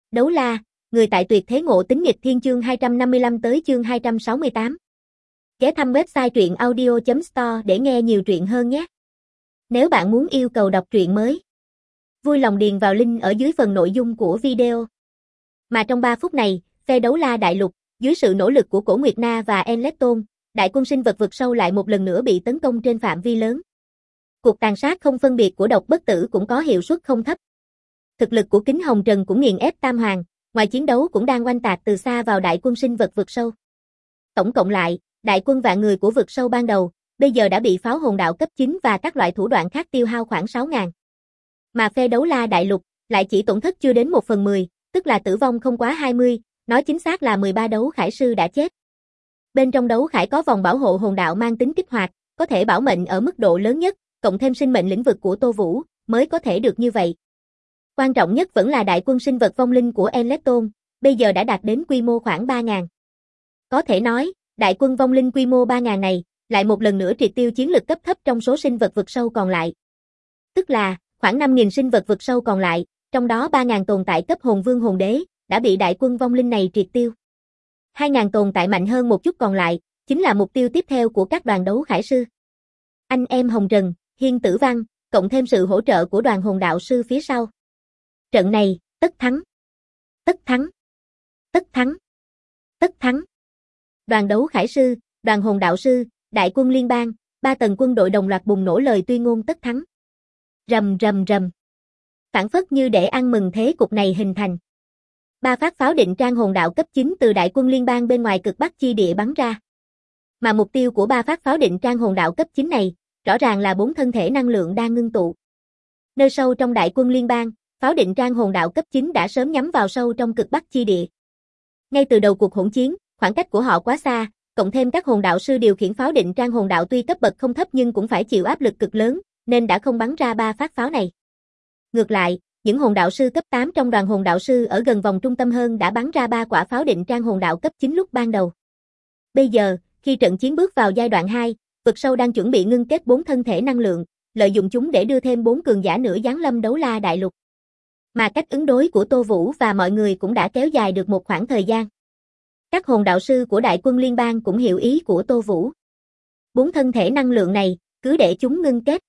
Đấu la, người tại tuyệt thế ngộ tính nghịch thiên chương 255 tới chương 268. Ghé thăm website truyện audio.store để nghe nhiều truyện hơn nhé. Nếu bạn muốn yêu cầu đọc truyện mới, vui lòng điền vào link ở dưới phần nội dung của video. Mà trong 3 phút này, phe đấu la đại lục, dưới sự nỗ lực của Cổ Nguyệt Na và Enletton, đại quân sinh vật vực sâu lại một lần nữa bị tấn công trên phạm vi lớn. Cuộc tàn sát không phân biệt của độc bất tử cũng có hiệu suất không thấp. Thực lực của Kính Hồng Trần cũng nghiền ép Tam Hoàng, ngoài chiến đấu cũng đang oanh tạc từ xa vào đại quân sinh vật vực sâu. Tổng cộng lại, đại quân vạn người của vực sâu ban đầu, bây giờ đã bị pháo hồn đạo cấp 9 và các loại thủ đoạn khác tiêu hao khoảng 6.000. Mà phe đấu la đại lục, lại chỉ tổn thất chưa đến 1/10, tức là tử vong không quá 20, nói chính xác là 13 đấu khải sư đã chết. Bên trong đấu khải có vòng bảo hộ hồn đạo mang tính kích hoạt, có thể bảo mệnh ở mức độ lớn nhất, cộng thêm sinh mệnh lĩnh vực của Tô Vũ, mới có thể được như vậy. Quan trọng nhất vẫn là đại quân sinh vật vong linh của Enletton, bây giờ đã đạt đến quy mô khoảng 3.000. Có thể nói, đại quân vong linh quy mô 3.000 này, lại một lần nữa triệt tiêu chiến lực cấp thấp trong số sinh vật vực sâu còn lại. Tức là, khoảng 5.000 sinh vật vực sâu còn lại, trong đó 3.000 tồn tại cấp hồn vương hồn đế, đã bị đại quân vong linh này triệt tiêu. 2.000 tồn tại mạnh hơn một chút còn lại, chính là mục tiêu tiếp theo của các đoàn đấu khải sư. Anh em Hồng Trần, Hiên Tử Văn, cộng thêm sự hỗ trợ của đoàn hồn đạo sư phía sau. Trận này, tất thắng. Tất thắng. Tất thắng. Tất thắng. Đoàn đấu khải sư, đoàn hồn đạo sư, đại quân liên bang, 3 tầng quân đội đồng loạt bùng nổ lời tuyên ngôn tất thắng. Rầm rầm rầm. Phản phất như để ăn mừng thế cục này hình thành. 3 phát pháo định trang hồn đạo cấp 9 từ đại quân liên bang bên ngoài cực bắc chi địa bắn ra. Mà mục tiêu của 3 phát pháo định trang hồn đạo cấp 9 này, rõ ràng là 4 thân thể năng lượng đang ngưng tụ. Nơi sâu trong đại quân liên bang, pháo định trang hồn đạo cấp 9 đã sớm nhắm vào sâu trong cực bắc chi địa. Ngay từ đầu cuộc hỗn chiến, khoảng cách của họ quá xa, cộng thêm các hồn đạo sư điều khiển pháo định trang hồn đạo tuy cấp bậc không thấp nhưng cũng phải chịu áp lực cực lớn, nên đã không bắn ra 3 phát pháo này. Ngược lại, những hồn đạo sư cấp 8 trong đoàn hồn đạo sư ở gần vòng trung tâm hơn đã bắn ra 3 quả pháo định trang hồn đạo cấp 9 lúc ban đầu. Bây giờ, khi trận chiến bước vào giai đoạn 2, vực sâu đang chuẩn bị ngưng kết 4 thân thể năng lượng, lợi dụng chúng để đưa thêm 4 cường giả nữa giáng lâm đấu la đại lục. Mà cách ứng đối của Tô Vũ và mọi người cũng đã kéo dài được một khoảng thời gian. Các hồn đạo sư của đại quân liên bang cũng hiểu ý của Tô Vũ. 4 thân thể năng lượng này, cứ để chúng ngưng kết.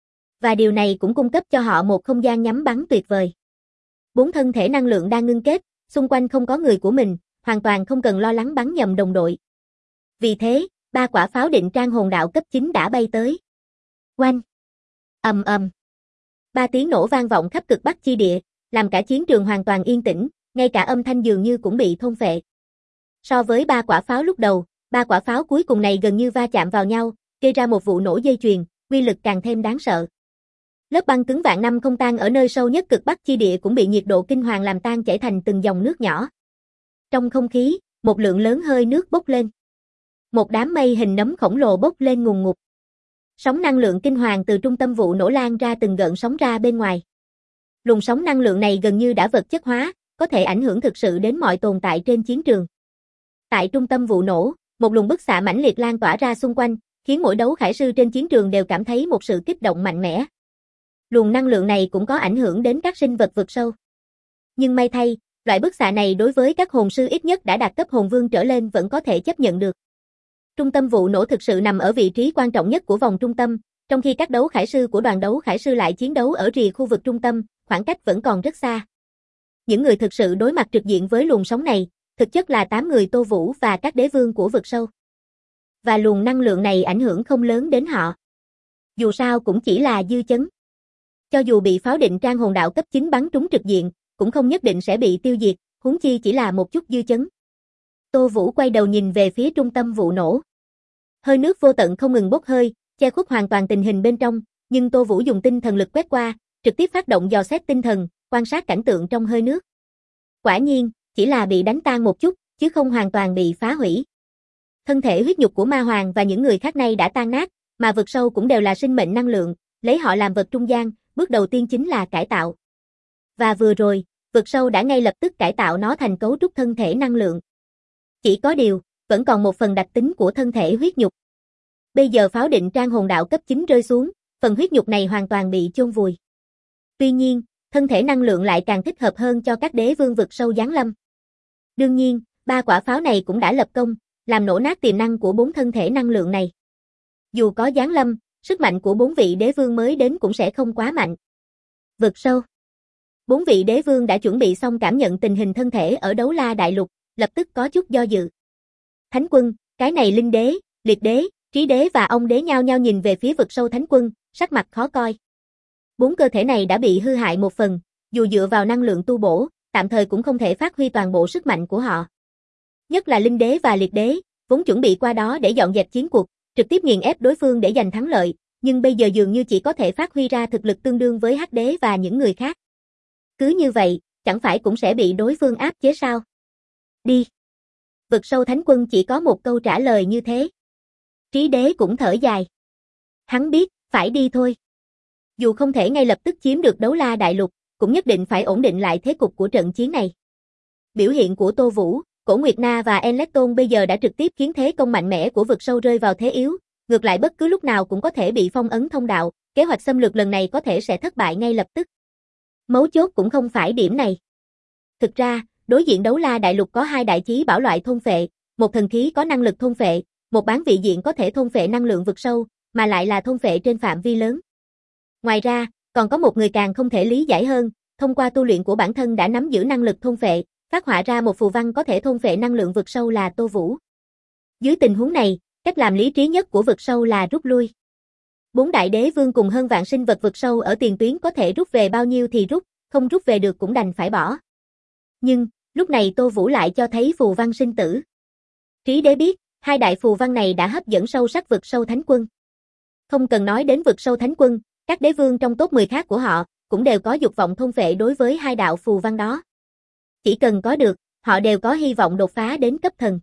Và điều này cũng cung cấp cho họ một không gian nhắm bắn tuyệt vời. 4 thân thể năng lượng đang ngưng kết, xung quanh không có người của mình, hoàn toàn không cần lo lắng bắn nhầm đồng đội. Vì thế, 3 quả pháo định trang hồn đạo cấp 9 đã bay tới. Oanh! Ầm ầm! 3 tiếng nổ vang vọng khắp cực bắc chi địa, làm cả chiến trường hoàn toàn yên tĩnh, ngay cả âm thanh dường như cũng bị thôn phệ. So với 3 quả pháo lúc đầu, 3 quả pháo cuối cùng này gần như va chạm vào nhau, gây ra một vụ nổ dây chuyền, uy lực càng thêm đáng sợ. Lớp băng cứng vạn năm không tan ở nơi sâu nhất cực bắc chi địa cũng bị nhiệt độ kinh hoàng làm tan chảy thành từng dòng nước nhỏ. Trong không khí, một lượng lớn hơi nước bốc lên. Một đám mây hình nấm khổng lồ bốc lên ngùn ngụt. Sóng năng lượng kinh hoàng từ trung tâm vụ nổ lan ra từng gợn sóng ra bên ngoài. Luồng sóng năng lượng này gần như đã vật chất hóa, có thể ảnh hưởng thực sự đến mọi tồn tại trên chiến trường. Tại trung tâm vụ nổ, một luồng bức xạ mãnh liệt lan tỏa ra xung quanh, khiến mỗi đấu khải sư trên chiến trường đều cảm thấy một sự kích động mạnh mẽ. Luồng năng lượng này cũng có ảnh hưởng đến các sinh vật vực sâu. Nhưng may thay, loại bức xạ này đối với các hồn sư ít nhất đã đạt cấp hồn vương trở lên vẫn có thể chấp nhận được. Trung tâm vụ nổ thực sự nằm ở vị trí quan trọng nhất của vòng trung tâm, trong khi các đấu khải sư của đoàn đấu khải sư lại chiến đấu ở rìa khu vực trung tâm, khoảng cách vẫn còn rất xa. Những người thực sự đối mặt trực diện với luồng sóng này, thực chất là 8 người Tô Vũ và các đế vương của vực sâu. Và luồng năng lượng này ảnh hưởng không lớn đến họ. Dù sao cũng chỉ là dư chấn. Cho dù bị pháo định trang hồn đạo cấp 9 bắn trúng trực diện, cũng không nhất định sẽ bị tiêu diệt, huống chi chỉ là một chút dư chấn. Tô Vũ quay đầu nhìn về phía trung tâm vụ nổ. Hơi nước vô tận không ngừng bốc hơi, che khuất hoàn toàn tình hình bên trong, nhưng Tô Vũ dùng tinh thần lực quét qua, trực tiếp phát động dò xét tinh thần, quan sát cảnh tượng trong hơi nước. Quả nhiên, chỉ là bị đánh tan một chút, chứ không hoàn toàn bị phá hủy. Thân thể huyết nhục của Ma Hoàng và những người khác này đã tan nát, mà vực sâu cũng đều là sinh mệnh năng lượng, lấy họ làm vật trung gian, bước đầu tiên chính là cải tạo. Và vừa rồi, vực sâu đã ngay lập tức cải tạo nó thành cấu trúc thân thể năng lượng. Chỉ có điều, vẫn còn một phần đặc tính của thân thể huyết nhục. Bây giờ pháo định trang hồn đạo cấp 9 rơi xuống, phần huyết nhục này hoàn toàn bị chôn vùi. Tuy nhiên, thân thể năng lượng lại càng thích hợp hơn cho các đế vương vực sâu giáng lâm. Đương nhiên, 3 quả pháo này cũng đã lập công, làm nổ nát tiềm năng của 4 thân thể năng lượng này. Dù có giáng lâm, sức mạnh của 4 vị đế vương mới đến cũng sẽ không quá mạnh. Vực sâu. 4 vị đế vương đã chuẩn bị xong cảm nhận tình hình thân thể ở Đấu La Đại Lục, lập tức có chút do dự. Thánh quân, cái này Linh đế, Liệt đế, Trí đế và Ông đế nhao nhao nhìn về phía vực sâu Thánh quân, sắc mặt khó coi. 4 cơ thể này đã bị hư hại một phần, dù dựa vào năng lượng tu bổ, tạm thời cũng không thể phát huy toàn bộ sức mạnh của họ. Nhất là Linh đế và Liệt đế, vốn chuẩn bị qua đó để dọn dẹp chiến cuộc, trực tiếp nghiền ép đối phương để giành thắng lợi, nhưng bây giờ dường như chỉ có thể phát huy ra thực lực tương đương với Hắc đế và những người khác. Cứ như vậy, chẳng phải cũng sẽ bị đối phương áp chế sao? Đi. Vực sâu Thánh quân chỉ có một câu trả lời như thế. Trí đế cũng thở dài. Hắn biết, phải đi thôi. Dù không thể ngay lập tức chiếm được Đấu La Đại Lục, cũng nhất định phải ổn định lại thế cục của trận chiến này. Biểu hiện của Tô Vũ, Cổ Nguyệt Na và Enlecton bây giờ đã trực tiếp khiến thế công mạnh mẽ của vực sâu rơi vào thế yếu, ngược lại bất cứ lúc nào cũng có thể bị phong ấn thông đạo, kế hoạch xâm lược lần này có thể sẽ thất bại ngay lập tức. Mấu chốt cũng không phải điểm này. Thực ra, đối diện Đấu La Đại Lục có 2 đại chí bảo loại thôn phệ, một thần khí có năng lực thôn phệ, một bán vị diện có thể thôn phệ năng lượng vực sâu, mà lại là thôn phệ trên phạm vi lớn. Ngoài ra, còn có một người càng không thể lý giải hơn, thông qua tu luyện của bản thân đã nắm giữ năng lực thôn phệ, phát họa ra một phù văn có thể thôn phệ năng lượng vực sâu là Tô Vũ. Dưới tình huống này, cách làm lý trí nhất của vực sâu là rút lui. 4 đại đế vương cùng hơn vạn sinh vật vực sâu ở tiền tuyến có thể rút về bao nhiêu thì rút, không rút về được cũng đành phải bỏ. Nhưng, lúc này Tô Vũ lại cho thấy phù văn sinh tử. Trí đế biết, 2 đại phù văn này đã hấp dẫn sâu sắc vực sâu Thánh quân. Không cần nói đến vực sâu Thánh quân, các đế vương trong top 10 khác của họ cũng đều có dục vọng thôn phệ đối với 2 đạo phù văn đó. Chỉ cần có được, họ đều có hy vọng đột phá đến cấp thần.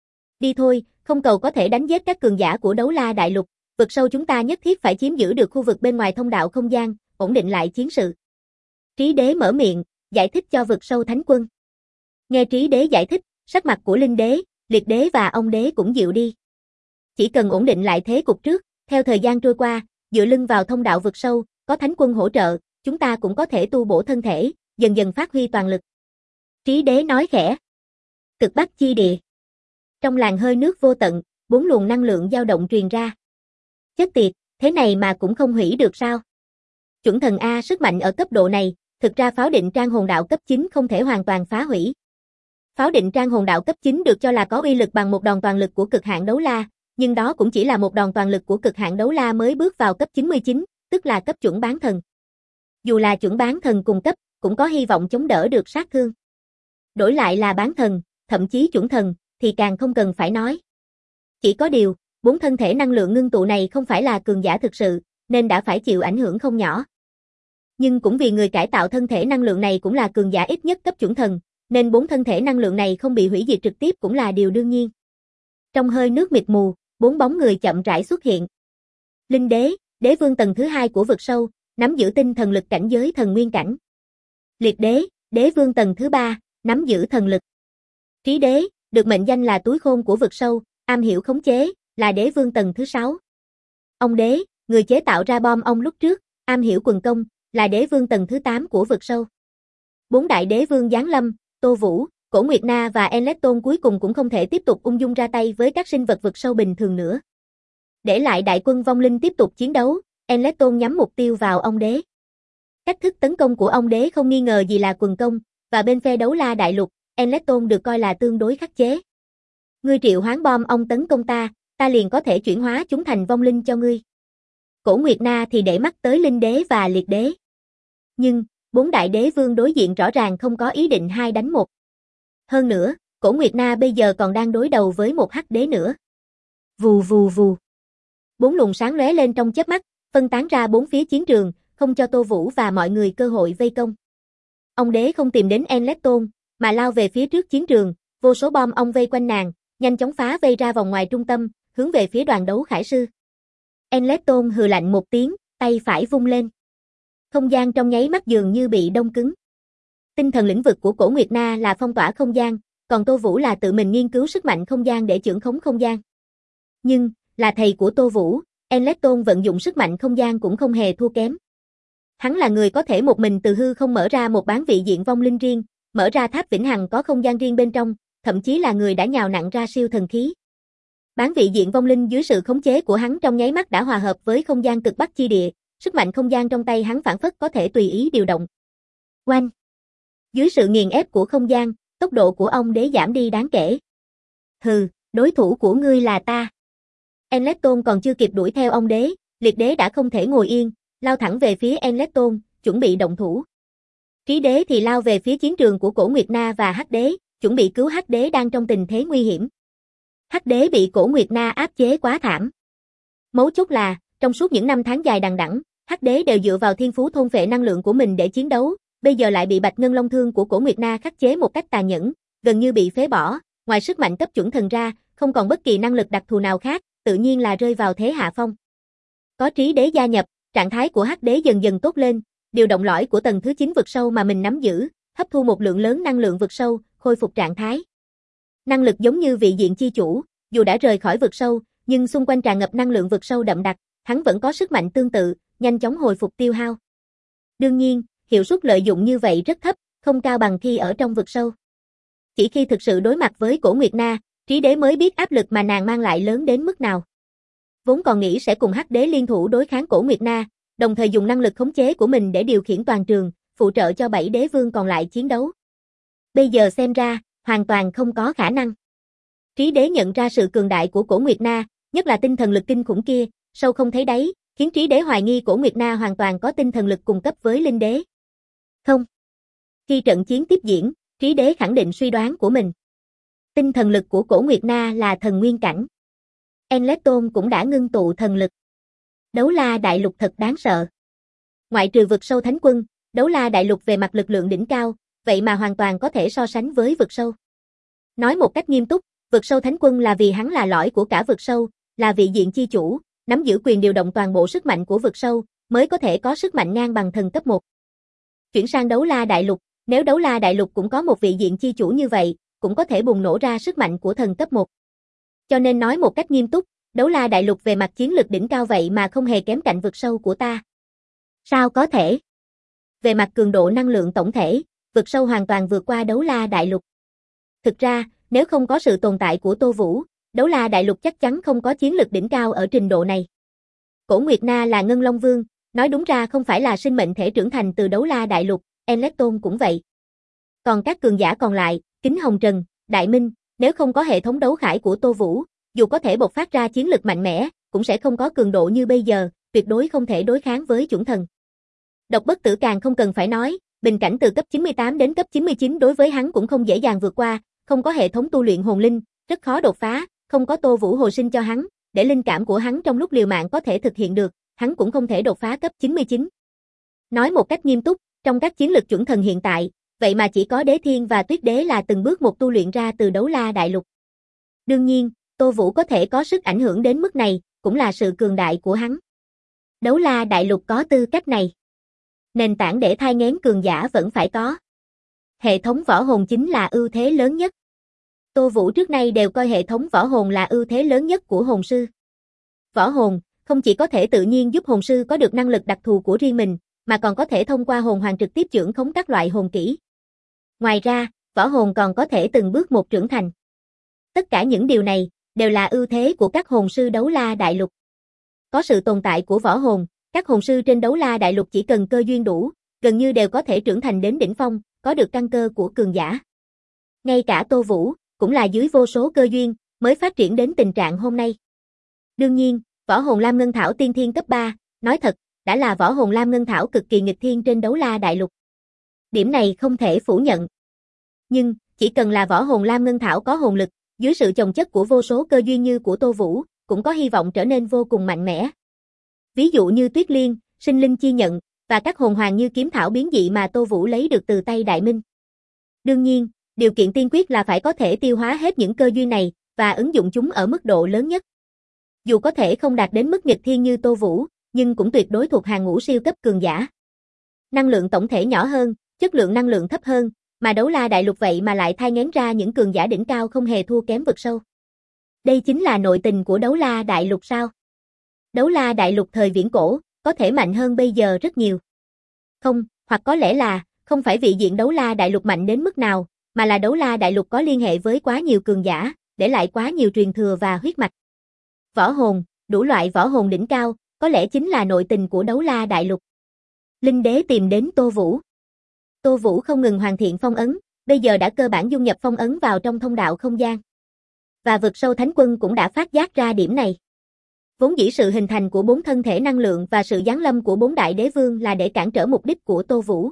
Đi thôi, không cầu có thể đánh giết các cường giả của Đấu La Đại Lục, vực sâu chúng ta nhất thiết phải chiếm giữ được khu vực bên ngoài thông đạo không gian, ổn định lại chiến sự. Trí đế mở miệng, giải thích cho vực sâu Thánh quân. Nghe Trí đế giải thích, sắc mặt của Linh đế, Liệt đế và Ông đế cũng dịu đi. Chỉ cần ổn định lại thế cục trước, theo thời gian trôi qua, dựa lưng vào thông đạo vực sâu, có Thánh quân hỗ trợ, chúng ta cũng có thể tu bổ thân thể, dần dần phát huy toàn lực. Trí đế nói khẽ. Cực Bắc chi địa. Trong làn hơi nước vô tận, 4 luồng năng lượng dao động truyền ra. Chết tiệt, thế này mà cũng không hủy được sao? Chuẩn thần A sức mạnh ở cấp độ này, thực ra pháo định trang hồn đạo cấp 9 không thể hoàn toàn phá hủy. Pháo định trang hồn đạo cấp 9 được cho là có uy lực bằng một đòn toàn lực của cực hạn đấu la, nhưng đó cũng chỉ là một đòn toàn lực của cực hạn đấu la mới bước vào cấp 99, tức là cấp chuẩn bán thần. Dù là chuẩn bán thần cùng cấp, cũng có hy vọng chống đỡ được sát thương. Đổi lại là bán thần, thậm chí chuẩn thần, thì càng không cần phải nói. Chỉ có điều, 4 thân thể năng lượng ngưng tụ này không phải là cường giả thực sự, nên đã phải chịu ảnh hưởng không nhỏ. Nhưng cũng vì người cải tạo thân thể năng lượng này cũng là cường giả ít nhất cấp chuẩn thần, nên 4 thân thể năng lượng này không bị hủy diệt trực tiếp cũng là điều đương nhiên. Trong hơi nước mịt mù, 4 bóng người chậm rãi xuất hiện. Linh đế, đế vương tầng thứ 2 của vực sâu, nắm giữ tinh thần lực cảnh giới thần nguyên cảnh. Liệt đế, đế vương tầng thứ 3, nắm giữ thần lực. Trí đế, được mệnh danh là túi khôn của vực sâu, am hiểu khống chế, là đế vương tầng thứ 6. Ông đế, người chế tạo ra bom ông lúc trước, am hiểu quần công, là đế vương tầng thứ 8 của vực sâu. 4 đại đế vương giáng lâm, Tô Vũ, Cổ Nguyệt Na và Enlecton cuối cùng cũng không thể tiếp tục ung dung ra tay với các sinh vật vực sâu bình thường nữa. Để lại đại quân vong linh tiếp tục chiến đấu, Enlecton nhắm mục tiêu vào ông đế. Cách thức tấn công của ông đế không nghi ngờ gì là quần công, và bên phe Đấu La Đại Lục, Enlecton được coi là tương đối khắc chế. Ngươi triệu hoán bom ông tấn công ta, ta liền có thể chuyển hóa chúng thành vong linh cho ngươi. Cổ Nguyệt Na thì để mắt tới Linh đế và Liệt đế. Nhưng, 4 đại đế vương đối diện rõ ràng không có ý định 2 đánh 1. Hơn nữa, Cổ Nguyệt Na bây giờ còn đang đối đầu với một Hắc đế nữa. Vù vù vù. 4 luồng sáng lóe lên trong chớp mắt, phân tán ra 4 phía chiến trường, không cho Tô Vũ và mọi người cơ hội vây công. Ông đế không tìm đến Enlecton, mà lao về phía trước chiến trường, vô số bom ông vây quanh nàng, nhanh chóng phá vây ra vòng ngoài trung tâm, hướng về phía đoàn đấu khải sư. Enlecton hừ lạnh một tiếng, tay phải vung lên. Không gian trong nháy mắt dường như bị đông cứng. Tinh thần lĩnh vực của Cổ Nguyệt Na là phong tỏa không gian, còn Tô Vũ là tự mình nghiên cứu sức mạnh không gian để chưởng khống không gian. Nhưng, là thầy của Tô Vũ, Enlecton vận dụng sức mạnh không gian cũng không hề thua kém. Hắn là người có thể một mình từ hư không mở ra một bán vị diện vong linh riêng, mở ra tháp vĩnh hằng có không gian riêng bên trong, thậm chí là người đã nhào nặn ra siêu thần khí. Bán vị diện vong linh dưới sự khống chế của hắn trong nháy mắt đã hòa hợp với không gian cực bắc chi địa, sức mạnh không gian trong tay hắn phảng phất có thể tùy ý điều động. Oanh! Dưới sự nghiền ép của không gian, tốc độ của ông đế giảm đi đáng kể. Hừ, đối thủ của ngươi là ta. Enletton còn chưa kịp đuổi theo ông đế, liệt đế đã không thể ngồi yên, lao thẳng về phía Enletton, chuẩn bị động thủ. Trí đế thì lao về phía chiến trường của Cổ Nguyệt Na và Hắc đế, chuẩn bị cứu Hắc đế đang trong tình thế nguy hiểm. Hắc đế bị Cổ Nguyệt Na áp chế quá thảm. Mấu chốt là, trong suốt những năm tháng dài đằng đẵng, Hắc đế đều dựa vào thiên phú thôn phệ năng lượng của mình để chiến đấu, bây giờ lại bị Bạch Ngân Long Thương của Cổ Nguyệt Na khắc chế một cách tàn nhẫn, gần như bị phế bỏ, ngoài sức mạnh cấp chuẩn thần ra, không còn bất kỳ năng lực đặc thù nào khác, tự nhiên là rơi vào thế hạ phong. Có trí đế gia nhập, trạng thái của Hắc đế dần dần tốt lên, điều động lõi của tầng thứ 9 vực sâu mà mình nắm giữ, hấp thu một lượng lớn năng lượng vực sâu, khôi phục trạng thái. Năng lực giống như vị diện chi chủ, dù đã rời khỏi vực sâu, nhưng xung quanh tràn ngập năng lượng vực sâu đậm đặc, hắn vẫn có sức mạnh tương tự, nhanh chóng hồi phục tiêu hao. Đương nhiên, hiệu suất lợi dụng như vậy rất thấp, không cao bằng khi ở trong vực sâu. Chỉ khi thực sự đối mặt với Cổ Nguyệt Na, trí đế mới biết áp lực mà nàng mang lại lớn đến mức nào. Vốn còn nghĩ sẽ cùng Hắc đế liên thủ đối kháng Cổ Nguyệt Na, đồng thời dùng năng lực khống chế của mình để điều khiển toàn trường, phụ trợ cho 7 đế vương còn lại chiến đấu. Bây giờ xem ra, hoàn toàn không có khả năng. Trí đế nhận ra sự cường đại của Cổ Nguyệt Na, nhất là tinh thần lực kinh khủng kia, sâu không thấy đáy, khiến trí đế hoài nghi Cổ Nguyệt Na hoàn toàn có tinh thần lực cùng cấp với linh đế. Không. Khi trận chiến tiếp diễn, trí đế khẳng định suy đoán của mình. Tinh thần lực của Cổ Nguyệt Na là thần nguyên cảnh. Enletton cũng đã ngưng tụ thần lực. Đấu La Đại Lục thật đáng sợ. Ngoại trừ vực sâu thánh quân, Đấu La Đại Lục về mặt lực lượng đỉnh cao, vậy mà hoàn toàn có thể so sánh với vực sâu. Nói một cách nghiêm túc, vực sâu thánh quân là vì hắn là lõi của cả vực sâu, là vị diện chi chủ, nắm giữ quyền điều động toàn bộ sức mạnh của vực sâu, mới có thể có sức mạnh ngang bằng thần cấp 1. Chuyển sang Đấu La Đại Lục, nếu Đấu La Đại Lục cũng có một vị diện chi chủ như vậy, cũng có thể bùng nổ ra sức mạnh của thần cấp 1. Cho nên nói một cách nghiêm túc, Đấu La Đại Lục về mặt chiến lực đỉnh cao vậy mà không hề kém cạnh vực sâu của ta. Sao có thể? Về mặt cường độ năng lượng tổng thể, vực sâu hoàn toàn vượt qua Đấu La Đại Lục. Thực ra, nếu không có sự tồn tại của Tô Vũ, Đấu La Đại Lục chắc chắn không có chiến lực đỉnh cao ở trình độ này. Cổ Nguyệt Na là Ngân Long Vương, nói đúng ra không phải là sinh mệnh thể trưởng thành từ Đấu La Đại Lục, Enletton cũng vậy. Còn các cường giả còn lại, Kính Hồng Trần, Đại Minh, nếu không có hệ thống đấu khải của Tô Vũ, dù có thể bộc phát ra chiến lực mạnh mẽ, cũng sẽ không có cường độ như bây giờ, tuyệt đối không thể đối kháng với chuẩn thần. Độc Bất Tử càng không cần phải nói, bình cảnh từ cấp 98 đến cấp 99 đối với hắn cũng không dễ dàng vượt qua, không có hệ thống tu luyện hồn linh, rất khó đột phá, không có Tô Vũ hồi sinh cho hắn, để linh cảm của hắn trong lúc liều mạng có thể thực hiện được, hắn cũng không thể đột phá cấp 99. Nói một cách nghiêm túc, trong các chiến lực chuẩn thần hiện tại, vậy mà chỉ có Đế Thiên và Tuyết Đế là từng bước một tu luyện ra từ Đấu La Đại Lục. Đương nhiên, Tô Vũ có thể có sức ảnh hưởng đến mức này, cũng là sự cường đại của hắn. Đấu La Đại Lục có tư cách này. Nền tảng để thai nghén cường giả vẫn phải có. Hệ thống võ hồn chính là ưu thế lớn nhất. Tô Vũ trước nay đều coi hệ thống võ hồn là ưu thế lớn nhất của hồn sư. Võ hồn, không chỉ có thể tự nhiên giúp hồn sư có được năng lực đặc thù của riêng mình, mà còn có thể thông qua hồn hoàn trực tiếp chưởng khống các loại hồn kỹ. Ngoài ra, võ hồn còn có thể từng bước một trưởng thành. Tất cả những điều này, đều là ưu thế của các hồn sư Đấu La Đại Lục. Có sự tồn tại của võ hồn, các hồn sư trên Đấu La Đại Lục chỉ cần cơ duyên đủ, gần như đều có thể trưởng thành đến đỉnh phong, có được căn cơ của cường giả. Ngay cả Tô Vũ, cũng là dưới vô số cơ duyên, mới phát triển đến tình trạng hôm nay. Đương nhiên, võ hồn Lam Ngân Thảo tiên thiên cấp 3, nói thật, đã là võ hồn Lam Ngân Thảo cực kỳ nghịch thiên trên Đấu La Đại Lục. Điểm này không thể phủ nhận. Nhưng, chỉ cần là võ hồn Lam Ngân Thảo có hồn lực, dưới sự chồng chất của vô số cơ duyên như của Tô Vũ, cũng có hy vọng trở nên vô cùng mạnh mẽ. Ví dụ như Tuyết Liên, Sinh Linh Chi Nhận, và các hồn hoàng như kiếm thảo biến dị mà Tô Vũ lấy được từ tay Đại Minh. Đương nhiên, điều kiện tiên quyết là phải có thể tiêu hóa hết những cơ duyên này, và ứng dụng chúng ở mức độ lớn nhất. Dù có thể không đạt đến mức nghịch thiên như Tô Vũ, nhưng cũng tuyệt đối thuộc hàng ngũ siêu cấp cường giả. Năng lượng tổng thể nhỏ hơn, chất lượng năng lượng thấp hơn, mà Đấu La Đại Lục vậy mà lại thai nghén ra những cường giả đỉnh cao không hề thua kém vực sâu. Đây chính là nội tình của Đấu La Đại Lục sao? Đấu La Đại Lục thời viễn cổ, có thể mạnh hơn bây giờ rất nhiều. Không, hoặc có lẽ là, không phải vị diện đấu la đại lục mạnh đến mức nào, mà là đấu la đại lục có liên hệ với quá nhiều cường giả, để lại quá nhiều truyền thừa và huyết mạch. Võ hồn, đủ loại võ hồn đỉnh cao, có lẽ chính là nội tình của đấu la đại lục. Linh đế tìm đến Tô Vũ. Tô Vũ không ngừng hoàn thiện phong ấn, bây giờ đã cơ bản dung nhập phong ấn vào trong thông đạo không gian. Và vực sâu thánh quân cũng đã phát giác ra điểm này. Vốn dĩ sự hình thành của 4 thân thể năng lượng và sự giáng lâm của 4 đại đế vương là để cản trở mục đích của Tô Vũ.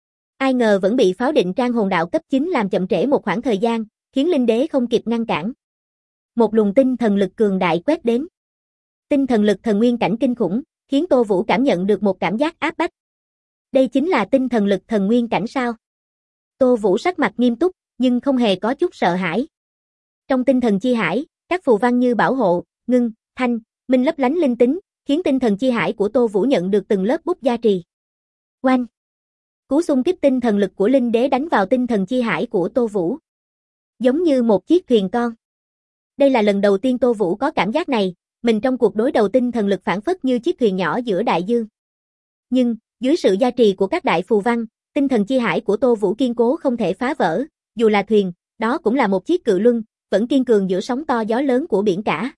Ai ngờ vẫn bị pháo định trang hồn đạo cấp 9 làm chậm trễ một khoảng thời gian, khiến linh đế không kịp ngăn cản. Một luồng tinh thần lực cường đại quét đến. Tinh thần lực thần nguyên cảnh kinh khủng, khiến Tô Vũ cảm nhận được một cảm giác áp bách. Đây chính là tinh thần lực thần nguyên cảnh sao? Tô Vũ sắc mặt nghiêm túc, nhưng không hề có chút sợ hãi. Trong tinh thần chi hải, các phù văn như bảo hộ, ngưng, thanh, minh lấp lánh linh tính, khiến tinh thần chi hải của Tô Vũ nhận được từng lớp bút gia trì. Oanh! Cú xung kích tinh thần lực của linh đế đánh vào tinh thần chi hải của Tô Vũ. Giống như một chiếc thuyền con. Đây là lần đầu tiên Tô Vũ có cảm giác này, mình trong cuộc đối đầu tinh thần lực phản phất như chiếc thuyền nhỏ giữa đại dương. Nhưng, dưới sự gia trì của các đại phù văn, tinh thần chi hải của Tô Vũ kiên cố không thể phá vỡ, dù là thuyền, đó cũng là một chiếc cự luân, vẫn kiên cường giữa sóng to gió lớn của biển cả.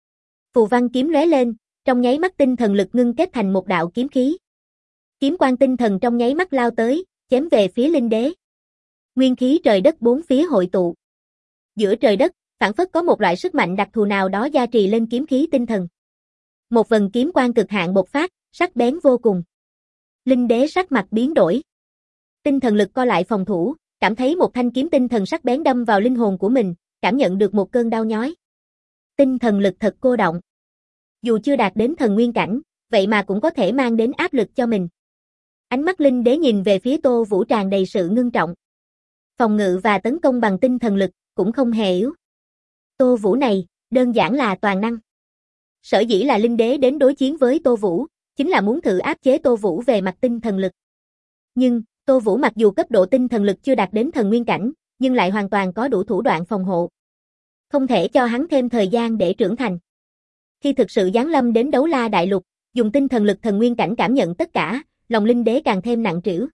Phù văn kiếm lóe lên, trong nháy mắt tinh thần lực ngưng kết thành một đạo kiếm khí. Kiếm quang tinh thần trong nháy mắt lao tới, chém về phía linh đế. Nguyên khí trời đất bốn phía hội tụ. Giữa trời đất, phảng phất có một loại sức mạnh đặc thù nào đó gia trì lên kiếm khí tinh thần. Một vần kiếm quang cực hạn bộc phát, sắc bén vô cùng. Linh đế sắc mặt biến đổi. Tinh thần lực co lại phòng thủ, cảm thấy một thanh kiếm tinh thần sắc bén đâm vào linh hồn của mình, cảm nhận được một cơn đau nhói. Tinh thần lực thật cô động. Dù chưa đạt đến thần nguyên cảnh, vậy mà cũng có thể mang đến áp lực cho mình. Ánh mắt linh đế nhìn về phía Tô Vũ tràn đầy sự ngưng trọng. Phòng ngự và tấn công bằng tinh thần lực cũng không hề yếu. Tô Vũ này, đơn giản là toàn năng. Sở dĩ là linh đế đến đối chiến với Tô Vũ, chính là muốn thử áp chế Tô Vũ về mặt tinh thần lực. Nhưng, Tô Vũ mặc dù cấp độ tinh thần lực chưa đạt đến thần nguyên cảnh, nhưng lại hoàn toàn có đủ thủ đoạn phòng hộ. Không thể cho hắn thêm thời gian để trưởng thành. Khi thực sự giáng lâm đến đấu la đại lục, dùng tinh thần lực thần nguyên cảnh cảm nhận tất cả, lòng linh đế càng thêm nặng trĩu.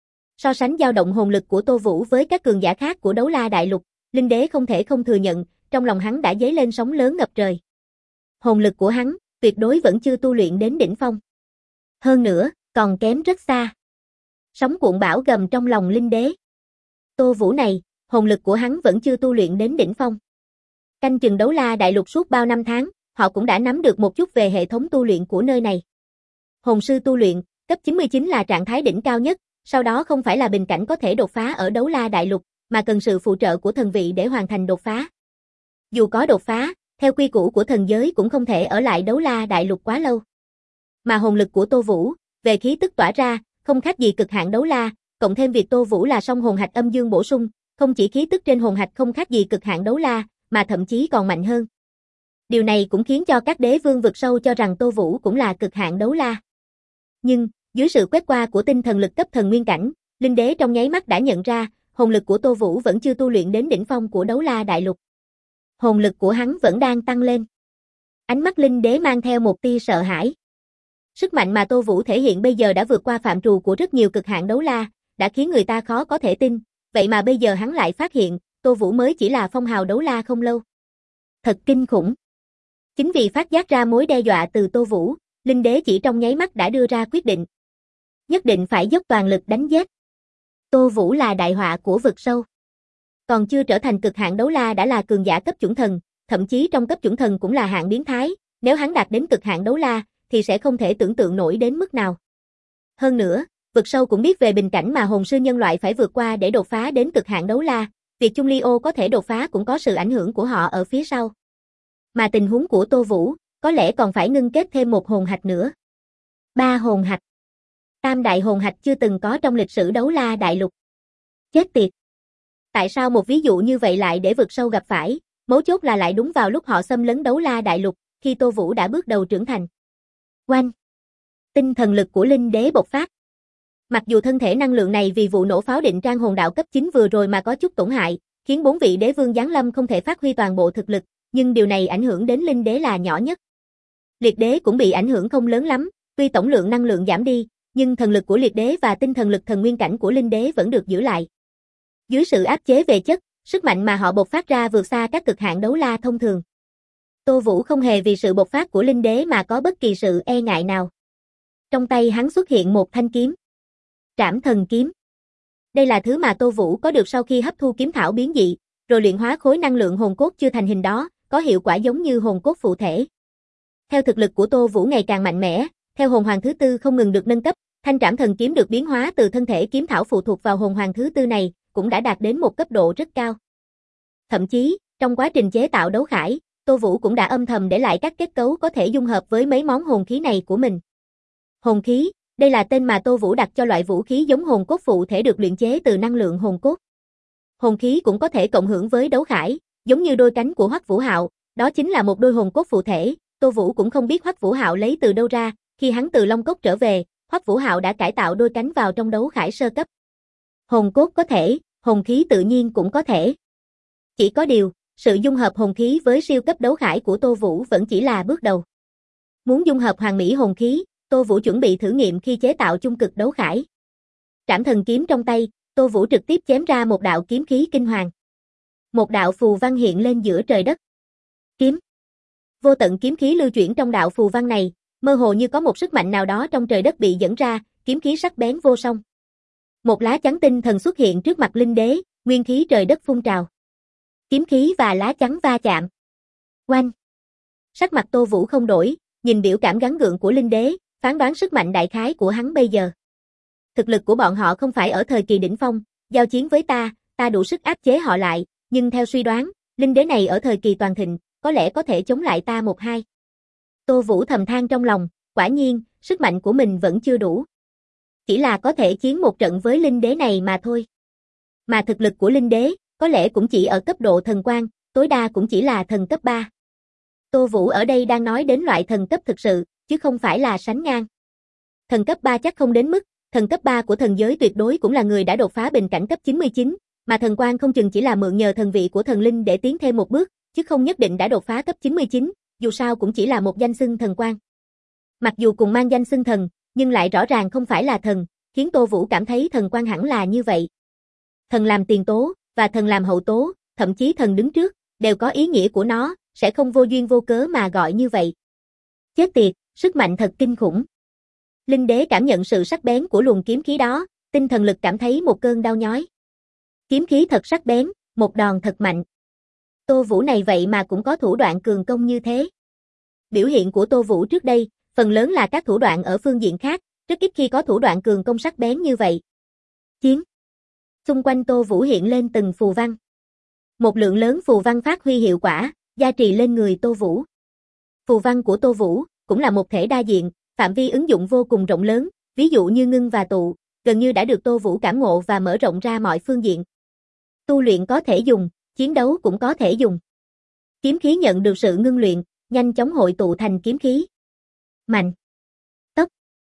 So sánh dao động hồn lực của Tô Vũ với các cường giả khác của đấu la đại lục, linh đế không thể không thừa nhận, trong lòng hắn đã dấy lên sóng lớn ngập trời. Hồn lực của hắn, tuyệt đối vẫn chưa tu luyện đến đỉnh phong. Hơn nữa, còn kém rất xa. Sóng cuộn bão gầm trong lòng linh đế. Tô Vũ này, hồn lực của hắn vẫn chưa tu luyện đến đỉnh phong. Canh chừng đấu la đại lục suốt bao năm tháng, họ cũng đã nắm được một chút về hệ thống tu luyện của nơi này. Hồn sư tu luyện, cấp 99 là trạng thái đỉnh cao nhất, sau đó không phải là bình cảnh có thể đột phá ở đấu la đại lục, mà cần sự phụ trợ của thần vị để hoàn thành đột phá. Dù có đột phá, theo quy củ của thần giới cũng không thể ở lại đấu la đại lục quá lâu. Mà hồn lực của Tô Vũ, về khí tức tỏa ra, không khác gì cực hạn đấu la, cộng thêm việc Tô Vũ là song hồn hạch âm dương bổ sung, không chỉ khí tức trên hồn hạch không khác gì cực hạn đấu la, mà thậm chí còn mạnh hơn. Điều này cũng khiến cho các đế vương vực sâu cho rằng Tô Vũ cũng là cực hạn đấu la. Nhưng, dưới sự quét qua của tinh thần lực cấp thần nguyên cảnh, linh đế trong nháy mắt đã nhận ra, hồn lực của Tô Vũ vẫn chưa tu luyện đến đỉnh phong của đấu la đại lục. Hồn lực của hắn vẫn đang tăng lên. Ánh mắt linh đế mang theo một tia sợ hãi. Sức mạnh mà Tô Vũ thể hiện bây giờ đã vượt qua phạm trù của rất nhiều cực hạn đấu la, đã khiến người ta khó có thể tin, vậy mà bây giờ hắn lại phát hiện, Tô Vũ mới chỉ là phong hào đấu la không lâu. Thật kinh khủng. Chính vì phát giác ra mối đe dọa từ Tô Vũ, linh đế chỉ trong nháy mắt đã đưa ra quyết định. Nhất định phải dốc toàn lực đánh giết. Tô Vũ là đại họa của vực sâu. Còn chưa trở thành cực hạn đấu la đã là cường giả cấp chuẩn thần, thậm chí trong cấp chuẩn thần cũng là hạng biến thái, nếu hắn đạt đến cực hạn đấu la, thì sẽ không thể tưởng tượng nổi đến mức nào. Hơn nữa, vực sâu cũng biết về bình cảnh mà hồn sư nhân loại phải vượt qua để đột phá đến cực hạn đấu la, việc Chung Lio có thể đột phá cũng có sự ảnh hưởng của họ ở phía sau. Mà tình huống của Tô Vũ, có lẽ còn phải ngưng kết thêm một hồn hạch nữa. 3 hồn hạch. Tam đại hồn hạch chưa từng có trong lịch sử đấu la đại lục. Chết tiệt. Tại sao một ví dụ như vậy lại để vực sâu gặp phải, mấu chốt là lại đúng vào lúc họ xâm lấn đấu la đại lục, khi Tô Vũ đã bước đầu trưởng thành. Oanh! Tinh thần lực của linh đế bộc phát. Mặc dù thân thể năng lượng này vì vụ nổ pháo định trang hồn đạo cấp 9 vừa rồi mà có chút tổn hại, khiến 4 vị đế vương giáng lâm không thể phát huy toàn bộ thực lực, nhưng điều này ảnh hưởng đến linh đế là nhỏ nhất. Liệt đế cũng bị ảnh hưởng không lớn lắm, tuy tổng lượng năng lượng giảm đi, nhưng thần lực của liệt đế và tinh thần lực thần nguyên cảnh của linh đế vẫn được giữ lại. Dưới sự áp chế về chất, sức mạnh mà họ bộc phát ra vượt xa các cực hạn đấu la thông thường. Tô Vũ không hề vì sự bộc phát của linh đế mà có bất kỳ sự e ngại nào. Trong tay hắn xuất hiện một thanh kiếm. Trảm thần kiếm. Đây là thứ mà Tô Vũ có được sau khi hấp thu kiếm thảo biến dị, rồi luyện hóa khối năng lượng hồn cốt chưa thành hình đó, có hiệu quả giống như hồn cốt phụ thể. Theo thực lực của Tô Vũ ngày càng mạnh mẽ, theo hồn hoàng thứ tư không ngừng được nâng cấp, thanh trảm thần kiếm được biến hóa từ thân thể kiếm thảo phụ thuộc vào hồn hoàng thứ tư này, cũng đã đạt đến một cấp độ rất cao. Thậm chí, trong quá trình chế tạo đấu khải, Tô Vũ cũng đã âm thầm để lại các kết cấu có thể dung hợp với mấy món hồn khí này của mình. Hồn khí, đây là tên mà Tô Vũ đặt cho loại vũ khí giống hồn cốt phụ thể được luyện chế từ năng lượng hồn cốt. Hồn khí cũng có thể cộng hưởng với đấu khải, giống như đôi cánh của Hoắc Vũ Hạo, đó chính là một đôi hồn cốt phụ thể. Tô Vũ cũng không biết Hoắc Vũ Hạo lấy từ đâu ra, khi hắn từ Long Cốc trở về, Hoắc Vũ Hạo đã cải tạo đôi cánh vào trong đấu khải sơ cấp. Hồn cốt có thể, hồn khí tự nhiên cũng có thể. Chỉ có điều, sự dung hợp hồn khí với siêu cấp đấu khải của Tô Vũ vẫn chỉ là bước đầu. Muốn dung hợp hoàn mỹ hồn khí, Tô Vũ chuẩn bị thử nghiệm khi chế tạo chung cực đấu khải. Trảm thần kiếm trong tay, Tô Vũ trực tiếp chém ra một đạo kiếm khí kinh hoàng. Một đạo phù văn hiện lên giữa trời đất. Kiếm. Vô tận kiếm khí lưu chuyển trong đạo phù văn này, mơ hồ như có một sức mạnh nào đó trong trời đất bị dẫn ra, kiếm khí sắc bén vô song. Một lá chắn tinh thần xuất hiện trước mặt linh đế, nguyên khí trời đất phun trào. Kiếm khí và lá chắn va chạm. Oanh. Sắc mặt Tô Vũ không đổi, nhìn biểu cảm gắng gượng của linh đế, phán đoán sức mạnh đại khái của hắn bây giờ. Thực lực của bọn họ không phải ở thời kỳ đỉnh phong, giao chiến với ta đủ sức áp chế họ lại, nhưng theo suy đoán, linh đế này ở thời kỳ toàn thịnh, có lẽ có thể chống lại ta 1-2. Tô Vũ thầm than trong lòng, quả nhiên, sức mạnh của mình vẫn chưa đủ. Chỉ là có thể chiến một trận với linh đế này mà thôi. Mà thực lực của linh đế, có lẽ cũng chỉ ở cấp độ thần quan, tối đa cũng chỉ là thần cấp 3. Tô Vũ ở đây đang nói đến loại thần cấp thực sự, chứ không phải là sánh ngang. Thần cấp 3 chắc không đến mức, thần cấp 3 của thần giới tuyệt đối cũng là người đã đột phá bình cảnh cấp 99, mà thần quan không chừng chỉ là mượn nhờ thần vị của thần linh để tiến thêm một bước, chứ không nhất định đã đột phá cấp 99, dù sao cũng chỉ là một danh xưng thần quan. Mặc dù cùng mang danh xưng thần, nhưng lại rõ ràng không phải là thần, khiến Tô Vũ cảm thấy thần quan hẳn là như vậy. Thần làm tiền tố, và thần làm hậu tố, thậm chí thần đứng trước, đều có ý nghĩa của nó, sẽ không vô duyên vô cớ mà gọi như vậy. Chết tiệt, sức mạnh thật kinh khủng. Linh đế cảm nhận sự sắc bén của luồng kiếm khí đó, tinh thần lực cảm thấy một cơn đau nhói. Kiếm khí thật sắc bén, một đòn thật mạnh. Tô Vũ này vậy mà cũng có thủ đoạn cường công như thế. Biểu hiện của Tô Vũ trước đây, phần lớn là các thủ đoạn ở phương diện khác, rất ít khi có thủ đoạn cường công sắc bén như vậy. Chiến. Xung quanh Tô Vũ hiện lên từng phù văn. Một lượng lớn phù văn phát huy hiệu quả, gia trì lên người Tô Vũ. Phù văn của Tô Vũ cũng là một thể đa diện, phạm vi ứng dụng vô cùng rộng lớn, ví dụ như ngưng và tụ, gần như đã được Tô Vũ cảm ngộ và mở rộng ra mọi phương diện. Tu luyện có thể dùng, chiến đấu cũng có thể dùng. Kiếm khí nhận được sự ngưng luyện, nhanh chóng hội tụ thành kiếm khí. Mạnh, tốc,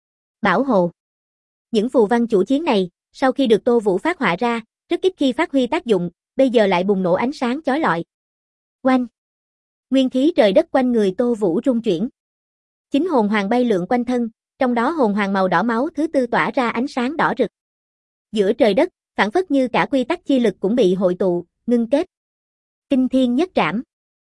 bảo hộ. Những phù văn chủ chiến này, sau khi được Tô Vũ phát họa ra, rất ít khi phát huy tác dụng, bây giờ lại bùng nổ ánh sáng chói lọi. Oanh! Nguyên khí trời đất quanh người Tô Vũ rung chuyển. Chính hồn hoàng bay lượn quanh thân, trong đó hồn hoàng màu đỏ máu thứ tư tỏa ra ánh sáng đỏ rực. Giữa trời đất, phảng phất như cả quy tắc chi lực cũng bị hội tụ, ngưng kết. Kinh thiên nhất trảm.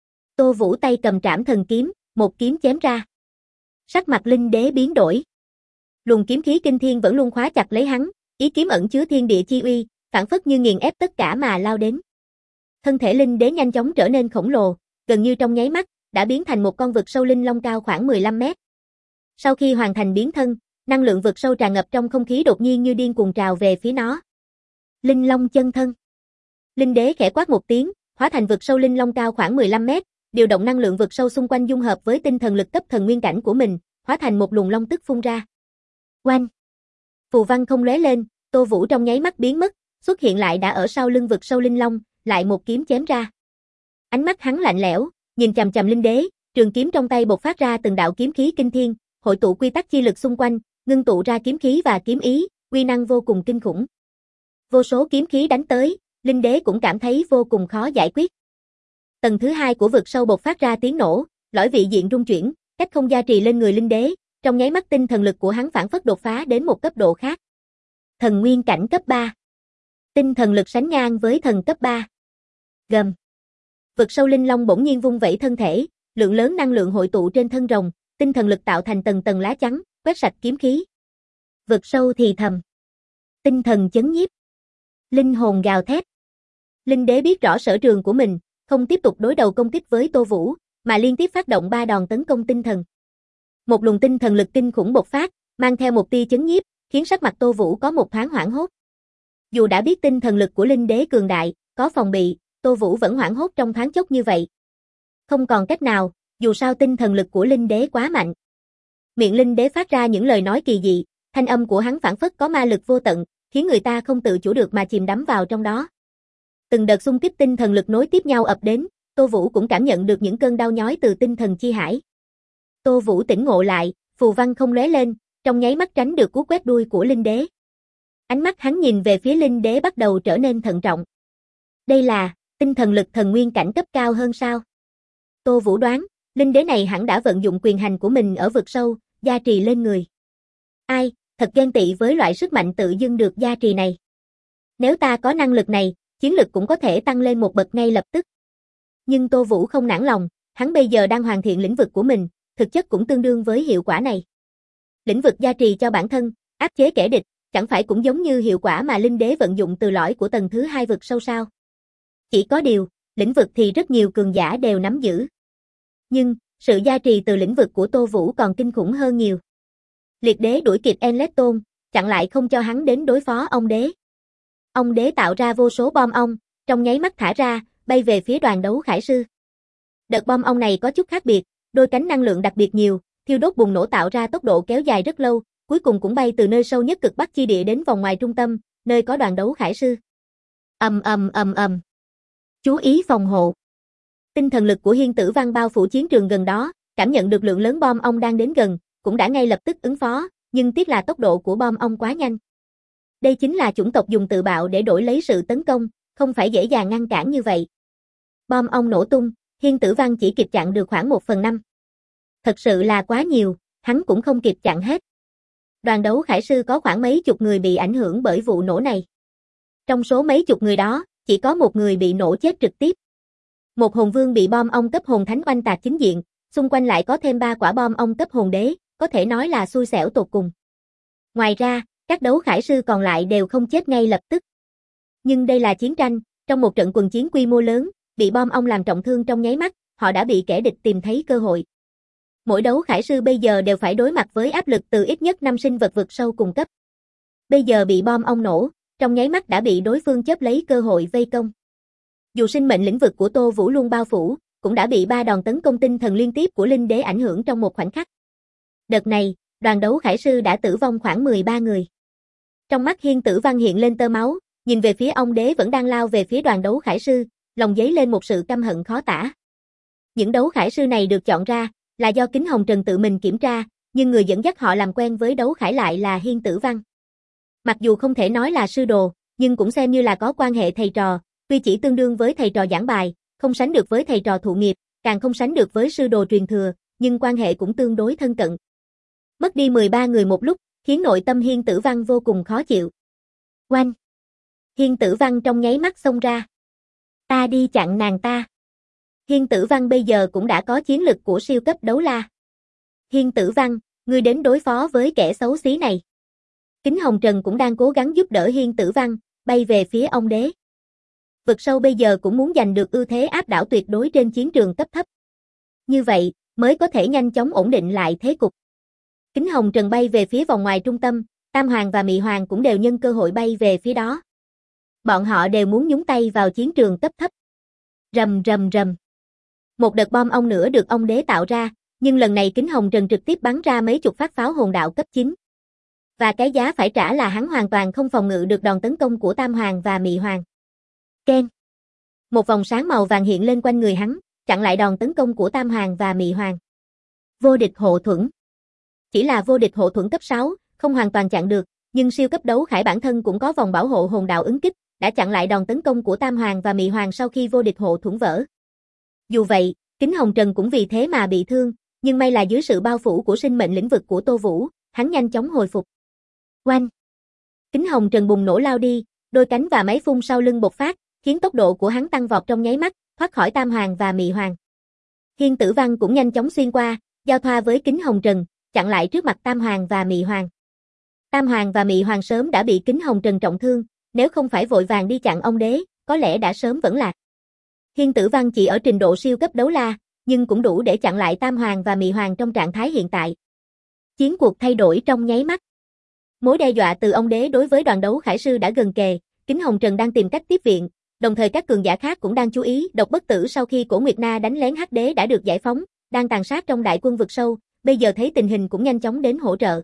Tô Vũ tay cầm trảm thần kiếm, một kiếm chém ra. Sắc mặt linh đế biến đổi. Luồng kiếm khí kinh thiên vẫn luôn khóa chặt lấy hắn, ý kiếm ẩn chứa thiên địa chi uy, phảng phất như nghiền ép tất cả mà lao đến. Thân thể linh đế nhanh chóng trở nên khổng lồ, gần như trong nháy mắt, đã biến thành một con vực sâu linh long cao khoảng 15 mét. Sau khi hoàn thành biến thân, năng lượng vực sâu tràn ngập trong không khí đột nhiên như điên cuồng trào về phía nó. Linh long chân thân. Linh đế khẽ quát một tiếng, hóa thành vực sâu linh long cao khoảng 15 mét, điều động năng lượng vực sâu xung quanh dung hợp với tinh thần lực cấp thần nguyên cảnh của mình, hóa thành một luồng long tức phun ra. Oanh! Phù văn không lóe lên, Tô Vũ trong nháy mắt biến mất, xuất hiện lại đã ở sau lưng vực sâu linh long, lại một kiếm chém ra. Ánh mắt hắn lạnh lẽo, nhìn chằm chằm linh đế, trường kiếm trong tay bộc phát ra từng đạo kiếm khí kinh thiên, hội tụ quy tắc chi lực xung quanh, ngưng tụ ra kiếm khí và kiếm ý, uy năng vô cùng kinh khủng. Vô số kiếm khí đánh tới, linh đế cũng cảm thấy vô cùng khó giải quyết. Tầng thứ hai của vực sâu bộc phát ra tiếng nổ, lõi vị diện rung chuyển, cách không gia trì lên người linh đế, trong nháy mắt tinh thần lực của hắn phảng phất đột phá đến một cấp độ khác. Thần nguyên cảnh cấp 3. Tinh thần lực sánh ngang với thần cấp 3. Gầm. Vực sâu linh long bỗng nhiên vung vẩy thân thể, lượng lớn năng lượng hội tụ trên thân rồng, tinh thần lực tạo thành tầng tầng lá chắn, quét sạch kiếm khí. Vực sâu thì thầm. Tinh thần chấn nhiếp. Linh hồn gào thét. Linh đế biết rõ sở trường của mình, không tiếp tục đối đầu công kích với Tô Vũ, mà liên tiếp phát động 3 đòn tấn công tinh thần. Một luồng tinh thần lực kinh khủng bộc phát, mang theo một tia chấn nhiếp, khiến sắc mặt Tô Vũ có một thoáng hoảng hốt. Dù đã biết tinh thần lực của linh đế cường đại, có phòng bị, Tô Vũ vẫn hoảng hốt trong thoáng chốc như vậy. Không còn cách nào, dù sao tinh thần lực của linh đế quá mạnh. Miệng linh đế phát ra những lời nói kỳ dị, thanh âm của hắn phảng phất có ma lực vô tận, khiến người ta không tự chủ được mà chìm đắm vào trong đó. Từng đợt xung kích tinh thần lực nối tiếp nhau ập đến, Tô Vũ cũng cảm nhận được những cơn đau nhói từ tinh thần chi hải. Tô Vũ tỉnh ngộ lại, phù văn không lóe lên, trong nháy mắt tránh được cú quét đuôi của linh đế. Ánh mắt hắn nhìn về phía linh đế bắt đầu trở nên thận trọng. Đây là tinh thần lực thần nguyên cảnh cấp cao hơn sao? Tô Vũ đoán, linh đế này hẳn đã vận dụng quyền hành của mình ở vực sâu, gia trì lên người. Ai, thật ghen tị với loại sức mạnh tự dưng được gia trì này. Nếu ta có năng lực này, chiến lực cũng có thể tăng lên một bậc ngay lập tức. Nhưng Tô Vũ không nản lòng, hắn bây giờ đang hoàn thiện lĩnh vực của mình, thực chất cũng tương đương với hiệu quả này. Lĩnh vực gia trì cho bản thân, áp chế kẻ địch, chẳng phải cũng giống như hiệu quả mà linh đế vận dụng từ lõi của tầng thứ 2 vực sâu sao? Chỉ có điều, lĩnh vực thì rất nhiều cường giả đều nắm giữ. Nhưng, sự gia trì từ lĩnh vực của Tô Vũ còn kinh khủng hơn nhiều. Liệt đế đuổi kịp Enleton, chặn lại không cho hắn đến đối phó ông đế. Ông đế tạo ra vô số bom ong, trong nháy mắt thả ra, bay về phía đoàn đấu khải sư. Đợt bom ong này có chút khác biệt, đôi cánh năng lượng đặc biệt nhiều, thiêu đốt bùng nổ tạo ra tốc độ kéo dài rất lâu, cuối cùng cũng bay từ nơi sâu nhất cực bắc chi địa đến vòng ngoài trung tâm, nơi có đoàn đấu khải sư. Ầm ầm ầm ầm. Chú ý phòng hộ. Tinh thần lực của Hiên Tử Văn bao phủ chiến trường gần đó, cảm nhận được lượng lớn bom ong đang đến gần, cũng đã ngay lập tức ứng phó, nhưng tiếc là tốc độ của bom ong quá nhanh. Đây chính là chủng tộc dùng tự bạo để đổi lấy sự tấn công, không phải dễ dàng ngăn cản như vậy. Bom ong nổ tung, Hiên Tử Văn chỉ kịp chặn được khoảng 1/5. Thật sự là quá nhiều, hắn cũng không kịp chặn hết. Đoàn đấu khải sư có khoảng mấy chục người bị ảnh hưởng bởi vụ nổ này. Trong số mấy chục người đó, chỉ có một người bị nổ chết trực tiếp. Một hồn vương bị bom ong cấp hồn thánh oanh tạc chính diện, xung quanh lại có thêm 3 quả bom ong cấp hồn đế, có thể nói là xui xẻo tột cùng. Ngoài ra, các đấu khải sư còn lại đều không chết ngay lập tức. Nhưng đây là chiến tranh, trong một trận quần chiến quy mô lớn, bị bom ong làm trọng thương trong nháy mắt, họ đã bị kẻ địch tìm thấy cơ hội. Mỗi đấu khải sư bây giờ đều phải đối mặt với áp lực từ ít nhất 5 sinh vật vực sâu cùng cấp. Bây giờ bị bom ong nổ, trong nháy mắt đã bị đối phương chớp lấy cơ hội vây công. Dù sinh mệnh lĩnh vực của Tô Vũ luôn bao phủ, cũng đã bị 3 đòn tấn công tinh thần liên tiếp của linh đế ảnh hưởng trong một khoảnh khắc. Đợt này, đoàn đấu khải sư đã tử vong khoảng 13 người. Trong mắt Hiên Tử Văn hiện lên tơ máu, nhìn về phía ông đế vẫn đang lao về phía đoàn đấu khải sư, lòng dấy lên một sự căm hận khó tả. Những đấu khải sư này được chọn ra, là do Kính Hồng Trần tự mình kiểm tra, nhưng người dẫn dắt họ làm quen với đấu khải lại là Hiên Tử Văn. Mặc dù không thể nói là sư đồ, nhưng cũng xem như là có quan hệ thầy trò, tuy chỉ tương đương với thầy trò giảng bài, không sánh được với thầy trò thụ nghiệp, càng không sánh được với sư đồ truyền thừa, nhưng quan hệ cũng tương đối thân cận. Mất đi 13 người một lúc, khiến nội tâm Hiên Tử Văn vô cùng khó chịu. Oanh! Hiên Tử Văn trong nháy mắt xông ra. Ta đi chặn nàng ta. Hiên Tử Văn bây giờ cũng đã có chiến lực của siêu cấp đấu la. Hiên Tử Văn, ngươi đến đối phó với kẻ xấu xí này. Kính Hồng Trần cũng đang cố gắng giúp đỡ Hiên Tử Văn, bay về phía ông đế. Vực sâu bây giờ cũng muốn giành được ưu thế áp đảo tuyệt đối trên chiến trường cấp thấp. Như vậy, mới có thể nhanh chóng ổn định lại thế cục. Kính Hồng Trần bay về phía vòng ngoài trung tâm, Tam Hoàng và Mị Hoàng cũng đều nhân cơ hội bay về phía đó. Bọn họ đều muốn nhúng tay vào chiến trường cấp thấp. Rầm rầm rầm. Một đợt bom ong nữa được ông đế tạo ra, nhưng lần này Kính Hồng Trần trực tiếp bắn ra mấy chục phát pháo hồn đạo cấp 9. Và cái giá phải trả là hắn hoàn toàn không phòng ngự được đòn tấn công của Tam Hoàng và Mị Hoàng. Ken. Một vòng sáng màu vàng hiện lên quanh người hắn, chặn lại đòn tấn công của Tam Hoàng và Mị Hoàng. Vô địch hộ thuẫn. Chỉ là vô địch hộ thuẫn cấp 6, không hoàn toàn chặn được, nhưng siêu cấp đấu khải bản thân cũng có vòng bảo hộ hồn đạo ứng kích, đã chặn lại đòn tấn công của Tam Hoàng và Mị Hoàng sau khi vô địch hộ thuẫn vỡ. Dù vậy, Kính Hồng Trần cũng vì thế mà bị thương, Nhưng may là dưới sự bao phủ của sinh mệnh lĩnh vực của Tô Vũ, hắn nhanh chóng hồi phục. Oanh! Kính hồng trần bùng nổ lao đi, đôi cánh và máy phun sau lưng bộc phát, khiến tốc độ của hắn tăng vọt trong nháy mắt, thoát khỏi Tam Hoàng và Mị Hoàng. Hiên Tử Văn cũng nhanh chóng xuyên qua, giao thoa với kính hồng trần, chặn lại trước mặt Tam Hoàng và Mị Hoàng. Tam Hoàng và Mị Hoàng sớm đã bị kính hồng trần trọng thương, nếu không phải vội vàng đi chặn ông đế, có lẽ đã sớm vẫn lạc. Hiên Tử Văn chỉ ở trình độ siêu cấp đấu la, nhưng cũng đủ để chặn lại Tam Hoàng và Mị Hoàng trong trạng thái hiện tại. Chiến cuộc thay đổi trong nháy mắt. Mối đe dọa từ ông đế đối với đoàn đấu khải sư đã gần kề, kính hồng trần đang tìm cách tiếp viện, đồng thời các cường giả khác cũng đang chú ý. Độc Bất Tử sau khi Cổ Nguyệt Na đánh lén Hắc Đế đã được giải phóng, đang tàn sát trong đại quân vực sâu, bây giờ thấy tình hình cũng nhanh chóng đến hỗ trợ.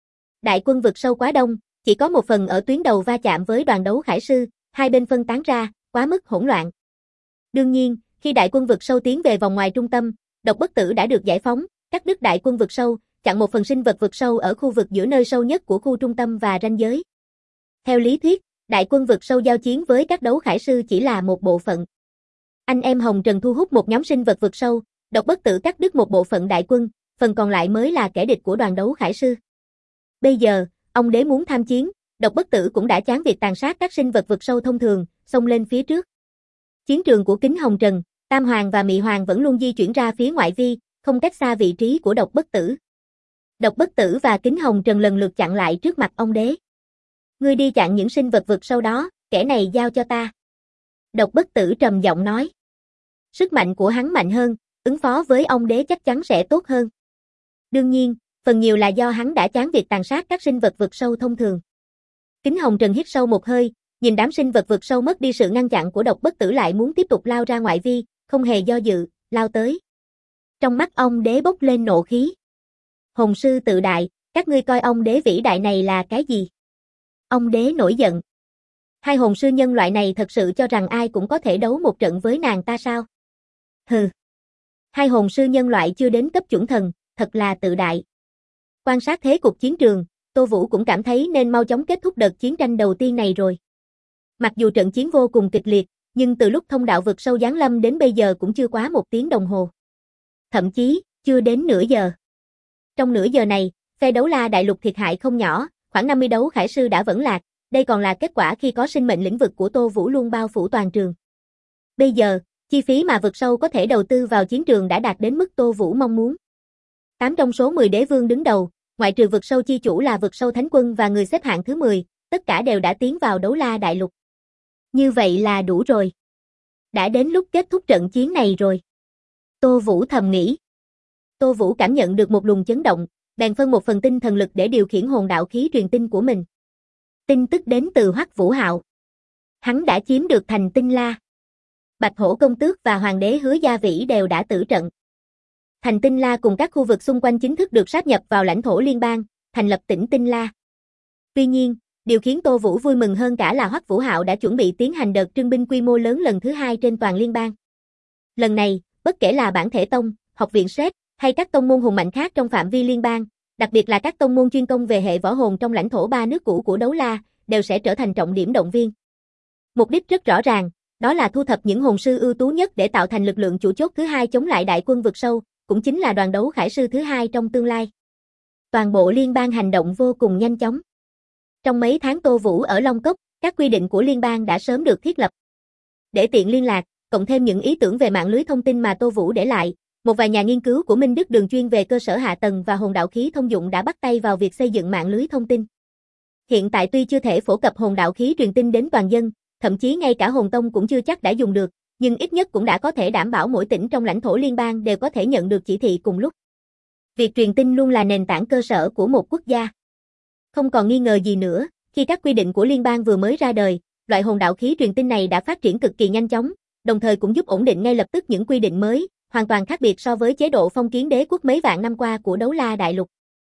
Đại quân vực sâu quá đông, chỉ có một phần ở tuyến đầu va chạm với đoàn đấu khải sư, hai bên phân tán ra, quá mức hỗn loạn. Đương nhiên, khi đại quân vực sâu tiến về vòng ngoài trung tâm, Độc Bất Tử đã được giải phóng, cắt đứt đại quân vực sâu, chặn một phần sinh vật vực sâu ở khu vực giữa nơi sâu nhất của khu trung tâm và ranh giới. Theo lý thuyết, đại quân vực sâu giao chiến với các đấu khải sư chỉ là một bộ phận. Anh em Hồng Trần thu hút một nhóm sinh vật vực sâu, Độc Bất Tử cắt đứt một bộ phận đại quân, phần còn lại mới là kẻ địch của đoàn đấu khải sư. Bây giờ, ông đế muốn tham chiến, Độc Bất Tử cũng đã chán việc tàn sát các sinh vật vực sâu thông thường, xông lên phía trước. Chiến trường của kính hồng trần, Tam Hoàng và Mị Hoàng vẫn luôn di chuyển ra phía ngoại vi, không cách xa vị trí của Độc Bất Tử. Độc Bất Tử và kính hồng trần lần lượt chặn lại trước mặt ông đế. Ngươi đi chặn những sinh vật vực sâu đó, kẻ này giao cho ta. Độc Bất Tử trầm giọng nói. Sức mạnh của hắn mạnh hơn, ứng phó với ông đế chắc chắn sẽ tốt hơn. Đương nhiên, phần nhiều là do hắn đã chán việc tàn sát các sinh vật vực sâu thông thường. Kính hồng trần hít sâu một hơi, nhìn đám sinh vật vực sâu mất đi sự ngăn chặn của Độc Bất Tử lại muốn tiếp tục lao ra ngoại vi, không hề do dự, lao tới. Trong mắt ông đế bốc lên nộ khí. Hồn sư tự đại, các ngươi coi ông đế vĩ đại này là cái gì? Ông đế nổi giận. Hai hồn sư nhân loại này thật sự cho rằng ai cũng có thể đấu một trận với nàng ta sao? Hừ. Hai hồn sư nhân loại chưa đến cấp chuẩn thần, thật là tự đại. Quan sát thế cục chiến trường, Tô Vũ cũng cảm thấy nên mau chóng kết thúc đợt chiến tranh đầu tiên này rồi. Mặc dù trận chiến vô cùng kịch liệt, nhưng từ lúc thông đạo vực sâu giáng lâm đến bây giờ cũng chưa quá 1 tiếng đồng hồ. Thậm chí, chưa đến nửa giờ. Trong nửa giờ này, phe đấu la đại lục thiệt hại không nhỏ, khoảng 50 đấu khải sư đã vẫn lạc, đây còn là kết quả khi có sinh mệnh lĩnh vực của Tô Vũ luôn bao phủ toàn trường. Bây giờ, chi phí mà vực sâu có thể đầu tư vào chiến trường đã đạt đến mức Tô Vũ mong muốn. 8 trong số 10 đế vương đứng đầu, ngoại trừ vực sâu chi chủ là vực sâu thánh quân và người xếp hạng thứ 10, tất cả đều đã tiến vào đấu la đại lục. Như vậy là đủ rồi. Đã đến lúc kết thúc trận chiến này rồi. Tô Vũ thầm nghĩ. Tô Vũ cảm nhận được một luồng chấn động, bèn phân một phần tinh thần lực để điều khiển hồn đạo khí truyền tinh của mình. Tin tức đến từ Hoắc Vũ Hạo. Hắn đã chiếm được thành Tinh La. Bạch Hổ công tước và hoàng đế Hứa Gia Vĩ đều đã tử trận. Thành Tinh La cùng các khu vực xung quanh chính thức được sáp nhập vào lãnh thổ liên bang, thành lập tỉnh Tinh La. Tuy nhiên, điều khiến Tô Vũ vui mừng hơn cả là Hoắc Vũ Hạo đã chuẩn bị tiến hành đợt trưng binh quy mô lớn lần thứ 2 trên toàn liên bang. Lần này, bất kể là bản thể tông, học viện Sét hay các tông môn hùng mạnh khác trong phạm vi liên bang, đặc biệt là các tông môn chuyên công về hệ võ hồn trong lãnh thổ 3 nước cũ của đấu la, đều sẽ trở thành trọng điểm động viên. Mục đích rất rõ ràng, đó là thu thập những hồn sư ưu tú nhất để tạo thành lực lượng chủ chốt thứ 2 chống lại đại quân vực sâu, cũng chính là đoàn đấu khải sư thứ 2 trong tương lai. Toàn bộ liên bang hành động vô cùng nhanh chóng. Trong mấy tháng Tô Vũ ở Long Cốc, các quy định của liên bang đã sớm được thiết lập. Để tiện liên lạc, cộng thêm những ý tưởng về mạng lưới thông tin mà Tô Vũ để lại, một vài nhà nghiên cứu của Minh Đức Đường chuyên về cơ sở hạ tầng và hồn đạo khí thông dụng đã bắt tay vào việc xây dựng mạng lưới thông tin. Hiện tại tuy chưa thể phổ cập hồn đạo khí truyền tin đến toàn dân, thậm chí ngay cả hồn tông cũng chưa chắc đã dùng được, nhưng ít nhất cũng đã có thể đảm bảo mỗi tỉnh trong lãnh thổ liên bang đều có thể nhận được chỉ thị cùng lúc. Việc truyền tin luôn là nền tảng cơ sở của một quốc gia. Không còn nghi ngờ gì nữa, khi các quy định của liên bang vừa mới ra đời, loại hồn đạo khí truyền tin này đã phát triển cực kỳ nhanh chóng, đồng thời cũng giúp ổn định ngay lập tức những quy định mới, hoàn toàn khác biệt so với chế độ phong kiến đế quốc mấy vạn năm qua của đấu la đại lục.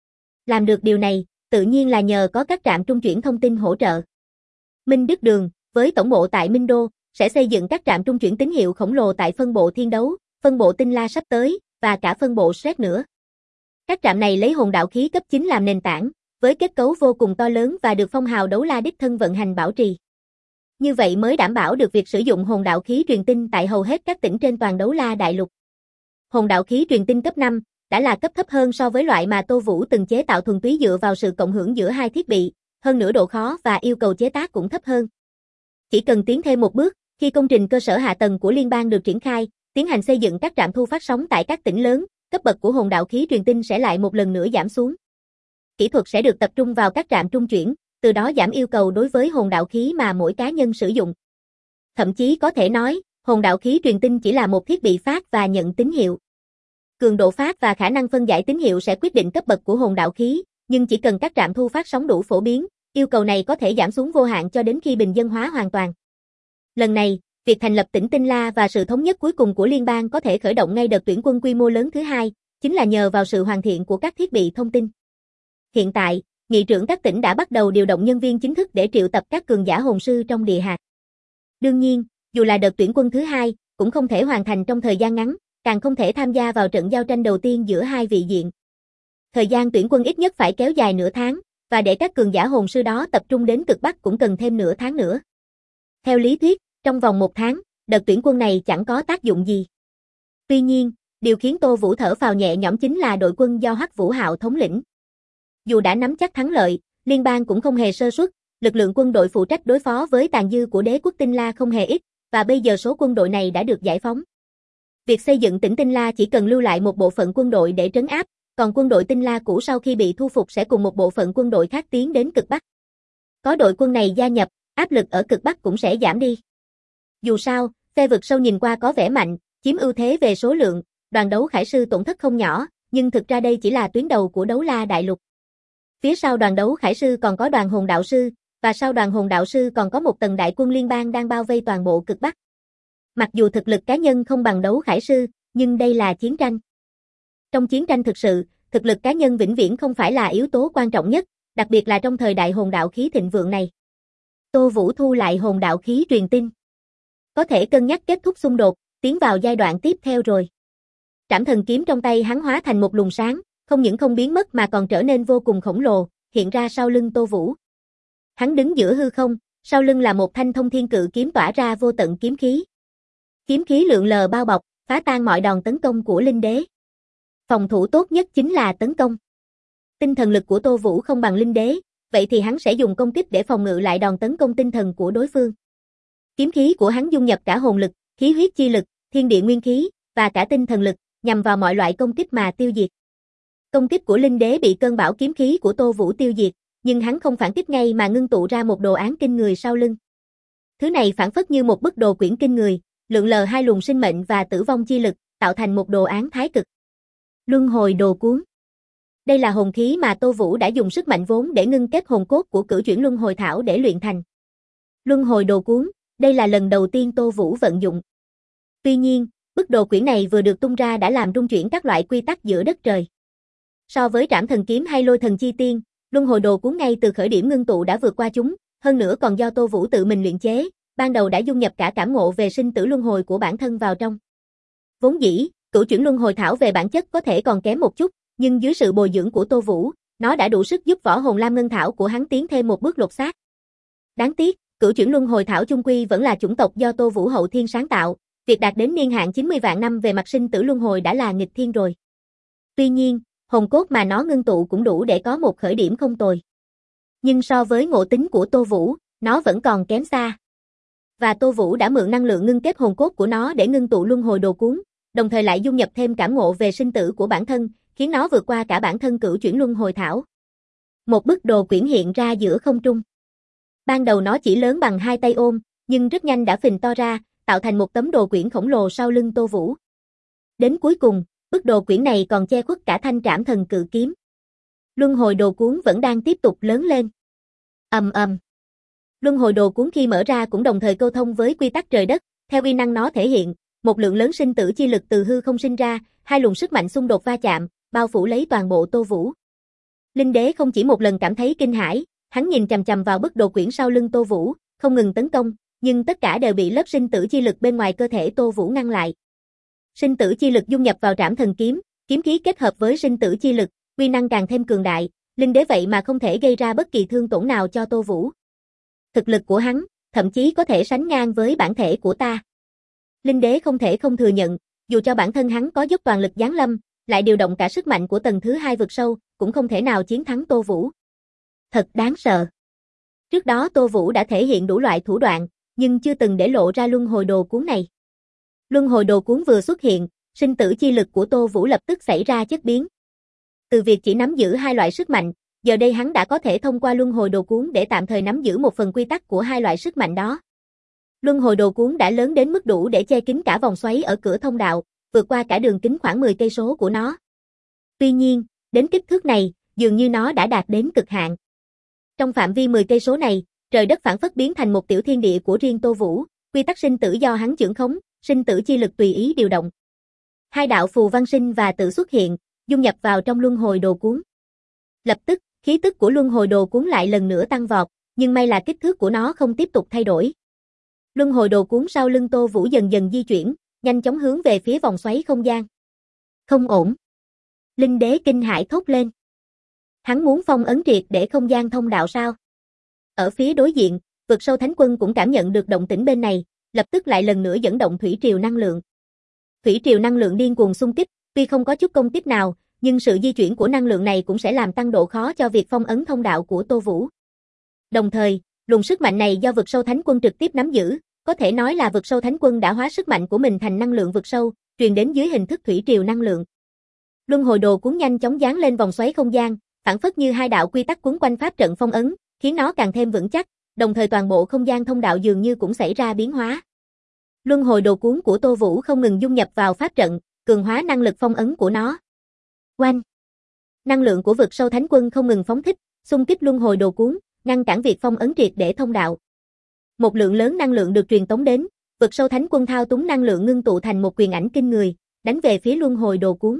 Làm được điều này, tự nhiên là nhờ có các trạm trung chuyển thông tin hỗ trợ. Minh Đức Đường, với tổng bộ tại Minh Đô, sẽ xây dựng các trạm trung chuyển tín hiệu khổng lồ tại phân bộ Thiên Đấu, phân bộ Tinh La sắp tới, và cả phân bộ Sét nữa. Các trạm này lấy hồn đạo khí cấp 9 làm nền tảng, với kết cấu vô cùng to lớn và được phong hào đấu la đích thân vận hành bảo trì. Như vậy mới đảm bảo được việc sử dụng hồn đạo khí truyền tin tại hầu hết các tỉnh trên toàn đấu la đại lục. Hồn đạo khí truyền tin cấp 5, đã là cấp thấp hơn so với loại mà Tô Vũ từng chế tạo thuần túy dựa vào sự cộng hưởng giữa hai thiết bị, hơn nữa độ khó và yêu cầu chế tác cũng thấp hơn. Chỉ cần tiến thêm một bước, khi công trình cơ sở hạ tầng của liên bang được triển khai, tiến hành xây dựng các trạm thu phát sóng tại các tỉnh lớn, cấp bậc của hồn đạo khí truyền tinh sẽ lại một lần nữa giảm xuống. Kỹ thuật sẽ được tập trung vào các trạm trung chuyển, từ đó giảm yêu cầu đối với hồn đạo khí mà mỗi cá nhân sử dụng. Thậm chí có thể nói, hồn đạo khí truyền tinh chỉ là một thiết bị phát và nhận tín hiệu. Cường độ phát và khả năng phân giải tín hiệu sẽ quyết định cấp bậc của hồn đạo khí, nhưng chỉ cần các trạm thu phát sóng đủ phổ biến, yêu cầu này có thể giảm xuống vô hạn cho đến khi bình dân hóa hoàn toàn. Lần này, việc thành lập tỉnh Tinh La và sự thống nhất cuối cùng của liên bang có thể khởi động ngay đợt tuyển quân quy mô lớn thứ hai, chính là nhờ vào sự hoàn thiện của các thiết bị thông tin. Hiện tại, nghị trưởng các tỉnh đã bắt đầu điều động nhân viên chính thức để triệu tập các cường giả hồn sư trong địa hạt. Đương nhiên, dù là đợt tuyển quân thứ hai, cũng không thể hoàn thành trong thời gian ngắn, càng không thể tham gia vào trận giao tranh đầu tiên giữa hai vị diện. Thời gian tuyển quân ít nhất phải kéo dài nửa tháng, và để các cường giả hồn sư đó tập trung đến cực Bắc cũng cần thêm nửa tháng nữa. Theo lý thuyết, trong vòng một tháng, đợt tuyển quân này chẳng có tác dụng gì. Tuy nhiên, điều khiến Tô Vũ thở phào nhẹ nhõm chính là đội quân do Hắc Vũ Hạo thống lĩnh. Dù đã nắm chắc thắng lợi, liên bang cũng không hề sơ suất, lực lượng quân đội phụ trách đối phó với tàn dư của đế quốc Tinh La không hề ít, và bây giờ số quân đội này đã được giải phóng. Việc xây dựng tỉnh Tinh La chỉ cần lưu lại một bộ phận quân đội để trấn áp, còn quân đội Tinh La cũ sau khi bị thu phục sẽ cùng một bộ phận quân đội khác tiến đến cực Bắc. Có đội quân này gia nhập, áp lực ở cực Bắc cũng sẽ giảm đi. Dù sao, phe vực sâu nhìn qua có vẻ mạnh, chiếm ưu thế về số lượng, đoàn đấu khải sư tổn thất không nhỏ, nhưng thực ra đây chỉ là tuyến đầu của đấu la đại lục. Phía sau đoàn đấu khải sư còn có đoàn hồn đạo sư, và sau đoàn hồn đạo sư còn có một tầng đại quân liên bang đang bao vây toàn bộ cực Bắc. Mặc dù thực lực cá nhân không bằng đấu khải sư, nhưng đây là chiến tranh. Trong chiến tranh thực sự, thực lực cá nhân vĩnh viễn không phải là yếu tố quan trọng nhất, đặc biệt là trong thời đại hồn đạo khí thịnh vượng này. Tô Vũ thu lại hồn đạo khí truyền tinh. Có thể cân nhắc kết thúc xung đột, tiến vào giai đoạn tiếp theo rồi. Trảm thần kiếm trong tay hắn hóa thành một luồng sáng, không những không biến mất mà còn trở nên vô cùng khổng lồ, hiện ra sau lưng Tô Vũ. Hắn đứng giữa hư không, sau lưng là một thanh thông thiên cự kiếm tỏa ra vô tận kiếm khí. Kiếm khí lượn lờ bao bọc, phá tan mọi đòn tấn công của linh đế. Phòng thủ tốt nhất chính là tấn công. Tinh thần lực của Tô Vũ không bằng linh đế, vậy thì hắn sẽ dùng công kích để phòng ngự lại đòn tấn công tinh thần của đối phương. Kiếm khí của hắn dung nhập cả hồn lực, khí huyết chi lực, thiên địa nguyên khí, và cả tinh thần lực, nhằm vào mọi loại công kích mà tiêu diệt. Công kích của linh đế bị cơn bão kiếm khí của Tô Vũ tiêu diệt, nhưng hắn không phản kích ngay mà ngưng tụ ra một đồ án kinh người sau lưng. Thứ này phản phất như một bức đồ quyển kinh người, lượn lờ hai luồng sinh mệnh và tử vong chi lực, tạo thành một đồ án thái cực. Luân hồi đồ cuốn. Đây là hồn khí mà Tô Vũ đã dùng sức mạnh vốn để ngưng kết hồn cốt của cửu chuyển luân hồi thảo để luyện thành. Luân hồi đồ cuốn, đây là lần đầu tiên Tô Vũ vận dụng. Tuy nhiên, bức đồ quyển này vừa được tung ra đã làm rung chuyển các loại quy tắc giữa đất trời. So với Trảm thần kiếm hay Lôi thần chi tiên, luân hồi đồ cuốn ngay từ khởi điểm ngưng tụ đã vượt qua chúng, hơn nữa còn do Tô Vũ tự mình luyện chế, ban đầu đã dung nhập cả cảm ngộ về sinh tử luân hồi của bản thân vào trong. Vốn dĩ, cửu chuyển luân hồi thảo về bản chất có thể còn kém một chút, nhưng dưới sự bồi dưỡng của Tô Vũ, nó đã đủ sức giúp võ hồn lam ngân thảo của hắn tiến thêm một bước lột xác. Đáng tiếc, cửu chuyển luân hồi thảo chung quy vẫn là chủng tộc do Tô Vũ hậu thiên sáng tạo, việc đạt đến niên hạn 90 vạn năm về mặt sinh tử luân hồi đã là nghịch thiên rồi. Tuy nhiên, hồn cốt mà nó ngưng tụ cũng đủ để có một khởi điểm không tồi. Nhưng so với ngộ tính của Tô Vũ, nó vẫn còn kém xa. Và Tô Vũ đã mượn năng lượng ngưng kết hồn cốt của nó để ngưng tụ luân hồi đồ cuốn, đồng thời lại dung nhập thêm cảm ngộ về sinh tử của bản thân, khiến nó vượt qua cả bản thân cửu chuyển luân hồi thảo. Một bức đồ quyển hiện ra giữa không trung. Ban đầu nó chỉ lớn bằng hai tay ôm, nhưng rất nhanh đã phình to ra, tạo thành một tấm đồ quyển khổng lồ sau lưng Tô Vũ. Đến cuối cùng, bức đồ quyển này còn che khuất cả thanh trảm thần cự kiếm. Luân hồi đồ cuốn vẫn đang tiếp tục lớn lên. Ầm ầm. Luân hồi đồ cuốn khi mở ra cũng đồng thời câu thông với quy tắc trời đất, theo uy năng nó thể hiện, một lượng lớn sinh tử chi lực từ hư không sinh ra, hai luồng sức mạnh xung đột va chạm, bao phủ lấy toàn bộ Tô Vũ. Linh đế không chỉ một lần cảm thấy kinh hãi, hắn nhìn chằm chằm vào bức đồ quyển sau lưng Tô Vũ, không ngừng tấn công, nhưng tất cả đều bị lớp sinh tử chi lực bên ngoài cơ thể Tô Vũ ngăn lại. Sinh tử chi lực dung nhập vào trảm thần kiếm, kiếm khí kết hợp với sinh tử chi lực, uy năng càng thêm cường đại, linh đế vậy mà không thể gây ra bất kỳ thương tổn nào cho Tô Vũ. Thực lực của hắn, thậm chí có thể sánh ngang với bản thể của ta. Linh đế không thể không thừa nhận, dù cho bản thân hắn có dốc toàn lực giáng lâm, lại điều động cả sức mạnh của tầng thứ 2 vực sâu, cũng không thể nào chiến thắng Tô Vũ. Thật đáng sợ. Trước đó Tô Vũ đã thể hiện đủ loại thủ đoạn, nhưng chưa từng để lộ ra luân hồi đồ cuốn này. Luân hồi đồ cuốn vừa xuất hiện, sinh tử chi lực của Tô Vũ lập tức xảy ra chất biến. Từ việc chỉ nắm giữ hai loại sức mạnh, giờ đây hắn đã có thể thông qua luân hồi đồ cuốn để tạm thời nắm giữ một phần quy tắc của hai loại sức mạnh đó. Luân hồi đồ cuốn đã lớn đến mức đủ để che kín cả vòng xoáy ở cửa thông đạo, vượt qua cả đường kính khoảng 10 cây số của nó. Tuy nhiên, đến kích thước này, dường như nó đã đạt đến cực hạn. Trong phạm vi 10 cây số này, trời đất phảng phất biến thành một tiểu thiên địa của riêng Tô Vũ, quy tắc sinh tử do hắn chưởng khống, sinh tử chi lực tùy ý điều động. Hai đạo phù văn sinh và tử xuất hiện, dung nhập vào trong luân hồi đồ cuốn. Lập tức, khí tức của luân hồi đồ cuốn lại lần nữa tăng vọt, nhưng may là kích thước của nó không tiếp tục thay đổi. Luân hồi đồ cuốn sau lưng Tô Vũ dần dần di chuyển, nhanh chóng hướng về phía vòng xoáy không gian. Không ổn. Linh đế kinh hãi thốt lên. Hắn muốn phong ấn triệt để không gian thông đạo sao? Ở phía đối diện, vực sâu thánh quân cũng cảm nhận được động tĩnh bên này, lập tức lại lần nữa dẫn động thủy triều năng lượng. Thủy triều năng lượng điên cuồng xung kích, tuy không có chút công kích nào, nhưng sự di chuyển của năng lượng này cũng sẽ làm tăng độ khó cho việc phong ấn thông đạo của Tô Vũ. Đồng thời, luồng sức mạnh này do vực sâu thánh quân trực tiếp nắm giữ, có thể nói là vực sâu thánh quân đã hóa sức mạnh của mình thành năng lượng vực sâu, truyền đến dưới hình thức thủy triều năng lượng. Luân hồi đồ cuốn nhanh chóng dán lên vòng xoáy không gian, phảng phất như hai đạo quy tắc quấn quanh pháp trận phong ấn, khiến nó càng thêm vững chắc, đồng thời toàn bộ không gian thông đạo dường như cũng xảy ra biến hóa. Luân hồi đồ cuốn của Tô Vũ không ngừng dung nhập vào pháp trận, cường hóa năng lực phong ấn của nó. Oanh! Năng lượng của vực sâu thánh quân không ngừng phóng thích, xung kích luân hồi đồ cuốn, ngăn cản việc phong ấn triệt để thông đạo. Một lượng lớn năng lượng được truyền tống đến, vực sâu thánh quân thao túng năng lượng ngưng tụ thành một quyền ảnh kinh người, đánh về phía luân hồi đồ cuốn.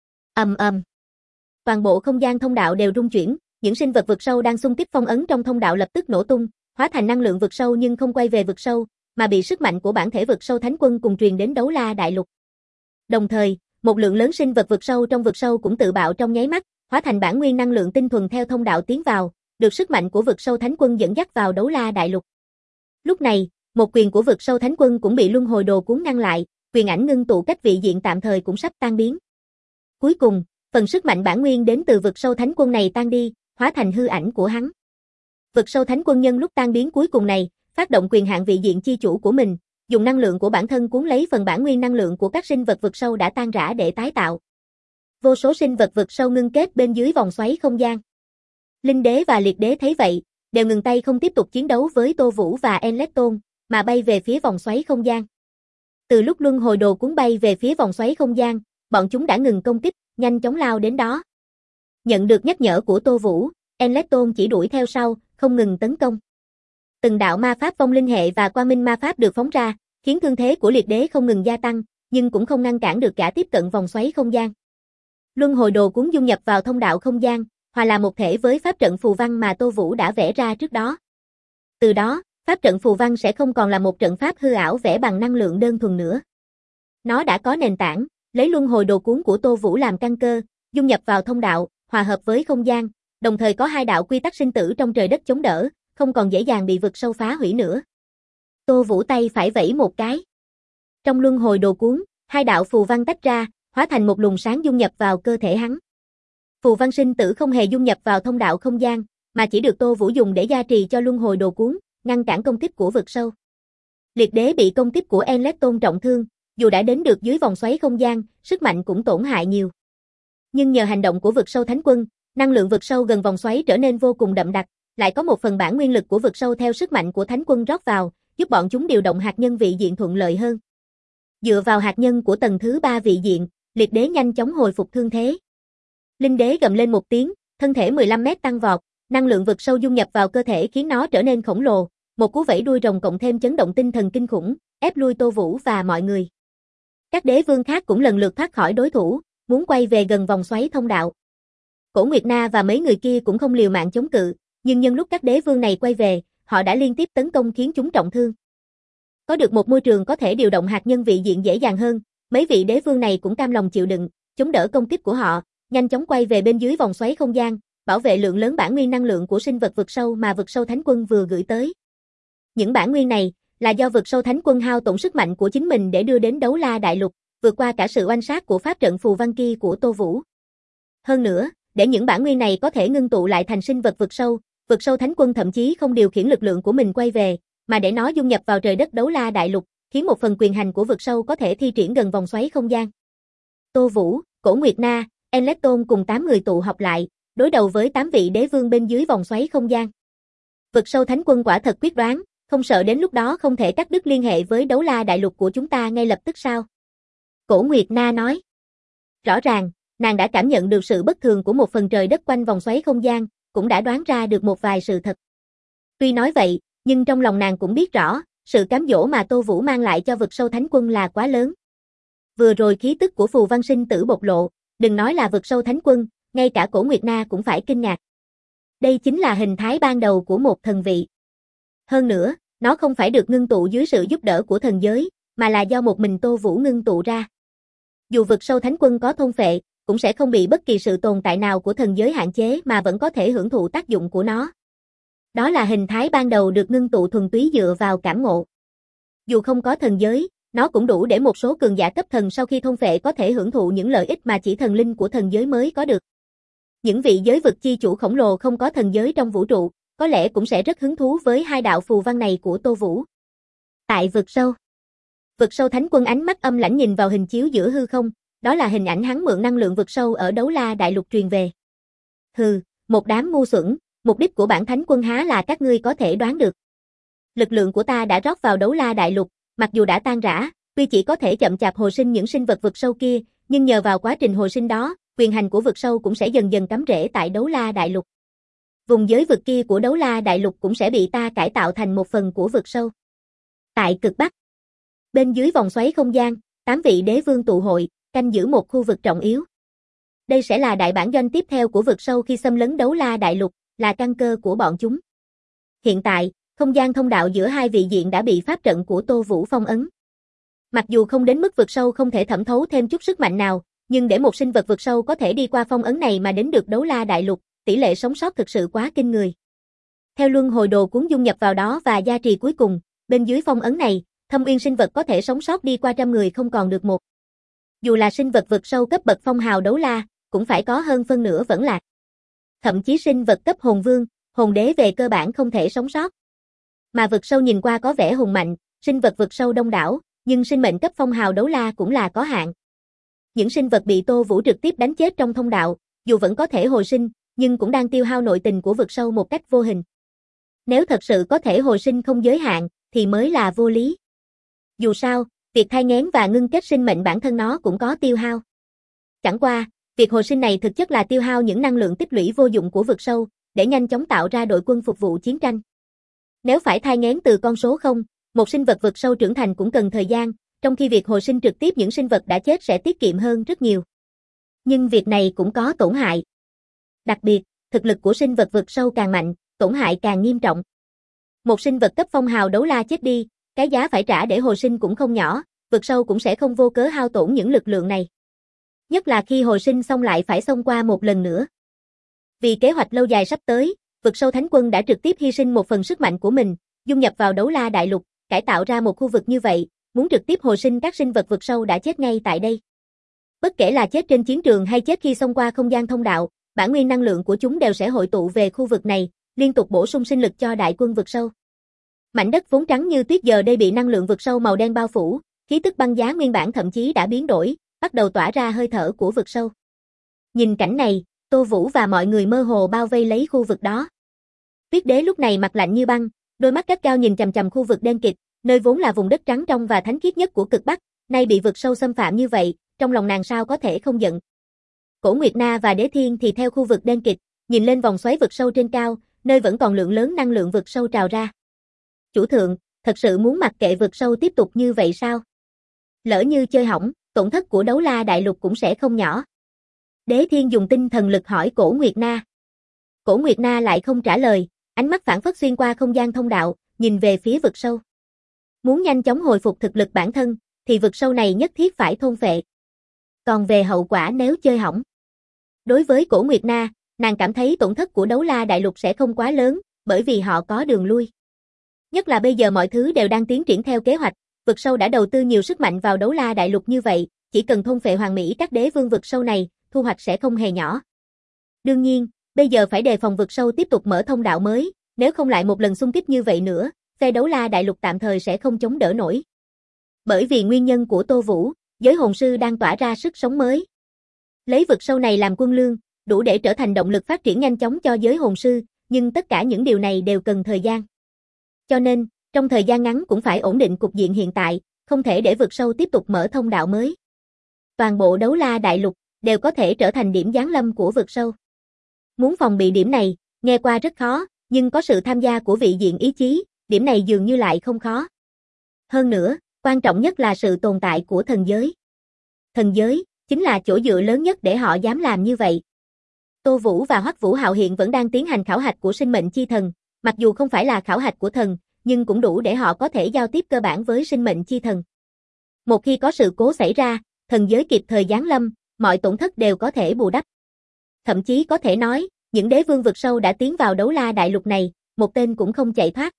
Ầm ầm. Toàn bộ không gian thông đạo đều rung chuyển, những sinh vật vực sâu đang xung kích phong ấn trong thông đạo lập tức nổ tung, hóa thành năng lượng vực sâu nhưng không quay về vực sâu, mà bị sức mạnh của bản thể vực sâu thánh quân cùng truyền đến Đấu La Đại Lục. Đồng thời, một lượng lớn sinh vật vực sâu trong vực sâu cũng tự bạo trong nháy mắt, hóa thành bản nguyên năng lượng tinh thuần theo thông đạo tiến vào, được sức mạnh của vực sâu thánh quân dẫn dắt vào Đấu La Đại Lục. Lúc này, một quyền của vực sâu thánh quân cũng bị luân hồi đồ cuốn ngăn lại, quyền ảnh ngưng tụ cách vị diện tạm thời cũng sắp tan biến. Cuối cùng, phần sức mạnh bản nguyên đến từ vực sâu thánh quân này tan đi, hóa thành hư ảnh của hắn. Vực sâu thánh quân nhân lúc tan biến cuối cùng này, phát động quyền hạn vị diện chi chủ của mình, dùng năng lượng của bản thân cuốn lấy phần bản nguyên năng lượng của các sinh vật vực sâu đã tan rã để tái tạo. Vô số sinh vật vực sâu ngưng kết bên dưới vòng xoáy không gian. Linh đế và liệt đế thấy vậy, đều ngừng tay không tiếp tục chiến đấu với Tô Vũ và Enletton, mà bay về phía vòng xoáy không gian. Từ lúc luân hồi đồ cuốn bay về phía vòng xoáy không gian, bọn chúng đã ngừng công kích, nhanh chóng lao đến đó. Nhận được nhắc nhở của Tô Vũ, Enletton chỉ đuổi theo sau, không ngừng tấn công. Từng đạo ma pháp vong linh hệ và quang minh ma pháp được phóng ra, khiến thương thế của liệt đế không ngừng gia tăng, nhưng cũng không ngăn cản được gã tiếp cận vòng xoáy không gian. Luân hồi đồ cuốn dung nhập vào thông đạo không gian, hòa là một thể với pháp trận phù văn mà Tô Vũ đã vẽ ra trước đó. Từ đó, pháp trận phù văn sẽ không còn là một trận pháp hư ảo vẽ bằng năng lượng đơn thuần nữa. Nó đã có nền tảng, lấy luân hồi đồ cuốn của Tô Vũ làm căn cơ, dung nhập vào thông đạo, hòa hợp với không gian, đồng thời có hai đạo quy tắc sinh tử trong trời đất chống đỡ, không còn dễ dàng bị vực sâu phá hủy nữa. Tô Vũ tay phải vẫy một cái. Trong luân hồi đồ cuốn, hai đạo phù văn tách ra, hóa thành một luồng sáng dung nhập vào cơ thể hắn. Phù văn sinh tử không hề dung nhập vào thông đạo không gian, mà chỉ được Tô Vũ dùng để gia trì cho luân hồi đồ cuốn, ngăn cản công kích của vực sâu. Liệt đế bị công kích của Enletton trọng thương, dù đã đến được dưới vòng xoáy không gian, sức mạnh cũng tổn hại nhiều. Nhưng nhờ hành động của vực sâu thánh quân, năng lượng vực sâu gần vòng xoáy trở nên vô cùng đậm đặc, lại có một phần bản nguyên lực của vực sâu theo sức mạnh của thánh quân rót vào, giúp bọn chúng điều động hạt nhân vị diện thuận lợi hơn. Dựa vào hạt nhân của tầng thứ 3 vị diện, liệt đế nhanh chóng hồi phục thương thế. Linh đế gầm lên một tiếng, thân thể 15 mét tăng vọt, năng lượng vực sâu dung nhập vào cơ thể khiến nó trở nên khổng lồ, một cú vẫy đuôi rồng cộng thêm chấn động tinh thần kinh khủng, ép lui Tô Vũ và mọi người. Các đế vương khác cũng lần lượt thoát khỏi đối thủ, muốn quay về gần vòng xoáy thông đạo. Cổ Nguyệt Na và mấy người kia cũng không liều mạng chống cự, nhưng nhân lúc các đế vương này quay về, họ đã liên tiếp tấn công khiến chúng trọng thương. Có được một môi trường có thể điều động hạt nhân vị diện dễ dàng hơn, mấy vị đế vương này cũng cam lòng chịu đựng, chống đỡ công kích của họ, nhanh chóng quay về bên dưới vòng xoáy không gian, bảo vệ lượng lớn bản nguyên năng lượng của sinh vật vực sâu mà vực sâu thánh quân vừa gửi tới. Những bản nguyên này là do vực sâu thánh quân hao tổn sức mạnh của chính mình để đưa đến Đấu La Đại Lục, vượt qua cả sự oanh sát của pháp trận phù văn kia của Tô Vũ. Hơn nữa, để những bản nguyên này có thể ngưng tụ lại thành sinh vật vực sâu thánh quân thậm chí không điều khiển lực lượng của mình quay về, mà để nó dung nhập vào trời đất đấu la đại lục, khiến một phần quyền hành của vực sâu có thể thi triển gần vòng xoáy không gian. Tô Vũ, Cổ Nguyệt Na, Enleton cùng 8 người tụ họp lại, đối đầu với 8 vị đế vương bên dưới vòng xoáy không gian. Vực sâu thánh quân quả thật quyết đoán, không sợ đến lúc đó không thể cắt đứt liên hệ với đấu la đại lục của chúng ta ngay lập tức sao? Cổ Nguyệt Na nói. Rõ ràng, nàng đã cảm nhận được sự bất thường của một phần trời đất quanh vòng xoáy không gian, cũng đã đoán ra được một vài sự thật. Tuy nói vậy, nhưng trong lòng nàng cũng biết rõ, sự cám dỗ mà Tô Vũ mang lại cho vực sâu thánh quân là quá lớn. Vừa rồi khí tức của phù văn sinh tử bộc lộ, đừng nói là vực sâu thánh quân, ngay cả Cổ Nguyệt Na cũng phải kinh ngạc. Đây chính là hình thái ban đầu của một thần vị. Hơn nữa, nó không phải được ngưng tụ dưới sự giúp đỡ của thần giới, mà là do một mình Tô Vũ ngưng tụ ra. Dù vực sâu thánh quân có thôn phệ, cũng sẽ không bị bất kỳ sự tồn tại nào của thần giới hạn chế mà vẫn có thể hưởng thụ tác dụng của nó. Đó là hình thái ban đầu được ngưng tụ thuần túy dựa vào cảm ngộ. Dù không có thần giới, nó cũng đủ để một số cường giả cấp thần sau khi thôn phệ có thể hưởng thụ những lợi ích mà chỉ thần linh của thần giới mới có được. Những vị giới vực chi chủ khổng lồ không có thần giới trong vũ trụ, có lẽ cũng sẽ rất hứng thú với hai đạo phù văn này của Tô Vũ. Tại vực sâu thánh quân ánh mắt âm lãnh nhìn vào hình chiếu giữa hư không, đó là hình ảnh hắn mượn năng lượng vực sâu ở đấu la đại lục truyền về. Hừ, một đám ngu xuẩn, mục đích của bản thánh quân há là các ngươi có thể đoán được. Lực lượng của ta đã rót vào đấu la đại lục, mặc dù đã tan rã, tuy chỉ có thể chậm chạp hồi sinh những sinh vật vực sâu kia, nhưng nhờ vào quá trình hồi sinh đó, quyền hành của vực sâu cũng sẽ dần dần cắm rễ tại đấu la đại lục. Vùng giới vực kia của đấu la đại lục cũng sẽ bị ta cải tạo thành một phần của vực sâu. Tại cực Bắc, bên dưới vòng xoáy không gian, 8 vị đế vương tụ hội, canh giữ một khu vực trọng yếu. Đây sẽ là đại bản doanh tiếp theo của vực sâu khi xâm lấn đấu la đại lục, là căn cơ của bọn chúng. Hiện tại, không gian thông đạo giữa hai vị diện đã bị pháp trận của Tô Vũ phong ấn. Mặc dù không đến mức vực sâu không thể thẩm thấu thêm chút sức mạnh nào, nhưng để một sinh vật vực sâu có thể đi qua phong ấn này mà đến được đấu la đại lục, tỷ lệ sống sót thực sự quá kinh người. Theo luân hồi đồ cuốn dung nhập vào đó và gia trì cuối cùng, bên dưới phong ấn này, thâm uyên sinh vật có thể sống sót đi qua trăm người không còn được một. Dù là sinh vật vực sâu cấp bậc phong hào đấu la, cũng phải có hơn phân nửa vẫn lạc. Thậm chí sinh vật cấp hồn vương, hồn đế về cơ bản không thể sống sót. Mà vực sâu nhìn qua có vẻ hùng mạnh, sinh vật vực sâu đông đảo, nhưng sinh mệnh cấp phong hào đấu la cũng là có hạn. Những sinh vật bị Tô Vũ trực tiếp đánh chết trong thông đạo, dù vẫn có thể hồi sinh, nhưng cũng đang tiêu hao nội tình của vực sâu một cách vô hình. Nếu thật sự có thể hồi sinh không giới hạn, thì mới là vô lý. Dù sao, việc thai nghén và ngưng kết sinh mệnh bản thân nó cũng có tiêu hao. Chẳng qua, việc hồi sinh này thực chất là tiêu hao những năng lượng tích lũy vô dụng của vực sâu, để nhanh chóng tạo ra đội quân phục vụ chiến tranh. Nếu phải thai nghén từ con số 0, một sinh vật vực sâu trưởng thành cũng cần thời gian, trong khi việc hồi sinh trực tiếp những sinh vật đã chết sẽ tiết kiệm hơn rất nhiều. Nhưng việc này cũng có tổn hại. Đặc biệt, thực lực của sinh vật vực sâu càng mạnh, tổn hại càng nghiêm trọng. Một sinh vật cấp phong hào đấu la chết đi, cái giá phải trả để hồi sinh cũng không nhỏ, vực sâu cũng sẽ không vô cớ hao tổn những lực lượng này. Nhất là khi hồi sinh xong lại phải xông qua một lần nữa. Vì kế hoạch lâu dài sắp tới, vực sâu thánh quân đã trực tiếp hy sinh một phần sức mạnh của mình, dung nhập vào đấu la đại lục, cải tạo ra một khu vực như vậy, muốn trực tiếp hồi sinh các sinh vật vực sâu đã chết ngay tại đây. Bất kể là chết trên chiến trường hay chết khi xông qua không gian thông đạo, bản nguyên năng lượng của chúng đều sẽ hội tụ về khu vực này, liên tục bổ sung sinh lực cho đại quân vực sâu. Mảnh đất vốn trắng như tuyết giờ đây bị năng lượng vực sâu màu đen bao phủ, khí tức băng giá nguyên bản thậm chí đã biến đổi, bắt đầu tỏa ra hơi thở của vực sâu. Nhìn cảnh này, Tô Vũ và mọi người mơ hồ bao vây lấy khu vực đó. Tuyết Đế lúc này mặt lạnh như băng, đôi mắt gắt gao nhìn chằm chằm khu vực đen kịt, nơi vốn là vùng đất trắng trong và thánh khiết nhất của cực Bắc, nay bị vực sâu xâm phạm như vậy, trong lòng nàng sao có thể không giận. Cổ Nguyệt Na và Đế Thiên thì theo khu vực đen kịt, nhìn lên vòng xoáy vực sâu trên cao, nơi vẫn còn lượng lớn năng lượng vực sâu trào ra. Chủ thượng, thật sự muốn mặc kệ vực sâu tiếp tục như vậy sao? Lỡ như chơi hỏng, tổn thất của đấu la đại lục cũng sẽ không nhỏ. Đế Thiên dùng tinh thần lực hỏi Cổ Nguyệt Na. Cổ Nguyệt Na lại không trả lời, ánh mắt phảng phất xuyên qua không gian thông đạo, nhìn về phía vực sâu. Muốn nhanh chóng hồi phục thực lực bản thân, thì vực sâu này nhất thiết phải thôn phệ. Còn về hậu quả nếu chơi hỏng. Đối với Cổ Nguyệt Na, nàng cảm thấy tổn thất của đấu la đại lục sẽ không quá lớn, bởi vì họ có đường lui. Nhất là bây giờ mọi thứ đều đang tiến triển theo kế hoạch, vực sâu đã đầu tư nhiều sức mạnh vào đấu la đại lục như vậy, chỉ cần thôn phệ hoàn mỹ các đế vương vực sâu này, thu hoạch sẽ không hề nhỏ. Đương nhiên, bây giờ phải đề phòng vực sâu tiếp tục mở thông đạo mới, nếu không lại một lần xung kích như vậy nữa, phe Đấu La Đại Lục tạm thời sẽ không chống đỡ nổi. Bởi vì nguyên nhân của Tô Vũ, giới hồn sư đang tỏa ra sức sống mới. Lấy vực sâu này làm quân lương, đủ để trở thành động lực phát triển nhanh chóng cho giới hồn sư, nhưng tất cả những điều này đều cần thời gian. Cho nên, trong thời gian ngắn cũng phải ổn định cục diện hiện tại, không thể để vực sâu tiếp tục mở thông đạo mới. Toàn bộ Đấu La Đại Lục đều có thể trở thành điểm giáng lâm của vực sâu. Muốn phòng bị điểm này, nghe qua rất khó, nhưng có sự tham gia của vị diện ý chí, điểm này dường như lại không khó. Hơn nữa, quan trọng nhất là sự tồn tại của thần giới. Thần giới chính là chỗ dựa lớn nhất để họ dám làm như vậy. Tô Vũ và Hoắc Vũ Hạo hiện vẫn đang tiến hành khảo hạch của sinh mệnh chi thần, mặc dù không phải là khảo hạch của thần, nhưng cũng đủ để họ có thể giao tiếp cơ bản với sinh mệnh chi thần. Một khi có sự cố xảy ra, thần giới kịp thời giáng lâm, mọi tổn thất đều có thể bù đắp. Thậm chí có thể nói, những đế vương vực sâu đã tiến vào Đấu La Đại Lục này, một tên cũng không chạy thoát.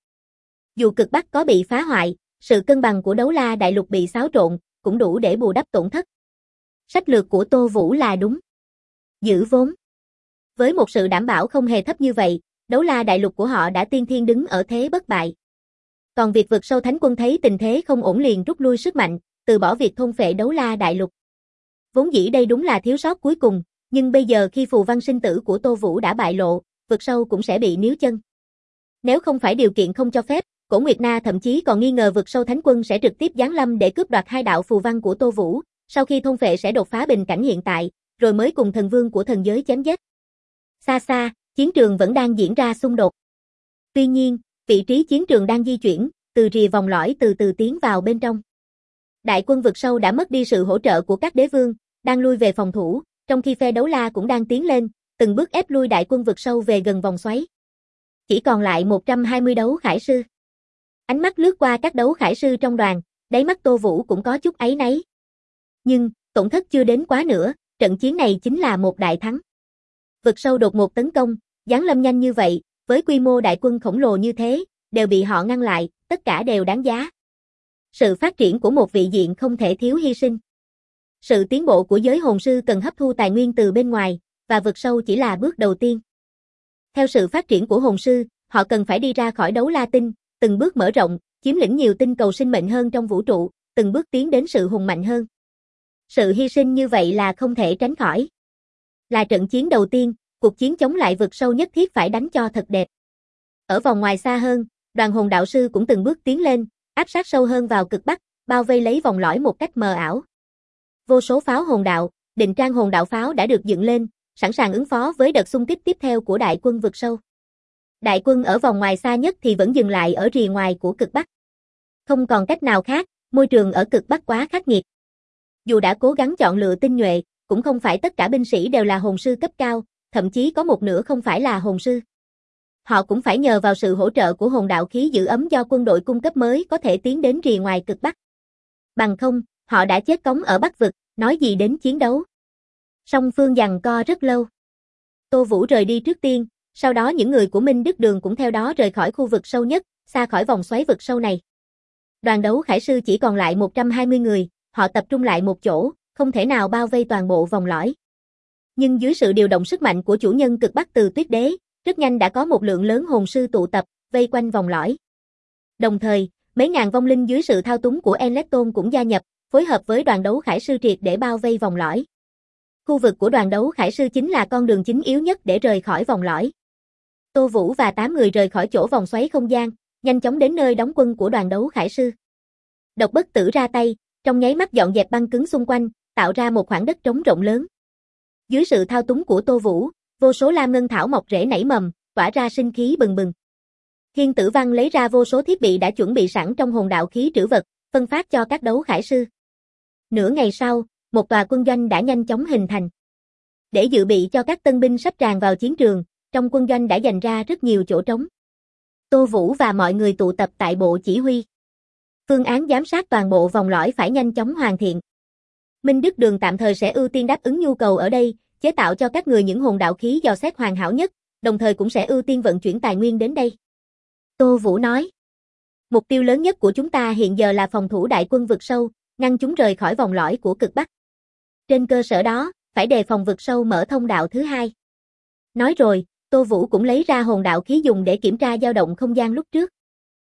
Dù cực Bắc có bị phá hoại, sự cân bằng của Đấu La Đại Lục bị xáo trộn, cũng đủ để bù đắp tổn thất. Sách lược của Tô Vũ là đúng. Giữ vốn. Với một sự đảm bảo không hề thấp như vậy, Đấu La Đại Lục của họ đã tiên thiên đứng ở thế bất bại. Còn việc vực sâu thánh quân thấy tình thế không ổn liền rút lui sức mạnh, từ bỏ việc thôn phệ Đấu La Đại Lục. Vốn dĩ đây đúng là thiếu sót cuối cùng, nhưng bây giờ khi phù văn sinh tử của Tô Vũ đã bại lộ, vực sâu cũng sẽ bị níu chân. Nếu không phải điều kiện không cho phép, Cổ Nguyệt Na thậm chí còn nghi ngờ vực sâu thánh quân sẽ trực tiếp giáng lâm để cướp đoạt hai đạo phù văn của Tô Vũ, sau khi thôn phệ sẽ đột phá bình cảnh hiện tại, rồi mới cùng thần vương của thần giới chém giết. Xa xa, chiến trường vẫn đang diễn ra xung đột. Tuy nhiên, vị trí chiến trường đang di chuyển, từ rìa vòng lõi từ từ tiến vào bên trong. Đại quân vực sâu đã mất đi sự hỗ trợ của các đế vương, đang lui về phòng thủ, trong khi phe Đấu La cũng đang tiến lên, từng bước ép lui đại quân vực sâu về gần vòng xoáy. Chỉ còn lại 120 đấu khải sư. Ánh mắt lướt qua các đấu khải sư trong đoàn, đáy mắt Tô Vũ cũng có chút áy náy. Nhưng, tổn thất chưa đến quá nữa, trận chiến này chính là một đại thắng. Vực sâu đột ngột tấn công, giáng lâm nhanh như vậy, với quy mô đại quân khổng lồ như thế, đều bị họ ngăn lại, tất cả đều đáng giá. Sự phát triển của một vị diện không thể thiếu hy sinh. Sự tiến bộ của giới hồn sư cần hấp thu tài nguyên từ bên ngoài, và vực sâu chỉ là bước đầu tiên. Theo sự phát triển của hồn sư, họ cần phải đi ra khỏi Đấu La Tinh, từng bước mở rộng, chiếm lĩnh nhiều tinh cầu sinh mệnh hơn trong vũ trụ, từng bước tiến đến sự hùng mạnh hơn. Sự hy sinh như vậy là không thể tránh khỏi. Là trận chiến đầu tiên, cuộc chiến chống lại vực sâu nhất thiết phải đánh cho thật đẹp. Ở vòng ngoài xa hơn, đoàn hồn đạo sư cũng từng bước tiến lên, áp sát sâu hơn vào cực Bắc, bao vây lấy vòng lõi một cách mờ ảo. Vô số pháo hồn đạo, định trang hồn đạo pháo đã được dựng lên, sẵn sàng ứng phó với đợt xung kích tiếp theo của đại quân vực sâu. Đại quân ở vòng ngoài xa nhất thì vẫn dừng lại ở rìa ngoài của cực Bắc. Không còn cách nào khác, môi trường ở cực Bắc quá khắc nghiệt. Dù đã cố gắng chọn lựa tinh nhuệ, cũng không phải tất cả binh sĩ đều là hồn sư cấp cao, thậm chí có một nửa không phải là hồn sư. Họ cũng phải nhờ vào sự hỗ trợ của hồn đạo khí giữ ấm do quân đội cung cấp mới có thể tiến đến rìa ngoài cực Bắc. Bằng không, họ đã chết cống ở Bắc vực, nói gì đến chiến đấu. Song phương giằng co rất lâu. Tô Vũ rời đi trước tiên, sau đó những người của Minh Đức Đường cũng theo đó rời khỏi khu vực sâu nhất, xa khỏi vòng xoáy vực sâu này. Đoàn đấu khải sư chỉ còn lại 120 người, họ tập trung lại một chỗ, không thể nào bao vây toàn bộ vòng lõi. Nhưng dưới sự điều động sức mạnh của chủ nhân cực Bắc từ Tuyết Đế, rất nhanh đã có một lượng lớn hồn sư tụ tập, vây quanh vòng lõi. Đồng thời, mấy ngàn vong linh dưới sự thao túng của Enlecton cũng gia nhập, phối hợp với đoàn đấu khải sư triệt để bao vây vòng lõi. Khu vực của đoàn đấu khải sư chính là con đường chính yếu nhất để rời khỏi vòng lõi. Tô Vũ và 8 người rời khỏi chỗ vòng xoáy không gian, nhanh chóng đến nơi đóng quân của đoàn đấu khải sư. Độc Bất Tử ra tay, trong nháy mắt dọn dẹp băng cứng xung quanh, tạo ra một khoảng đất trống rộng lớn. Dưới sự thao túng của Tô Vũ, vô số lam ngân thảo mọc rễ nảy mầm, tỏa ra sinh khí bừng bừng. Thiên Tử Văn lấy ra vô số thiết bị đã chuẩn bị sẵn trong hồn đạo khí trữ vật, phân phát cho các đấu khải sư. Nửa ngày sau, một tòa quân doanh đã nhanh chóng hình thành. Để dự bị cho các tân binh sắp tràn vào chiến trường, trong quân doanh đã dành ra rất nhiều chỗ trống. Tô Vũ và mọi người tụ tập tại bộ chỉ huy. Phương án giám sát toàn bộ vòng lõi phải nhanh chóng hoàn thiện. Minh Đức Đường tạm thời sẽ ưu tiên đáp ứng nhu cầu ở đây, chế tạo cho các người những hồn đạo khí dò xét hoàn hảo nhất, đồng thời cũng sẽ ưu tiên vận chuyển tài nguyên đến đây. Tô Vũ nói, mục tiêu lớn nhất của chúng ta hiện giờ là phòng thủ đại quân vực sâu, ngăn chúng rời khỏi vòng lõi của cực Bắc. Trên cơ sở đó, phải đề phòng vực sâu mở thông đạo thứ hai. Nói rồi, Tô Vũ cũng lấy ra hồn đạo khí dùng để kiểm tra dao động không gian lúc trước.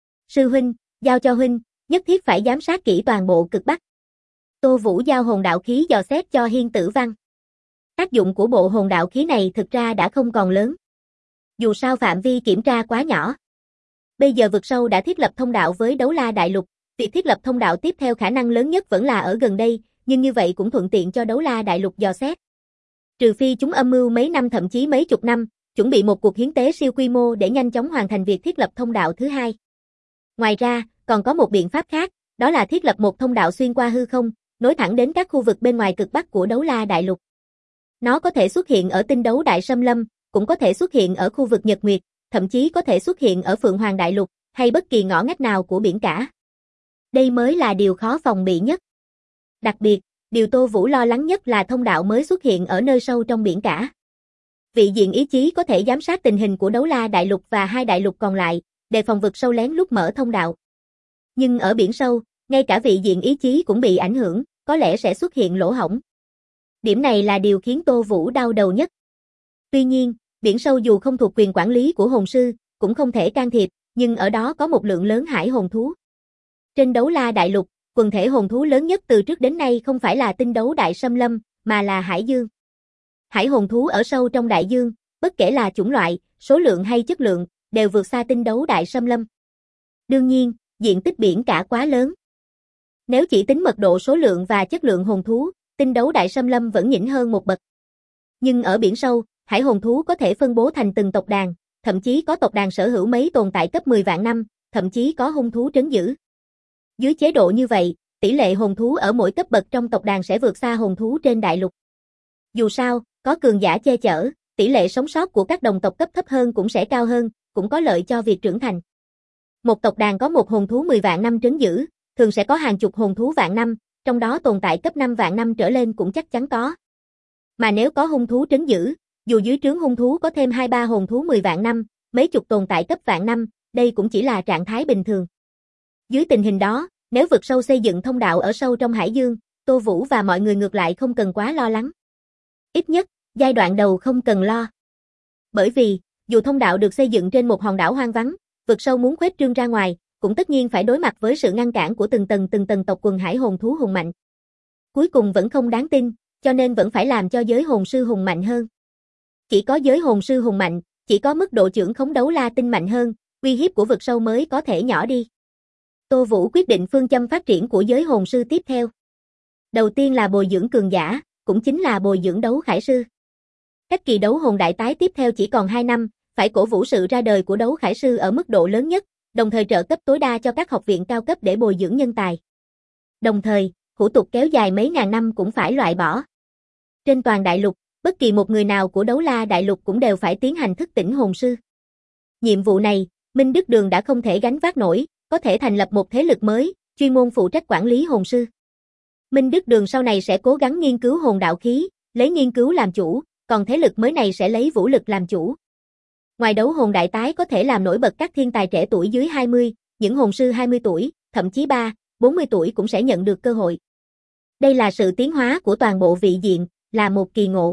Sư huynh, giao cho huynh, nhất thiết phải giám sát kỹ toàn bộ cực Bắc. Tô Vũ giao hồn đạo khí dò xét cho Hiên Tử Văn. Tác dụng của bộ hồn đạo khí này thực ra đã không còn lớn. Dù sao phạm vi kiểm tra quá nhỏ. Bây giờ vực sâu đã thiết lập thông đạo với Đấu La Đại Lục, việc thiết lập thông đạo tiếp theo khả năng lớn nhất vẫn là ở gần đây, nhưng như vậy cũng thuận tiện cho Đấu La Đại Lục dò xét. Trừ phi chúng âm mưu mấy năm thậm chí mấy chục năm, chuẩn bị một cuộc hiến tế siêu quy mô để nhanh chóng hoàn thành việc thiết lập thông đạo thứ hai. Ngoài ra, còn có một biện pháp khác, đó là thiết lập một thông đạo xuyên qua hư không, nối thẳng đến các khu vực bên ngoài cực Bắc của Đấu La Đại Lục. Nó có thể xuất hiện ở tinh đấu Đại Sâm Lâm, cũng có thể xuất hiện ở khu vực Nhật Nguyệt, thậm chí có thể xuất hiện ở Phượng Hoàng Đại Lục, hay bất kỳ ngõ ngách nào của biển cả. Đây mới là điều khó phòng bị nhất. Đặc biệt, điều Tô Vũ lo lắng nhất là thông đạo mới xuất hiện ở nơi sâu trong biển cả. Vị diện ý chí có thể giám sát tình hình của Đấu La Đại Lục và hai đại lục còn lại, đề phòng vực sâu lén lút mở thông đạo. Nhưng ở biển sâu, ngay cả vị diện ý chí cũng bị ảnh hưởng, có lẽ sẽ xuất hiện lỗ hổng. Điểm này là điều khiến Tô Vũ đau đầu nhất. Tuy nhiên, biển sâu dù không thuộc quyền quản lý của hồn sư, cũng không thể can thiệp, nhưng ở đó có một lượng lớn hải hồn thú. Trên Đấu La Đại Lục, quần thể hồn thú lớn nhất từ trước đến nay không phải là tinh đấu Đại Sâm Lâm, mà là hải dương. Hải hồn thú ở sâu trong đại dương, bất kể là chủng loại, số lượng hay chất lượng, đều vượt xa tinh đấu Đại Sâm Lâm. Đương nhiên, diện tích biển cả quá lớn. Nếu chỉ tính mật độ số lượng và chất lượng hồn thú, tinh đấu Đại Sâm Lâm vẫn nhỉnh hơn một bậc. Nhưng ở biển sâu, hải hồn thú có thể phân bố thành từng tộc đàn, thậm chí có tộc đàn sở hữu mấy tồn tại cấp 10 vạn năm, thậm chí có hung thú trấn giữ. Dưới chế độ như vậy, tỷ lệ hồn thú ở mỗi cấp bậc trong tộc đàn sẽ vượt xa hồn thú trên đại lục. Dù sao, có cường giả che chở, tỷ lệ sống sót của các đồng tộc cấp thấp hơn cũng sẽ cao hơn, cũng có lợi cho việc trưởng thành. Một tộc đàn có một hồn thú 10 vạn năm trấn giữ, thường sẽ có hàng chục hồn thú vạn năm, trong đó tồn tại cấp 5 vạn năm trở lên cũng chắc chắn có. Mà nếu có hung thú trấn giữ, dù dưới trướng hung thú có thêm 2-3 hồn thú 10 vạn năm, mấy chục tồn tại cấp vạn năm, đây cũng chỉ là trạng thái bình thường. Dưới tình hình đó, nếu vực sâu xây dựng thông đạo ở sâu trong hải dương, Tô Vũ và mọi người ngược lại không cần quá lo lắng. Ít nhất, giai đoạn đầu không cần lo. Bởi vì, dù thông đạo được xây dựng trên một hòn đảo hoang vắng, vực sâu muốn khuếch trương ra ngoài, cũng tất nhiên phải đối mặt với sự ngăn cản của từng tầng tộc quần hải hồn thú hùng mạnh. Cuối cùng vẫn không đáng tin, cho nên vẫn phải làm cho giới hồn sư hùng mạnh hơn. Chỉ có giới hồn sư hùng mạnh, chỉ có mức độ trưởng khống đấu la tinh mạnh hơn, uy hiếp của vực sâu mới có thể nhỏ đi. Tô Vũ quyết định phương châm phát triển của giới hồn sư tiếp theo. Đầu tiên là bồi dưỡng cường giả, cũng chính là bồi dưỡng đấu khải sư. Cách kỳ đấu hồn đại tái tiếp theo chỉ còn 2 năm, phải cổ vũ sự ra đời của đấu khải sư ở mức độ lớn nhất, đồng thời trợ cấp tối đa cho các học viện cao cấp để bồi dưỡng nhân tài. Đồng thời, hủ tục kéo dài mấy ngàn năm cũng phải loại bỏ. Trên toàn đại lục, bất kỳ một người nào của Đấu La Đại Lục cũng đều phải tiến hành thức tỉnh hồn sư. Nhiệm vụ này, Minh Đức Đường đã không thể gánh vác nổi, có thể thành lập một thế lực mới, chuyên môn phụ trách quản lý hồn sư. Minh Đức Đường sau này sẽ cố gắng nghiên cứu hồn đạo khí, lấy nghiên cứu làm chủ, còn thế lực mới này sẽ lấy vũ lực làm chủ. Ngoài đấu hồn đại tái có thể làm nổi bật các thiên tài trẻ tuổi dưới 20, những hồn sư 20 tuổi, thậm chí 40 tuổi cũng sẽ nhận được cơ hội. Đây là sự tiến hóa của toàn bộ vị diện, là một kỳ ngộ.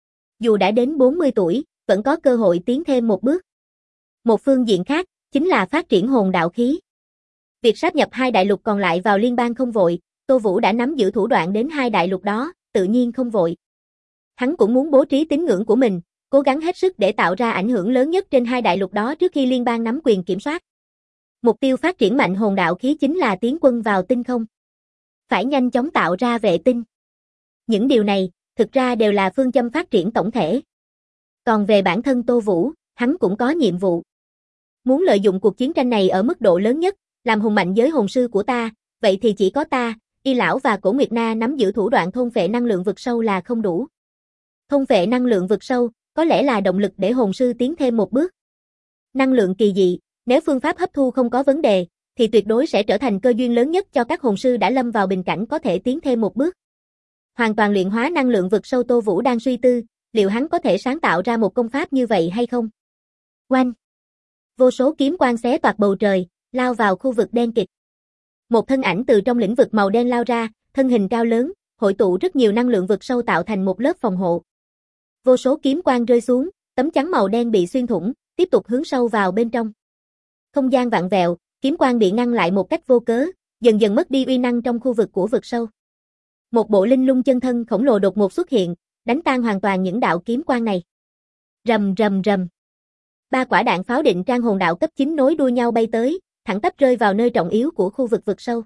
Dù đã đến 40 tuổi, vẫn có cơ hội tiến thêm một bước. Một phương diện khác, chính là phát triển hồn đạo khí. Việc sáp nhập hai đại lục còn lại vào liên bang không vội, Tô Vũ đã nắm giữ thủ đoạn đến hai đại lục đó, tự nhiên không vội. Hắn cũng muốn bố trí tín ngưỡng của mình, cố gắng hết sức để tạo ra ảnh hưởng lớn nhất trên hai đại lục đó trước khi liên bang nắm quyền kiểm soát. Mục tiêu phát triển mạnh hồn đạo khí chính là tiến quân vào tinh không. Phải nhanh chóng tạo ra vệ tinh. Những điều này, thực ra đều là phương châm phát triển tổng thể. Còn về bản thân Tô Vũ, hắn cũng có nhiệm vụ. Muốn lợi dụng cuộc chiến tranh này ở mức độ lớn nhất, làm hùng mạnh giới hồn sư của ta, vậy thì chỉ có ta, Y Lão và Cổ Nguyệt Na nắm giữ thủ đoạn thôn phệ năng lượng vực sâu là không đủ. Thôn phệ năng lượng vực sâu, có lẽ là động lực để hồn sư tiến thêm một bước. Năng lượng kỳ dị, nếu phương pháp hấp thu không có vấn đề, thì tuyệt đối sẽ trở thành cơ duyên lớn nhất cho các hồn sư đã lâm vào bình cảnh có thể tiến thêm một bước. Hoàn toàn luyện hóa năng lượng vực sâu, Tô Vũ đang suy tư, liệu hắn có thể sáng tạo ra một công pháp như vậy hay không? Oanh! Vô số kiếm quang xé toạc bầu trời, lao vào khu vực đen kịt. Một thân ảnh từ trong lĩnh vực màu đen lao ra, thân hình cao lớn, hội tụ rất nhiều năng lượng vực sâu tạo thành một lớp phòng hộ. Vô số kiếm quang rơi xuống, tấm chắn màu đen bị xuyên thủng, tiếp tục hướng sâu vào bên trong. Không gian vặn vẹo, kiếm quang bị ngăn lại một cách vô cớ, dần dần mất đi uy năng trong khu vực của vực sâu. Một bộ linh lung chân thân khổng lồ đột ngột xuất hiện, đánh tan hoàn toàn những đạo kiếm quang này. Rầm rầm rầm. 3 quả đạn pháo định trang hồn đạo cấp 9 nối đuôi nhau bay tới, thẳng tắp rơi vào nơi trọng yếu của khu vực vực sâu.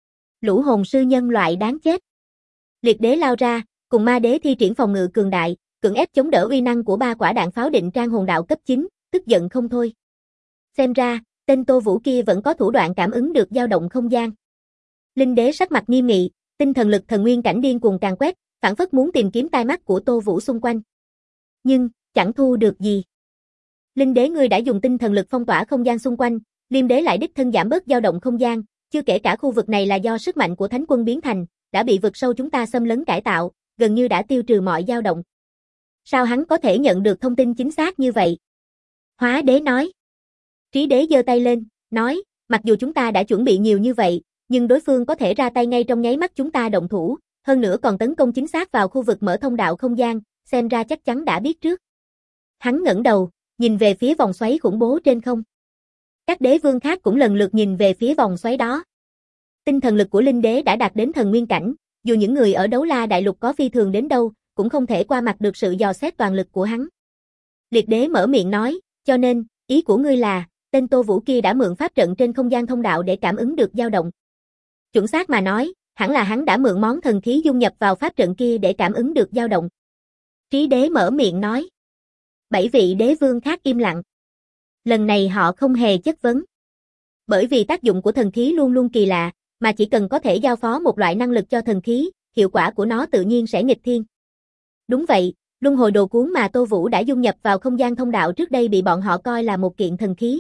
Lũ hồn sư nhân loại đáng chết. Liệt đế lao ra, cùng ma đế thi triển phòng ngự cường đại, cưỡng ép chống đỡ uy năng của 3 quả đạn pháo định trang hồn đạo cấp 9, tức giận không thôi. Xem ra, tên Tô Vũ kia vẫn có thủ đoạn cảm ứng được dao động không gian. Linh đế sắc mặt nghiêm nghị, tinh thần lực thần nguyên cảnh điên cuồng càn quét, phảng phất muốn tìm kiếm tai mắt của Tô Vũ xung quanh. Nhưng, chẳng thu được gì. Linh đế ngươi đã dùng tinh thần lực phong tỏa không gian xung quanh, Liêm đế lại đích thân giảm bớt dao động không gian, chưa kể cả khu vực này là do sức mạnh của thánh quân biến thành, đã bị vực sâu chúng ta xâm lấn cải tạo, gần như đã tiêu trừ mọi dao động. Sao hắn có thể nhận được thông tin chính xác như vậy? Hóa đế nói. Trí đế giơ tay lên, nói, mặc dù chúng ta đã chuẩn bị nhiều như vậy, nhưng đối phương có thể ra tay ngay trong nháy mắt chúng ta động thủ, hơn nữa còn tấn công chính xác vào khu vực mở thông đạo không gian, xem ra chắc chắn đã biết trước. Hắn ngẩng đầu, nhìn về phía vòng xoáy khủng bố trên không. Các đế vương khác cũng lần lượt nhìn về phía vòng xoáy đó. Tinh thần lực của linh đế đã đạt đến thần nguyên cảnh, dù những người ở Đấu La Đại Lục có phi thường đến đâu, cũng không thể qua mặt được sự dò xét toàn lực của hắn. Liệt đế mở miệng nói, cho nên, ý của ngươi là, tên Tô Vũ kia đã mượn pháp trận trên không gian thông đạo để cảm ứng được dao động. Chuẩn xác mà nói, hẳn là hắn đã mượn món thần khí dung nhập vào pháp trận kia để cảm ứng được dao động. Trí đế mở miệng nói. 7 vị đế vương khác im lặng. Lần này họ không hề chất vấn. Bởi vì tác dụng của thần khí luôn luôn kỳ lạ, mà chỉ cần có thể giao phó một loại năng lực cho thần khí, hiệu quả của nó tự nhiên sẽ nghịch thiên. Đúng vậy, luân hồi đồ cuốn mà Tô Vũ đã dung nhập vào không gian thông đạo trước đây bị bọn họ coi là một kiện thần khí.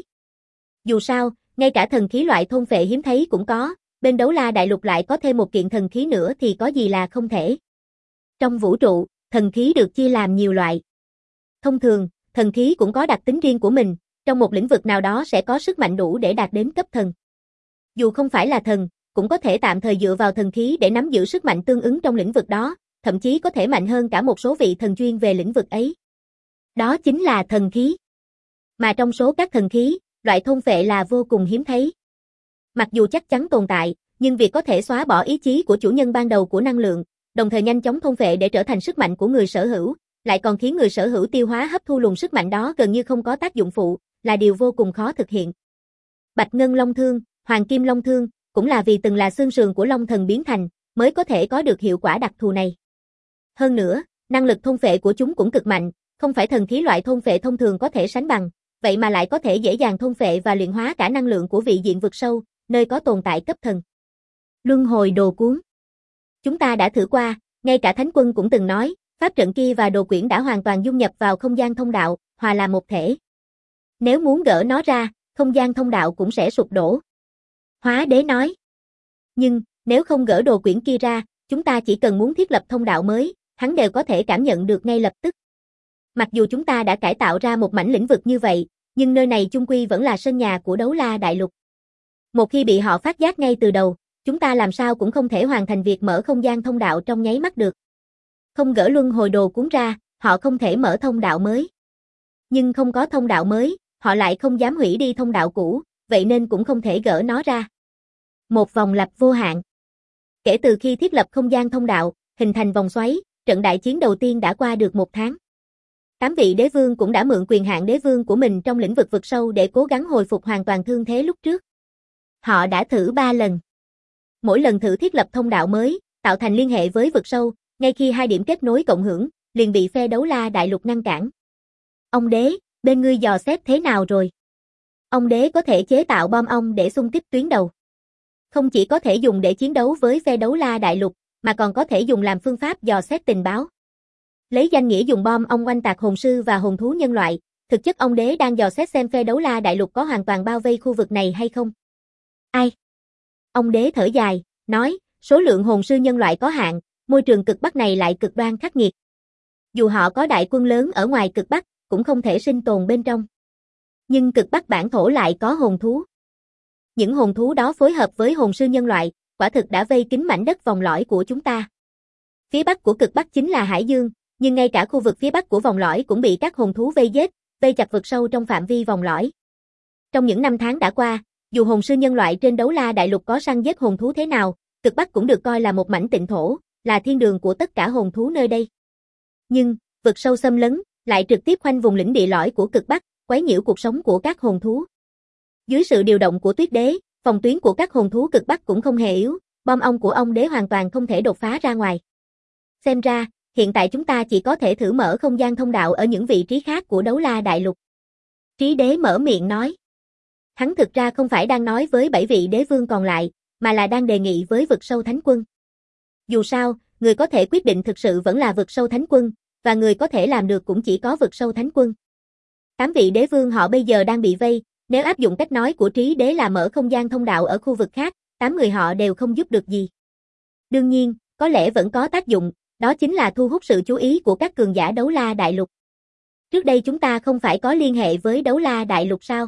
Dù sao, ngay cả thần khí loại thôn phệ hiếm thấy cũng có, bên Đấu La Đại Lục lại có thêm một kiện thần khí nữa thì có gì là không thể. Trong vũ trụ, thần khí được chia làm nhiều loại. Thông thường, thần khí cũng có đặc tính riêng của mình, trong một lĩnh vực nào đó sẽ có sức mạnh đủ để đạt đến cấp thần. Dù không phải là thần, cũng có thể tạm thời dựa vào thần khí để nắm giữ sức mạnh tương ứng trong lĩnh vực đó, thậm chí có thể mạnh hơn cả một số vị thần chuyên về lĩnh vực ấy. Đó chính là thần khí. Mà trong số các thần khí, loại thôn phệ là vô cùng hiếm thấy. Mặc dù chắc chắn tồn tại, nhưng việc có thể xóa bỏ ý chí của chủ nhân ban đầu của năng lượng, đồng thời nhanh chóng thôn phệ để trở thành sức mạnh của người sở hữu, lại còn khiến người sở hữu tiêu hóa hấp thu luồng sức mạnh đó gần như không có tác dụng phụ, là điều vô cùng khó thực hiện. Bạch ngân long thương, hoàng kim long thương, cũng là vì từng là xương sườn của long thần biến thành, mới có thể có được hiệu quả đặc thù này. Hơn nữa, năng lực thôn phệ của chúng cũng cực mạnh, không phải thần khí loại thôn phệ thông thường có thể sánh bằng, vậy mà lại có thể dễ dàng thôn phệ và luyện hóa cả năng lượng của vị diện vực sâu, nơi có tồn tại cấp thần. Luân hồi đồ cuốn. Chúng ta đã thử qua, ngay cả Thánh Quân cũng từng nói, pháp trận kia và đồ quyển đã hoàn toàn dung nhập vào không gian thông đạo, hòa làm một thể. Nếu muốn gỡ nó ra, không gian thông đạo cũng sẽ sụp đổ. Hóa đế nói. Nhưng, nếu không gỡ đồ quyển kia ra, chúng ta chỉ cần muốn thiết lập thông đạo mới, hắn đều có thể cảm nhận được ngay lập tức. Mặc dù chúng ta đã cải tạo ra một mảnh lĩnh vực như vậy, nhưng nơi này chung quy vẫn là sân nhà của Đấu La Đại Lục. Một khi bị họ phát giác ngay từ đầu, chúng ta làm sao cũng không thể hoàn thành việc mở không gian thông đạo trong nháy mắt được. Không gỡ luân hồi đồ cuốn ra, họ không thể mở thông đạo mới. Nhưng không có thông đạo mới, họ lại không dám hủy đi thông đạo cũ, vậy nên cũng không thể gỡ nó ra. Một vòng lặp vô hạn. Kể từ khi thiết lập không gian thông đạo, hình thành vòng xoáy, trận đại chiến đầu tiên đã qua được 1 tháng. 8 vị đế vương cũng đã mượn quyền hạn đế vương của mình trong lĩnh vực vực sâu để cố gắng hồi phục hoàn toàn thương thế lúc trước. Họ đã thử 3 lần. Mỗi lần thử thiết lập thông đạo mới, tạo thành liên hệ với vực sâu, ngay khi 2 điểm kết nối cộng hưởng, liền bị phe Đấu La Đại Lục ngăn cản. Ông đế, bên ngươi dò xét thế nào rồi? Ông đế có thể chế tạo bom ong để xung kích tuyến đầu. Không chỉ có thể dùng để chiến đấu với phe Đấu La Đại Lục, mà còn có thể dùng làm phương pháp dò xét tình báo. Lấy danh nghĩa dùng bom ong oanh tạc hồn sư và hồn thú nhân loại, thực chất ông đế đang dò xét xem phe Đấu La Đại Lục có hoàn toàn bao vây khu vực này hay không. Ai? Ông đế thở dài, nói, số lượng hồn sư nhân loại có hạn, môi trường cực Bắc này lại cực đoan khắc nghiệt. Dù họ có đại quân lớn ở ngoài cực Bắc, cũng không thể sinh tồn bên trong. Nhưng cực Bắc bản thổ lại có hồn thú. Những hồn thú đó phối hợp với hồn sư nhân loại, quả thực đã vây kín mảnh đất vòng lõi của chúng ta. Phía bắc của cực bắc chính là Hải Dương, nhưng ngay cả khu vực phía bắc của vòng lõi cũng bị các hồn thú vây giết, vây chặt vực sâu trong phạm vi vòng lõi. Trong những năm tháng đã qua, dù hồn sư nhân loại trên Đấu La Đại Lục có săn giết hồn thú thế nào, cực bắc cũng được coi là một mảnh tịnh thổ, là thiên đường của tất cả hồn thú nơi đây. Nhưng, vực sâu xâm lấn lại trực tiếp khoanh vùng lĩnh địa lõi của cực bắc, quấy nhiễu cuộc sống của các hồn thú. Dưới sự điều động của Tuyết Đế, phòng tuyến của các hồn thú cực bắc cũng không hề yếu, bom ong của ong đế hoàn toàn không thể đột phá ra ngoài. Xem ra, hiện tại chúng ta chỉ có thể thử mở không gian thông đạo ở những vị trí khác của Đấu La Đại Lục. Trí Đế mở miệng nói. Hắn thực ra không phải đang nói với 7 vị đế vương còn lại, mà là đang đề nghị với vực sâu thánh quân. Dù sao, người có thể quyết định thực sự vẫn là vực sâu thánh quân, và người có thể làm được cũng chỉ có vực sâu thánh quân. 8 vị đế vương họ bây giờ đang bị vây, nếu áp dụng cách nói của Trí Đế là mở không gian thông đạo ở khu vực khác, 8 người họ đều không giúp được gì. Đương nhiên, có lẽ vẫn có tác dụng, đó chính là thu hút sự chú ý của các cường giả Đấu La Đại Lục. Trước đây chúng ta không phải có liên hệ với Đấu La Đại Lục sao?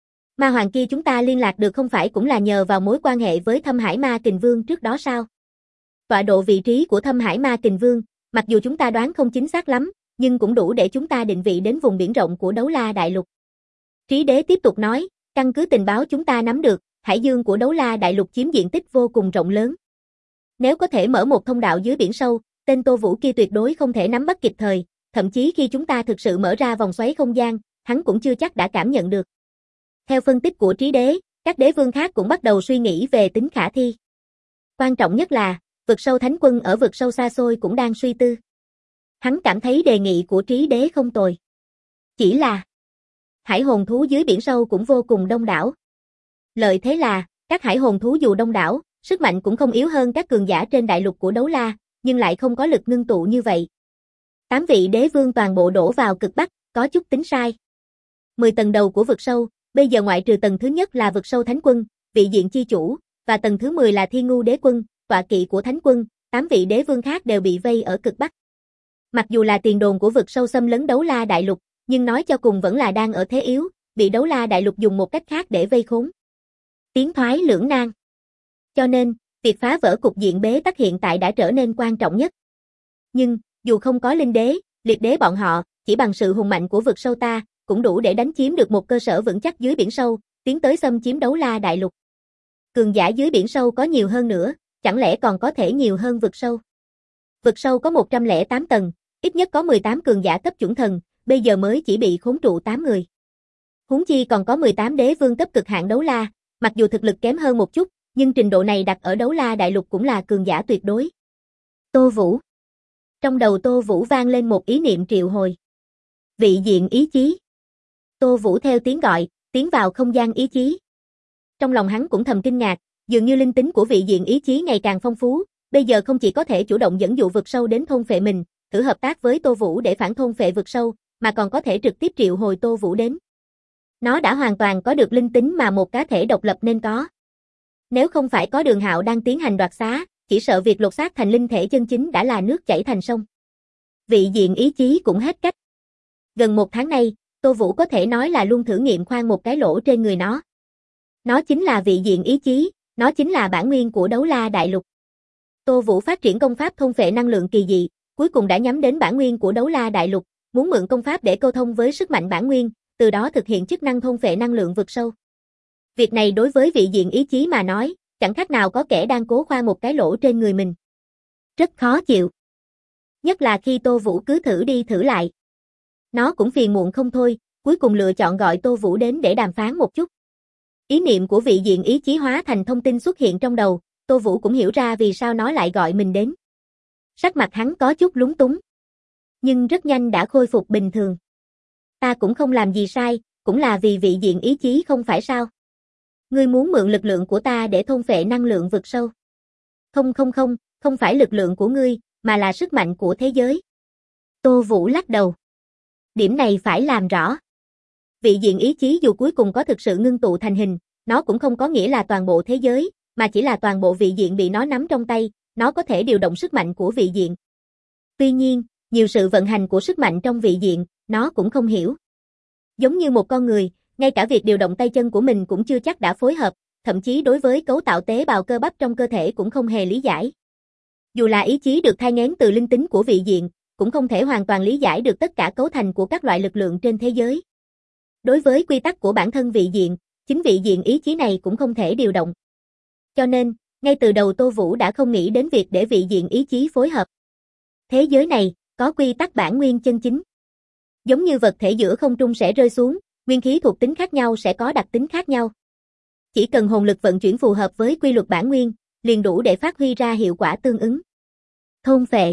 Ma hoàng kia chúng ta liên lạc được không phải cũng là nhờ vào mối quan hệ với Thâm Hải Ma Kình Vương trước đó sao? Tọa độ vị trí của Thâm Hải Ma Kình Vương, mặc dù chúng ta đoán không chính xác lắm, nhưng cũng đủ để chúng ta định vị đến vùng biển rộng của Đấu La Đại Lục. Trí Đế tiếp tục nói, căn cứ tình báo chúng ta nắm được, Hải Dương của Đấu La Đại Lục chiếm diện tích vô cùng rộng lớn. Nếu có thể mở một thông đạo dưới biển sâu, tên Tô Vũ kia tuyệt đối không thể nắm bắt kịp thời, thậm chí khi chúng ta thực sự mở ra vòng xoáy không gian, hắn cũng chưa chắc đã cảm nhận được. Theo phân tích của Trí Đế, các đế vương khác cũng bắt đầu suy nghĩ về tính khả thi. Quan trọng nhất là, vực sâu thánh quân ở vực sâu xa xôi cũng đang suy tư. Hắn cảm thấy đề nghị của Trí Đế không tồi. Chỉ là, hải hồn thú dưới biển sâu cũng vô cùng đông đảo. Lợi thế là, các hải hồn thú dù đông đảo, sức mạnh cũng không yếu hơn các cường giả trên đại lục của Đấu La, nhưng lại không có lực ngưng tụ như vậy. 8 vị đế vương toàn bộ đổ vào cực bắc, có chút tính sai. 10 tầng đầu của vực sâu, bây giờ ngoại trừ tầng thứ nhất là vực sâu thánh quân, vị diện chi chủ, và tầng thứ 10 là Thiên Ngu đế quân, tọa kỵ của thánh quân, 8 vị đế vương khác đều bị vây ở cực bắc. Mặc dù là tiền đồn của vực sâu xâm lấn Đấu La Đại Lục, nhưng nói cho cùng vẫn là đang ở thế yếu, bị Đấu La Đại Lục dùng một cách khác để vây khốn. Tiến thoái lưỡng nan. Cho nên, việc phá vỡ cục diện bế tắc hiện tại đã trở nên quan trọng nhất. Nhưng, dù không có linh đế, liệt đế bọn họ, chỉ bằng sự hùng mạnh của vực sâu ta, cũng đủ để đánh chiếm được một cơ sở vững chắc dưới biển sâu, tiến tới xâm chiếm Đấu La Đại Lục. Cường giả dưới biển sâu có nhiều hơn nữa, chẳng lẽ còn có thể nhiều hơn vực sâu? Vực sâu có 108 tầng, ít nhất có 18 cường giả cấp chuẩn thần, bây giờ mới chỉ bị khốn trụ 8 người. Huống chi còn có 18 đế vương cấp cực hạn Đấu La, mặc dù thực lực kém hơn một chút, nhưng trình độ này đặt ở Đấu La Đại Lục cũng là cường giả tuyệt đối. Tô Vũ. Trong đầu Tô Vũ vang lên một ý niệm triệu hồi. Vị diện ý chí. Tô Vũ theo tiếng gọi, tiến vào không gian ý chí. Trong lòng hắn cũng thầm kinh ngạc, dường như linh tính của vị diện ý chí ngày càng phong phú, bây giờ không chỉ có thể chủ động dẫn dụ vực sâu đến thôn phệ mình, thử hợp tác với Tô Vũ để phản thôn phệ vực sâu, mà còn có thể trực tiếp triệu hồi Tô Vũ đến. Nó đã hoàn toàn có được linh tính mà một cá thể độc lập nên có. Nếu không phải có Đường Hạo đang tiến hành đoạt xá, chỉ sợ việc lột xác thành linh thể chân chính đã là nước chảy thành sông. Vị diện ý chí cũng hết cách. Gần một tháng nay, Tô Vũ có thể nói là luôn thử nghiệm khoan một cái lỗ trên người nó. Nó chính là vị diện ý chí, nó chính là bản nguyên của Đấu La Đại Lục. Tô Vũ phát triển công pháp thôn phệ năng lượng kỳ dị, cuối cùng đã nhắm đến bản nguyên của Đấu La Đại Lục, muốn mượn công pháp để câu thông với sức mạnh bản nguyên, từ đó thực hiện chức năng thôn phệ năng lượng vực sâu. Việc này đối với vị diện ý chí mà nói, chẳng khác nào có kẻ đang cố khoan một cái lỗ trên người mình. Rất khó chịu. Nhất là khi Tô Vũ cứ thử đi thử lại. Nó cũng phiền muộn không thôi, cuối cùng lựa chọn gọi Tô Vũ đến để đàm phán một chút. Ý niệm của vị diện ý chí hóa thành thông tin xuất hiện trong đầu, Tô Vũ cũng hiểu ra vì sao nó lại gọi mình đến. Sắc mặt hắn có chút lúng túng. Nhưng rất nhanh đã khôi phục bình thường. Ta cũng không làm gì sai, cũng là vì vị diện ý chí không phải sao. Ngươi muốn mượn lực lượng của ta để thôn phệ năng lượng vực sâu. Không phải lực lượng của ngươi, mà là sức mạnh của thế giới. Tô Vũ lắc đầu. Điểm này phải làm rõ. Vị diện ý chí dù cuối cùng có thực sự ngưng tụ thành hình, nó cũng không có nghĩa là toàn bộ thế giới, mà chỉ là toàn bộ vị diện bị nó nắm trong tay, nó có thể điều động sức mạnh của vị diện. Tuy nhiên, nhiều sự vận hành của sức mạnh trong vị diện, nó cũng không hiểu. Giống như một con người, ngay cả việc điều động tay chân của mình cũng chưa chắc đã phối hợp, thậm chí đối với cấu tạo tế bào cơ bắp trong cơ thể cũng không hề lý giải. Dù là ý chí được thai nghén từ linh tính của vị diện, cũng không thể hoàn toàn lý giải được tất cả cấu thành của các loại lực lượng trên thế giới. Đối với quy tắc của bản thân vị diện, chính vị diện ý chí này cũng không thể điều động. Cho nên, ngay từ đầu Tô Vũ đã không nghĩ đến việc để vị diện ý chí phối hợp. Thế giới này, có quy tắc bản nguyên chân chính. Giống như vật thể giữa không trung sẽ rơi xuống, nguyên khí thuộc tính khác nhau sẽ có đặc tính khác nhau. Chỉ cần hồn lực vận chuyển phù hợp với quy luật bản nguyên, liền đủ để phát huy ra hiệu quả tương ứng. Thôn phệ.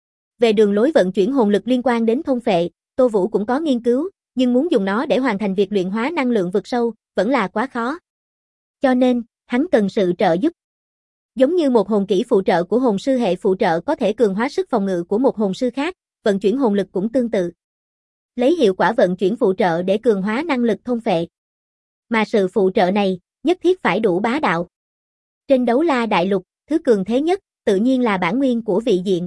Về đường lối vận chuyển hồn lực liên quan đến thôn phệ, Tô Vũ cũng có nghiên cứu, nhưng muốn dùng nó để hoàn thành việc luyện hóa năng lượng vực sâu, vẫn là quá khó. Cho nên, hắn cần sự trợ giúp. Giống như một hồn kỹ phụ trợ của hồn sư hệ phụ trợ có thể cường hóa sức phòng ngự của một hồn sư khác, vận chuyển hồn lực cũng tương tự. Lấy hiệu quả vận chuyển phụ trợ để cường hóa năng lực thôn phệ. Mà sự phụ trợ này, nhất thiết phải đủ bá đạo. Trên Đấu La Đại Lục, thứ cường thế nhất, tự nhiên là bản nguyên của vị diện.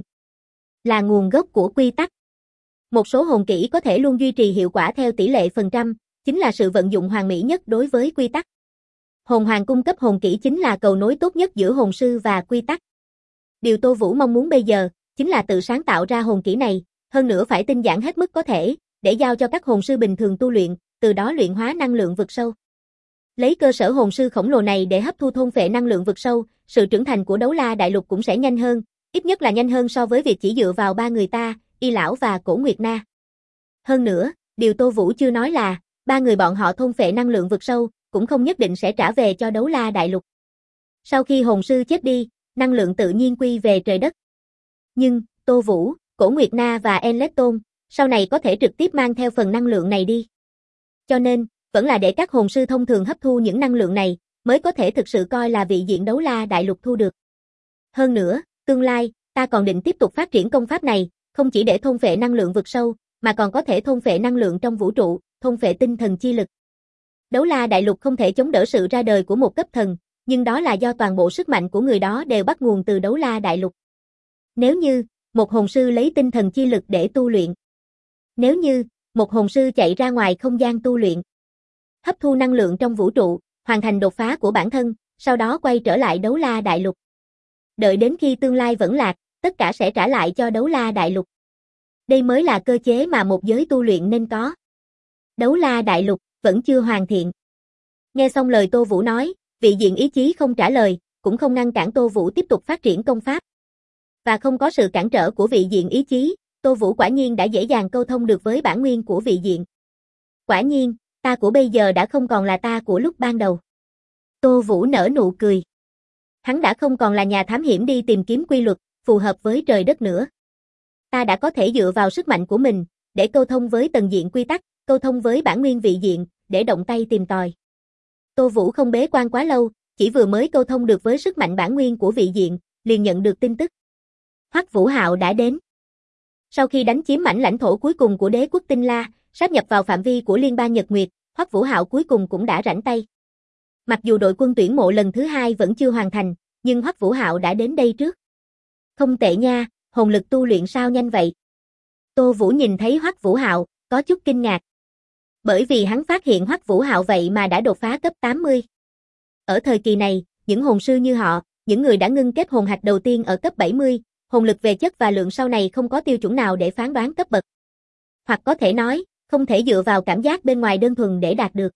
Là nguồn gốc của quy tắc. Một số hồn kỹ có thể luôn duy trì hiệu quả theo tỷ lệ phần trăm, chính là sự vận dụng hoàn mỹ nhất đối với quy tắc. Hồn Hoàng cung cấp hồn kỹ chính là cầu nối tốt nhất giữa hồn sư và quy tắc. Điều Tô Vũ mong muốn bây giờ, chính là tự sáng tạo ra hồn kỹ này, hơn nữa phải tinh giản hết mức có thể, để giao cho các hồn sư bình thường tu luyện, từ đó luyện hóa năng lượng vực sâu. Lấy cơ sở hồn sư khổng lồ này để hấp thu thôn phệ năng lượng vực sâu, sự trưởng thành của Đấu La Đại Lục cũng sẽ nhanh hơn, ít nhất là nhanh hơn so với việc chỉ dựa vào ba người ta, Y Lão và Cổ Nguyệt Na. Hơn nữa, điều Tô Vũ chưa nói là, ba người bọn họ thôn phệ năng lượng vực sâu, cũng không nhất định sẽ trả về cho Đấu La Đại Lục. Sau khi hồn sư chết đi, năng lượng tự nhiên quy về trời đất. Nhưng, Tô Vũ, Cổ Nguyệt Na và Enletton, sau này có thể trực tiếp mang theo phần năng lượng này đi. Cho nên, vẫn là để các hồn sư thông thường hấp thu những năng lượng này, mới có thể thực sự coi là vị diện Đấu La Đại Lục thu được. Hơn nữa, tương lai, ta còn định tiếp tục phát triển công pháp này, không chỉ để thôn phệ năng lượng vực sâu, mà còn có thể thôn phệ năng lượng trong vũ trụ, thôn phệ tinh thần chi lực. Đấu La Đại Lục không thể chống đỡ sự ra đời của một cấp thần, nhưng đó là do toàn bộ sức mạnh của người đó đều bắt nguồn từ Đấu La Đại Lục. Nếu như, một hồn sư lấy tinh thần chi lực để tu luyện. Nếu như, một hồn sư chạy ra ngoài không gian tu luyện. Hấp thu năng lượng trong vũ trụ, hoàn thành đột phá của bản thân, sau đó quay trở lại Đấu La Đại Lục. Đợi đến khi tương lai vẫn lạc, tất cả sẽ trả lại cho Đấu La Đại Lục. Đây mới là cơ chế mà một giới tu luyện nên có. Đấu La Đại Lục vẫn chưa hoàn thiện. Nghe xong lời Tô Vũ nói, vị diện ý chí không trả lời, cũng không ngăn cản Tô Vũ tiếp tục phát triển công pháp. Và không có sự cản trở của vị diện ý chí, Tô Vũ quả nhiên đã dễ dàng câu thông được với bản nguyên của vị diện. Quả nhiên, ta của bây giờ đã không còn là ta của lúc ban đầu. Tô Vũ nở nụ cười. Hắn đã không còn là nhà thám hiểm đi tìm kiếm quy luật, phù hợp với trời đất nữa. Ta đã có thể dựa vào sức mạnh của mình, để câu thông với tầng diện quy tắc, câu thông với bản nguyên vị diện, để động tay tìm tòi. Tô Vũ không bế quan quá lâu, chỉ vừa mới câu thông được với sức mạnh bản nguyên của vị diện, liền nhận được tin tức. Hoắc Vũ Hạo đã đến. Sau khi đánh chiếm mảnh lãnh thổ cuối cùng của đế quốc Tinh La, sáp nhập vào phạm vi của liên bang Nhật Nguyệt, Hoắc Vũ Hạo cuối cùng cũng đã rảnh tay. Mặc dù đội quân tuyển mộ lần thứ 2 vẫn chưa hoàn thành, nhưng Hoắc Vũ Hạo đã đến đây trước. Không tệ nha, hồn lực tu luyện sao nhanh vậy? Tô Vũ nhìn thấy Hoắc Vũ Hạo, có chút kinh ngạc. Bởi vì hắn phát hiện Hoắc Vũ Hạo vậy mà đã đột phá cấp 80. Ở thời kỳ này, những hồn sư như họ, những người đã ngưng kết hồn hạch đầu tiên ở cấp 70, hồn lực về chất và lượng sau này không có tiêu chuẩn nào để phán đoán cấp bậc. Hoặc có thể nói, không thể dựa vào cảm giác bên ngoài đơn thuần để đạt được.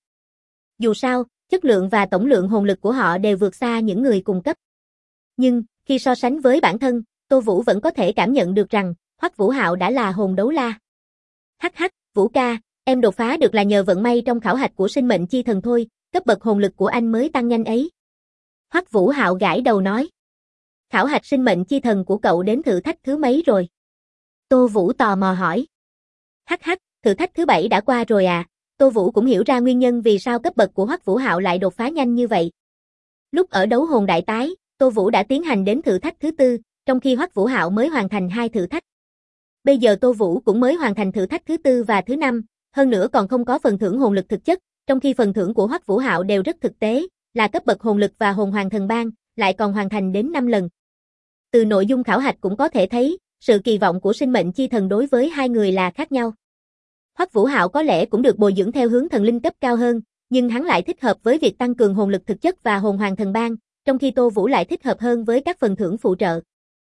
Dù sao, chất lượng và tổng lượng hồn lực của họ đều vượt xa những người cùng cấp. Nhưng, khi so sánh với bản thân, Tô Vũ vẫn có thể cảm nhận được rằng, Hoắc Vũ Hạo đã là hồn đấu la. Hắc hắc, Vũ ca, em đột phá được là nhờ vận may trong khảo hạch của sinh mệnh chi thần thôi, cấp bậc hồn lực của anh mới tăng nhanh ấy. Hoắc Vũ Hạo gãi đầu nói. Khảo hạch sinh mệnh chi thần của cậu đến thử thách thứ mấy rồi? Tô Vũ tò mò hỏi. Hắc hắc, thử thách thứ 7 đã qua rồi à? Tô Vũ cũng hiểu ra nguyên nhân vì sao cấp bậc của Hoắc Vũ Hạo lại đột phá nhanh như vậy. Lúc ở đấu hồn đại tái, Tô Vũ đã tiến hành đến thử thách thứ 4, trong khi Hoắc Vũ Hạo mới hoàn thành 2 thử thách. Bây giờ Tô Vũ cũng mới hoàn thành thử thách thứ 4 và thứ 5, hơn nữa còn không có phần thưởng hồn lực thực chất, trong khi phần thưởng của Hoắc Vũ Hạo đều rất thực tế, là cấp bậc hồn lực và hồn hoàng thần bang, lại còn hoàn thành đến 5 lần. Từ nội dung khảo hạch cũng có thể thấy, sự kỳ vọng của sinh mệnh chi thần đối với hai người là khác nhau. Hoắc Vũ Hạo có lẽ cũng được bồi dưỡng theo hướng thần linh cấp cao hơn, nhưng hắn lại thích hợp với việc tăng cường hồn lực thực chất và hồn hoàng thần bang, trong khi Tô Vũ lại thích hợp hơn với các phần thưởng phụ trợ.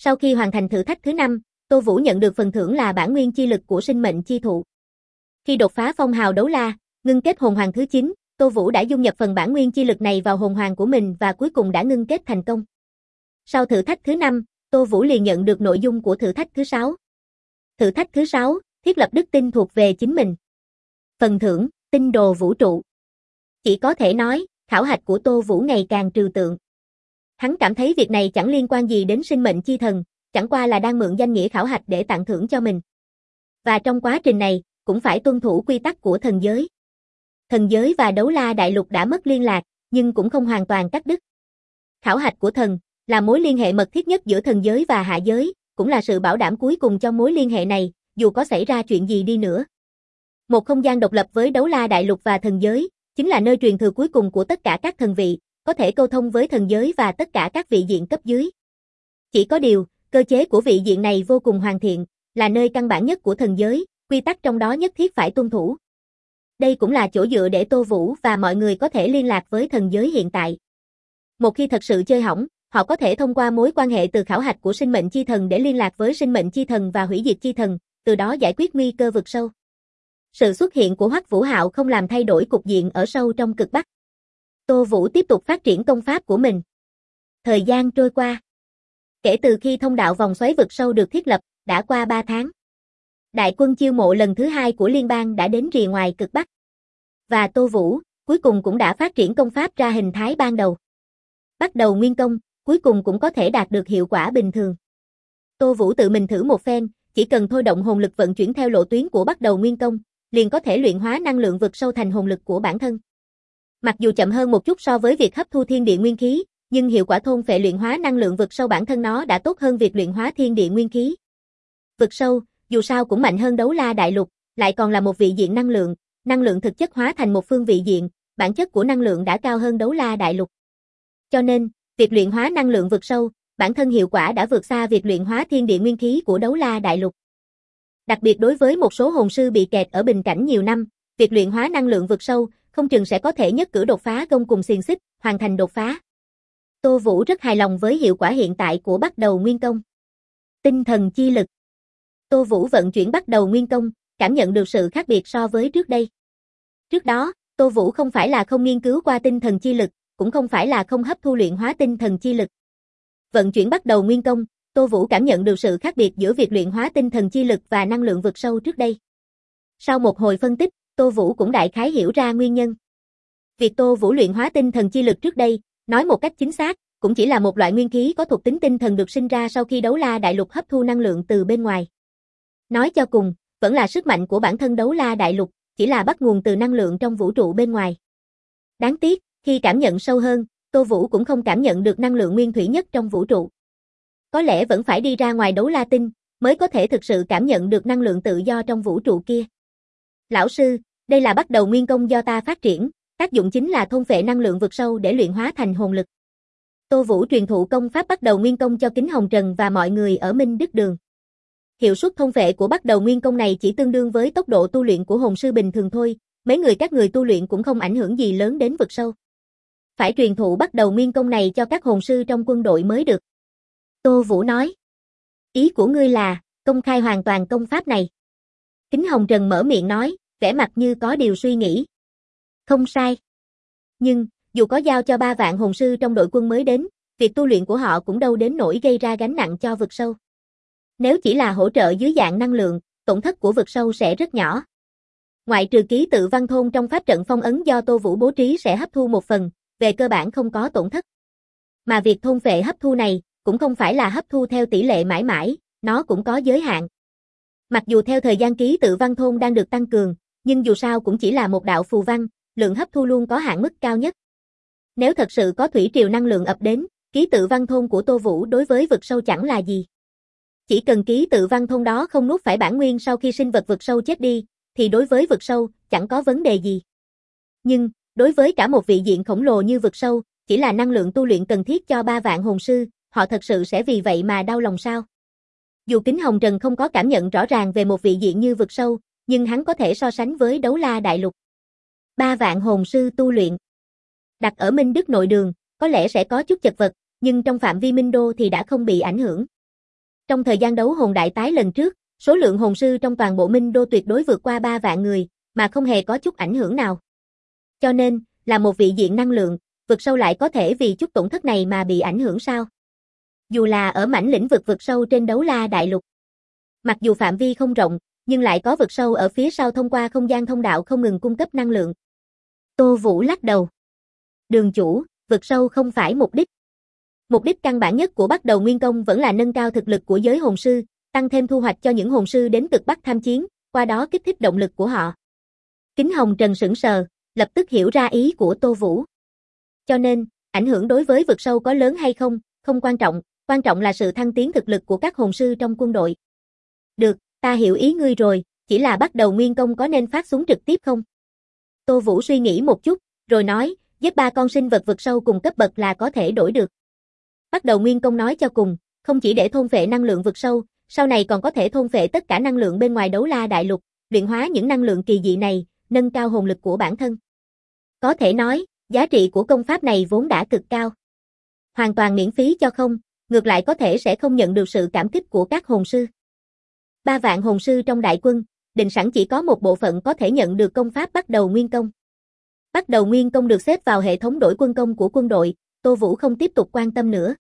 Sau khi hoàn thành thử thách thứ 5, Tô Vũ nhận được phần thưởng là bản nguyên chi lực của sinh mệnh chi thụ. Khi đột phá phong hào đấu la, ngưng kết hồn hoàng thứ 9, Tô Vũ đã dung nhập phần bản nguyên chi lực này vào hồn hoàng của mình và cuối cùng đã ngưng kết thành công. Sau thử thách thứ 5, Tô Vũ liền nhận được nội dung của thử thách thứ 6. Thử thách thứ 6, thiết lập đức tin thuộc về chính mình. Phần thưởng, tinh đồ vũ trụ. Chỉ có thể nói, khảo hạch của Tô Vũ ngày càng trừu tượng. Hắn cảm thấy việc này chẳng liên quan gì đến sinh mệnh chi thần, chẳng qua là đang mượn danh nghĩa khảo hạch để tặng thưởng cho mình. Và trong quá trình này, cũng phải tuân thủ quy tắc của thần giới. Thần giới và đấu la đại lục đã mất liên lạc, nhưng cũng không hoàn toàn cắt đứt. Khảo hạch của thần là mối liên hệ mật thiết nhất giữa thần giới và hạ giới, cũng là sự bảo đảm cuối cùng cho mối liên hệ này, dù có xảy ra chuyện gì đi nữa. Một không gian độc lập với đấu la đại lục và thần giới, chính là nơi truyền thừa cuối cùng của tất cả các thần vị, có thể câu thông với thần giới và tất cả các vị diện cấp dưới. Chỉ có điều, cơ chế của vị diện này vô cùng hoàn thiện, là nơi căn bản nhất của thần giới, quy tắc trong đó nhất thiết phải tuân thủ. Đây cũng là chỗ dựa để Tô Vũ và mọi người có thể liên lạc với thần giới hiện tại. Một khi thật sự chơi hỏng, họ có thể thông qua mối quan hệ từ khảo hạch của sinh mệnh chi thần để liên lạc với sinh mệnh chi thần và hủy diệt chi thần, từ đó giải quyết nguy cơ vực sâu. Sự xuất hiện của Hoắc Vũ Hạo không làm thay đổi cục diện ở sâu trong cực Bắc. Tô Vũ tiếp tục phát triển công pháp của mình. Thời gian trôi qua. Kể từ khi thông đạo vòng xoáy vực sâu được thiết lập, đã qua 3 tháng. Đại quân chiêu mộ lần thứ 2 của liên bang đã đến rìa ngoài cực Bắc. Và Tô Vũ, cuối cùng cũng đã phát triển công pháp ra hình thái ban đầu. Bắt đầu nguyên công, cuối cùng cũng có thể đạt được hiệu quả bình thường. Tô Vũ tự mình thử một phen, chỉ cần thôi động hồn lực vận chuyển theo lộ tuyến của bắt đầu nguyên công, liền có thể luyện hóa năng lượng vực sâu thành hồn lực của bản thân. Mặc dù chậm hơn một chút so với việc hấp thu thiên địa nguyên khí, nhưng hiệu quả thôn phệ luyện hóa năng lượng vực sâu bản thân nó đã tốt hơn việc luyện hóa thiên địa nguyên khí. Vực sâu, dù sao cũng mạnh hơn đấu la đại lục, lại còn là một vị diện năng lượng thực chất hóa thành một phương vị diện, bản chất của năng lượng đã cao hơn đấu la đại lục. Cho nên, việc luyện hóa năng lượng vực sâu, bản thân hiệu quả đã vượt xa việc luyện hóa thiên địa nguyên khí của đấu la đại lục. Đặc biệt đối với một số hồn sư bị kẹt ở bình cảnh nhiều năm, việc luyện hóa năng lượng vực sâu, không chừng sẽ có thể nhất cử đột phá gông cùng xiềng xích, hoàn thành đột phá. Tô Vũ rất hài lòng với hiệu quả hiện tại của bắt đầu nguyên công. Tinh thần chi lực. Tô Vũ vận chuyển bắt đầu nguyên công, cảm nhận được sự khác biệt so với trước đây. Trước đó, Tô Vũ không phải là không nghiên cứu qua tinh thần chi lực, cũng không phải là không hấp thu luyện hóa tinh thần chi lực. Vận chuyển bắt đầu nguyên công, Tô Vũ cảm nhận được sự khác biệt giữa việc luyện hóa tinh thần chi lực và năng lượng vực sâu trước đây. Sau một hồi phân tích, Tô Vũ cũng đại khái hiểu ra nguyên nhân. Việc Tô Vũ luyện hóa tinh thần chi lực trước đây, nói một cách chính xác, cũng chỉ là một loại nguyên khí có thuộc tính tinh thần được sinh ra sau khi đấu la đại lục hấp thu năng lượng từ bên ngoài. Nói cho cùng, vẫn là sức mạnh của bản thân đấu la đại lục, chỉ là bắt nguồn từ năng lượng trong vũ trụ bên ngoài. Đáng tiếc, khi cảm nhận sâu hơn, Tô Vũ cũng không cảm nhận được năng lượng nguyên thủy nhất trong vũ trụ. Có lẽ vẫn phải đi ra ngoài đấu la tinh, mới có thể thực sự cảm nhận được năng lượng tự do trong vũ trụ kia. Lão sư, đây là bắt đầu nguyên công do ta phát triển, tác dụng chính là thôn phệ năng lượng vực sâu để luyện hóa thành hồn lực. Tô Vũ truyền thụ công pháp bắt đầu nguyên công cho Kính Hồng Trần và mọi người ở Minh Đức Đường. Hiệu suất thôn phệ của bắt đầu nguyên công này chỉ tương đương với tốc độ tu luyện của hồn sư bình thường thôi, các người tu luyện cũng không ảnh hưởng gì lớn đến vực sâu. Phải truyền thụ bắt đầu nguyên công này cho các hồn sư trong quân đội mới được. Tô Vũ nói. Ý của ngươi là, công khai hoàn toàn công pháp này. Kính Hồng Trần mở miệng nói, vẻ mặt như có điều suy nghĩ. Không sai. Nhưng, dù có giao cho 3 vạn hồn sư trong đội quân mới đến, việc tu luyện của họ cũng đâu đến nỗi gây ra gánh nặng cho vực sâu. Nếu chỉ là hỗ trợ dưới dạng năng lượng, tổn thất của vực sâu sẽ rất nhỏ. Ngoại trừ ký tự văn thôn trong pháp trận phong ấn do Tô Vũ bố trí sẽ hấp thu một phần, về cơ bản không có tổn thất. Mà việc thôn phệ hấp thu này, cũng không phải là hấp thu theo tỷ lệ mãi mãi, nó cũng có giới hạn. Mặc dù theo thời gian ký tự văn thôn đang được tăng cường, nhưng dù sao cũng chỉ là một đạo phù văn, lượng hấp thu luôn có hạn mức cao nhất. Nếu thật sự có thủy triều năng lượng ập đến, ký tự văn thôn của Tô Vũ đối với vực sâu chẳng là gì. Chỉ cần ký tự văn thôn đó không nuốt phải bản nguyên sau khi sinh vật vực sâu chết đi, thì đối với vực sâu, chẳng có vấn đề gì. Nhưng, đối với cả một vị diện khổng lồ như vực sâu, chỉ là năng lượng tu luyện cần thiết cho 3 vạn hồn sư, họ thật sự sẽ vì vậy mà đau lòng sao? Dù Kính Hồng Trần không có cảm nhận rõ ràng về một vị diện như vực sâu, nhưng hắn có thể so sánh với đấu la đại lục. 3 vạn hồn sư tu luyện. Đặt ở Minh Đức nội đường, có lẽ sẽ có chút chật vật, nhưng trong phạm vi Minh Đô thì đã không bị ảnh hưởng. Trong thời gian đấu hồn đại tái lần trước, số lượng hồn sư trong toàn bộ Minh Đô tuyệt đối vượt qua 3 vạn người, mà không hề có chút ảnh hưởng nào. Cho nên, là một vị diện năng lượng, vực sâu lại có thể vì chút tổn thất này mà bị ảnh hưởng sao? Dù là ở mảnh lĩnh vực vực sâu trên Đấu La Đại Lục. Mặc dù phạm vi không rộng, nhưng lại có vực sâu ở phía sau thông qua không gian thông đạo không ngừng cung cấp năng lượng. Tô Vũ lắc đầu. Đường chủ, vực sâu không phải mục đích. Mục đích căn bản nhất của Bắt Đầu Nguyên Công vẫn là nâng cao thực lực của giới hồn sư, tăng thêm thu hoạch cho những hồn sư đến cực Bắc tham chiến, qua đó kích thích động lực của họ. Kính Hồng Trần sững sờ, lập tức hiểu ra ý của Tô Vũ. Cho nên, ảnh hưởng đối với vực sâu có lớn hay không, không quan trọng là sự thăng tiến thực lực của các hồn sư trong quân đội. Được, ta hiểu ý ngươi rồi, chỉ là Bắt Đầu Nguyên Công có nên phát súng trực tiếp không? Tô Vũ suy nghĩ một chút, rồi nói, giết 3 con sinh vật vực sâu cùng cấp bậc là có thể đổi được. Bắt Đầu Nguyên Công nói cho cùng, không chỉ để thôn phệ năng lượng vực sâu, sau này còn có thể thôn phệ tất cả năng lượng bên ngoài Đấu La Đại Lục, luyện hóa những năng lượng kỳ dị này, nâng cao hồn lực của bản thân. Có thể nói, giá trị của công pháp này vốn đã cực cao. Hoàn toàn miễn phí cho không, ngược lại có thể sẽ không nhận được sự cảm kích của các hồn sư. 3 vạn hồn sư trong đại quân, định sẵn chỉ có một bộ phận có thể nhận được công pháp Bắt Đầu Nguyên Công. Bắt Đầu Nguyên Công được xếp vào hệ thống đổi quân công của quân đội, Tô Vũ không tiếp tục quan tâm nữa.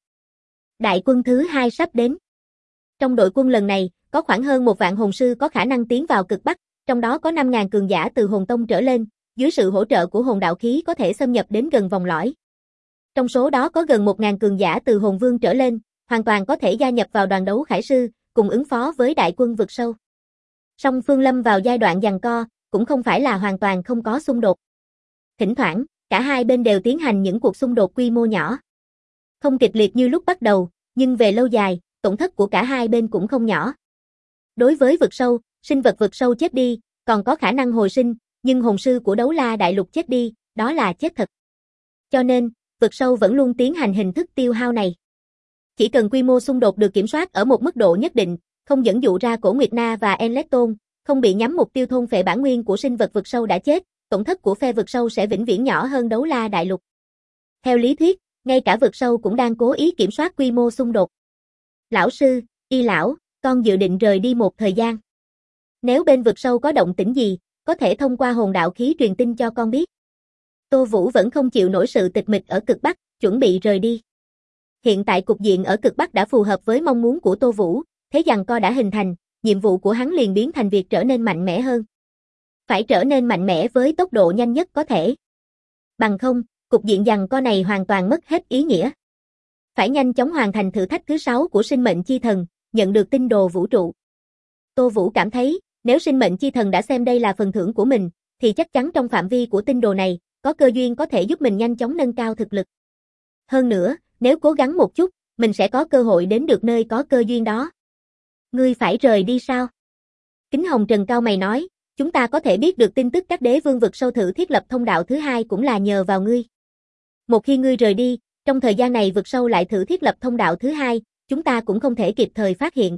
Đại quân thứ 2 sắp đến. Trong đội quân lần này, có khoảng hơn 1 vạn hồn sư có khả năng tiến vào cực Bắc, trong đó có 5.000 cường giả từ hồn tông trở lên, dưới sự hỗ trợ của hồn đạo khí có thể xâm nhập đến gần vòng lõi. Trong số đó có gần 1.000 cường giả từ hồn vương trở lên, hoàn toàn có thể gia nhập vào đoàn đấu khải sư, cùng ứng phó với đại quân vực sâu. Song phương lâm vào giai đoạn giằng co, cũng không phải là hoàn toàn không có xung đột. Thỉnh thoảng, cả hai bên đều tiến hành những cuộc xung đột quy mô nhỏ. Không kịch liệt như lúc bắt đầu, nhưng về lâu dài, tổn thất của cả hai bên cũng không nhỏ. Đối với vực sâu, sinh vật vực sâu chết đi, còn có khả năng hồi sinh, nhưng hồn sư của Đấu La Đại Lục chết đi, đó là chết thật. Cho nên, vực sâu vẫn luôn tiến hành hình thức tiêu hao này. Chỉ cần quy mô xung đột được kiểm soát ở một mức độ nhất định, không dẫn dụ ra Cổ Nguyệt Na và Enleton, không bị nhắm mục tiêu thôn phệ bản nguyên của sinh vật vực sâu đã chết, tổn thất của phe vực sâu sẽ vĩnh viễn nhỏ hơn Đấu La Đại Lục. Theo lý thuyết, ngay cả vực sâu cũng đang cố ý kiểm soát quy mô xung đột. Lão sư, Y lão, con dự định rời đi một thời gian. Nếu bên vực sâu có động tĩnh gì, có thể thông qua hồn đạo khí truyền tin cho con biết. Tô Vũ vẫn không chịu nổi sự tịch mịch ở cực Bắc, chuẩn bị rời đi. Hiện tại cục diện ở cực Bắc đã phù hợp với mong muốn của Tô Vũ, thế giằng co đã hình thành, nhiệm vụ của hắn liền biến thành việc trở nên mạnh mẽ hơn. Phải trở nên mạnh mẽ với tốc độ nhanh nhất có thể. Bằng không, cục diện giằng co này hoàn toàn mất hết ý nghĩa. Phải nhanh chóng hoàn thành thử thách thứ 6 của sinh mệnh chi thần, nhận được tinh đồ vũ trụ. Tô Vũ cảm thấy, nếu sinh mệnh chi thần đã xem đây là phần thưởng của mình, thì chắc chắn trong phạm vi của tinh đồ này, có cơ duyên có thể giúp mình nhanh chóng nâng cao thực lực. Hơn nữa, nếu cố gắng một chút, mình sẽ có cơ hội đến được nơi có cơ duyên đó. Ngươi phải rời đi sao? Kính Hồng Trần cau mày nói, chúng ta có thể biết được tin tức các đế vương vực sâu thử thiết lập thông đạo thứ 2 cũng là nhờ vào ngươi. Một khi ngươi rời đi, trong thời gian này vực sâu lại thử thiết lập thông đạo thứ 2, chúng ta cũng không thể kịp thời phát hiện.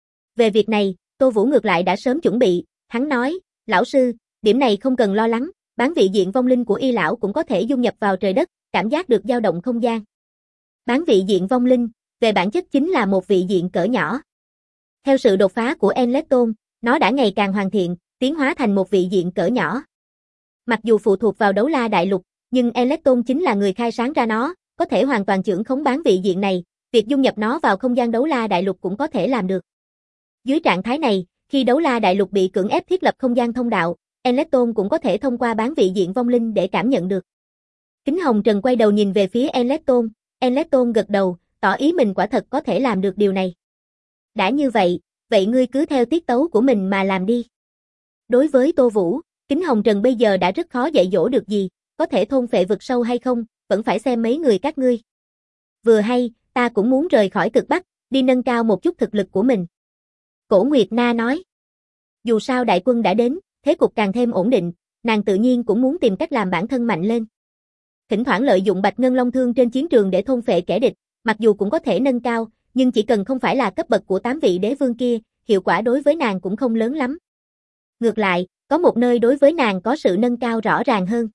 Về việc này, Tô Vũ ngược lại đã sớm chuẩn bị, hắn nói, lão sư, điểm này không cần lo lắng, bán vị diện vong linh của Y lão cũng có thể dung nhập vào trời đất, cảm giác được dao động không gian. Bán vị diện vong linh, về bản chất chính là một vị diện cỡ nhỏ. Theo sự đột phá của Enleton, nó đã ngày càng hoàn thiện, tiến hóa thành một vị diện cỡ nhỏ. Mặc dù phụ thuộc vào Đấu La Đại Lục, nhưng Enleton chính là người khai sáng ra nó, có thể hoàn toàn chưởng khống bán vị diện này, việc dung nhập nó vào không gian Đấu La Đại Lục cũng có thể làm được. Dưới trạng thái này, khi Đấu La Đại Lục bị cưỡng ép thiết lập không gian thông đạo, Enleton cũng có thể thông qua bán vị diện vong linh để cảm nhận được. Kính Hồng Trần quay đầu nhìn về phía Enleton gật đầu, tỏ ý mình quả thật có thể làm được điều này. Đã như vậy, vậy ngươi cứ theo tiết tấu của mình mà làm đi. Đối với Tô Vũ, Kính Hồng Trần bây giờ đã rất khó dạy dỗ được gì, có thể thôn phệ vực sâu hay không, vẫn phải xem mấy người các ngươi. Vừa hay, ta cũng muốn rời khỏi cực Bắc, đi nâng cao một chút thực lực của mình. Cổ Nguyệt Na nói. Dù sao đại quân đã đến, thế cục càng thêm ổn định, nàng tự nhiên cũng muốn tìm cách làm bản thân mạnh lên. Thỉnh thoảng lợi dụng Bạch Ngân Long Thương trên chiến trường để thôn phệ kẻ địch, mặc dù cũng có thể nâng cao, nhưng chỉ cần không phải là cấp bậc của 8 vị đế vương kia, hiệu quả đối với nàng cũng không lớn lắm. Ngược lại, có một nơi đối với nàng có sự nâng cao rõ ràng hơn.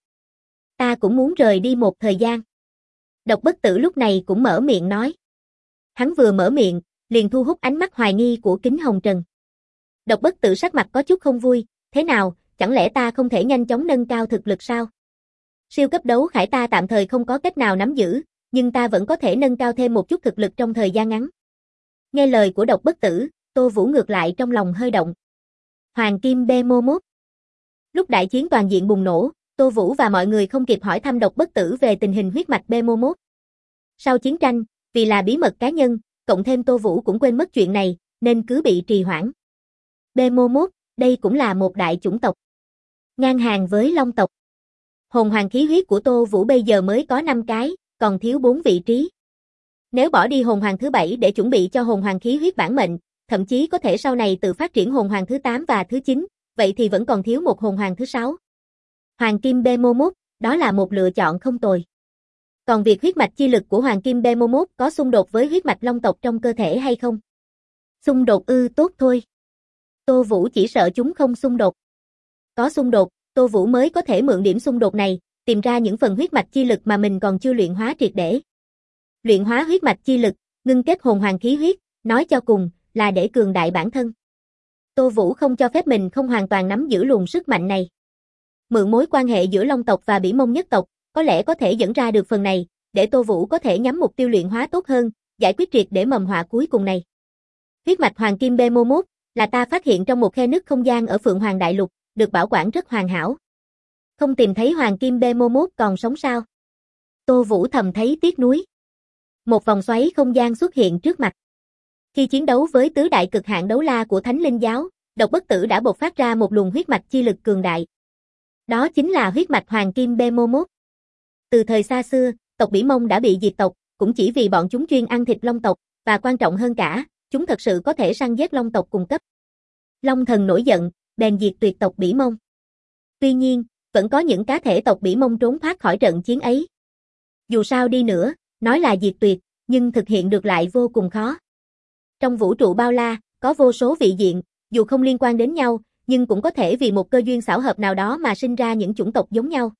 Ta cũng muốn rời đi một thời gian. Độc Bất Tử lúc này cũng mở miệng nói. Hắn vừa mở miệng, liền thu hút ánh mắt hoài nghi của Kính Hồng Trần. Độc Bất Tử sắc mặt có chút không vui, thế nào, chẳng lẽ ta không thể nhanh chóng nâng cao thực lực sao? Siêu cấp đấu khải ta tạm thời không có cách nào nắm giữ, nhưng ta vẫn có thể nâng cao thêm một chút thực lực trong thời gian ngắn. Nghe lời của Độc Bất Tử, Tô Vũ ngược lại trong lòng hơi động. Hoàng Kim Behemoth. Lúc đại chiến toàn diện bùng nổ, Tô Vũ và mọi người không kịp hỏi thăm Độc Bất Tử về tình hình huyết mạch Behemoth. Sau chiến tranh, vì là bí mật cá nhân, cộng thêm Tô Vũ cũng quên mất chuyện này, nên cứ bị trì hoãn. Behemoth, đây cũng là một đại chủng tộc. Ngang hàng với Long tộc. Hồn hoàng khí huyết của Tô Vũ bây giờ mới có 5 cái, còn thiếu 4 vị trí. Nếu bỏ đi hồn hoàng thứ 7 để chuẩn bị cho hồn hoàng khí huyết bản mệnh, thậm chí có thể sau này tự phát triển hồn hoàng thứ 8 và thứ 9, vậy thì vẫn còn thiếu một hồn hoàng thứ 6. Hoàng Kim Behemoth, đó là một lựa chọn không tồi. Còn việc huyết mạch chi lực của Hoàng Kim Behemoth có xung đột với huyết mạch Long tộc trong cơ thể hay không? Xung đột tốt thôi. Tô Vũ chỉ sợ chúng không xung đột. Có xung đột, Tô Vũ mới có thể mượn điểm xung đột này, tìm ra những phần huyết mạch chi lực mà mình còn chưa luyện hóa triệt để. Luyện hóa huyết mạch chi lực, ngưng kết hồn hoàng khí huyết, nói cho cùng, là để cường đại bản thân. Tô Vũ không cho phép mình không hoàn toàn nắm giữ luồng sức mạnh này. Mượn mối quan hệ giữa Long tộc và Bỉ Mông nhất tộc, có lẽ có thể dẫn ra được phần này, để Tô Vũ có thể nhắm mục tiêu luyện hóa tốt hơn, giải quyết triệt để mầm họa cuối cùng này. Huyết mạch Hoàng Kim Behemoth là ta phát hiện trong một khe nứt không gian ở Phượng Hoàng Đại Lục, được bảo quản rất hoàn hảo. Không tìm thấy Hoàng Kim Behemoth còn sống sao? Tô Vũ thầm thấy tiếc nuối. Một vòng xoáy không gian xuất hiện trước mặt. Khi chiến đấu với tứ đại cực hạn đấu la của Thánh Linh Giáo, Độc Bất Tử đã bộc phát ra một luồng huyết mạch chi lực cường đại. Đó chính là huyết mạch Hoàng Kim Behemoth. Từ thời xa xưa, tộc Bỉ Mông đã bị diệt tộc, cũng chỉ vì bọn chúng chuyên ăn thịt Long tộc, và quan trọng hơn cả, chúng thật sự có thể săn giết Long tộc cùng cấp. Long Thần nổi giận, bèn diệt tuyệt tộc Bỉ Mông. Tuy nhiên, vẫn có những cá thể tộc Bỉ Mông trốn thoát khỏi trận chiến ấy. Dù sao đi nữa, nói là diệt tuyệt, nhưng thực hiện được lại vô cùng khó. Trong vũ trụ bao la, có vô số vị diện, dù không liên quan đến nhau, nhưng cũng có thể vì một cơ duyên xảo hợp nào đó mà sinh ra những chủng tộc giống nhau.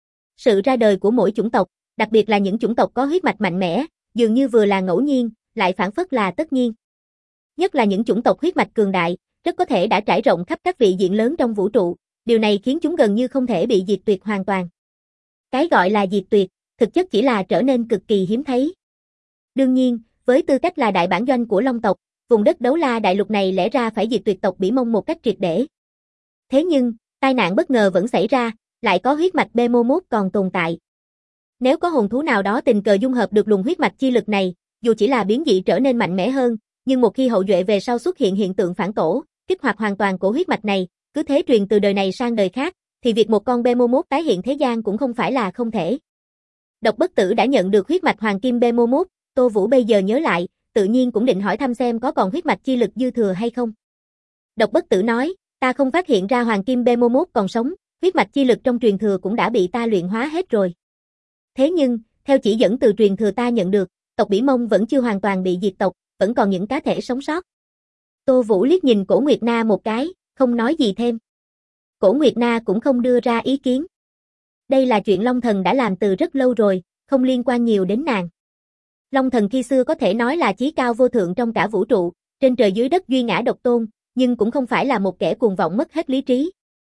Sự ra đời của mỗi chủng tộc, đặc biệt là những chủng tộc có huyết mạch mạnh mẽ, dường như vừa là ngẫu nhiên, lại phản phất là tất nhiên. Nhất là những chủng tộc huyết mạch cường đại, rất có thể đã trải rộng khắp các vị diện lớn trong vũ trụ, điều này khiến chúng gần như không thể bị diệt tuyệt hoàn toàn. Cái gọi là diệt tuyệt, thực chất chỉ là trở nên cực kỳ hiếm thấy. Đương nhiên, với tư cách là đại bản doanh của Long tộc, vùng đất đấu la đại lục này lẽ ra phải diệt tuyệt tộc Bỉ Mông một cách triệt để. Thế nhưng, tai nạn bất ngờ vẫn xảy ra, lại có huyết mạch Behemoth còn tồn tại. Nếu có hồn thú nào đó tình cờ dung hợp được luồng huyết mạch chi lực này, dù chỉ là biến dị trở nên mạnh mẽ hơn, nhưng một khi hậu duệ về sau xuất hiện hiện tượng phản tổ, kích hoạt hoàn toàn cổ huyết mạch này, cứ thế truyền từ đời này sang đời khác, thì việc một con Behemoth tái hiện thế gian cũng không phải là không thể. Độc Bất Tử đã nhận được huyết mạch Hoàng Kim Behemoth, Tô Vũ bây giờ nhớ lại, tự nhiên cũng định hỏi thăm xem có còn huyết mạch chi lực dư thừa hay không. Độc Bất Tử nói, ta không phát hiện ra Hoàng Kim Behemoth còn sống, huyết mạch chi lực trong truyền thừa cũng đã bị ta luyện hóa hết rồi. Thế nhưng, theo chỉ dẫn từ truyền thừa ta nhận được, tộc Bỉ Mông vẫn chưa hoàn toàn bị diệt tộc, vẫn còn những cá thể sống sót. Tô Vũ liếc nhìn Cổ Nguyệt Na một cái, không nói gì thêm. Cổ Nguyệt Na cũng không đưa ra ý kiến. Đây là chuyện Long Thần đã làm từ rất lâu rồi, không liên quan nhiều đến nàng. Long Thần khi xưa có thể nói là chí cao vô thượng trong cả vũ trụ, trên trời dưới đất duy ngã độc tôn, nhưng cũng không phải là một kẻ cuồng vọng mất hết lý trí.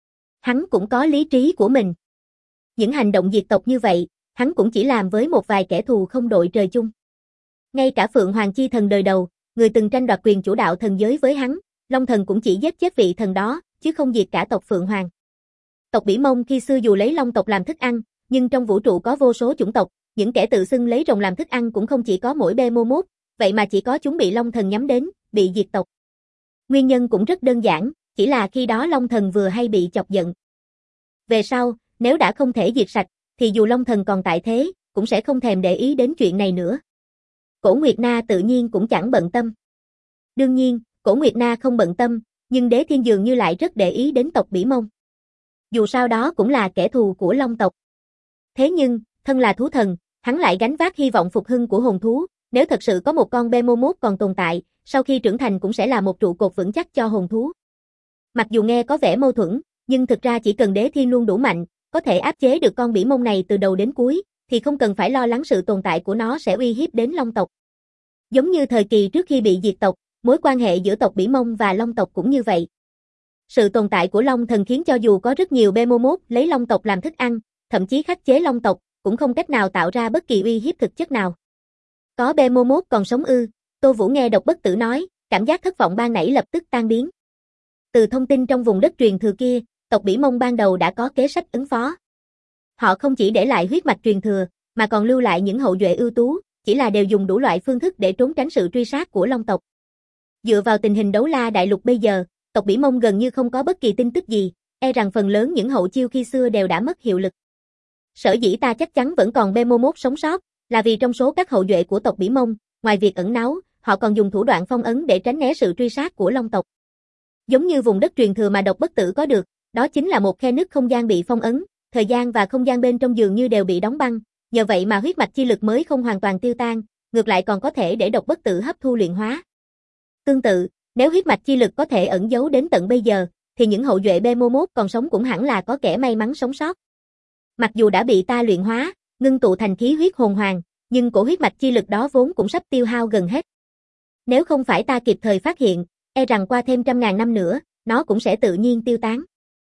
Hắn cũng có lý trí của mình. Những hành động diệt tộc như vậy, hắn cũng chỉ làm với một vài kẻ thù không đội trời chung. Ngay cả Phượng Hoàng Chi Thần đời đầu, người từng tranh đoạt quyền chủ đạo thần giới với hắn, Long Thần cũng chỉ giết chết vị thần đó, chứ không diệt cả tộc Phượng Hoàng. Tộc Bỉ Mông khi xưa dù lấy Long tộc làm thức ăn, nhưng trong vũ trụ có vô số chủng tộc, những kẻ tự xưng lấy rồng làm thức ăn cũng không chỉ có mỗi Behemoth, vậy mà chỉ có chúng bị Long Thần nhắm đến, bị diệt tộc. Nguyên nhân cũng rất đơn giản, chỉ là khi đó Long Thần vừa hay bị chọc giận. Về sau, nếu đã không thể diệt sạch, thì dù Long Thần còn tại thế, cũng sẽ không thèm để ý đến chuyện này nữa. Cổ Nguyệt Na tự nhiên cũng chẳng bận tâm. Đương nhiên, Cổ Nguyệt Na không bận tâm, nhưng Đế Thiên dường như lại rất để ý đến tộc Bỉ Mông. Dù sao đó cũng là kẻ thù của Long tộc. Thế nhưng, thân là thú thần, hắn lại gánh vác hy vọng phục hưng của hồn thú, nếu thật sự có một con Behemoth còn tồn tại, sau khi trưởng thành cũng sẽ là một trụ cột vững chắc cho hồn thú. Mặc dù nghe có vẻ mâu thuẫn, nhưng thực ra chỉ cần Đế Thiên luôn đủ mạnh, có thể áp chế được con Bỉ Mông này từ đầu đến cuối, thì không cần phải lo lắng sự tồn tại của nó sẽ uy hiếp đến Long tộc. Giống như thời kỳ trước khi bị diệt tộc, mối quan hệ giữa tộc Bỉ Mông và Long tộc cũng như vậy. Sự tồn tại của Long thần khiến cho dù có rất nhiều Behemoth lấy Long tộc làm thức ăn, thậm chí khắc chế Long tộc, cũng không cách nào tạo ra bất kỳ uy hiếp thực chất nào. Có Behemoth còn sống ư? Tô Vũ nghe Độc Bất Tử nói, cảm giác thất vọng ban nãy lập tức tan biến. Từ thông tin trong vùng đất truyền thừa kia, tộc Bỉ Mông ban đầu đã có kế sách ứng phó. Họ không chỉ để lại huyết mạch truyền thừa, mà còn lưu lại những hậu duệ ưu tú, chỉ là đều dùng đủ loại phương thức để trốn tránh sự truy sát của Long tộc. Dựa vào tình hình Đấu La Đại Lục bây giờ, tộc Bỉ Mông gần như không có bất kỳ tin tức gì, e rằng phần lớn những hậu chiêu khi xưa đều đã mất hiệu lực. Sở dĩ ta chắc chắn vẫn còn Behemoth sống sót, là vì trong số các hậu duệ của tộc Bỉ Mông, ngoài việc ẩn náu, họ còn dùng thủ đoạn phong ấn để tránh né sự truy sát của Long tộc. Giống như vùng đất truyền thừa mà Độc Bất Tử có được, đó chính là một khe nứt không gian bị phong ấn, thời gian và không gian bên trong dường như đều bị đóng băng, nhờ vậy mà huyết mạch chi lực mới không hoàn toàn tiêu tan, ngược lại còn có thể để Độc Bất Tử hấp thu luyện hóa. Tương tự, nếu huyết mạch chi lực có thể ẩn giấu đến tận bây giờ, thì những hậu duệ Behemoth còn sống cũng hẳn là có kẻ may mắn sống sót. Mặc dù đã bị ta luyện hóa, ngưng tụ thành khí huyết hồn hoàng, nhưng cổ huyết mạch chi lực đó vốn cũng sắp tiêu hao gần hết. Nếu không phải ta kịp thời phát hiện, e rằng qua thêm 100.000 năm nữa, nó cũng sẽ tự nhiên tiêu tán.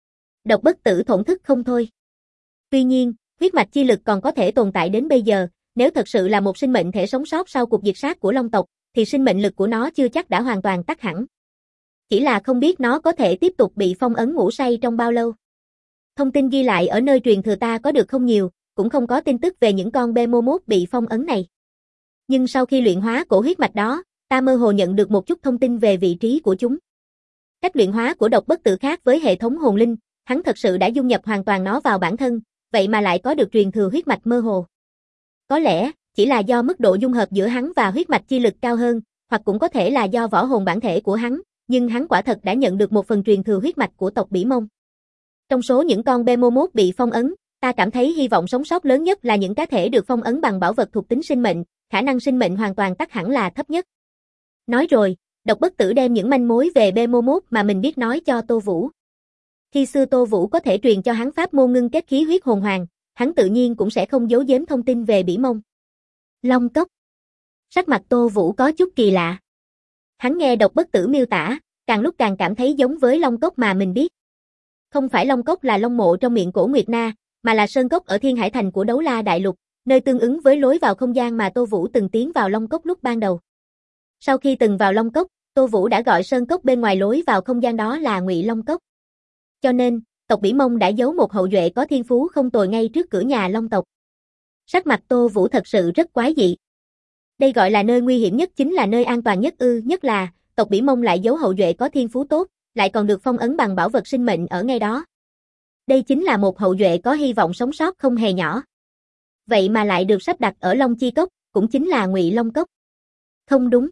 Độc Bất Tử thổn thức không thôi. Tuy nhiên, huyết mạch chi lực còn có thể tồn tại đến bây giờ, nếu thật sự là một sinh mệnh thể sống sót sau cuộc diệt sát của Long tộc, thì sinh mệnh lực của nó chưa chắc đã hoàn toàn tắt hẳn. Chỉ là không biết nó có thể tiếp tục bị phong ấn ngủ say trong bao lâu. Thông tin ghi lại ở nơi truyền thừa ta có được không nhiều, cũng không có tin tức về những con Behemoth bị phong ấn này. Nhưng sau khi luyện hóa cổ huyết mạch đó, ta mơ hồ nhận được một chút thông tin về vị trí của chúng. Cách luyện hóa của Độc Bất Tử khác với hệ thống hồn linh, hắn thật sự đã dung nhập hoàn toàn nó vào bản thân, vậy mà lại có được truyền thừa huyết mạch mơ hồ. Có lẽ, chỉ là do mức độ dung hợp giữa hắn và huyết mạch chi lực cao hơn, hoặc cũng có thể là do võ hồn bản thể của hắn, nhưng hắn quả thật đã nhận được một phần truyền thừa huyết mạch của tộc Bỉ Mông. Trong số những con Behemoth bị phong ấn, ta cảm thấy hy vọng sống sót lớn nhất là những cá thể được phong ấn bằng bảo vật thuộc tính sinh mệnh, khả năng sinh mệnh hoàn toàn tắt hẳn là thấp nhất. Nói rồi, Độc Bất Tử đem những manh mối về Behemoth mà mình biết nói cho Tô Vũ. Khi xưa Tô Vũ có thể truyền cho hắn pháp môn ngưng kết khí huyết hồn hoàng, hắn tự nhiên cũng sẽ không giấu giếm thông tin về Bỉ Mông. Long cốc. Sắc mặt Tô Vũ có chút kỳ lạ. Hắn nghe Độc Bất Tử miêu tả, càng lúc càng cảm thấy giống với Long cốc mà mình biết. Không phải Long cốc là Long mộ trong miệng Cổ Nguyệt Na, mà là sơn cốc ở Thiên Hải Thành của Đấu La Đại Lục, nơi tương ứng với lối vào không gian mà Tô Vũ từng tiến vào Long cốc lúc ban đầu. Sau khi từng vào Long cốc, Tô Vũ đã gọi sơn cốc bên ngoài lối vào không gian đó là Ngụy Long cốc. Cho nên, tộc Bỉ Mông đã giấu một hậu duệ có thiên phú không tồi ngay trước cửa nhà Long tộc. Sắc mặt Tô Vũ thật sự rất quái dị. Đây gọi là nơi nguy hiểm nhất chính là nơi an toàn nhất ư, nhất là, tộc Bỉ Mông lại giấu hậu duệ có thiên phú tốt, lại còn được phong ấn bằng bảo vật sinh mệnh ở ngay đó. Đây chính là một hậu duệ có hy vọng sống sót không hề nhỏ. Vậy mà lại được sắp đặt ở Long Chi Cốc, cũng chính là Ngụy Long Cốc. Không đúng.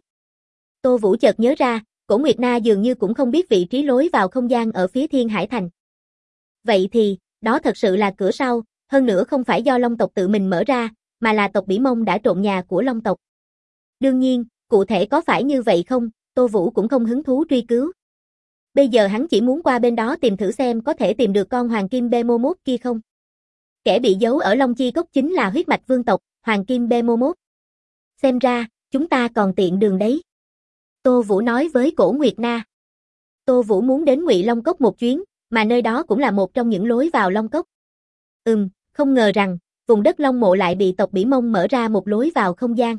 Tô Vũ chợt nhớ ra, Cổ Nguyệt Na dường như cũng không biết vị trí lối vào không gian ở phía Thiên Hải Thành. Vậy thì, đó thật sự là cửa sau, hơn nữa không phải do Long tộc tự mình mở ra, mà là tộc Bỉ Mông đã trộn nhà của Long tộc. Đương nhiên, cụ thể có phải như vậy không, Tô Vũ cũng không hứng thú truy cứu. Bây giờ hắn chỉ muốn qua bên đó tìm thử xem có thể tìm được con Hoàng Kim Behemoth kia không. Kẻ bị giấu ở Long Chi Cốc chính là huyết mạch vương tộc, Hoàng Kim Behemoth. Xem ra, chúng ta còn tiện đường đấy. Tô Vũ nói với Cổ Nguyệt Na. Tô Vũ muốn đến Ngụy Long Cốc một chuyến, mà nơi đó cũng là một trong những lối vào Long Cốc. Không ngờ rằng, vùng đất Long Mộ lại bị tộc Bỉ Mông mở ra một lối vào không gian.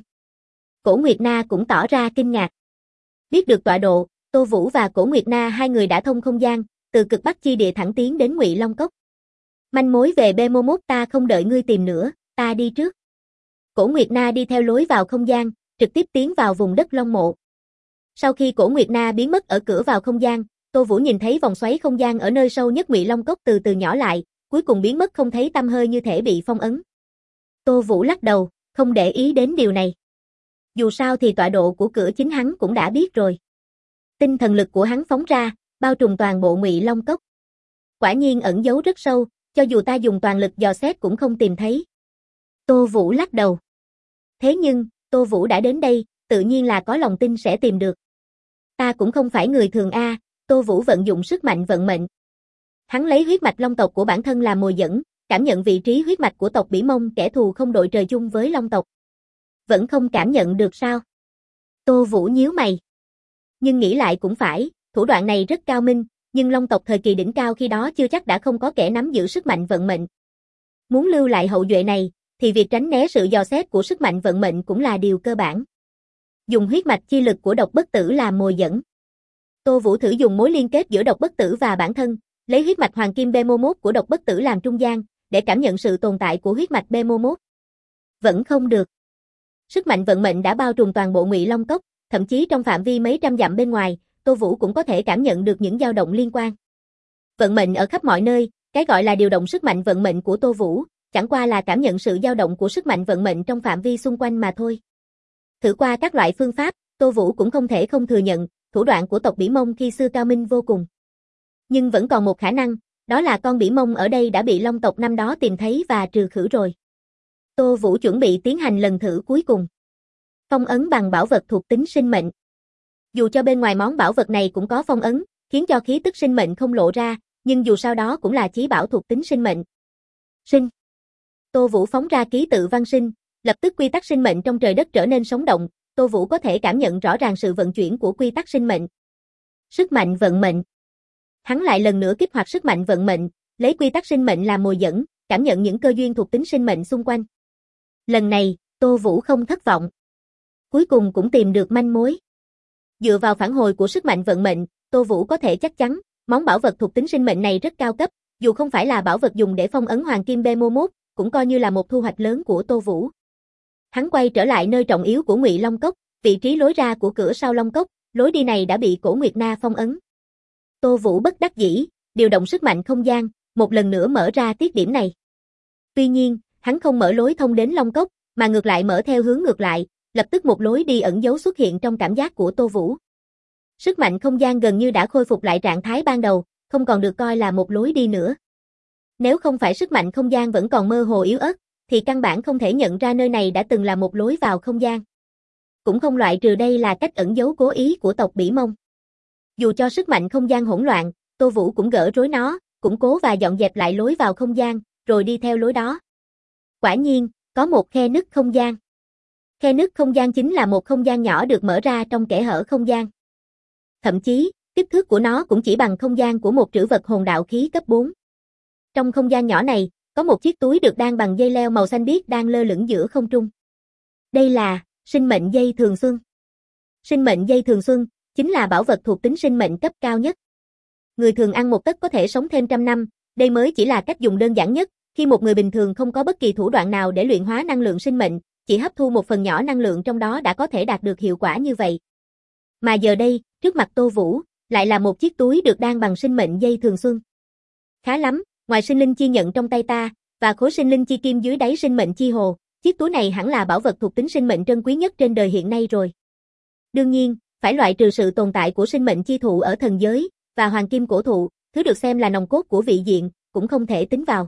Cổ Nguyệt Na cũng tỏ ra kinh ngạc. Biết được tọa độ, Tô Vũ và Cổ Nguyệt Na hai người đã thông không gian, từ cực Bắc chi địa thẳng tiến đến Ngụy Long Cốc. Manh mối về Behemoth ta không đợi ngươi tìm nữa, ta đi trước. Cổ Nguyệt Na đi theo lối vào không gian, trực tiếp tiến vào vùng đất Long Mộ. Sau khi Cổ Nguyệt Na biến mất ở cửa vào không gian, Tô Vũ nhìn thấy vòng xoáy không gian ở nơi sâu nhất Ngụy Long Cốc từ từ nhỏ lại, cuối cùng biến mất không thấy tăm hơi như thể bị phong ấn. Tô Vũ lắc đầu, không để ý đến điều này. Dù sao thì tọa độ của cửa chính hắn cũng đã biết rồi. Tinh thần lực của hắn phóng ra, bao trùm toàn bộ Ngụy Long Cốc. Quả nhiên ẩn giấu rất sâu, cho dù ta dùng toàn lực dò xét cũng không tìm thấy. Tô Vũ lắc đầu. Thế nhưng, Tô Vũ đã đến đây, tự nhiên là có lòng tin sẽ tìm được. Ta cũng không phải người thường a, Tô Vũ vận dụng sức mạnh vận mệnh. Hắn lấy huyết mạch Long tộc của bản thân làm mồi dẫn, cảm nhận vị trí huyết mạch của tộc Bỉ Mông, kẻ thù không đội trời chung với Long tộc. Vẫn không cảm nhận được sao? Tô Vũ nhíu mày. Nhưng nghĩ lại cũng phải, thủ đoạn này rất cao minh, nhưng Long tộc thời kỳ đỉnh cao khi đó chưa chắc đã không có kẻ nắm giữ sức mạnh vận mệnh. Muốn lưu lại hậu duệ này, thì việc tránh né sự dò xét của sức mạnh vận mệnh cũng là điều cơ bản. Dùng huyết mạch chi lực của độc bất tử làm mồi dẫn. Tô Vũ thử dùng mối liên kết giữa độc bất tử và bản thân, lấy huyết mạch hoàng kim Behemoth của độc bất tử làm trung gian, để cảm nhận sự tồn tại của huyết mạch Behemoth. Vẫn không được. Sức mạnh vận mệnh đã bao trùm toàn bộ Ngụy Long Cốc, thậm chí trong phạm vi mấy trăm dặm bên ngoài, Tô Vũ cũng có thể cảm nhận được những dao động liên quan. Vận mệnh ở khắp mọi nơi, cái gọi là điều động sức mạnh vận mệnh của Tô Vũ, chẳng qua là cảm nhận sự dao động của sức mạnh vận mệnh trong phạm vi xung quanh mà thôi. Thử qua các loại phương pháp, Tô Vũ cũng không thể không thừa nhận, thủ đoạn của tộc Bỉ Mông khi xưa cao minh vô cùng. Nhưng vẫn còn một khả năng, đó là con Bỉ Mông ở đây đã bị Long tộc năm đó tìm thấy và trừ khử rồi. Tô Vũ chuẩn bị tiến hành lần thử cuối cùng. Phong ấn bằng bảo vật thuộc tính sinh mệnh. Dù cho bên ngoài món bảo vật này cũng có phong ấn, khiến cho khí tức sinh mệnh không lộ ra, nhưng dù sao đó cũng là chí bảo thuộc tính sinh mệnh. Sinh. Tô Vũ phóng ra ký tự văn sinh, lập tức quy tắc sinh mệnh trong trời đất trở nên sống động, Tô Vũ có thể cảm nhận rõ ràng sự vận chuyển của quy tắc sinh mệnh. Sức mạnh vận mệnh. Hắn lại lần nữa kích hoạt sức mạnh vận mệnh, lấy quy tắc sinh mệnh làm mồi dẫn, cảm nhận những cơ duyên thuộc tính sinh mệnh xung quanh. Lần này, Tô Vũ không thất vọng. Cuối cùng cũng tìm được manh mối. Dựa vào phản hồi của sức mạnh vận mệnh, Tô Vũ có thể chắc chắn, món bảo vật thuộc tính sinh mệnh này rất cao cấp, dù không phải là bảo vật dùng để phong ấn hoàng kim Behemoth, cũng coi như là một thu hoạch lớn của Tô Vũ. Hắn quay trở lại nơi trọng yếu của Ngụy Long Cốc, vị trí lối ra của cửa sau Long Cốc, lối đi này đã bị Cổ Nguyệt Na phong ấn. Tô Vũ bất đắc dĩ, điều động sức mạnh không gian, một lần nữa mở ra tiết điểm này. Tuy nhiên, hắn không mở lối thông đến Long Cốc, mà ngược lại mở theo hướng ngược lại, lập tức một lối đi ẩn giấu xuất hiện trong cảm giác của Tô Vũ. Sức mạnh không gian gần như đã khôi phục lại trạng thái ban đầu, không còn được coi là một lối đi nữa. Nếu không phải sức mạnh không gian vẫn còn mơ hồ yếu ớt, thì căn bản không thể nhận ra nơi này đã từng là một lối vào không gian. Cũng không loại trừ đây là cách ẩn giấu cố ý của tộc Bỉ Mông. Dù cho sức mạnh không gian hỗn loạn, Tô Vũ cũng gỡ rối nó, củng cố và dọn dẹp lại lối vào không gian, rồi đi theo lối đó. Quả nhiên, có một khe nứt không gian. Khe nứt không gian chính là một không gian nhỏ được mở ra trong kẽ hở không gian. Thậm chí, kích thước của nó cũng chỉ bằng không gian của một trữ vật hồn đạo khí cấp 4. Trong không gian nhỏ này, có một chiếc túi được đan bằng dây leo màu xanh biếc đang lơ lửng giữa không trung. Đây là sinh mệnh dây thường xuân. Sinh mệnh dây thường xuân chính là bảo vật thuộc tính sinh mệnh cấp cao nhất. Người thường ăn một tấc có thể sống thêm trăm năm, đây mới chỉ là cách dùng đơn giản nhất, khi một người bình thường không có bất kỳ thủ đoạn nào để luyện hóa năng lượng sinh mệnh, chỉ hấp thu một phần nhỏ năng lượng trong đó đã có thể đạt được hiệu quả như vậy. Mà giờ đây, trước mặt Tô Vũ, lại là một chiếc túi được đan bằng sinh mệnh dây thường xuân. Khá lắm, ngoài sinh linh chi nhận trong tay ta, và khối sinh linh chi kim dưới đáy sinh mệnh chi hồ, chiếc túi này hẳn là bảo vật thuộc tính sinh mệnh trân quý nhất trên đời hiện nay rồi. Đương nhiên, phải loại trừ sự tồn tại của sinh mệnh chi thụ ở thần giới, và hoàng kim cổ thụ, thứ được xem là nòng cốt của vị diện, cũng không thể tính vào.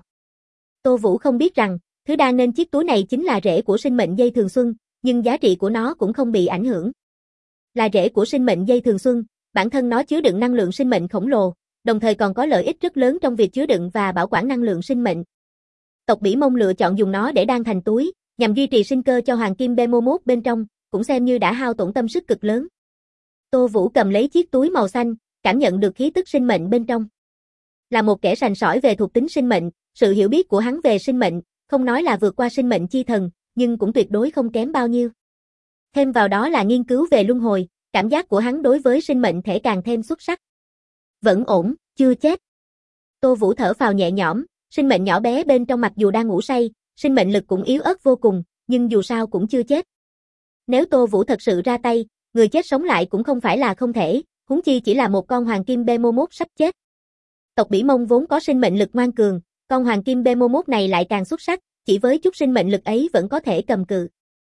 Tô Vũ không biết rằng, thứ đan nên chiếc túi này chính là rễ của sinh mệnh dây thường xuân, nhưng giá trị của nó cũng không bị ảnh hưởng. Là rễ của sinh mệnh dây thường xuân, bản thân nó chứa đựng năng lượng sinh mệnh khổng lồ, đồng thời còn có lợi ích rất lớn trong việc chứa đựng và bảo quản năng lượng sinh mệnh. Tộc Bỉ Mông lựa chọn dùng nó để đan thành túi, nhằm duy trì sinh cơ cho hoàng kim Behemoth bên trong, cũng xem như đã hao tổn tâm sức cực lớn. Tô Vũ cầm lấy chiếc túi màu xanh, cảm nhận được khí tức sinh mệnh bên trong. Là một kẻ sành sỏi về thuộc tính sinh mệnh, sự hiểu biết của hắn về sinh mệnh, không nói là vượt qua sinh mệnh chi thần, nhưng cũng tuyệt đối không kém bao nhiêu. Thêm vào đó là nghiên cứu về luân hồi, cảm giác của hắn đối với sinh mệnh thể càng thêm xuất sắc. Vẫn ổn, chưa chết. Tô Vũ thở phào nhẹ nhõm, sinh mệnh nhỏ bé bên trong mặc dù đang ngủ say, sinh mệnh lực cũng yếu ớt vô cùng, nhưng dù sao cũng chưa chết. Nếu Tô Vũ thật sự ra tay, người chết sống lại cũng không phải là không thể, huống chi chỉ là một con hoàng kim Behemoth sắp chết. Tộc Bỉ Mông vốn có sinh mệnh lực ngoan cường, con hoàng kim Behemoth này lại càng xuất sắc, chỉ với chút sinh mệnh lực ấy vẫn có thể cầm cự.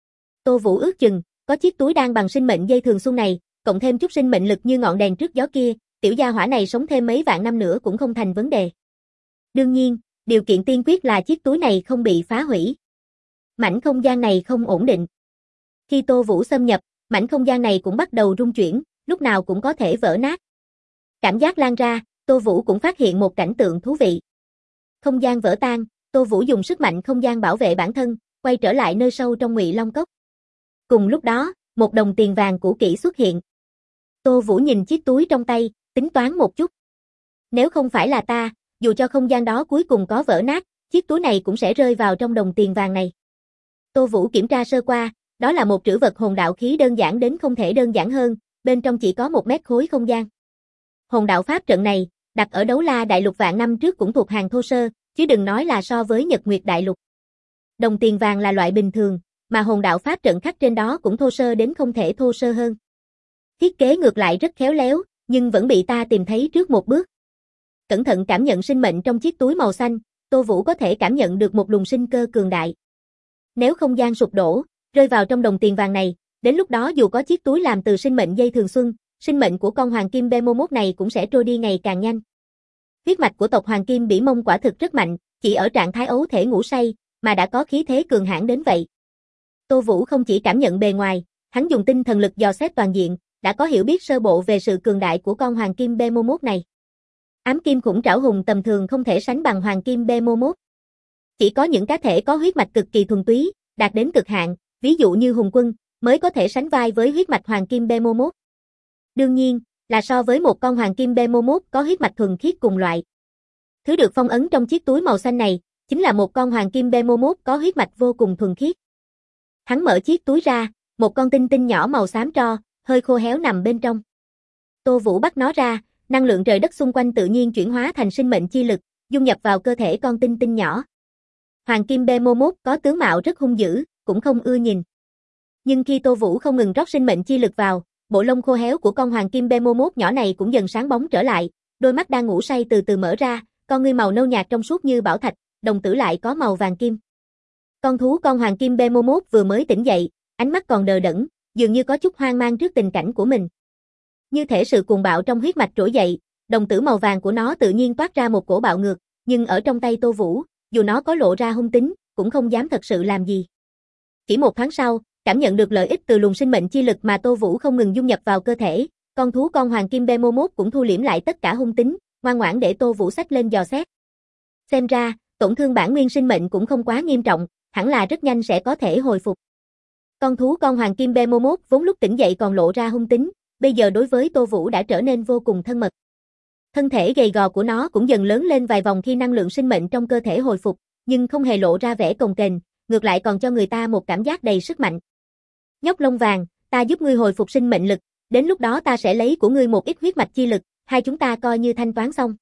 Tô Vũ ước chừng, có chiếc túi đan bằng sinh mệnh dây thường xuân này, cộng thêm chút sinh mệnh lực như ngọn đèn trước gió kia, tiểu gia hỏa này sống thêm mấy vạn năm nữa cũng không thành vấn đề. Đương nhiên, điều kiện tiên quyết là chiếc túi này không bị phá hủy. Mảnh không gian này không ổn định. Khi Tô Vũ xâm nhập, mảnh không gian này cũng bắt đầu rung chuyển, lúc nào cũng có thể vỡ nát. Cảm giác lan ra, Tô Vũ cũng phát hiện một cảnh tượng thú vị. Không gian vỡ tan, Tô Vũ dùng sức mạnh không gian bảo vệ bản thân, quay trở lại nơi sâu trong Ngụy Long Cốc. Cùng lúc đó, một đồng tiền vàng cũ kỹ xuất hiện. Tô Vũ nhìn chiếc túi trong tay, tính toán một chút. Nếu không phải là ta, dù cho không gian đó cuối cùng có vỡ nát, chiếc túi này cũng sẽ rơi vào trong đồng tiền vàng này. Tô Vũ kiểm tra sơ qua, đó là một trữ vật hồn đạo khí đơn giản đến không thể đơn giản hơn, bên trong chỉ có 1 mét khối không gian. Hồn đạo pháp trận này, đặt ở Đấu La Đại Lục vạn năm trước cũng thuộc hàng thô sơ, chứ đừng nói là so với Nhật Nguyệt Đại Lục. Đồng tiền vàng là loại bình thường, mà hồn đạo pháp trận khắc trên đó cũng thô sơ đến không thể thô sơ hơn. Thiết kế ngược lại rất khéo léo, nhưng vẫn bị ta tìm thấy trước một bước. Cẩn thận cảm nhận sinh mệnh trong chiếc túi màu xanh, Tô Vũ có thể cảm nhận được một luồng sinh cơ cường đại. Nếu không gian sụp đổ, rơi vào trong đồng tiền vàng này, đến lúc đó dù có chiếc túi làm từ sinh mệnh dây thường xuân, sinh mệnh của con hoàng kim Behemoth này cũng sẽ trôi đi ngày càng nhanh. Huyết mạch của tộc hoàng kim Bỉ Mông quả thực rất mạnh, chỉ ở trạng thái ấu thể ngủ say, mà đã có khí thế cường hãn đến vậy. Tô Vũ không chỉ cảm nhận bề ngoài, hắn dùng tinh thần lực dò xét toàn diện, đã có hiểu biết sơ bộ về sự cường đại của con hoàng kim Behemoth này. Ám kim khủng trảo hùng tầm thường không thể sánh bằng hoàng kim Behemoth. Chỉ có những cá thể có huyết mạch cực kỳ thuần túy, đạt đến cực hạn, ví dụ như hùng quân, mới có thể sánh vai với huyết mạch hoàng kim Behemoth. Đương nhiên, là so với một con hoàng kim Behemoth có huyết mạch thuần khiết cùng loại. Thứ được phong ấn trong chiếc túi màu xanh này, chính là một con hoàng kim Behemoth có huyết mạch vô cùng thuần khiết. Hắn mở chiếc túi ra, một con tinh tinh nhỏ màu xám tro, hơi khô héo nằm bên trong. Tô Vũ bắt nó ra, năng lượng trời đất xung quanh tự nhiên chuyển hóa thành sinh mệnh chi lực, dung nhập vào cơ thể con tinh tinh nhỏ. Hoàng kim Behemoth có tướng mạo rất hung dữ, cũng không ưa nhìn. Nhưng khi Tô Vũ không ngừng rót sinh mệnh chi lực vào, bộ lông khô héo của con hoàng kim Behemoth nhỏ này cũng dần sáng bóng trở lại, đôi mắt đang ngủ say từ từ mở ra, con ngươi màu nâu nhạt trong suốt như bảo thạch, đồng tử lại có màu vàng kim. Con hoàng kim Behemoth vừa mới tỉnh dậy, ánh mắt còn đờ đẫn, dường như có chút hoang mang trước tình cảnh của mình. Như thể sự cuồng bạo trong huyết mạch trỗi dậy, đồng tử màu vàng của nó tự nhiên toát ra một cổ bạo ngược, nhưng ở trong tay Tô Vũ, dù nó có lộ ra hung tính, cũng không dám thật sự làm gì. Chỉ 1 tháng sau, cảm nhận được lợi ích từ luồng sinh mệnh chi lực mà Tô Vũ không ngừng dung nhập vào cơ thể, con hoàng kim Behemoth cũng thu liễm lại tất cả hung tính, ngoan ngoãn để Tô Vũ xách lên dò xét. Xem ra, tổn thương bản nguyên sinh mệnh cũng không quá nghiêm trọng, hẳn là rất nhanh sẽ có thể hồi phục. Con hoàng kim Behemoth vốn lúc tỉnh dậy còn lộ ra hung tính, bây giờ đối với Tô Vũ đã trở nên vô cùng thân mật. Thân thể gầy gò của nó cũng dần lớn lên vài vòng khi năng lượng sinh mệnh trong cơ thể hồi phục, nhưng không hề lộ ra vẻ cồng kềnh, ngược lại còn cho người ta một cảm giác đầy sức mạnh. Nhóc lông vàng, ta giúp ngươi hồi phục sinh mệnh lực, đến lúc đó ta sẽ lấy của ngươi một ít huyết mạch chi lực, hai chúng ta coi như thanh toán xong.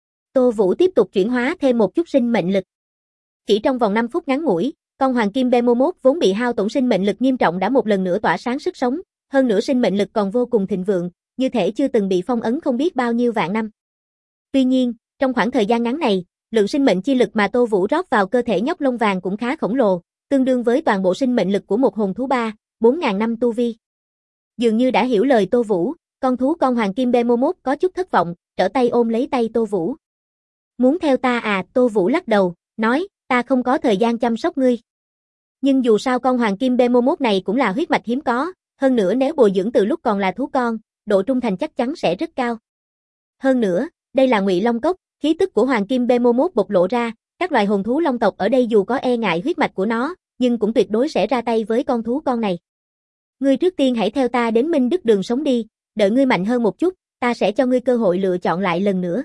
Tô Vũ tiếp tục chuyển hóa thêm một chút sinh mệnh lực. Chỉ trong vòng 5 phút ngắn ngủi, con hoàng kim Behemoth vốn bị hao tổn sinh mệnh lực nghiêm trọng đã một lần nữa tỏa sáng sức sống, hơn nữa sinh mệnh lực còn vô cùng thịnh vượng, như thể chưa từng bị phong ấn không biết bao nhiêu vạn năm. Tuy nhiên, trong khoảng thời gian ngắn này, lượng sinh mệnh chi lực mà Tô Vũ rót vào cơ thể nhóc lông vàng cũng khá khổng lồ, tương đương với toàn bộ sinh mệnh lực của một hồn thú 3-4 ngàn năm tu vi. Dường như đã hiểu lời Tô Vũ, con hoàng kim Behemoth có chút thất vọng, trở tay ôm lấy tay Tô Vũ. Muốn theo ta à? Tô Vũ lắc đầu, nói, ta không có thời gian chăm sóc ngươi. Nhưng dù sao con hoàng kim Behemoth này cũng là huyết mạch hiếm có, hơn nữa nếu bồi dưỡng từ lúc còn là thú con, độ trung thành chắc chắn sẽ rất cao. Hơn nữa, đây là Ngụy Long Cốc, khí tức của hoàng kim Behemoth bộc lộ ra, các loài hồn thú long tộc ở đây dù có e ngại huyết mạch của nó, nhưng cũng tuyệt đối sẽ ra tay với con này. Ngươi trước tiên hãy theo ta đến Minh Đức Đường sống đi, đợi ngươi mạnh hơn một chút, ta sẽ cho ngươi cơ hội lựa chọn lại lần nữa.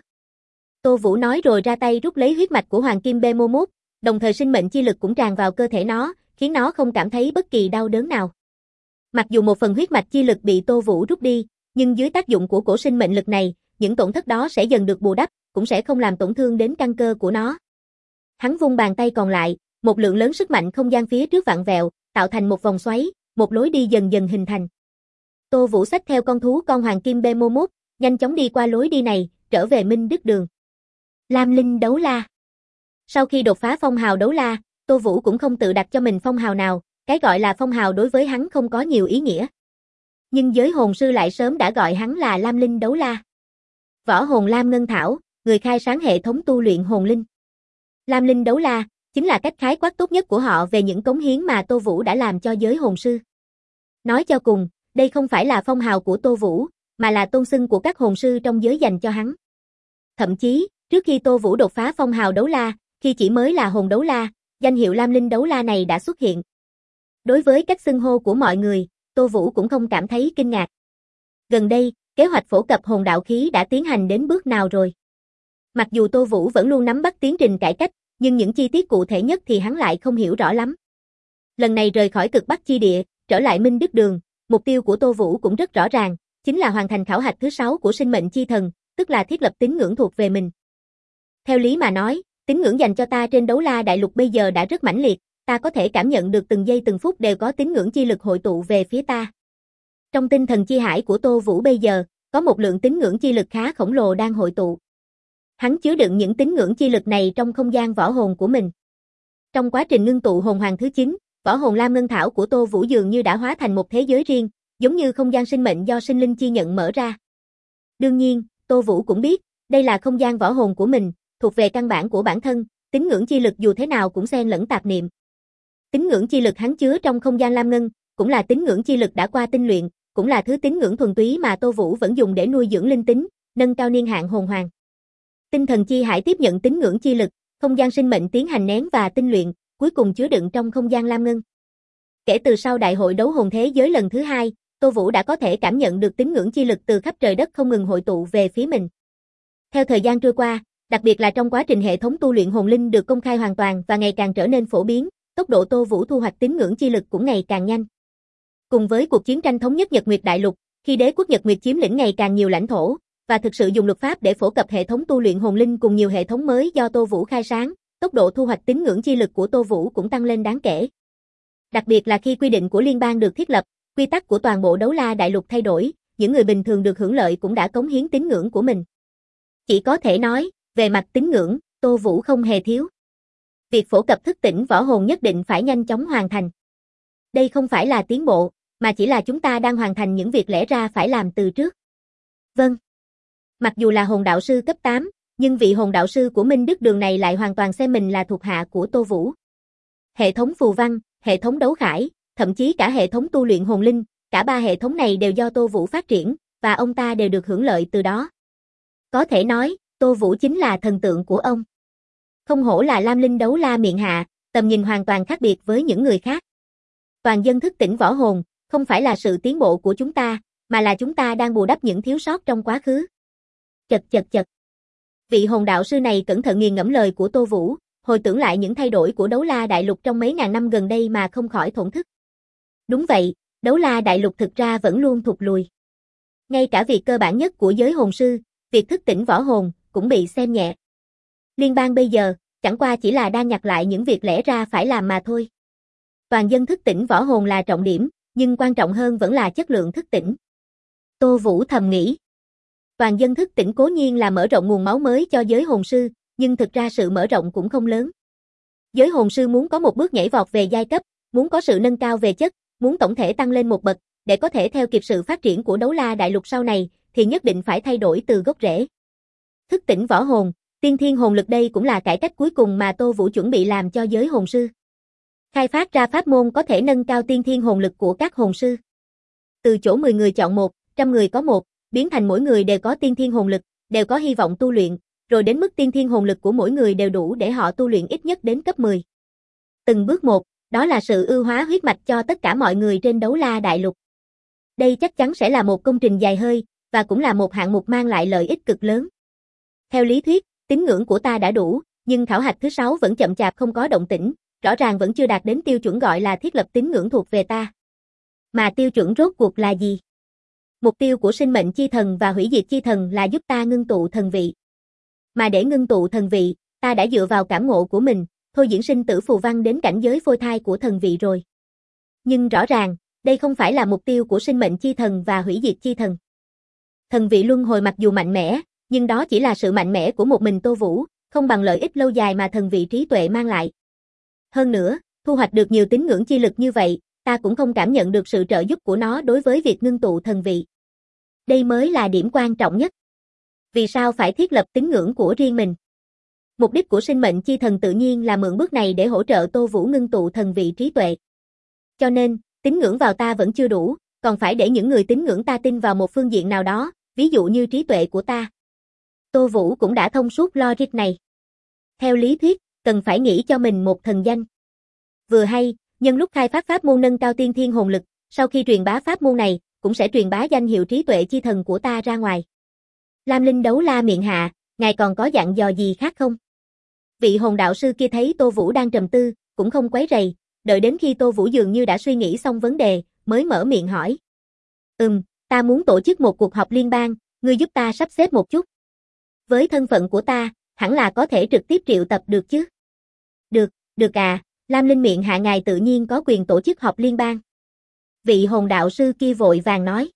Tô Vũ nói rồi ra tay rút lấy huyết mạch của hoàng kim Behemoth, đồng thời sinh mệnh chi lực cũng tràn vào cơ thể nó, khiến nó không cảm thấy bất kỳ đau đớn nào. Mặc dù một phần huyết mạch chi lực bị Tô Vũ rút đi, nhưng dưới tác dụng của cổ sinh mệnh lực này, những tổn thất đó sẽ dần được bù đắp, cũng sẽ không làm tổn thương đến căn cơ của nó. Hắn vung bàn tay còn lại, một lượng lớn sức mạnh không gian phía trước vặn vẹo, tạo thành một vòng xoáy, một lối đi dần dần hình thành. Tô Vũ xách theo con hoàng kim Behemoth, nhanh chóng đi qua lối đi này, trở về Minh Đức Đường. Lam Linh Đấu La. Sau khi đột phá phong hào Đấu La, Tô Vũ cũng không tự đặt cho mình phong hào nào, cái gọi là phong hào đối với hắn không có nhiều ý nghĩa. Nhưng giới hồn sư lại sớm đã gọi hắn là Lam Linh Đấu La. Võ hồn Lam Ngân Thảo, người khai sáng hệ thống tu luyện hồn linh. Lam Linh Đấu La chính là cách khái quát tốt nhất của họ về những cống hiến mà Tô Vũ đã làm cho giới hồn sư. Nói cho cùng, đây không phải là phong hào của Tô Vũ, mà là tôn xưng của các hồn sư trong giới dành cho hắn. Thậm chí, trước khi Tô Vũ đột phá phong hào Đấu La, khi chỉ mới là hồn Đấu La, danh hiệu Lam Linh Đấu La này đã xuất hiện. Đối với cách xưng hô của mọi người, Tô Vũ cũng không cảm thấy kinh ngạc. Gần đây, kế hoạch phổ cập hồn đạo khí đã tiến hành đến bước nào rồi? Mặc dù Tô Vũ vẫn luôn nắm bắt tiến trình cải cách, nhưng những chi tiết cụ thể nhất thì hắn lại không hiểu rõ lắm. Lần này rời khỏi cực Bắc chi địa, trở lại Minh Đức Đường, mục tiêu của Tô Vũ cũng rất rõ ràng, chính là hoàn thành khảo hạch thứ 6 của sinh mệnh chi thần, tức là thiết lập tín ngưỡng thuộc về mình. Theo lý mà nói, tín ngưỡng dành cho ta trên Đấu La Đại Lục bây giờ đã rất mãnh liệt, ta có thể cảm nhận được từng giây từng phút đều có tín ngưỡng chi lực hội tụ về phía ta. Trong tinh thần chi hải của Tô Vũ bây giờ, có một lượng tín ngưỡng chi lực khá khổng lồ đang hội tụ. Hắn chứa đựng những tín ngưỡng chi lực này trong không gian võ hồn của mình. Trong quá trình ngưng tụ hồn hoàng thứ 9, võ hồn Lam Ngân Thảo của Tô Vũ dường như đã hóa thành một thế giới riêng, giống như không gian sinh mệnh do sinh linh chi nhận mở ra. Đương nhiên, Tô Vũ cũng biết, đây là không gian võ hồn của mình, thuộc về căn bản của bản thân, tín ngưỡng chi lực dù thế nào cũng xen lẫn tạp niệm. Tín ngưỡng chi lực hắn chứa trong không gian lam ngân, cũng là tín ngưỡng chi lực đã qua tinh luyện, cũng là thứ tín ngưỡng thuần túy mà Tô Vũ vẫn dùng để nuôi dưỡng linh tính, nâng cao niên hạn hồn hoàng. Tinh thần chi hải tiếp nhận tín ngưỡng chi lực, không gian sinh mệnh tiến hành nén và tinh luyện, cuối cùng chứa đựng trong không gian lam ngân. Kể từ sau đại hội đấu hồn thế giới lần thứ 2, Tô Vũ đã có thể cảm nhận được tín ngưỡng chi lực từ khắp trời đất không ngừng hội tụ về phía mình. Theo thời gian trôi qua, đặc biệt là trong quá trình hệ thống tu luyện hồn linh được công khai hoàn toàn và ngày càng trở nên phổ biến, tốc độ Tô Vũ thu hoạch tín ngưỡng chi lực cũng ngày càng nhanh. Cùng với cuộc chiến tranh thống nhất Nhật Nguyệt Đại Lục, khi đế quốc Nhật Nguyệt chiếm lĩnh ngày càng nhiều lãnh thổ và thực sự dùng luật pháp để phổ cập hệ thống tu luyện hồn linh cùng nhiều hệ thống mới do Tô Vũ khai sáng, tốc độ thu hoạch tín ngưỡng chi lực của Tô Vũ cũng tăng lên đáng kể. Đặc biệt là khi quy định của liên bang được thiết lập, quy tắc của toàn bộ Đấu La Đại Lục thay đổi, những người bình thường được hưởng lợi cũng đã cống hiến tín ngưỡng của mình. Chỉ có thể nói, về mặt tín ngưỡng, Tô Vũ không hề thiếu. Việc phổ cập thức tỉnh võ hồn nhất định phải nhanh chóng hoàn thành. Đây không phải là tiến bộ, mà chỉ là chúng ta đang hoàn thành những việc lẽ ra phải làm từ trước. Vâng. Mặc dù là hồn đạo sư cấp 8, nhưng vị hồn đạo sư của Minh Đức Đường này lại hoàn toàn xem mình là thuộc hạ của Tô Vũ. Hệ thống phù văn, hệ thống đấu khải, thậm chí cả hệ thống tu luyện hồn linh, cả ba hệ thống này đều do Tô Vũ phát triển, và ông ta đều được hưởng lợi từ đó. Có thể nói, Tô Vũ chính là thần tượng của ông. Không hổ là Lam Linh Đấu La miện hạ, tầm nhìn hoàn toàn khác biệt với những người khác. Toàn dân thức tỉnh võ hồn, không phải là sự tiến bộ của chúng ta, mà là chúng ta đang bù đắp những thiếu sót trong quá khứ. Chật. Vị hồn đạo sư này cẩn thận nghiền ngẫm lời của Tô Vũ, hồi tưởng lại những thay đổi của Đấu La Đại Lục trong mấy ngàn năm gần đây mà không khỏi thổn thức. Đúng vậy, Đấu La Đại Lục thực ra vẫn luôn thụt lùi. Ngay cả việc cơ bản nhất của giới hồn sư, việc thức tỉnh võ hồn, cũng bị xem nhẹ. Liên bang bây giờ, chẳng qua chỉ là đang nhặt lại những việc lẽ ra phải làm mà thôi. Toàn dân thức tỉnh võ hồn là trọng điểm, nhưng quan trọng hơn vẫn là chất lượng thức tỉnh. Tô Vũ thầm nghĩ. Toàn dân thức tỉnh cố nhiên là mở rộng nguồn máu mới cho giới hồn sư, nhưng thực ra sự mở rộng cũng không lớn. Giới hồn sư muốn có một bước nhảy vọt về giai cấp, muốn có sự nâng cao về chất, muốn tổng thể tăng lên một bậc, để có thể theo kịp sự phát triển của Đấu La Đại Lục sau này, thì nhất định phải thay đổi từ gốc rễ. Thức tỉnh võ hồn, tiên thiên hồn lực đây cũng là cải cách cuối cùng mà Tô Vũ chuẩn bị làm cho giới hồn sư. Khai phát ra pháp môn có thể nâng cao tiên thiên hồn lực của các hồn sư. Từ chỗ 10 người chọn một, 100 người có một, biến thành mỗi người đều có tiên thiên hồn lực, đều có hy vọng tu luyện, rồi đến mức tiên thiên hồn lực của mỗi người đều đủ để họ tu luyện ít nhất đến cấp 10. Từng bước một, đó là sự ưu hóa huyết mạch cho tất cả mọi người trên Đấu La Đại Lục. Đây chắc chắn sẽ là một công trình dài hơi, và cũng là một hạng mục mang lại lợi ích cực lớn. Theo lý thuyết, tín ngưỡng của ta đã đủ, nhưng khảo hạch thứ 6 vẫn chậm chạp không có động tĩnh, rõ ràng vẫn chưa đạt đến tiêu chuẩn gọi là thiết lập tín ngưỡng thuộc về ta. Mà tiêu chuẩn rốt cuộc là gì? Mục tiêu của sinh mệnh chi thần và hủy diệt chi thần là giúp ta ngưng tụ thần vị. Mà để ngưng tụ thần vị, ta đã dựa vào cảm ngộ của mình, thôi diễn sinh tử phù văn đến cảnh giới phôi thai của thần vị rồi. Nhưng rõ ràng, đây không phải là mục tiêu của sinh mệnh chi thần và hủy diệt chi thần. Thần vị luân hồi mặc dù mạnh mẽ, nhưng đó chỉ là sự mạnh mẽ của một mình Tô Vũ, không bằng lợi ích lâu dài mà thần vị trí tuệ mang lại. Hơn nữa, thu hoạch được nhiều tín ngưỡng chi lực như vậy, ta cũng không cảm nhận được sự trợ giúp của nó đối với việc ngưng tụ thần vị. Đây mới là điểm quan trọng nhất. Vì sao phải thiết lập tín ngưỡng của riêng mình? Mục đích của sinh mệnh chi thần tự nhiên là mượn bước này để hỗ trợ Tô Vũ ngưng tụ thần vị trí tuệ. Cho nên, tín ngưỡng vào ta vẫn chưa đủ, còn phải để những người tín ngưỡng ta tin vào một phương diện nào đó, ví dụ như trí tuệ của ta. Tô Vũ cũng đã thông suốt logic này. Theo lý thuyết, cần phải nghĩ cho mình một thần danh. Vừa hay, nhân lúc khai phát pháp môn nâng cao tiên thiên hồn lực, Sau khi truyền bá pháp môn này, cũng sẽ truyền bá danh hiệu trí tuệ chi thần của ta ra ngoài. Lam Linh Đấu la miệng hạ, ngài còn có dặn dò gì khác không? Vị hồn đạo sư kia thấy Tô Vũ đang trầm tư, cũng không quấy rầy, đợi đến khi Tô Vũ dường như đã suy nghĩ xong vấn đề, mới mở miệng hỏi. Ta muốn tổ chức một cuộc họp liên bang, ngươi giúp ta sắp xếp một chút. Với thân phận của ta, hẳn là có thể trực tiếp triệu tập được chứ? Được à, Lam Linh miệng hạ ngài tự nhiên có quyền tổ chức họp liên bang. Vị hồn đạo sư kia vội vàng nói.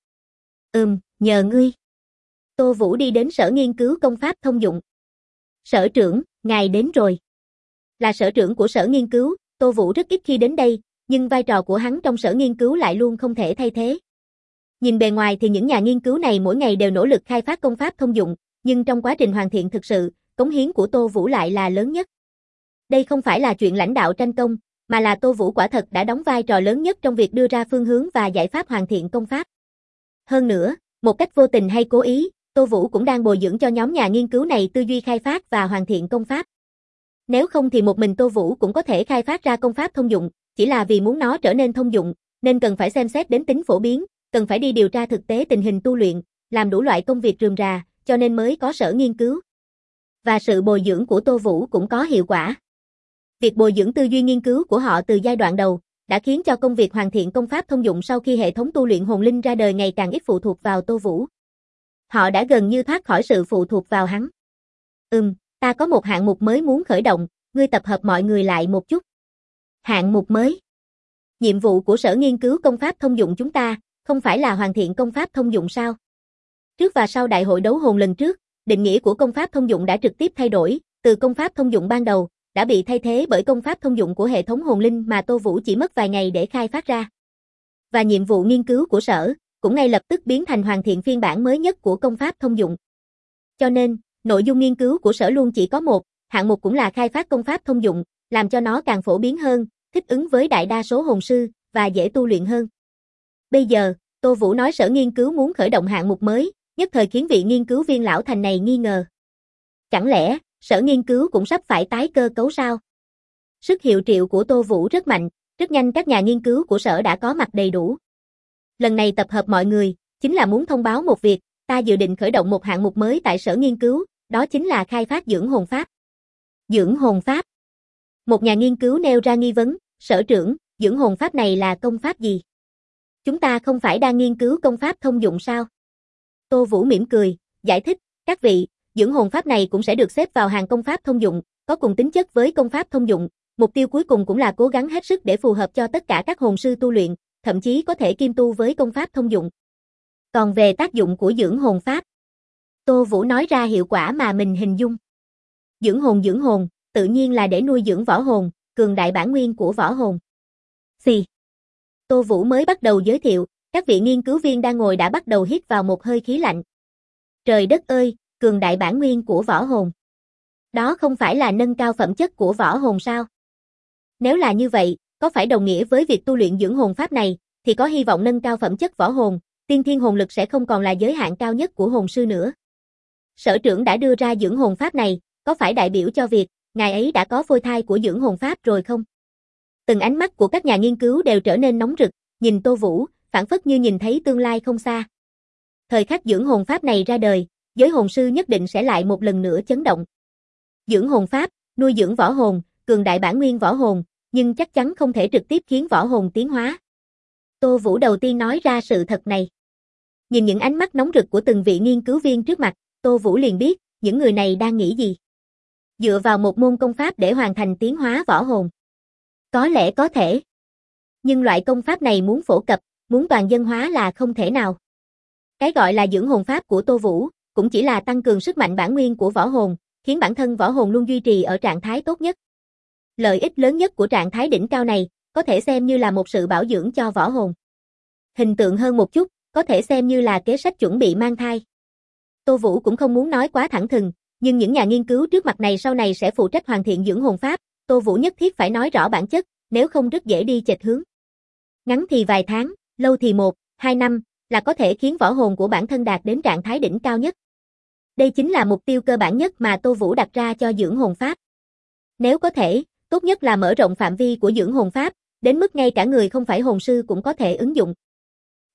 Nhờ ngươi. Tô Vũ đi đến sở nghiên cứu công pháp thông dụng. Sở trưởng, ngài đến rồi. Là sở trưởng của sở nghiên cứu, Tô Vũ rất ít khi đến đây, nhưng vai trò của hắn trong sở nghiên cứu lại luôn không thể thay thế. Nhìn bề ngoài thì những nhà nghiên cứu này mỗi ngày đều nỗ lực khai phát công pháp thông dụng, nhưng trong quá trình hoàn thiện thực sự, cống hiến của Tô Vũ lại là lớn nhất. Đây không phải là chuyện lãnh đạo tranh công, mà là Tô Vũ quả thật đã đóng vai trò lớn nhất trong việc đưa ra phương hướng và giải pháp hoàn thiện công pháp. Hơn nữa, một cách vô tình hay cố ý, Tô Vũ cũng đang bồi dưỡng cho nhóm nhà nghiên cứu này tư duy khai phát và hoàn thiện công pháp. Nếu không thì một mình Tô Vũ cũng có thể khai phát ra công pháp thông dụng, chỉ là vì muốn nó trở nên thông dụng, nên cần phải xem xét đến tính phổ biến, cần phải đi điều tra thực tế tình hình tu luyện, làm đủ loại công việc rườm rà, cho nên mới có sở nghiên cứu. Và sự bồi dưỡng của Tô Vũ cũng có hiệu quả. Việc bồi dưỡng tư duy nghiên cứu của họ từ giai đoạn đầu, đã khiến cho công việc hoàn thiện công pháp thông dụng sau khi hệ thống tu luyện hồn linh ra đời ngày càng ít phụ thuộc vào Tô Vũ. Họ đã gần như thoát khỏi sự phụ thuộc vào hắn. Ta có một hạng mục mới muốn khởi động, ngươi tập hợp mọi người lại một chút. Hạng mục mới? Nhiệm vụ của sở nghiên cứu công pháp thông dụng chúng ta, không phải là hoàn thiện công pháp thông dụng sao? Trước và sau đại hội đấu hồn lần trước, định nghĩa của công pháp thông dụng đã trực tiếp thay đổi, từ công pháp thông dụng ban đầu, đã bị thay thế bởi công pháp thông dụng của hệ thống hồn linh mà Tô Vũ chỉ mất vài ngày để khai phát ra. Và nhiệm vụ nghiên cứu của sở, cũng ngay lập tức biến thành hoàn thiện phiên bản mới nhất của công pháp thông dụng. Cho nên, nội dung nghiên cứu của sở luôn chỉ có một, hạng mục cũng là khai phát công pháp thông dụng, làm cho nó càng phổ biến hơn, thích ứng với đại đa số hồn sư, và dễ tu luyện hơn. Bây giờ, Tô Vũ nói sở nghiên cứu muốn khởi động hạng mục mới, nhất thời khiến vị nghiên cứu viên lão thành này nghi ngờ. Chẳng lẽ, sở nghiên cứu cũng sắp phải tái cơ cấu sao? Sức hiệu triệu của Tô Vũ rất mạnh, rất nhanh các nhà nghiên cứu của sở đã có mặt đầy đủ. Lần này tập hợp mọi người, chính là muốn thông báo một việc, ta dự định khởi động một hạng mục mới tại sở nghiên cứu, đó chính là khai phát dưỡng hồn pháp. Dưỡng hồn pháp? Một nhà nghiên cứu nêu ra nghi vấn, sở trưởng, dưỡng hồn pháp này là công pháp gì? Chúng ta không phải đang nghiên cứu công pháp thông dụng sao? Tô Vũ mỉm cười, giải thích, các vị, dưỡng hồn pháp này cũng sẽ được xếp vào hàng công pháp thông dụng, có cùng tính chất với công pháp thông dụng, mục tiêu cuối cùng cũng là cố gắng hết sức để phù hợp cho tất cả các hồn sư tu luyện, thậm chí có thể kiêm tu với công pháp thông dụng. Còn về tác dụng của dưỡng hồn pháp, Tô Vũ nói ra hiệu quả mà mình hình dung. Dưỡng hồn, tự nhiên là để nuôi dưỡng võ hồn, cường đại bản nguyên của võ hồn. Xì. Tô Vũ mới bắt đầu giới thiệu, các vị nghiên cứu viên đang ngồi đã bắt đầu hít vào một hơi khí lạnh. Trời đất ơi, cường đại bản nguyên của võ hồn. Đó không phải là nâng cao phẩm chất của võ hồn sao? Nếu là như vậy, có phải đồng nghĩa với việc tu luyện dưỡng hồn pháp này, thì có hy vọng nâng cao phẩm chất võ hồn, tiên thiên hồn lực sẽ không còn là giới hạn cao nhất của hồn sư nữa. Sở trưởng đã đưa ra dưỡng hồn pháp này, có phải đại biểu cho việc, ngài ấy đã có phôi thai của dưỡng hồn pháp rồi không? Từng ánh mắt của các nhà nghiên cứu đều trở nên nóng rực, nhìn Tô Vũ, phảng phất như nhìn thấy tương lai không xa. Thời khắc dưỡng hồn pháp này ra đời, giới hồn sư nhất định sẽ lại một lần nữa chấn động. Dưỡng hồn pháp, nuôi dưỡng võ hồn, cường đại bản nguyên võ hồn, nhưng chắc chắn không thể trực tiếp khiến võ hồn tiến hóa. Tô Vũ đầu tiên nói ra sự thật này. Nhìn những ánh mắt nóng rực của từng vị nghiên cứu viên trước mặt, Tô Vũ liền biết, những người này đang nghĩ gì. Dựa vào một môn công pháp để hoàn thành tiến hóa võ hồn. Có lẽ có thể. Nhưng loại công pháp này muốn phổ cập, muốn toàn dân hóa là không thể nào. Cái gọi là dưỡng hồn pháp của Tô Vũ, cũng chỉ là tăng cường sức mạnh bản nguyên của võ hồn, khiến bản thân võ hồn luôn duy trì ở trạng thái tốt nhất. Lợi ích lớn nhất của trạng thái đỉnh cao này, có thể xem như là một sự bảo dưỡng cho võ hồn. Hình tượng hơn một chút, có thể xem như là kế sách chuẩn bị mang thai. Tô Vũ cũng không muốn nói quá thẳng thừng, nhưng những nhà nghiên cứu trước mặt này sau này sẽ phụ trách hoàn thiện dưỡng hồn pháp, Tô Vũ nhất thiết phải nói rõ bản chất, nếu không rất dễ đi chệch hướng. Ngắn thì vài tháng, lâu thì 1-2 năm, là có thể khiến võ hồn của bản thân đạt đến trạng thái đỉnh cao nhất. Đây chính là mục tiêu cơ bản nhất mà Tô Vũ đặt ra cho dưỡng hồn pháp. Nếu có thể, tốt nhất là mở rộng phạm vi của dưỡng hồn pháp, đến mức ngay cả người không phải hồn sư cũng có thể ứng dụng.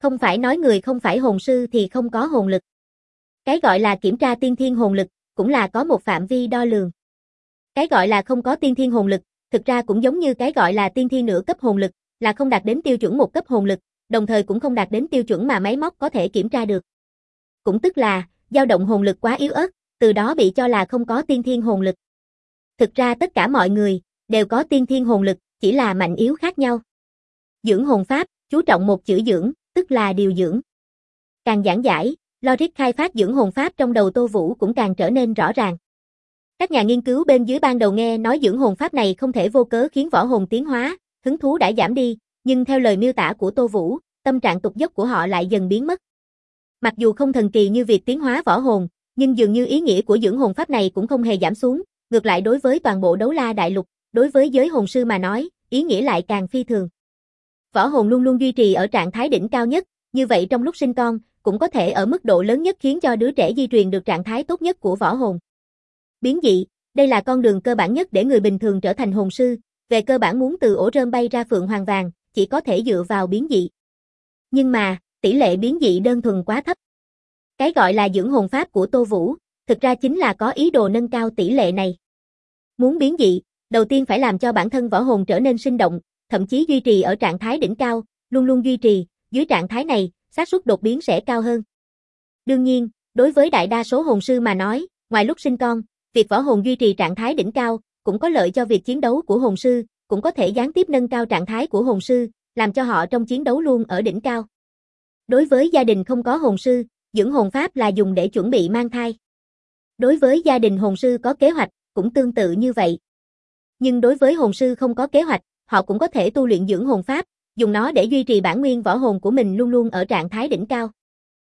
Không phải nói người không phải hồn sư thì không có hồn lực. Cái gọi là kiểm tra tiên thiên hồn lực, cũng là có một phạm vi đo lường. Cái gọi là không có tiên thiên hồn lực, thực ra cũng giống như cái gọi là tiên thiên nửa cấp hồn lực, là không đạt đến tiêu chuẩn một cấp hồn lực, đồng thời cũng không đạt đến tiêu chuẩn mà máy móc có thể kiểm tra được. Cũng tức là, dao động hồn lực quá yếu ớt, từ đó bị cho là không có tiên thiên hồn lực. Thực ra tất cả mọi người, đều có tiên thiên hồn lực, chỉ là mạnh yếu khác nhau. Dưỡng hồn pháp, chú trọng một chữ dưỡng, tức là điều dưỡng. Càng giảng giải, logic khai phát dưỡng hồn pháp trong đầu Tô Vũ cũng càng trở nên rõ ràng. Các nhà nghiên cứu bên dưới ban đầu nghe nói dưỡng hồn pháp này không thể vô cớ khiến võ hồn tiến hóa, hứng thú đã giảm đi, nhưng theo lời miêu tả của Tô Vũ, tâm trạng tụt dốc của họ lại dần biến mất. Mặc dù không thần kỳ như việc tiến hóa võ hồn, nhưng dường như ý nghĩa của dưỡng hồn pháp này cũng không hề giảm xuống, ngược lại đối với toàn bộ Đấu La Đại Lục, đối với giới hồn sư mà nói, ý nghĩa lại càng phi thường. Võ hồn luôn luôn duy trì ở trạng thái đỉnh cao nhất, như vậy trong lúc sinh con, cũng có thể ở mức độ lớn nhất khiến cho đứa trẻ di truyền được trạng thái tốt nhất của võ hồn. Biến dị, đây là con đường cơ bản nhất để người bình thường trở thành hồn sư, về cơ bản muốn từ ổ rơm bay ra phượng hoàng vàng, chỉ có thể dựa vào biến dị. Nhưng mà, tỷ lệ biến dị đơn thuần quá thấp. Cái gọi là dưỡng hồn pháp của Tô Vũ, thực ra chính là có ý đồ nâng cao tỷ lệ này. Muốn biến dị, đầu tiên phải làm cho bản thân võ hồn trở nên sinh động, thậm chí duy trì ở trạng thái đỉnh cao, luôn luôn duy trì, dưới trạng thái này, xác suất đột biến sẽ cao hơn. Đương nhiên, đối với đại đa số hồn sư mà nói, ngoài lúc sinh con, việc võ hồn duy trì trạng thái đỉnh cao, cũng có lợi cho việc chiến đấu của hồn sư, cũng có thể gián tiếp nâng cao trạng thái của hồn sư, làm cho họ trong chiến đấu luôn ở đỉnh cao. Đối với gia đình không có hồn sư, dưỡng hồn pháp là dùng để chuẩn bị mang thai. Đối với gia đình hồn sư có kế hoạch, cũng tương tự như vậy. Nhưng đối với hồn sư không có kế hoạch, họ cũng có thể tu luyện dưỡng hồn pháp, dùng nó để duy trì bản nguyên võ hồn của mình luôn luôn ở trạng thái đỉnh cao.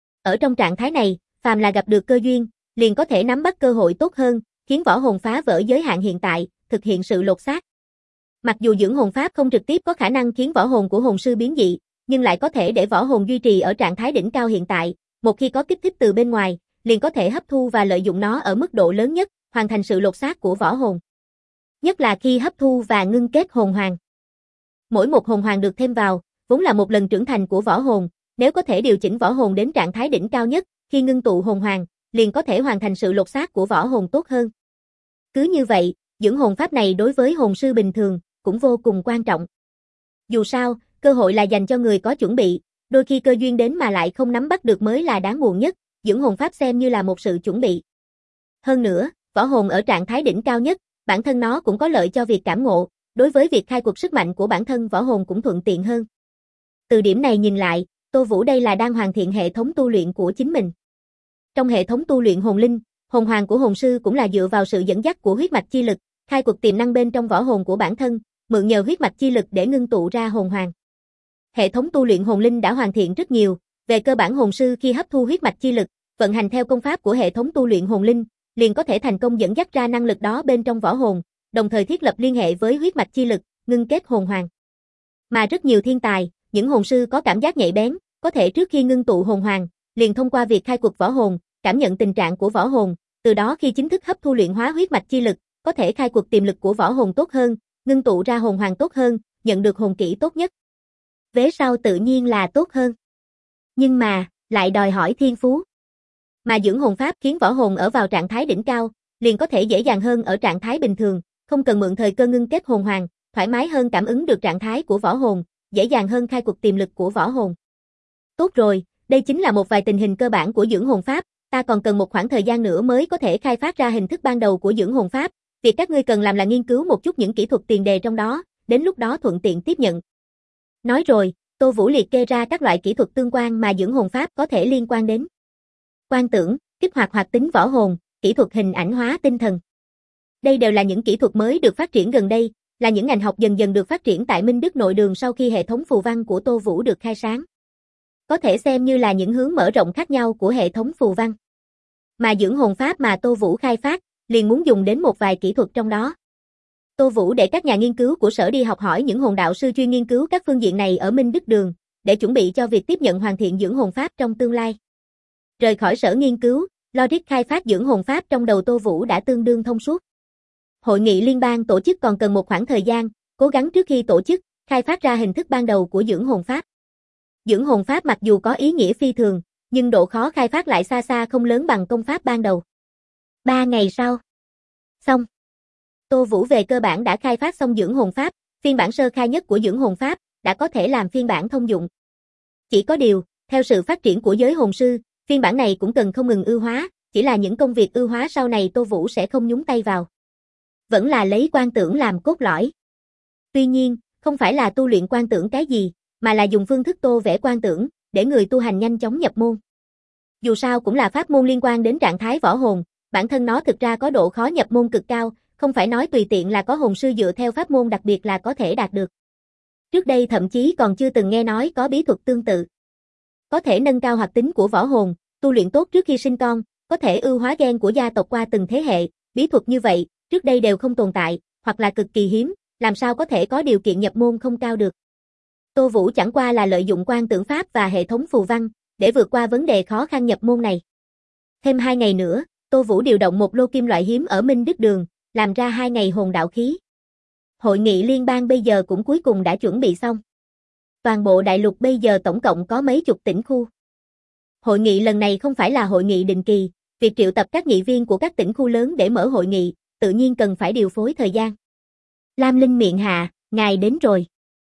Ở trong trạng thái này, phàm là gặp được cơ duyên, liền có thể nắm bắt cơ hội tốt hơn, khiến võ hồn phá vỡ giới hạn hiện tại, thực hiện sự lột xác. Mặc dù dưỡng hồn pháp không trực tiếp có khả năng khiến võ hồn của hồn sư biến dị, nhưng lại có thể để võ hồn duy trì ở trạng thái đỉnh cao hiện tại, một khi có kích thích từ bên ngoài, liền có thể hấp thu và lợi dụng nó ở mức độ lớn nhất, hoàn thành sự lột xác của võ hồn. Nhất là khi hấp thu và ngưng kết hồn hoàng. Mỗi một hồn hoàng được thêm vào, vốn là một lần trưởng thành của võ hồn, nếu có thể điều chỉnh võ hồn đến trạng thái đỉnh cao nhất, khi ngưng tụ hồn hoàng, liền có thể hoàn thành sự lột xác của võ hồn tốt hơn. Cứ như vậy, dưỡng hồn pháp này đối với hồn sư bình thường, cũng vô cùng quan trọng. Dù sao, cơ hội là dành cho người có chuẩn bị, đôi khi cơ duyên đến mà lại không nắm bắt được mới là đáng buồn nhất, dưỡng hồn pháp xem như là một sự chuẩn bị. Hơn nữa, võ hồn ở trạng thái đỉnh cao nhất, bản thân nó cũng có lợi cho việc cảm ngộ, đối với việc khai quật sức mạnh của bản thân võ hồn cũng thuận tiện hơn. Từ điểm này nhìn lại, Tô Vũ đây là đang hoàn thiện hệ thống tu luyện của chính mình. Trong hệ thống tu luyện hồn linh, hồn hoàng của hồn sư cũng là dựa vào sự dẫn dắt của huyết mạch chi lực, khai quật tiềm năng bên trong võ hồn của bản thân, mượn nhờ huyết mạch chi lực để ngưng tụ ra hồn hoàng. Hệ thống tu luyện hồn linh đã hoàn thiện rất nhiều, về cơ bản hồn sư khi hấp thu huyết mạch chi lực, vận hành theo công pháp của hệ thống tu luyện hồn linh, liền có thể thành công dẫn dắt ra năng lực đó bên trong võ hồn, đồng thời thiết lập liên hệ với huyết mạch chi lực, ngưng kết hồn hoàng. Mà rất nhiều thiên tài, những hồn sư có cảm giác nhạy bén, có thể trước khi ngưng tụ hồn hoàng, liền thông qua việc khai quật võ hồn, cảm nhận tình trạng của võ hồn, từ đó khi chính thức hấp thu luyện hóa huyết mạch chi lực, có thể khai quật tiềm lực của võ hồn tốt hơn, ngưng tụ ra hồn hoàng tốt hơn, nhận được hồn kỹ tốt nhất. Vế sau tự nhiên là tốt hơn. Nhưng mà, lại đòi hỏi thiên phú. Mà dưỡng hồn pháp khiến võ hồn ở vào trạng thái đỉnh cao, liền có thể dễ dàng hơn ở trạng thái bình thường, không cần mượn thời cơ ngưng kết hồn hoàng, thoải mái hơn cảm ứng được trạng thái của võ hồn, dễ dàng hơn khai quật tiềm lực của võ hồn. Tốt rồi, đây chính là một vài tình hình cơ bản của dưỡng hồn pháp, ta còn cần một khoảng thời gian nữa mới có thể khai phát ra hình thức ban đầu của dưỡng hồn pháp, việc các ngươi cần làm là nghiên cứu một chút những kỹ thuật tiền đề trong đó, đến lúc đó thuận tiện tiếp nhận. Nói rồi, Tô Vũ liệt kê ra các loại kỹ thuật tương quan mà dưỡng hồn pháp có thể liên quan đến. Quan tưởng, kích hoạt hoạt tính võ hồn, kỹ thuật hình ảnh hóa tinh thần. Đây đều là những kỹ thuật mới được phát triển gần đây, là những ngành học dần dần được phát triển tại Minh Đức Nội Đường sau khi hệ thống phù văn của Tô Vũ được khai sáng. Có thể xem như là những hướng mở rộng khác nhau của hệ thống phù văn. Mà dưỡng hồn pháp mà Tô Vũ khai phát, liền muốn dùng đến một vài kỹ thuật trong đó. Tô Vũ để các nhà nghiên cứu của sở đi học hỏi những hồn đạo sư chuyên nghiên cứu các phương diện này ở Minh Đức Đường, để chuẩn bị cho việc tiếp nhận hoàn thiện dưỡng hồn pháp trong tương lai. Rời khỏi sở nghiên cứu, logic khai phát dưỡng hồn pháp trong đầu Tô Vũ đã tương đương thông suốt. Hội nghị liên bang tổ chức còn cần một khoảng thời gian, cố gắng trước khi tổ chức, khai phát ra hình thức ban đầu của dưỡng hồn pháp. Dưỡng hồn pháp mặc dù có ý nghĩa phi thường, nhưng độ khó khai phát lại xa xa không lớn bằng công pháp ban đầu. 3 ngày sau. Xong. Tô Vũ về cơ bản đã khai phát xong dưỡng hồn pháp, phiên bản sơ khai nhất của dưỡng hồn pháp, đã có thể làm phiên bản thông dụng. Chỉ có điều, theo sự phát triển của giới hồn sư, phiên bản này cũng cần không ngừng ưu hóa, chỉ là những công việc ưu hóa sau này Tô Vũ sẽ không nhúng tay vào. Vẫn là lấy quan tưởng làm cốt lõi. Tuy nhiên, không phải là tu luyện quan tưởng cái gì, mà là dùng phương thức tô vẽ quan tưởng, để người tu hành nhanh chóng nhập môn. Dù sao cũng là pháp môn liên quan đến trạng thái võ hồn, bản thân nó thực ra có độ khó nhập môn cực cao, không phải nói tùy tiện là có hồn sư dựa theo pháp môn đặc biệt là có thể đạt được. Trước đây thậm chí còn chưa từng nghe nói có bí thuật tương tự. Có thể nâng cao hoạt tính của võ hồn, tu luyện tốt trước khi sinh con, có thể ưu hóa gen của gia tộc qua từng thế hệ, bí thuật như vậy, trước đây đều không tồn tại, hoặc là cực kỳ hiếm, làm sao có thể có điều kiện nhập môn không cao được. Tô Vũ chẳng qua là lợi dụng quan tưởng pháp và hệ thống phù văn, để vượt qua vấn đề khó khăn nhập môn này. Thêm 2 ngày nữa, Tô Vũ điều động một lô kim loại hiếm ở Minh Đức Đường, làm ra 2 ngày hồn đạo khí. Hội nghị liên bang bây giờ cũng cuối cùng đã chuẩn bị xong. Toàn bộ đại lục bây giờ tổng cộng có mấy chục tỉnh khu. Hội nghị lần này không phải là hội nghị định kỳ, việc triệu tập các nghị viên của các tỉnh khu lớn để mở hội nghị, tự nhiên cần phải điều phối thời gian. Lam Linh miệng hạ, ngài đến rồi.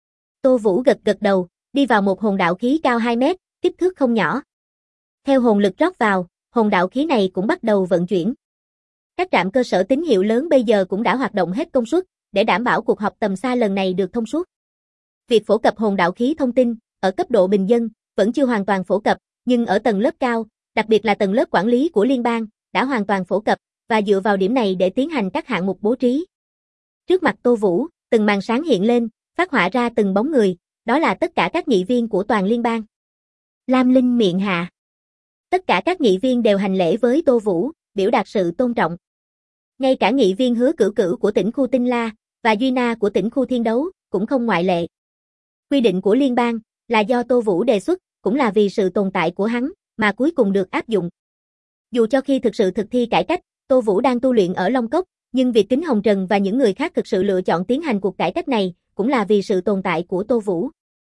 Tô Vũ gật gật đầu, đi vào một hồn đạo khí cao 2 mét, kích thước không nhỏ. Theo hồn lực rót vào, hồn đạo khí này cũng bắt đầu vận chuyển. Các trạm cơ sở tín hiệu lớn bây giờ cũng đã hoạt động hết công suất, để đảm bảo cuộc họp tầm xa lần này được thông suốt. Việc phổ cập hồn đạo khí thông tin, ở cấp độ bình dân, vẫn chưa hoàn toàn phổ cập, nhưng ở tầng lớp cao, đặc biệt là tầng lớp quản lý của liên bang, đã hoàn toàn phổ cập, và dựa vào điểm này để tiến hành các hạng mục bố trí. Trước mặt Tô Vũ, từng màn sáng hiện lên, phát họa ra từng bóng người, đó là tất cả các nghị viên của toàn liên bang. Lam Linh miệng hạ. Tất cả các nghị viên đều hành lễ với Tô Vũ, biểu đạt sự tôn trọng. Ngay cả nghị viên Hứa Cửu Cửu của tỉnh khu Tinh La, và Duy Na của tỉnh khu Thiên Đấu, cũng không ngoại lệ. Quy định của liên bang, là do Tô Vũ đề xuất, cũng là vì sự tồn tại của hắn, mà cuối cùng được áp dụng. Dù cho khi thực sự thực thi cải cách, Tô Vũ đang tu luyện ở Long Cốc, nhưng việc Kính Hồng Trần và những người khác thực sự lựa chọn tiến hành cuộc cải cách này, cũng là vì sự tồn tại của Tô Vũ.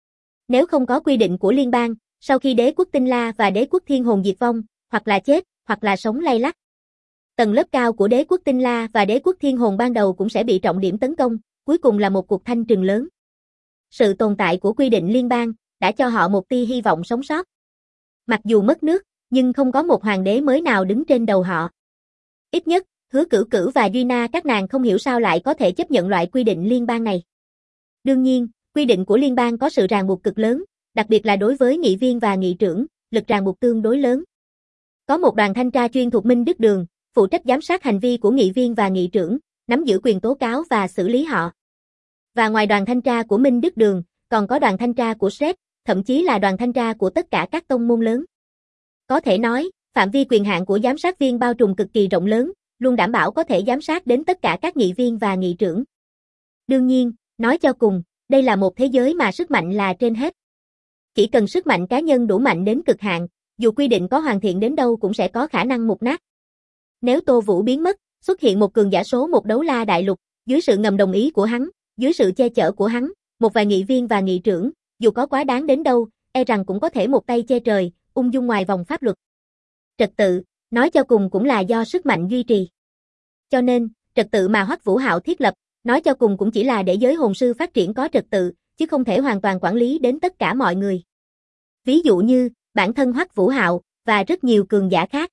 Nếu không có quy định của liên bang, sau khi đế quốc Tinh La và đế quốc Thiên Hồn diệt vong, hoặc là chết, hoặc là sống lay lắt, tầng lớp cao của đế quốc Tinh La và đế quốc Thiên Hồn ban đầu cũng sẽ bị trọng điểm tấn công, cuối cùng là một cuộc thanh trừng lớn. Sự tồn tại của quy định liên bang, đã cho họ một tia hy vọng sống sót. Mặc dù mất nước, nhưng không có một hoàng đế mới nào đứng trên đầu họ. Ít nhất, Hứa Cửu Cửu và Duy Na các nàng không hiểu sao lại có thể chấp nhận loại quy định liên bang này. Đương nhiên, quy định của liên bang có sự ràng buộc cực lớn, đặc biệt là đối với nghị viên và nghị trưởng, lực ràng buộc tương đối lớn. Có một đoàn thanh tra chuyên thuộc Minh Đức Đường, phụ trách giám sát hành vi của nghị viên và nghị trưởng, nắm giữ quyền tố cáo và xử lý họ. Và ngoài đoàn thanh tra của Minh Đức Đường, còn có đoàn thanh tra của SRED, thậm chí là đoàn thanh tra của tất cả các tông môn lớn. Có thể nói, phạm vi quyền hạn của giám sát viên bao trùm cực kỳ rộng lớn, luôn đảm bảo có thể giám sát đến tất cả các nghị viên và nghị trưởng. Đương nhiên, nói cho cùng, đây là một thế giới mà sức mạnh là trên hết. Chỉ cần sức mạnh cá nhân đủ mạnh đến cực hạn, dù quy định có hoàn thiện đến đâu cũng sẽ có khả năng mục nát. Nếu Tô Vũ biến mất, xuất hiện một cường giả số một đấu la đại lục, dưới sự ngầm đồng ý của hắn, dưới sự che chở của hắn, một vài nghị viên và nghị trưởng, dù có quá đáng đến đâu, e rằng cũng có thể một tay che trời, ung dung ngoài vòng pháp luật. Trật tự, nói cho cùng cũng là do sức mạnh duy trì. Cho nên, trật tự mà Hoắc Vũ Hạo thiết lập, nói cho cùng cũng chỉ là để giới hồn sư phát triển có trật tự, chứ không thể hoàn toàn quản lý đến tất cả mọi người. Ví dụ như, bản thân Hoắc Vũ Hạo, và rất nhiều cường giả khác.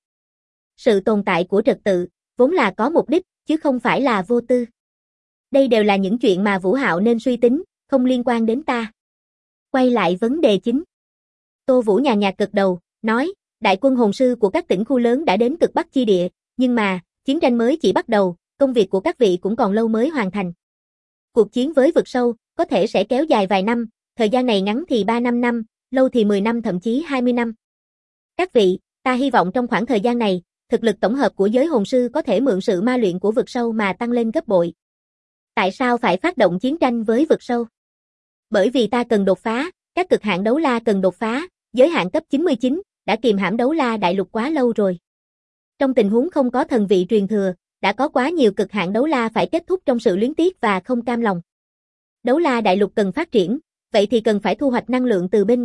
Sự tồn tại của trật tự, vốn là có mục đích, chứ không phải là vô tư. Đây đều là những chuyện mà Vũ Hạo nên suy tính, không liên quan đến ta. Quay lại vấn đề chính. Tô Vũ nhàn nhạt gật đầu, nói, đại quân hồn sư của các tỉnh khu lớn đã đến cực Bắc chi địa, nhưng mà, chiến tranh mới chỉ bắt đầu, công việc của các vị cũng còn lâu mới hoàn thành. Cuộc chiến với vực sâu, có thể sẽ kéo dài vài năm, thời gian này ngắn thì 3-5 năm, lâu thì 10 năm thậm chí 20 năm. Các vị, ta hy vọng trong khoảng thời gian này, thực lực tổng hợp của giới hồn sư có thể mượn sự ma luyện của vực sâu mà tăng lên gấp bội. Tại sao phải phát động chiến tranh với vực sâu? Bởi vì ta cần đột phá, các cực hạn đấu la cần đột phá, giới hạn cấp 99, đã kìm hãm đấu la đại lục quá lâu rồi. Trong tình huống không có thần vị truyền thừa, đã có quá nhiều cực hạn đấu la phải kết thúc trong sự luyến tiếc và không cam lòng. Đấu la đại lục cần phát triển, vậy thì cần phải thu hoạch năng lượng từ bên ngoài,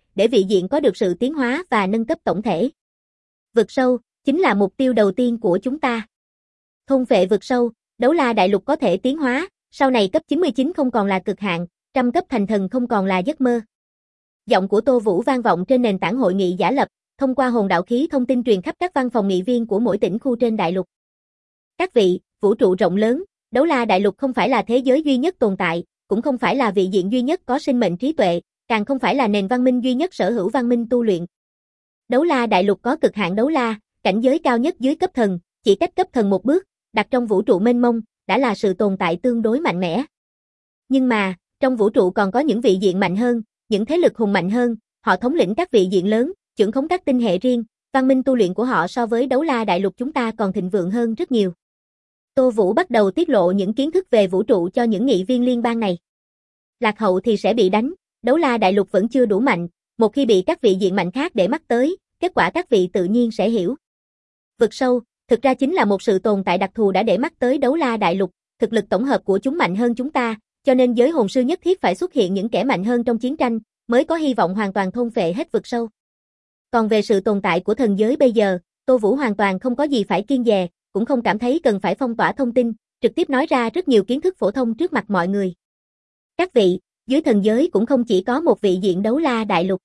để vị diện có được sự tiến hóa và nâng cấp tổng thể. Vực sâu chính là mục tiêu đầu tiên của chúng ta. Thôn phệ vực sâu, Đấu La Đại Lục có thể tiến hóa, sau này cấp 99 không còn là cực hạn, trăm cấp thành thần không còn là giấc mơ. Giọng của Tô Vũ vang vọng trên nền tảng hội nghị giả lập, thông qua hồn đạo khí thông tin truyền khắp các văn phòng nghị viên của mỗi tỉnh khu trên đại lục. Các vị, vũ trụ rộng lớn, Đấu La Đại Lục không phải là thế giới duy nhất tồn tại, cũng không phải là vị diện duy nhất có sinh mệnh trí tuệ, càng không phải là nền văn minh duy nhất sở hữu văn minh tu luyện. Đấu La Đại Lục có cực hạn đấu la, cảnh giới cao nhất dưới cấp thần, chỉ cách cấp thần một bước, đặt trong vũ trụ mênh mông, đã là sự tồn tại tương đối mạnh mẽ. Nhưng mà, trong vũ trụ còn có những vị diện mạnh hơn, những thế lực hùng mạnh hơn, họ thống lĩnh các vị diện lớn, trưởng khống các tinh hệ riêng, văn minh tu luyện của họ so với Đấu La Đại Lục chúng ta còn thịnh vượng hơn rất nhiều. Tô Vũ bắt đầu tiết lộ những kiến thức về vũ trụ cho những nghị viên liên bang này. Lạc hậu thì sẽ bị đánh, Đấu La Đại Lục vẫn chưa đủ mạnh, một khi bị các vị diện mạnh khác để mắt tới, kết quả các vị tự nhiên sẽ hiểu. Vực sâu, thực ra chính là một sự tồn tại đặc thù đã để mắt tới Đấu La Đại Lục, thực lực tổng hợp của chúng mạnh hơn chúng ta, cho nên giới hồn sư nhất thiết phải xuất hiện những kẻ mạnh hơn trong chiến tranh, mới có hy vọng hoàn toàn thôn phệ hết vực sâu. Còn về sự tồn tại của thần giới bây giờ, Tô Vũ hoàn toàn không có gì phải kiêng dè, cũng không cảm thấy cần phải phong tỏa thông tin, trực tiếp nói ra rất nhiều kiến thức phổ thông trước mặt mọi người. Các vị, dưới thần giới cũng không chỉ có một vị diện Đấu La Đại Lục.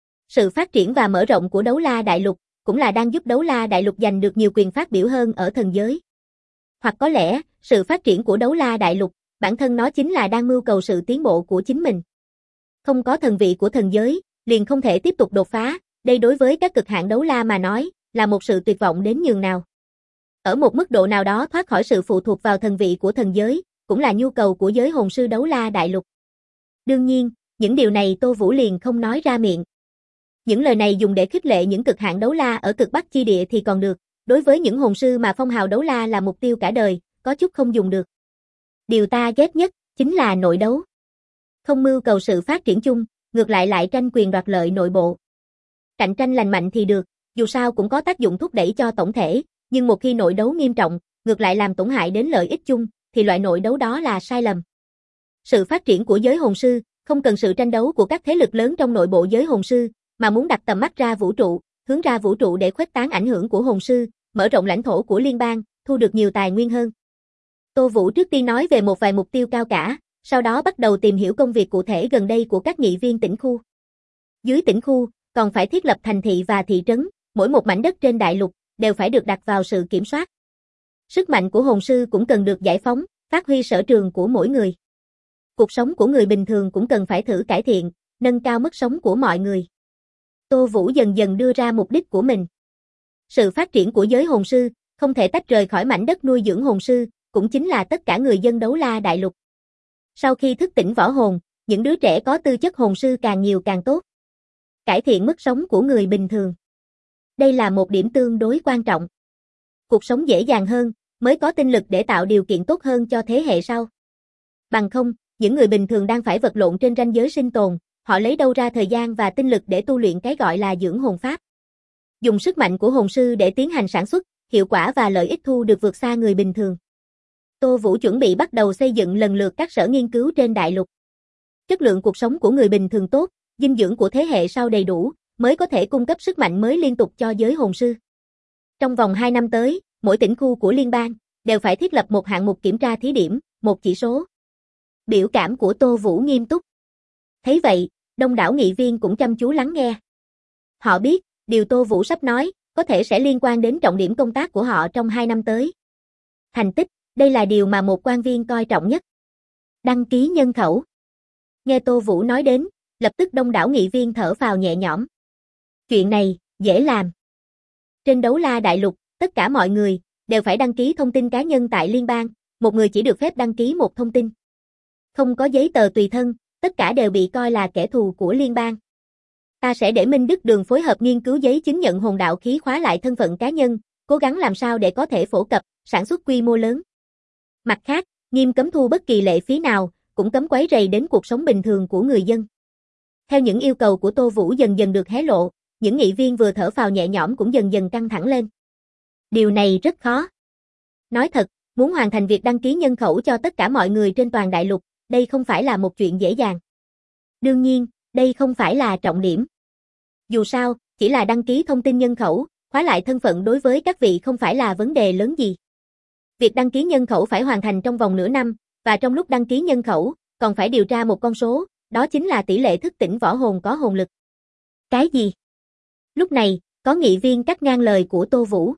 Sự phát triển và mở rộng của Đấu La Đại Lục cũng là đang giúp Đấu La Đại Lục giành được nhiều quyền phát biểu hơn ở thần giới. Hoặc có lẽ, sự phát triển của Đấu La Đại Lục, bản thân nó chính là đang mưu cầu sự tiến bộ của chính mình. Không có thần vị của thần giới, liền không thể tiếp tục đột phá, đây đối với các cực hạn đấu la mà nói, là một sự tuyệt vọng đến nhường nào. Ở một mức độ nào đó thoát khỏi sự phụ thuộc vào thần vị của thần giới, cũng là nhu cầu của giới hồn sư Đấu La Đại Lục. Đương nhiên, những điều này Tô Vũ liền không nói ra miệng. Những lời này dùng để khích lệ những cực hạn đấu la ở cực Bắc chi địa thì còn được, đối với những hồn sư mà phong hào đấu la là mục tiêu cả đời, có chút không dùng được. Điều ta ghét nhất chính là nội đấu. Không mưu cầu sự phát triển chung, ngược lại tranh quyền đoạt lợi nội bộ. Cạnh tranh lành mạnh thì được, dù sao cũng có tác dụng thúc đẩy cho tổng thể, nhưng một khi nội đấu nghiêm trọng, ngược lại làm tổn hại đến lợi ích chung, thì loại nội đấu đó là sai lầm. Sự phát triển của giới hồn sư không cần sự tranh đấu của các thế lực lớn trong nội bộ giới hồn sư, mà muốn đặt tầm mắt ra vũ trụ, hướng ra vũ trụ để khuếch tán ảnh hưởng của hồn sư, mở rộng lãnh thổ của liên bang, thu được nhiều tài nguyên hơn. Tô Vũ trước tiên nói về một vài mục tiêu cao cả, sau đó bắt đầu tìm hiểu công việc cụ thể gần đây của các nghị viên tỉnh khu. Dưới tỉnh khu, còn phải thiết lập thành thị và thị trấn, mỗi một mảnh đất trên đại lục đều phải được đặt vào sự kiểm soát. Sức mạnh của hồn sư cũng cần được giải phóng, phát huy sở trường của mỗi người. Cuộc sống của người bình thường cũng cần phải thử cải thiện, nâng cao mức sống của mọi người. Tô Vũ dần dần đưa ra mục đích của mình. Sự phát triển của giới hồn sư không thể tách rời khỏi mảnh đất nuôi dưỡng hồn sư, cũng chính là tất cả người dân Đấu La Đại Lục. Sau khi thức tỉnh võ hồn, những đứa trẻ có tư chất hồn sư càng nhiều càng tốt. Cải thiện mức sống của người bình thường. Đây là một điểm tương đối quan trọng. Cuộc sống dễ dàng hơn, mới có tinh lực để tạo điều kiện tốt hơn cho thế hệ sau. Bằng không, những người bình thường đang phải vật lộn trên ranh giới sinh tồn, họ lấy đâu ra thời gian và tinh lực để tu luyện cái gọi là dưỡng hồn pháp. Dùng sức mạnh của hồn sư để tiến hành sản xuất, hiệu quả và lợi ích thu được vượt xa người bình thường. Tô Vũ chuẩn bị bắt đầu xây dựng lần lượt các sở nghiên cứu trên đại lục. Chất lượng cuộc sống của người bình thường tốt, dinh dưỡng của thế hệ sau đầy đủ, mới có thể cung cấp sức mạnh mới liên tục cho giới hồn sư. Trong vòng 2 năm tới, mỗi tỉnh khu của liên bang đều phải thiết lập một hạng mục kiểm tra thí điểm, một chỉ số. Biểu cảm của Tô Vũ nghiêm túc. Thấy vậy, đông đảo nghị viên cũng chăm chú lắng nghe. Họ biết, điều Tô Vũ sắp nói, có thể sẽ liên quan đến trọng điểm công tác của họ trong 2 năm tới. Thành tích, đây là điều mà một quan viên coi trọng nhất. Đăng ký nhân khẩu. Nghe Tô Vũ nói đến, lập tức đông đảo nghị viên thở phào nhẹ nhõm. Chuyện này, dễ làm. Trên Đấu La Đại Lục, tất cả mọi người đều phải đăng ký thông tin cá nhân tại liên bang, một người chỉ được phép đăng ký một thông tin. Không có giấy tờ tùy thân, tất cả đều bị coi là kẻ thù của liên bang. Ta sẽ để Minh Đức Đường phối hợp nghiên cứu giấy chứng nhận hồn đạo khí khóa lại thân phận cá nhân, cố gắng làm sao để có thể phổ cập, sản xuất quy mô lớn. Mặt khác, nghiêm cấm thu bất kỳ lệ phí nào, cũng cấm quấy rầy đến cuộc sống bình thường của người dân. Theo những yêu cầu của Tô Vũ dần dần được hé lộ, những nghị viên vừa thở phào nhẹ nhõm cũng dần dần căng thẳng lên. Điều này rất khó. Nói thật, muốn hoàn thành việc đăng ký nhân khẩu cho tất cả mọi người trên toàn đại lục, đây không phải là một chuyện dễ dàng. Đương nhiên, đây không phải là trọng điểm. Dù sao, chỉ là đăng ký thông tin nhân khẩu, khóa lại thân phận đối với các vị không phải là vấn đề lớn gì. Việc đăng ký nhân khẩu phải hoàn thành trong vòng nửa năm, và trong lúc đăng ký nhân khẩu, còn phải điều tra một con số, đó chính là tỷ lệ thức tỉnh võ hồn có hồn lực. Cái gì? Lúc này, có nghị viên cắt ngang lời của Tô Vũ.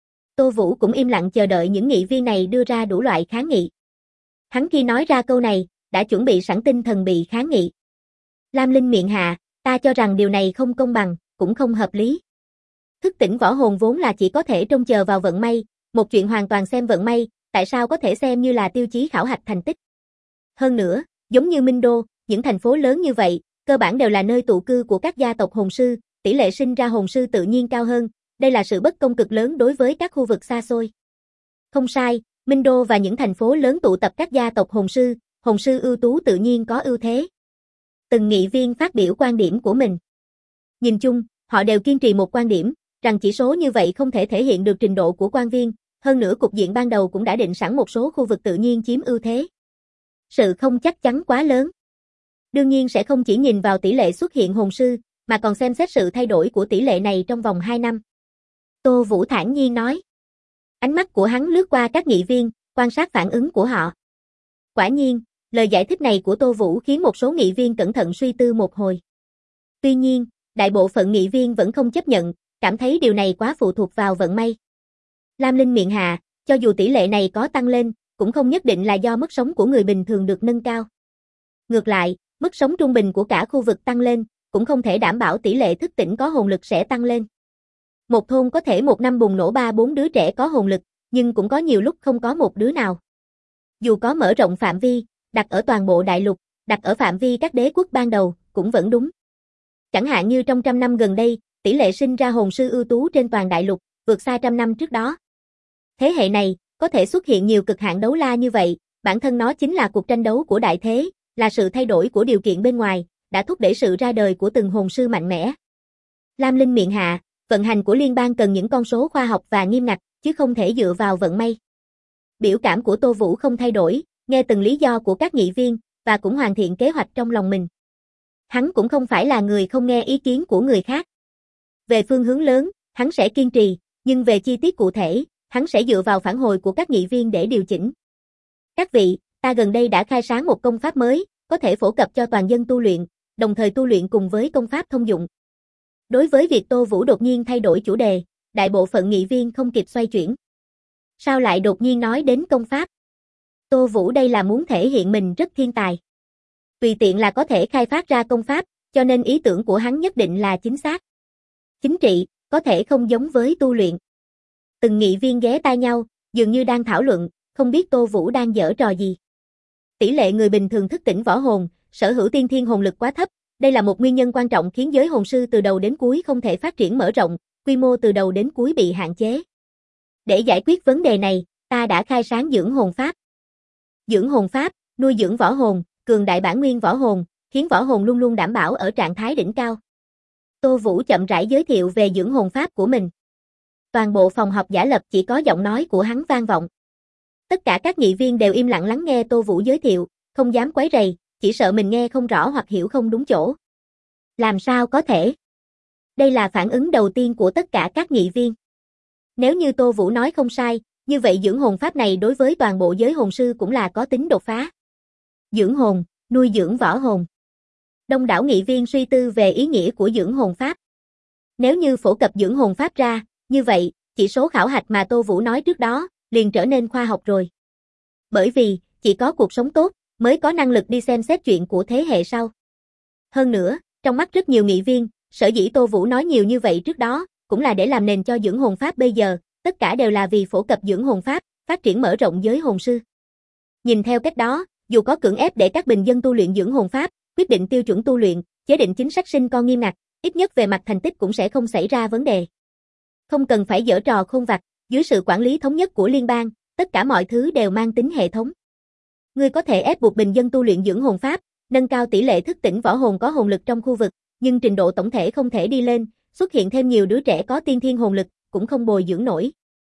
Tô Vũ cũng im lặng chờ đợi những nghị viên này đưa ra đủ loại kháng nghị. Hắn khi nói ra câu này, đã chuẩn bị sẵn tinh thần bị kháng nghị. Lam Linh miệng hạ, ta cho rằng điều này không công bằng, cũng không hợp lý. Thức tỉnh võ hồn vốn là chỉ có thể trông chờ vào vận may, một chuyện hoàn toàn xem vận may, tại sao có thể xem như là tiêu chí khảo hạch thành tích. Hơn nữa, giống như Minh Đô, những thành phố lớn như vậy, cơ bản đều là nơi tụ cư của các gia tộc hồn sư, tỷ lệ sinh ra hồn sư tự nhiên cao hơn, đây là sự bất công cực lớn đối với các khu vực xa xôi. Không sai, Minh Đô và những thành phố lớn tụ tập các gia tộc hồn sư ưu tú tự nhiên có ưu thế. Từng nghị viên phát biểu quan điểm của mình. Nhìn chung, họ đều kiên trì một quan điểm, rằng chỉ số như vậy không thể thể hiện được trình độ của quan viên, hơn nữa cục diện ban đầu cũng đã định sẵn một số khu vực tự nhiên chiếm ưu thế. Sự không chắc chắn quá lớn. Đương nhiên sẽ không chỉ nhìn vào tỷ lệ xuất hiện hồn sư, mà còn xem xét sự thay đổi của tỷ lệ này trong vòng 2 năm. Tô Vũ thản nhiên nói. Ánh mắt của hắn lướt qua các nghị viên, quan sát phản ứng của họ. Quả nhiên, lời giải thích này của Tô Vũ khiến một số nghị viên cẩn thận suy tư một hồi. Tuy nhiên, đại bộ phận nghị viên vẫn không chấp nhận, cảm thấy điều này quá phụ thuộc vào vận may. Lam Linh miệng hạ, cho dù tỷ lệ này có tăng lên, cũng không nhất định là do mức sống của người bình thường được nâng cao. Ngược lại, mức sống trung bình của cả khu vực tăng lên, cũng không thể đảm bảo tỷ lệ thức tỉnh có hồn lực sẽ tăng lên. Một thôn có thể một năm bùng nổ 3-4 đứa trẻ có hồn lực, nhưng cũng có nhiều lúc không có một đứa nào. Dù có mở rộng phạm vi, đặt ở toàn bộ đại lục, đặt ở phạm vi các đế quốc ban đầu, cũng vẫn đúng. Chẳng hạn như trong trăm năm gần đây, tỷ lệ sinh ra hồn sư ưu tú trên toàn đại lục, vượt xa trăm năm trước đó. Thế hệ này, có thể xuất hiện nhiều cực hạn đấu la như vậy, bản thân nó chính là cuộc tranh đấu của đại thế, là sự thay đổi của điều kiện bên ngoài, đã thúc đẩy sự ra đời của từng hồn sư mạnh mẽ. Lam Linh miệng hạ, vận hành của liên bang cần những con số khoa học và nghiêm ngặt, chứ không thể dựa vào vận may. Biểu cảm của Tô Vũ không thay đổi, nghe từng lý do của các nghị viên, và cũng hoàn thiện kế hoạch trong lòng mình. Hắn cũng không phải là người không nghe ý kiến của người khác. Về phương hướng lớn, hắn sẽ kiên trì, nhưng về chi tiết cụ thể, hắn sẽ dựa vào phản hồi của các nghị viên để điều chỉnh. Các vị, ta gần đây đã khai sáng một công pháp mới, có thể phổ cập cho toàn dân tu luyện, đồng thời tu luyện cùng với công pháp thông dụng. Đối với việc Tô Vũ đột nhiên thay đổi chủ đề, đại bộ phận nghị viên không kịp xoay chuyển. Sao lại đột nhiên nói đến công pháp? Tô Vũ đây là muốn thể hiện mình rất thiên tài. Tùy tiện là có thể khai phát ra công pháp, cho nên ý tưởng của hắn nhất định là chính xác. Chính trị, có thể không giống với tu luyện. Từng nghị viên ghé tai nhau, dường như đang thảo luận, không biết Tô Vũ đang giở trò gì. Tỷ lệ người bình thường thức tỉnh võ hồn, sở hữu tiên thiên hồn lực quá thấp, đây là một nguyên nhân quan trọng khiến giới hồn sư từ đầu đến cuối không thể phát triển mở rộng, quy mô từ đầu đến cuối bị hạn chế. Để giải quyết vấn đề này, ta đã khai sáng dưỡng hồn pháp. Dưỡng hồn pháp, nuôi dưỡng võ hồn, cường đại bản nguyên võ hồn, khiến võ hồn luôn luôn đảm bảo ở trạng thái đỉnh cao. Tô Vũ chậm rãi giới thiệu về dưỡng hồn pháp của mình. Toàn bộ phòng họp giả lập chỉ có giọng nói của hắn vang vọng. Tất cả các nghị viên đều im lặng lắng nghe Tô Vũ giới thiệu, không dám quấy rầy, chỉ sợ mình nghe không rõ hoặc hiểu không đúng chỗ. Làm sao có thể? Đây là phản ứng đầu tiên của tất cả các nghị viên. Nếu như Tô Vũ nói không sai, như vậy dưỡng hồn pháp này đối với toàn bộ giới hồn sư cũng là có tính đột phá. Dưỡng hồn, nuôi dưỡng võ hồn. Đông đảo nghị viên suy tư về ý nghĩa của dưỡng hồn pháp. Nếu như phổ cập dưỡng hồn pháp ra, như vậy, chỉ số khảo hạch mà Tô Vũ nói trước đó, liền trở nên khoa học rồi. Bởi vì, chỉ có cuộc sống tốt, mới có năng lực đi xem xét chuyện của thế hệ sau. Hơn nữa, trong mắt rất nhiều nghị viên, sở dĩ Tô Vũ nói nhiều như vậy trước đó, cũng là để làm nền cho dưỡng hồn pháp bây giờ, tất cả đều là vì phổ cập dưỡng hồn pháp, phát triển mở rộng giới hồn sư. Nhìn theo cách đó, dù có cưỡng ép để các bình dân tu luyện dưỡng hồn pháp, quyết định tiêu chuẩn tu luyện, chế định chính sách sinh con nghiêm ngặt, ít nhất về mặt thành tích cũng sẽ không xảy ra vấn đề. Không cần phải giở trò khôn vặt, dưới sự quản lý thống nhất của liên bang, tất cả mọi thứ đều mang tính hệ thống. Ngươi có thể ép buộc bình dân tu luyện dưỡng hồn pháp, nâng cao tỷ lệ thức tỉnh võ hồn có hồn lực trong khu vực, nhưng trình độ tổng thể không thể đi lên, xuất hiện thêm nhiều đứa trẻ có tiên thiên hồn lực, cũng không bồi dưỡng nổi.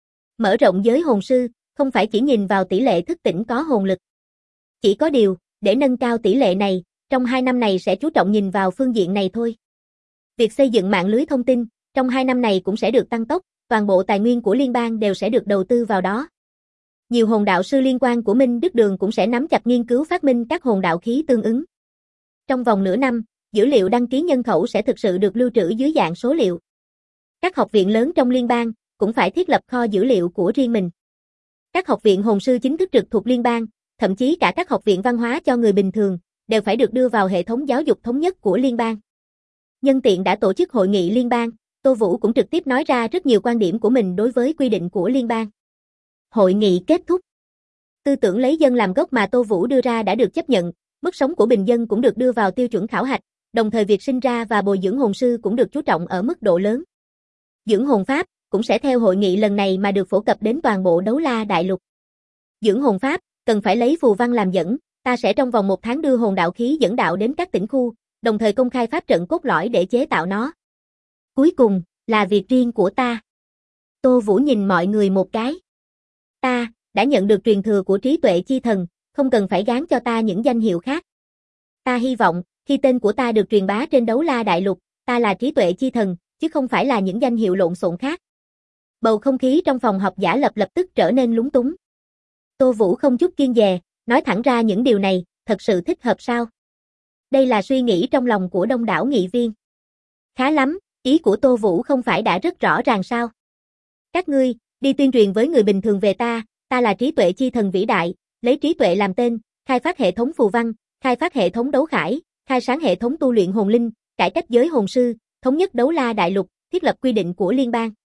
Mở rộng giới hồn sư, không phải chỉ nhìn vào tỷ lệ thức tỉnh có hồn lực. Chỉ có điều, để nâng cao tỷ lệ này, trong 2 năm này sẽ chú trọng nhìn vào phương diện này thôi. Việc xây dựng mạng lưới thông tin trong 2 năm này cũng sẽ được tăng tốc, toàn bộ tài nguyên của liên bang đều sẽ được đầu tư vào đó. Nhiều hồn đạo sư liên quan của Minh Đức Đường cũng sẽ nắm chặt nghiên cứu phát minh các hồn đạo khí tương ứng. Trong vòng nửa năm, dữ liệu đăng ký nhân khẩu sẽ thực sự được lưu trữ dưới dạng số liệu. Các học viện lớn trong liên bang cũng phải thiết lập kho dữ liệu của riêng mình. Các học viện hồn sư chính thức trực thuộc liên bang, thậm chí cả các học viện văn hóa cho người bình thường, đều phải được đưa vào hệ thống giáo dục thống nhất của liên bang. Nhân tiện đã tổ chức hội nghị liên bang, Tô Vũ cũng trực tiếp nói ra rất nhiều quan điểm của mình đối với quy định của liên bang. Hội nghị kết thúc. Tư tưởng lấy dân làm gốc mà Tô Vũ đưa ra đã được chấp nhận, mức sống của bình dân cũng được đưa vào tiêu chuẩn khảo hạch, đồng thời việc sinh ra và bồi dưỡng hồn sư cũng được chú trọng ở mức độ lớn. Dưỡng hồn pháp cũng sẽ theo hội nghị lần này mà được phổ cập đến toàn bộ Đấu La Đại Lục. Dưỡng hồn pháp cần phải lấy phù văn làm dẫn, ta sẽ trong vòng 1 tháng đưa hồn đạo khí dẫn đạo đến các tỉnh khu, đồng thời công khai pháp trận cốt lõi để chế tạo nó. Cuối cùng, là việc riêng của ta. Tô Vũ nhìn mọi người một cái. Ta đã nhận được truyền thừa của trí tuệ chi thần, không cần phải gán cho ta những danh hiệu khác. Ta hy vọng, khi tên của ta được truyền bá trên Đấu La Đại Lục, ta là trí tuệ chi thần, chứ không phải là những danh hiệu lộn xộn khác. Bầu không khí trong phòng họp giả lập tức trở nên lúng túng. Tô Vũ không chút kiêng dè, nói thẳng ra những điều này, thật sự thích hợp sao? Đây là suy nghĩ trong lòng của đông đảo nghị viên. Khá lắm, ý của Tô Vũ không phải đã rất rõ ràng sao? Các ngươi, đi tuyên truyền với người bình thường về ta là trí tuệ chi thần vĩ đại, lấy trí tuệ làm tên, khai phát hệ thống phù văn, khai phát hệ thống đấu khải, khai sáng hệ thống tu luyện hồn linh, cải cách giới hồn sư, thống nhất Đấu La Đại Lục, thiết lập quy định của liên bang.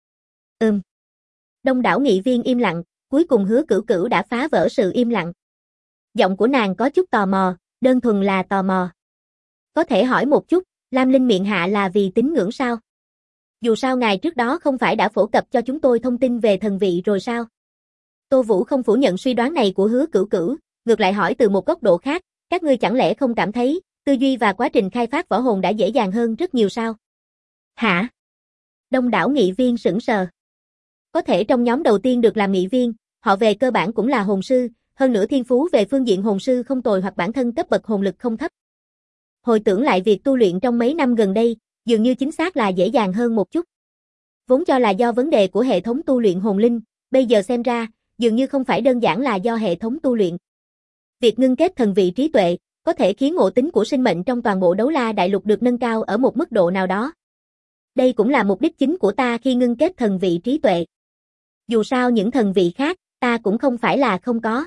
Đông đảo nghị viên im lặng, cuối cùng Hứa Cửu Cửu đã phá vỡ sự im lặng. Giọng của nàng có chút tò mò, đơn thuần là tò mò. Có thể hỏi một chút, Lam Linh miệng hạ là vì tín ngưỡng sao? Dù sao ngài trước đó không phải đã phổ cập cho chúng tôi thông tin về thần vị rồi sao? Tô Vũ không phủ nhận suy đoán này của Hứa Cửu Cửu, ngược lại hỏi từ một góc độ khác, các ngươi chẳng lẽ không cảm thấy, tư duy và quá trình khai phát võ hồn đã dễ dàng hơn rất nhiều sao? Hả? Đông đảo nghị viên sững sờ. Có thể trong nhóm đầu tiên được làm nghị viên, họ về cơ bản cũng là hồn sư, hơn nữa thiên phú về phương diện hồn sư không tồi hoặc bản thân cấp bậc hồn lực không thấp. Hồi tưởng lại việc tu luyện trong mấy năm gần đây, dường như chính xác là dễ dàng hơn một chút. Vốn cho là do vấn đề của hệ thống tu luyện hồn linh, bây giờ xem ra, dường như không phải đơn giản là do hệ thống tu luyện. Việc ngưng kết thần vị trí tuệ, có thể khiến ngộ tính của sinh mệnh trong toàn bộ Đấu La Đại Lục được nâng cao ở một mức độ nào đó. Đây cũng là mục đích chính của ta khi ngưng kết thần vị trí tuệ. Dù sao những thần vị khác, ta cũng không phải là không có.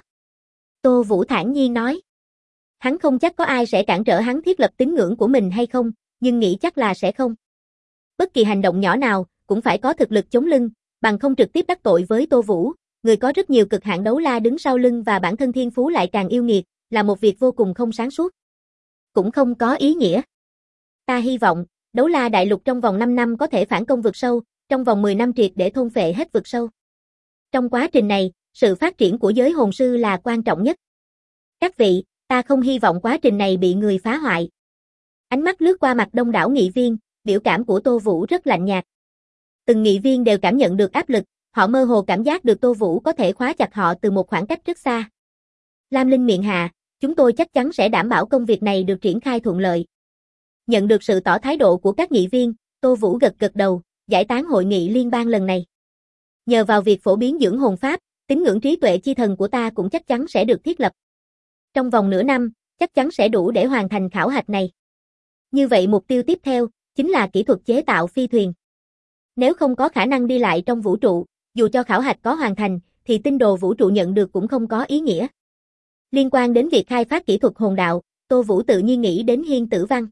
Tô Vũ thản nhiên nói. Hắn không chắc có ai sẽ cản trở hắn thiết lập tín ngưỡng của mình hay không, nhưng nghĩ chắc là sẽ không. Bất kỳ hành động nhỏ nào, cũng phải có thực lực chống lưng, bằng không trực tiếp đắc tội với Tô Vũ, người có rất nhiều cực hạn đấu la đứng sau lưng và bản thân thiên phú lại càng yêu nghiệt, là một việc vô cùng không sáng suốt. Cũng không có ý nghĩa. Ta hy vọng, Đấu La Đại Lục trong vòng 5 năm có thể phản công vực sâu, trong vòng 10 năm triệt để thôn phệ hết vực sâu. Trong quá trình này, sự phát triển của giới hồn sư là quan trọng nhất. Các vị, ta không hy vọng quá trình này bị người phá hoại. Ánh mắt lướt qua mặt đông đảo nghị viên, biểu cảm của Tô Vũ rất lạnh nhạt. Từng nghị viên đều cảm nhận được áp lực, họ mơ hồ cảm giác được Tô Vũ có thể khóa chặt họ từ một khoảng cách rất xa. Lam Linh miệng hạ, chúng tôi chắc chắn sẽ đảm bảo công việc này được triển khai thuận lợi. Nhận được sự tỏ thái độ của các nghị viên, Tô Vũ gật gật đầu, giải tán hội nghị liên bang lần này. Nhờ vào việc phổ biến dưỡng hồn pháp, tín ngưỡng trí tuệ chi thần của ta cũng chắc chắn sẽ được thiết lập. Trong vòng nửa năm, chắc chắn sẽ đủ để hoàn thành khảo hạch này. Như vậy mục tiêu tiếp theo, chính là kỹ thuật chế tạo phi thuyền. Nếu không có khả năng đi lại trong vũ trụ, dù cho khảo hạch có hoàn thành, thì tinh đồ vũ trụ nhận được cũng không có ý nghĩa. Liên quan đến việc khai phát kỹ thuật hồn đạo, Tô Vũ tự nhiên nghĩ đến Hiên Tử Văn.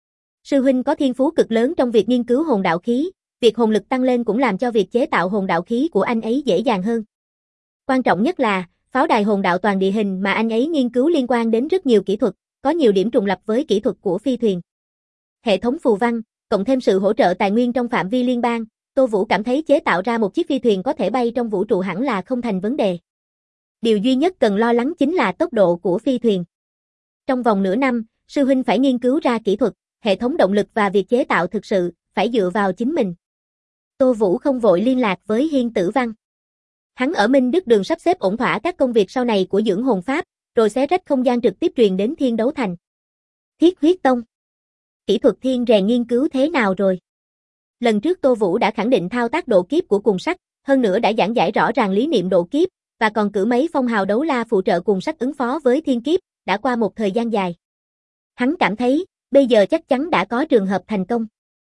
Sư huynh có thiên phú cực lớn trong việc nghiên cứu hồn đạo khí, việc hồn lực tăng lên cũng làm cho việc chế tạo hồn đạo khí của anh ấy dễ dàng hơn. Quan trọng nhất là, pháo đài hồn đạo toàn địa hình mà anh ấy nghiên cứu liên quan đến rất nhiều kỹ thuật, có nhiều điểm trùng lập với kỹ thuật của phi thuyền. Hệ thống phù văn, cộng thêm sự hỗ trợ tài nguyên trong phạm vi liên bang, Tô Vũ cảm thấy chế tạo ra một chiếc phi thuyền có thể bay trong vũ trụ hẳn là không thành vấn đề. Điều duy nhất cần lo lắng chính là tốc độ của phi thuyền. Trong vòng nửa năm, sư huynh phải nghiên cứu ra kỹ thuật, hệ thống động lực và việc chế tạo thực sự, phải dựa vào chính mình. Tô Vũ không vội liên lạc với Hiên Tử Văn. Hắn ở Minh Đức Đường sắp xếp ổn thỏa các công việc sau này của dưỡng hồn pháp, rồi xé rách không gian trực tiếp truyền đến Thiên Đấu Thành. Thiết Huyết Tông. Kỹ thuật thiên rèn nghiên cứu thế nào rồi? Lần trước Tô Vũ đã khẳng định thao tác độ kiếp của cuồng sắt, hơn nữa đã giảng giải rõ ràng lý niệm độ kiếp, và còn cử mấy phong hào đấu la phụ trợ cuồng sắt ứng phó với thiên kiếp, đã qua một thời gian dài. Hắn cảm thấy, bây giờ chắc chắn đã có trường hợp thành công.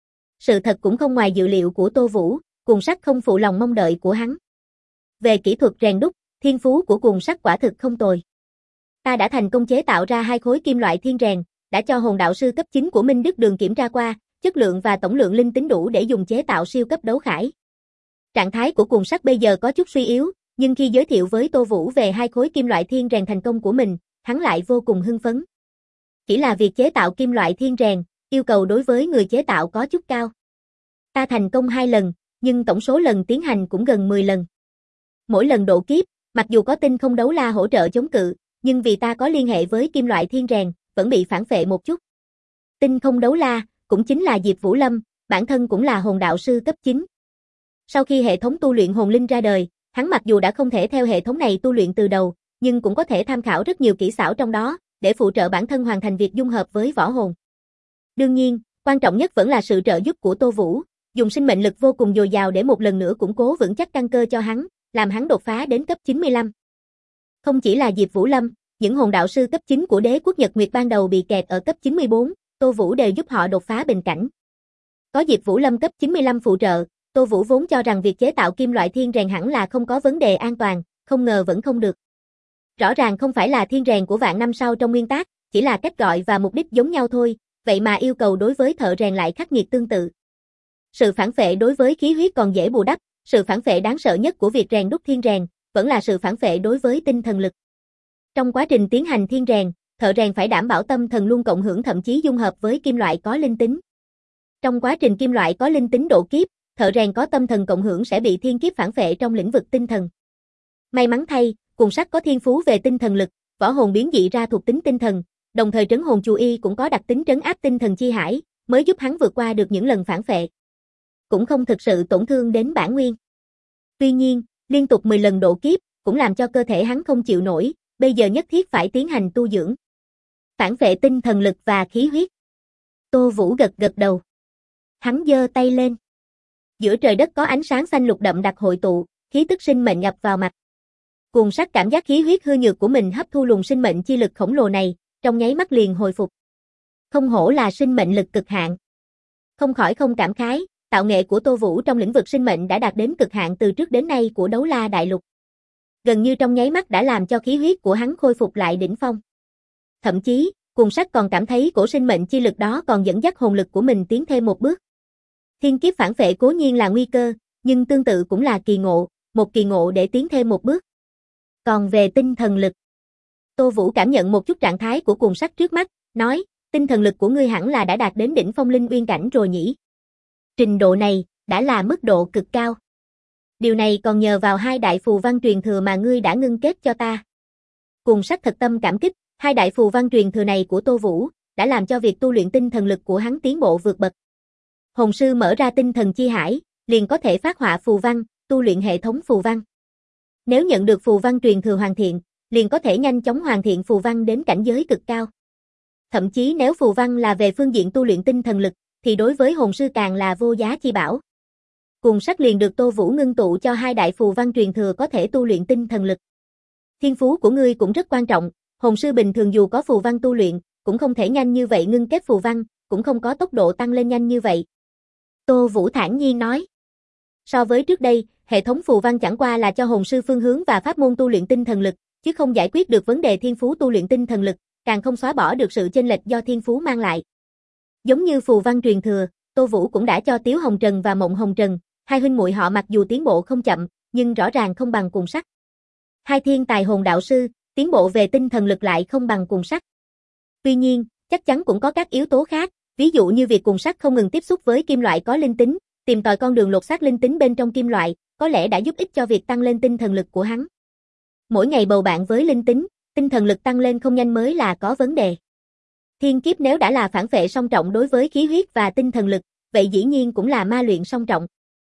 Sự thật cũng không ngoài dự liệu của Tô Vũ, cuồng sắt không phụ lòng mong đợi của hắn. Về kỹ thuật rèn đúc, thiên phú của cuồng sắt quả thực không tồi. Ta đã thành công chế tạo ra 2 khối kim loại thiên rèn, đã cho hồn đạo sư cấp 9 của Minh Đức Đường kiểm tra qua, chất lượng và tổng lượng linh tính đủ để dùng chế tạo siêu cấp đấu khải. Trạng thái của cuồng sắt bây giờ có chút suy yếu, nhưng khi giới thiệu với Tô Vũ về 2 khối kim loại thiên rèn thành công của mình, hắn lại vô cùng hưng phấn. Chỉ là việc chế tạo kim loại thiên rèn, yêu cầu đối với người chế tạo có chút cao. Ta thành công 2 lần, nhưng tổng số lần tiến hành cũng gần 10 lần. Mỗi lần độ kiếp, mặc dù có tinh không đấu la hỗ trợ chống cự, nhưng vì ta có liên hệ với kim loại thiên rèn, vẫn bị phản phệ một chút. Tinh không đấu la, cũng chính là Diệp Vũ Lâm, bản thân cũng là hồn đạo sư cấp 9. Sau khi hệ thống tu luyện hồn linh ra đời, hắn mặc dù đã không thể theo hệ thống này tu luyện từ đầu, nhưng cũng có thể tham khảo rất nhiều kỹ xảo trong đó, để phụ trợ bản thân hoàn thành việc dung hợp với võ hồn. Đương nhiên, quan trọng nhất vẫn là sự trợ giúp của Tô Vũ, dùng sinh mệnh lực vô cùng dồi dào để một lần nữa củng cố vững chắc căn cơ cho hắn, làm hắn đột phá đến cấp 95. Không chỉ là Diệp Vũ Lâm, những hồn đạo sư cấp 9 của Đế quốc Nhật Nguyệt ban đầu bị kẹt ở cấp 94, Tô Vũ đều giúp họ đột phá bình cảnh. Có Diệp Vũ Lâm cấp 95 phụ trợ, Tô Vũ vốn cho rằng việc chế tạo kim loại thiên rèn hẳn là không có vấn đề an toàn, không ngờ vẫn không được. Rõ ràng không phải là thiên rèn của vạn năm sau trong nguyên tác, chỉ là cách gọi và mục đích giống nhau thôi, vậy mà yêu cầu đối với thợ rèn lại khắc nghiệt tương tự. Sự phản phệ đối với khí huyết còn dễ bù đắp, sự phản phệ đáng sợ nhất của việc rèn đúc thiên rèn, vẫn là sự phản phệ đối với tinh thần lực. Trong quá trình tiến hành thiên rèn, thợ rèn phải đảm bảo tâm thần luôn cộng hưởng thậm chí dung hợp với kim loại có linh tính. Trong quá trình kim loại có linh tính độ kiếp, thợ rèn có tâm thần cộng hưởng sẽ bị thiên kiếp phản phệ trong lĩnh vực tinh thần. May mắn thay, cuồng sắt có thiên phú về tinh thần lực, võ hồn biến dị ra thuộc tính tinh thần, đồng thời trấn hồn chú y cũng có đặc tính trấn áp tinh thần chi hải, mới giúp hắn vượt qua được những lần phản phệ. Cũng không thực sự tổn thương đến bản nguyên. Tuy nhiên, liên tục 10 lần độ kiếp, cũng làm cho cơ thể hắn không chịu nổi, bây giờ nhất thiết phải tiến hành tu dưỡng. Phản phệ tinh thần lực và khí huyết. Tô Vũ gật gật đầu. Hắn giơ tay lên. Giữa trời đất có ánh sáng xanh lục đậm đặc hội tụ, khí tức sinh mệnh nhập vào mặt. Cuồng sắt cảm giác khí huyết hư nhược của mình hấp thu luồng sinh mệnh chi lực khổng lồ này, trong nháy mắt liền hồi phục. Không hổ là sinh mệnh lực cực hạn. Không khỏi không cảm khái, tạo nghệ của Tô Vũ trong lĩnh vực sinh mệnh đã đạt đến cực hạn từ trước đến nay của Đấu La Đại Lục. Gần như trong nháy mắt đã làm cho khí huyết của hắn khôi phục lại đỉnh phong. Thậm chí, cuồng sắt còn cảm thấy cổ sinh mệnh chi lực đó còn dẫn dắt hồn lực của mình tiến thêm một bước. Thiên kiếp phản phệ cố nhiên là nguy cơ, nhưng tương tự cũng là kỳ ngộ, một kỳ ngộ để tiến thêm một bước. Còn về tinh thần lực, Tô Vũ cảm nhận một chút trạng thái của cuồng sắt trước mắt, nói, tinh thần lực của ngươi hẳn là đã đạt đến đỉnh phong linh uyên cảnh rồi nhỉ. Trình độ này, đã là mức độ cực cao. Điều này còn nhờ vào 2 đại phù văn truyền thừa mà ngươi đã ngưng kết cho ta. Cuồng sắt thật tâm cảm kích, 2 đại phù văn truyền thừa này của Tô Vũ, đã làm cho việc tu luyện tinh thần lực của hắn tiến bộ vượt bậc. Hồn sư mở ra tinh thần chi hải, liền có thể phát họa phù văn, tu luyện hệ thống phù văn. Nếu nhận được phù văn truyền thừa hoàn thiện, liền có thể nhanh chóng hoàn thiện phù văn đến cảnh giới cực cao. Thậm chí nếu phù văn là về phương diện tu luyện tinh thần lực, thì đối với hồn sư càng là vô giá chi bảo. Cuồng sắt liền được Tô Vũ ngưng tụ cho 2 đại phù văn truyền thừa có thể tu luyện tinh thần lực. Thiên phú của ngươi cũng rất quan trọng, hồn sư bình thường dù có phù văn tu luyện, cũng không thể nhanh như vậy ngưng kết phù văn, cũng không có tốc độ tăng lên nhanh như vậy. Tô Vũ thản nhiên nói. So với trước đây, hệ thống phù văn chẳng qua là cho hồn sư phương hướng và pháp môn tu luyện tinh thần lực, chứ không giải quyết được vấn đề thiên phú tu luyện tinh thần lực, càng không xóa bỏ được sự chênh lệch do thiên phú mang lại. Giống như phù văn truyền thừa, Tô Vũ cũng đã cho Tiếu Hồng Trần và Mộng Hồng Trần, 2 huynh muội họ mặc dù tiến bộ không chậm, nhưng rõ ràng không bằng cuồng sắt. 2 thiên tài hồn đạo sư, tiến bộ về tinh thần lực lại không bằng cuồng sắt. Tuy nhiên, chắc chắn cũng có các yếu tố khác, ví dụ như việc cuồng sắt không ngừng tiếp xúc với kim loại có linh tính, tìm tòi con đường lột xác linh tính bên trong kim loại, có lẽ đã giúp ích cho việc tăng lên tinh thần lực của hắn. Mỗi ngày bầu bạn với linh tính, tinh thần lực tăng lên không nhanh mới là có vấn đề. Thiên kiếp nếu đã là phản phệ song trọng đối với khí huyết và tinh thần lực, vậy dĩ nhiên cũng là ma luyện song trọng.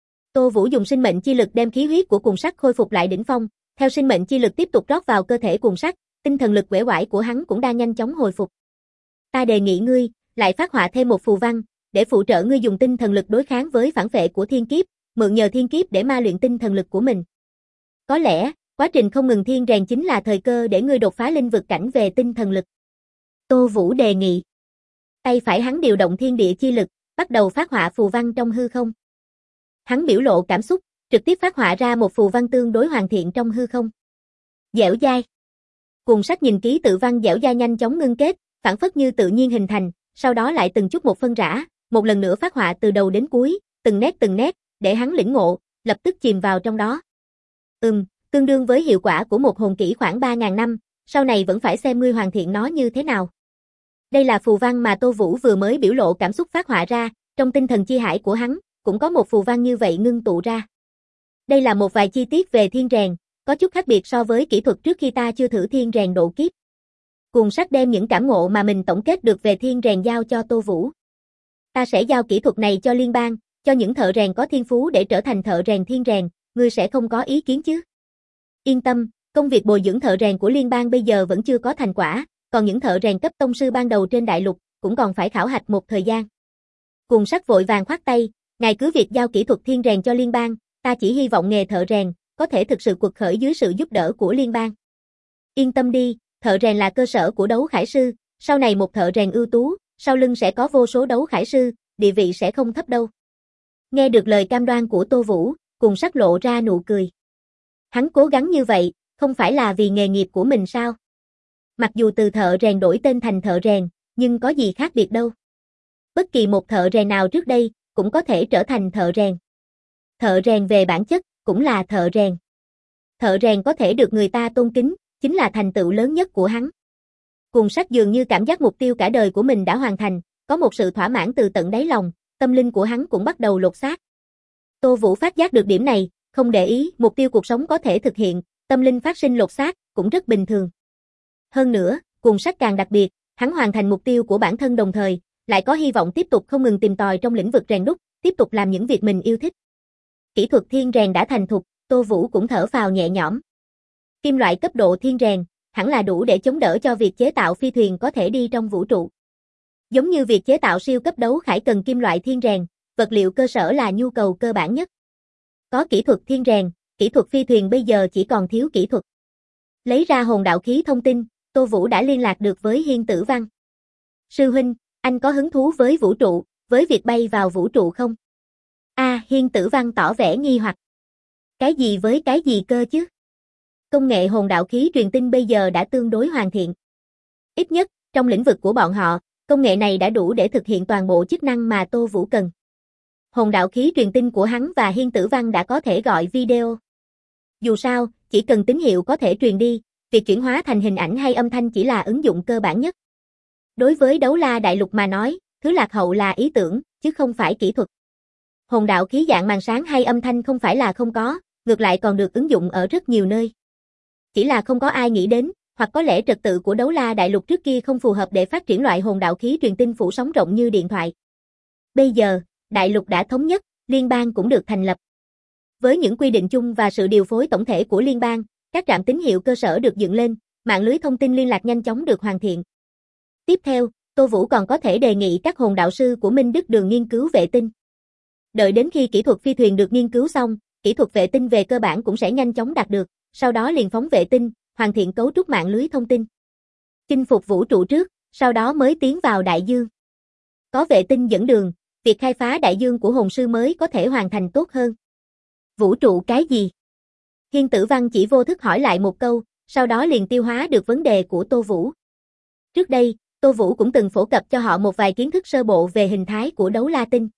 Tô Vũ dùng sinh mệnh chi lực đem khí huyết của cuồng sắt khôi phục lại đỉnh phong, theo sinh mệnh chi lực tiếp tục rót vào cơ thể cuồng sắt, tinh thần lực uể oải của hắn cũng đang nhanh chóng hồi phục. Ta đề nghị ngươi, lại phát họa thêm một phù văn, để phụ trợ ngươi dùng tinh thần lực đối kháng với phản phệ của thiên kiếp, mượn nhờ thiên kiếp để ma luyện tinh thần lực của mình. Có lẽ, quá trình không ngừng thiên rèn chính là thời cơ để ngươi đột phá linh vực cảnh về tinh thần lực. Tô Vũ đề nghị. Tay phải hắn điều động thiên địa chi lực, bắt đầu phát họa phù văn trong hư không. Hắn biểu lộ cảm xúc, trực tiếp phát họa ra một phù văn tương đối hoàn thiện trong hư không. Dẻo dai. Cuồng sắc nhìn ký tự văn dẻo dai nhanh chóng ngưng kết, phản phất như tự nhiên hình thành, sau đó lại từng chút một phân rã, một lần nữa phát họa từ đầu đến cuối, từng nét, để hắn lĩnh ngộ, lập tức chìm vào trong đó. Tương đương với hiệu quả của một hồn kỹ khoảng 3.000 năm, sau này vẫn phải xem ngươi hoàn thiện nó như thế nào. Đây là phù văn mà Tô Vũ vừa mới biểu lộ cảm xúc phát họa ra, trong tinh thần chi hải của hắn, cũng có một phù văn như vậy ngưng tụ ra. Đây là một vài chi tiết về thiên rèn, có chút khác biệt so với kỹ thuật trước khi ta chưa thử thiên rèn độ kiếp. Cuồng sắc đem những cảm ngộ mà mình tổng kết được về thiên rèn giao cho Tô Vũ. Ta sẽ giao kỹ thuật này cho liên bang, cho những thợ rèn có thiên phú để trở thành thợ rèn thiên rèn, ngươi sẽ không có ý kiến chứ? Yên tâm, công việc bồi dưỡng thợ rèn của liên bang bây giờ vẫn chưa có thành quả, còn những thợ rèn cấp tông sư ban đầu trên đại lục cũng còn phải khảo hạch một thời gian. Cuồng sắc vội vàng khoát tay, ngài cứ việc giao kỹ thuật thiên rèn cho liên bang, ta chỉ hy vọng nghề thợ rèn có thể thực sự quật khởi dưới sự giúp đỡ của liên bang. Yên tâm đi, thợ rèn là cơ sở của đấu khải sư, sau này một thợ rèn ưu tú, sau lưng sẽ có vô số đấu khải sư, địa vị sẽ không thấp đâu. Nghe được lời cam đoan của Tô Vũ, Cuồng sắc lộ ra nụ cười. Hắn cố gắng như vậy, không phải là vì nghề nghiệp của mình sao? Mặc dù từ thợ rèn đổi tên thành thợ rèn, nhưng có gì khác biệt đâu. Bất kỳ một thợ rèn nào trước đây, cũng có thể trở thành thợ rèn. Thợ rèn về bản chất, cũng là thợ rèn. Thợ rèn có thể được người ta tôn kính, chính là thành tựu lớn nhất của hắn. Cuồng sắc dường như cảm giác mục tiêu cả đời của mình đã hoàn thành, có một sự thỏa mãn từ tận đáy lòng, tâm linh của hắn cũng bắt đầu lột xác. Tô Vũ phát giác được điểm này, không để ý, mục tiêu cuộc sống có thể thực hiện, tâm linh phát sinh lột xác, cũng rất bình thường. Hơn nữa, cuồng sắc càng đặc biệt, hắn hoàn thành mục tiêu của bản thân đồng thời, lại có hy vọng tiếp tục không ngừng tìm tòi trong lĩnh vực rèn đúc, tiếp tục làm những việc mình yêu thích. Kỹ thuật thiên rèn đã thành thục, Tô Vũ cũng thở phào nhẹ nhõm. Kim loại cấp độ thiên rèn, hẳn là đủ để chống đỡ cho việc chế tạo phi thuyền có thể đi trong vũ trụ. Giống như việc chế tạo siêu cấp đấu khải cần kim loại thiên rèn, vật liệu cơ sở là nhu cầu cơ bản nhất. Có kỹ thuật thiên rèn, kỹ thuật phi thuyền bây giờ chỉ còn thiếu kỹ thuật. Lấy ra hồn đạo khí thông tin, Tô Vũ đã liên lạc được với Hiên Tử Văn. Sư huynh, anh có hứng thú với vũ trụ, với việc bay vào vũ trụ không? Hiên Tử Văn tỏ vẻ nghi hoặc. Cái gì với cái gì cơ chứ? Công nghệ hồn đạo khí truyền tinh bây giờ đã tương đối hoàn thiện. Ít nhất, trong lĩnh vực của bọn họ, công nghệ này đã đủ để thực hiện toàn bộ chức năng mà Tô Vũ cần. Hồn đạo khí truyền tinh của hắn và Hiên Tử Văn đã có thể gọi video. Dù sao, chỉ cần tín hiệu có thể truyền đi, việc chuyển hóa thành hình ảnh hay âm thanh chỉ là ứng dụng cơ bản nhất. Đối với Đấu La Đại Lục mà nói, thứ lạc hậu là ý tưởng, chứ không phải kỹ thuật. Hồn đạo khí dạng màn sáng hay âm thanh không phải là không có, ngược lại còn được ứng dụng ở rất nhiều nơi. Chỉ là không có ai nghĩ đến, hoặc có lẽ trật tự của Đấu La Đại Lục trước kia không phù hợp để phát triển loại hồn đạo khí truyền tinh phủ sóng rộng như điện thoại. Bây giờ, Đại Lục đã thống nhất, liên bang cũng được thành lập. Với những quy định chung và sự điều phối tổng thể của liên bang, các trạm tín hiệu cơ sở được dựng lên, mạng lưới thông tin liên lạc nhanh chóng được hoàn thiện. Tiếp theo, Tô Vũ còn có thể đề nghị các hồn đạo sư của Minh Đức Đường nghiên cứu vệ tinh. Đợi đến khi kỹ thuật phi thuyền được nghiên cứu xong, kỹ thuật vệ tinh về cơ bản cũng sẽ nhanh chóng đạt được, sau đó liền phóng vệ tinh, hoàn thiện cấu trúc mạng lưới thông tin. Chinh phục vũ trụ trước, sau đó mới tiến vào đại dương. Có vệ tinh dẫn đường, việc khai phá đại dương của hồn sư mới có thể hoàn thành tốt hơn. Vũ trụ cái gì? Hiên Tử Văn chỉ vô thức hỏi lại một câu, sau đó liền tiêu hóa được vấn đề của Tô Vũ. Trước đây, Tô Vũ cũng từng phổ cập cho họ một vài kiến thức sơ bộ về hình thái của Đấu La Tinh.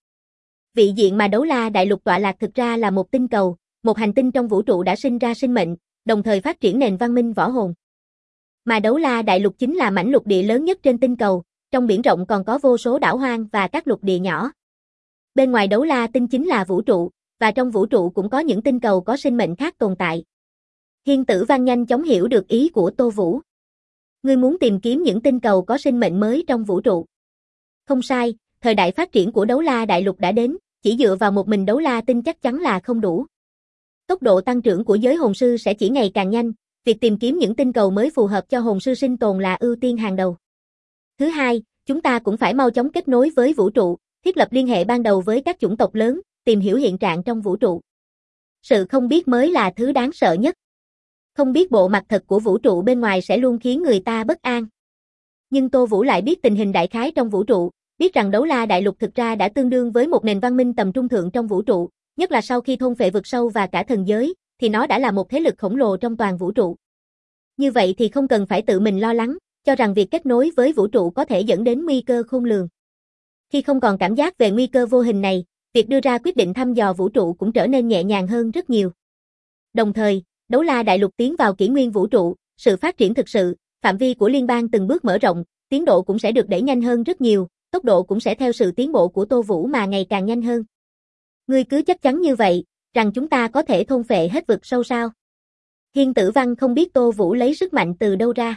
Vị diện mà Đấu La Đại Lục tọa lạc thực ra là một tinh cầu, một hành tinh trong vũ trụ đã sinh ra sinh mệnh, đồng thời phát triển nền văn minh võ hồn. Mà Đấu La Đại Lục chính là mảnh lục địa lớn nhất trên tinh cầu, trong biển rộng còn có vô số đảo hoang và các lục địa nhỏ. Bên ngoài Đấu La Tinh chính là vũ trụ, và trong vũ trụ cũng có những tinh cầu có sinh mệnh khác tồn tại. Hiên Tử Văn nhanh chóng hiểu được ý của Tô Vũ. Ngươi muốn tìm kiếm những tinh cầu có sinh mệnh mới trong vũ trụ. Không sai, thời đại phát triển của Đấu La Đại Lục đã đến, chỉ dựa vào một mình Đấu La Tinh chắc chắn là không đủ. Tốc độ tăng trưởng của giới hồn sư sẽ chỉ ngày càng nhanh, việc tìm kiếm những tinh cầu mới phù hợp cho hồn sư sinh tồn là ưu tiên hàng đầu. Thứ hai, Chúng ta cũng phải mau chóng kết nối với vũ trụ, thiết lập liên hệ ban đầu với các chủng tộc lớn, tìm hiểu hiện trạng trong vũ trụ. Sự không biết mới là thứ đáng sợ nhất. Không biết bộ mặt thật của vũ trụ bên ngoài sẽ luôn khiến người ta bất an. Nhưng Tô Vũ lại biết tình hình đại khái trong vũ trụ, biết rằng Đấu La Đại Lục thực ra đã tương đương với một nền văn minh tầm trung thượng trong vũ trụ, nhất là sau khi thôn phệ vực sâu và cả thần giới, thì nó đã là một thế lực khổng lồ trong toàn vũ trụ. Như vậy thì không cần phải tự mình lo lắng, cho rằng việc kết nối với vũ trụ có thể dẫn đến nguy cơ khôn lường. Khi không còn cảm giác về nguy cơ vô hình này, việc đưa ra quyết định thăm dò vũ trụ cũng trở nên nhẹ nhàng hơn rất nhiều. Đồng thời, Đấu La Đại Lục tiến vào kỷ nguyên vũ trụ, sự phát triển thực sự, phạm vi của liên bang từng bước mở rộng, tiến độ cũng sẽ được đẩy nhanh hơn rất nhiều, tốc độ cũng sẽ theo sự tiến bộ của Tô Vũ mà ngày càng nhanh hơn. Ngươi cứ chắc chắn như vậy, rằng chúng ta có thể thôn phệ hết vực sâu sao? Hiên Tử Văn không biết Tô Vũ lấy sức mạnh từ đâu ra.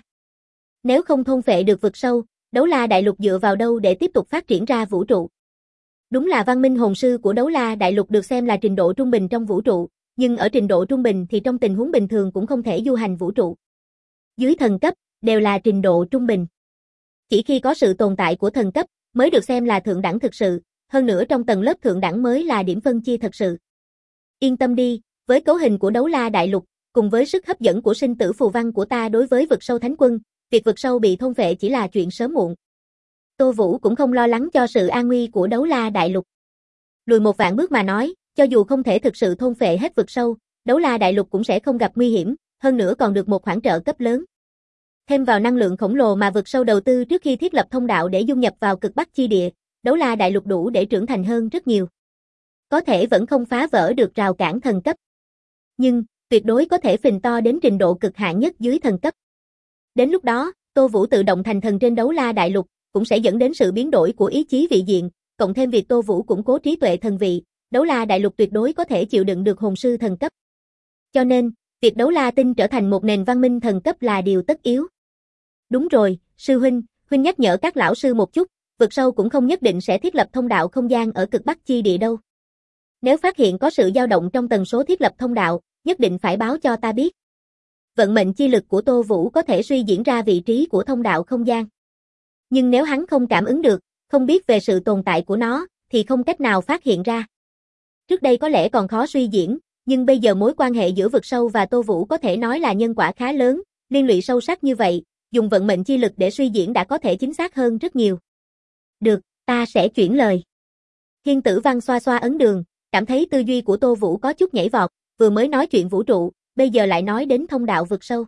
Nếu không thôn phệ được vực sâu, Đấu La Đại Lục dựa vào đâu để tiếp tục phát triển ra vũ trụ? Đúng là văn minh hồn sư của Đấu La Đại Lục được xem là trình độ trung bình trong vũ trụ, nhưng ở trình độ trung bình thì trong tình huống bình thường cũng không thể du hành vũ trụ. Dưới thần cấp, đều là trình độ trung bình. Chỉ khi có sự tồn tại của thần cấp, mới được xem là thượng đẳng thực sự, hơn nữa trong tầng lớp thượng đẳng mới là điểm phân chia thật sự. Yên tâm đi, với cấu hình của Đấu La Đại Lục, cùng với sức hấp dẫn của sinh tử phù văn của ta đối với vực sâu thánh quân, việc vực sâu bị thôn phệ chỉ là chuyện sớm muộn. Tô Vũ cũng không lo lắng cho sự an nguy của Đấu La Đại Lục. Lùi một vạn bước mà nói, cho dù không thể thực sự thôn phệ hết vực sâu, Đấu La Đại Lục cũng sẽ không gặp nguy hiểm, hơn nữa còn được một khoản trợ cấp lớn. Thêm vào năng lượng khổng lồ mà vực sâu đầu tư trước khi thiết lập thông đạo để dung nhập vào cực Bắc chi địa, Đấu La Đại Lục đủ để trưởng thành hơn rất nhiều. Có thể vẫn không phá vỡ được rào cản thần cấp. Nhưng, tuyệt đối có thể phình to đến trình độ cực hạn nhất dưới thần cấp. Đến lúc đó, Tô Vũ tự động thành thần trên Đấu La Đại Lục, cũng sẽ dẫn đến sự biến đổi của ý chí vị diện, cộng thêm việc Tô Vũ củng cố trí tuệ thần vị, Đấu La Đại Lục tuyệt đối có thể chịu đựng được hồn sư thần cấp. Cho nên, việc Đấu La Tinh trở thành một nền văn minh thần cấp là điều tất yếu. Đúng rồi, sư huynh nhắc nhở các lão sư một chút, vực sâu cũng không nhất định sẽ thiết lập thông đạo không gian ở cực Bắc chi địa đâu. Nếu phát hiện có sự dao động trong tần số thiết lập thông đạo, nhất định phải báo cho ta biết. Vận mệnh chi lực của Tô Vũ có thể suy diễn ra vị trí của thông đạo không gian. Nhưng nếu hắn không cảm ứng được, không biết về sự tồn tại của nó, thì không cách nào phát hiện ra. Trước đây có lẽ còn khó suy diễn, nhưng bây giờ mối quan hệ giữa vực sâu và Tô Vũ có thể nói là nhân quả khá lớn, liên lụy sâu sắc như vậy, dùng vận mệnh chi lực để suy diễn đã có thể chính xác hơn rất nhiều. Được, ta sẽ chuyển lời. Hiên Tử Văn xoa xoa ấn đường, cảm thấy tư duy của Tô Vũ có chút nhảy vọt, vừa mới nói chuyện vũ trụ, bây giờ lại nói đến thông đạo vực sâu.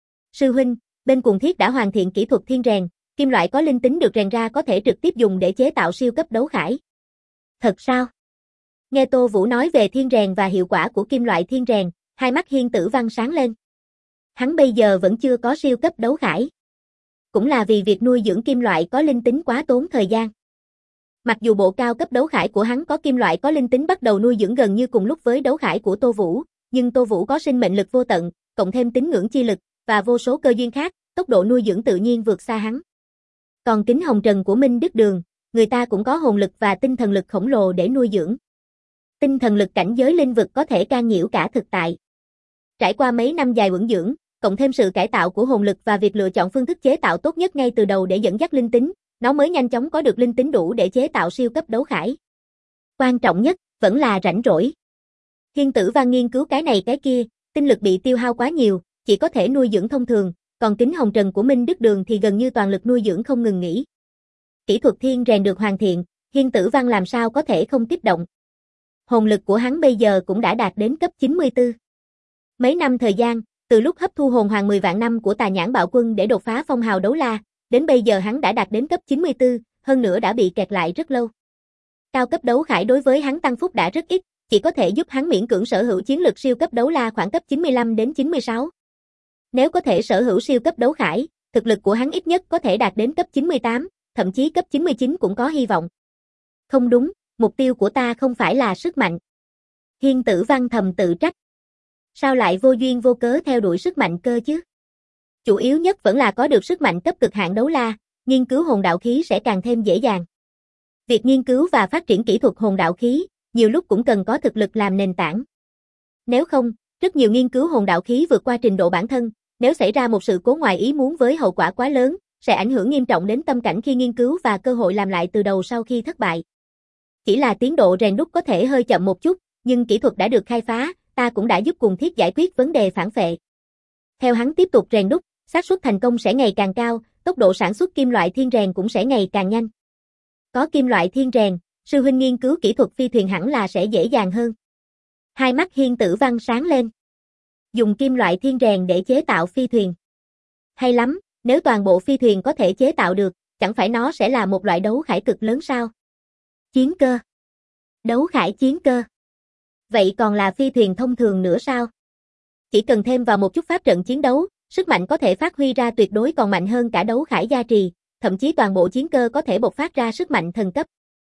Sư huynh, bên Cuồng Thiết đã hoàn thiện kỹ thuật thiên rèn, kim loại có linh tính được rèn ra có thể trực tiếp dùng để chế tạo siêu cấp đấu khải. Thật sao? Nghe Tô Vũ nói về thiên rèn và hiệu quả của kim loại thiên rèn, hai mắt Hiên Tử Văn sáng lên. Hắn bây giờ vẫn chưa có siêu cấp đấu khải. Cũng là vì việc nuôi dưỡng kim loại có linh tính quá tốn thời gian. Mặc dù bộ cao cấp đấu khải của hắn có kim loại có linh tính bắt đầu nuôi dưỡng gần như cùng lúc với đấu khải của Tô Vũ, nhưng Tô Vũ có sinh mệnh lực vô tận, cộng thêm tín ngưỡng chi lực, và vô số cơ duyên khác, tốc độ nuôi dưỡng tự nhiên vượt xa hắn. Còn kính hồng trần của Minh Đức Đường, người ta cũng có hồn lực và tinh thần lực khổng lồ để nuôi dưỡng. Tinh thần lực cảnh giới linh vực có thể can nhiễu cả thực tại. Trải qua mấy năm dài uẩn dưỡng, cộng thêm sự cải tạo của hồn lực và việc lựa chọn phương thức chế tạo tốt nhất ngay từ đầu để dẫn dắt linh tính, nó mới nhanh chóng có được linh tính đủ để chế tạo siêu cấp đấu khải. Quan trọng nhất, vẫn là rảnh rỗi. Hiên Tử Văn nghiên cứu cái này cái kia, tinh lực bị tiêu hao quá nhiều, chỉ có thể nuôi dưỡng thông thường, còn kính hồng trần của Minh Đức Đường thì gần như toàn lực nuôi dưỡng không ngừng nghỉ. Kỹ thuật thiên rèn được hoàn thiện, Hiên Tử Văn làm sao có thể không kích động. Hồn lực của hắn bây giờ cũng đã đạt đến cấp 94. Mấy năm thời gian, từ lúc hấp thu hồn hoàng 10 vạn năm của Tà Nhãn Bạo Quân để đột phá phong hào đấu la, đến bây giờ hắn đã đạt đến cấp 94, hơn nữa đã bị kẹt lại rất lâu. Cao cấp đấu khải đối với hắn tăng phúc đã rất ít, chỉ có thể giúp hắn miễn cưỡng sở hữu chiến lực siêu cấp đấu la khoảng cấp 95 đến 96. Nếu có thể sở hữu siêu cấp đấu khải, thực lực của hắn ít nhất có thể đạt đến cấp 98, thậm chí cấp 99 cũng có hy vọng. Không đúng, mục tiêu của ta không phải là sức mạnh. Hiên Tử Văn thầm tự trách. Sao lại vô duyên vô cớ theo đuổi sức mạnh cơ chứ? Chủ yếu nhất vẫn là có được sức mạnh cấp cực hạn đấu la, nghiên cứu hồn đạo khí sẽ càng thêm dễ dàng. Việc nghiên cứu và phát triển kỹ thuật hồn đạo khí, nhiều lúc cũng cần có thực lực làm nền tảng. Nếu không, rất nhiều nghiên cứu hồn đạo khí vượt qua trình độ bản thân, nếu xảy ra một sự cố ngoài ý muốn với hậu quả quá lớn, sẽ ảnh hưởng nghiêm trọng đến tâm cảnh khi nghiên cứu và cơ hội làm lại từ đầu sau khi thất bại. Chỉ là tiến độ rèn đúc có thể hơi chậm một chút, nhưng kỹ thuật đã được khai phá, ta cũng đã giúp cùng thiết giải quyết vấn đề phản phệ. Theo hắn tiếp tục rèn đúc, xác suất thành công sẽ ngày càng cao, tốc độ sản xuất kim loại thiên rèn cũng sẽ ngày càng nhanh. Có kim loại thiên rèn, sư huynh nghiên cứu kỹ thuật phi thuyền hẳn là sẽ dễ dàng hơn. Hai mắt Hiên Tử Văn sáng lên. Dùng kim loại thiên rèn để chế tạo phi thuyền. Hay lắm, nếu toàn bộ phi thuyền có thể chế tạo được, chẳng phải nó sẽ là một loại đấu khải cực lớn sao? Chiến cơ. Đấu khải chiến cơ. Vậy còn là phi thuyền thông thường nữa sao? Chỉ cần thêm vào một chút pháp trận chiến đấu, sức mạnh có thể phát huy ra tuyệt đối còn mạnh hơn cả đấu khải gia trì, thậm chí toàn bộ chiến cơ có thể bộc phát ra sức mạnh thần cấp.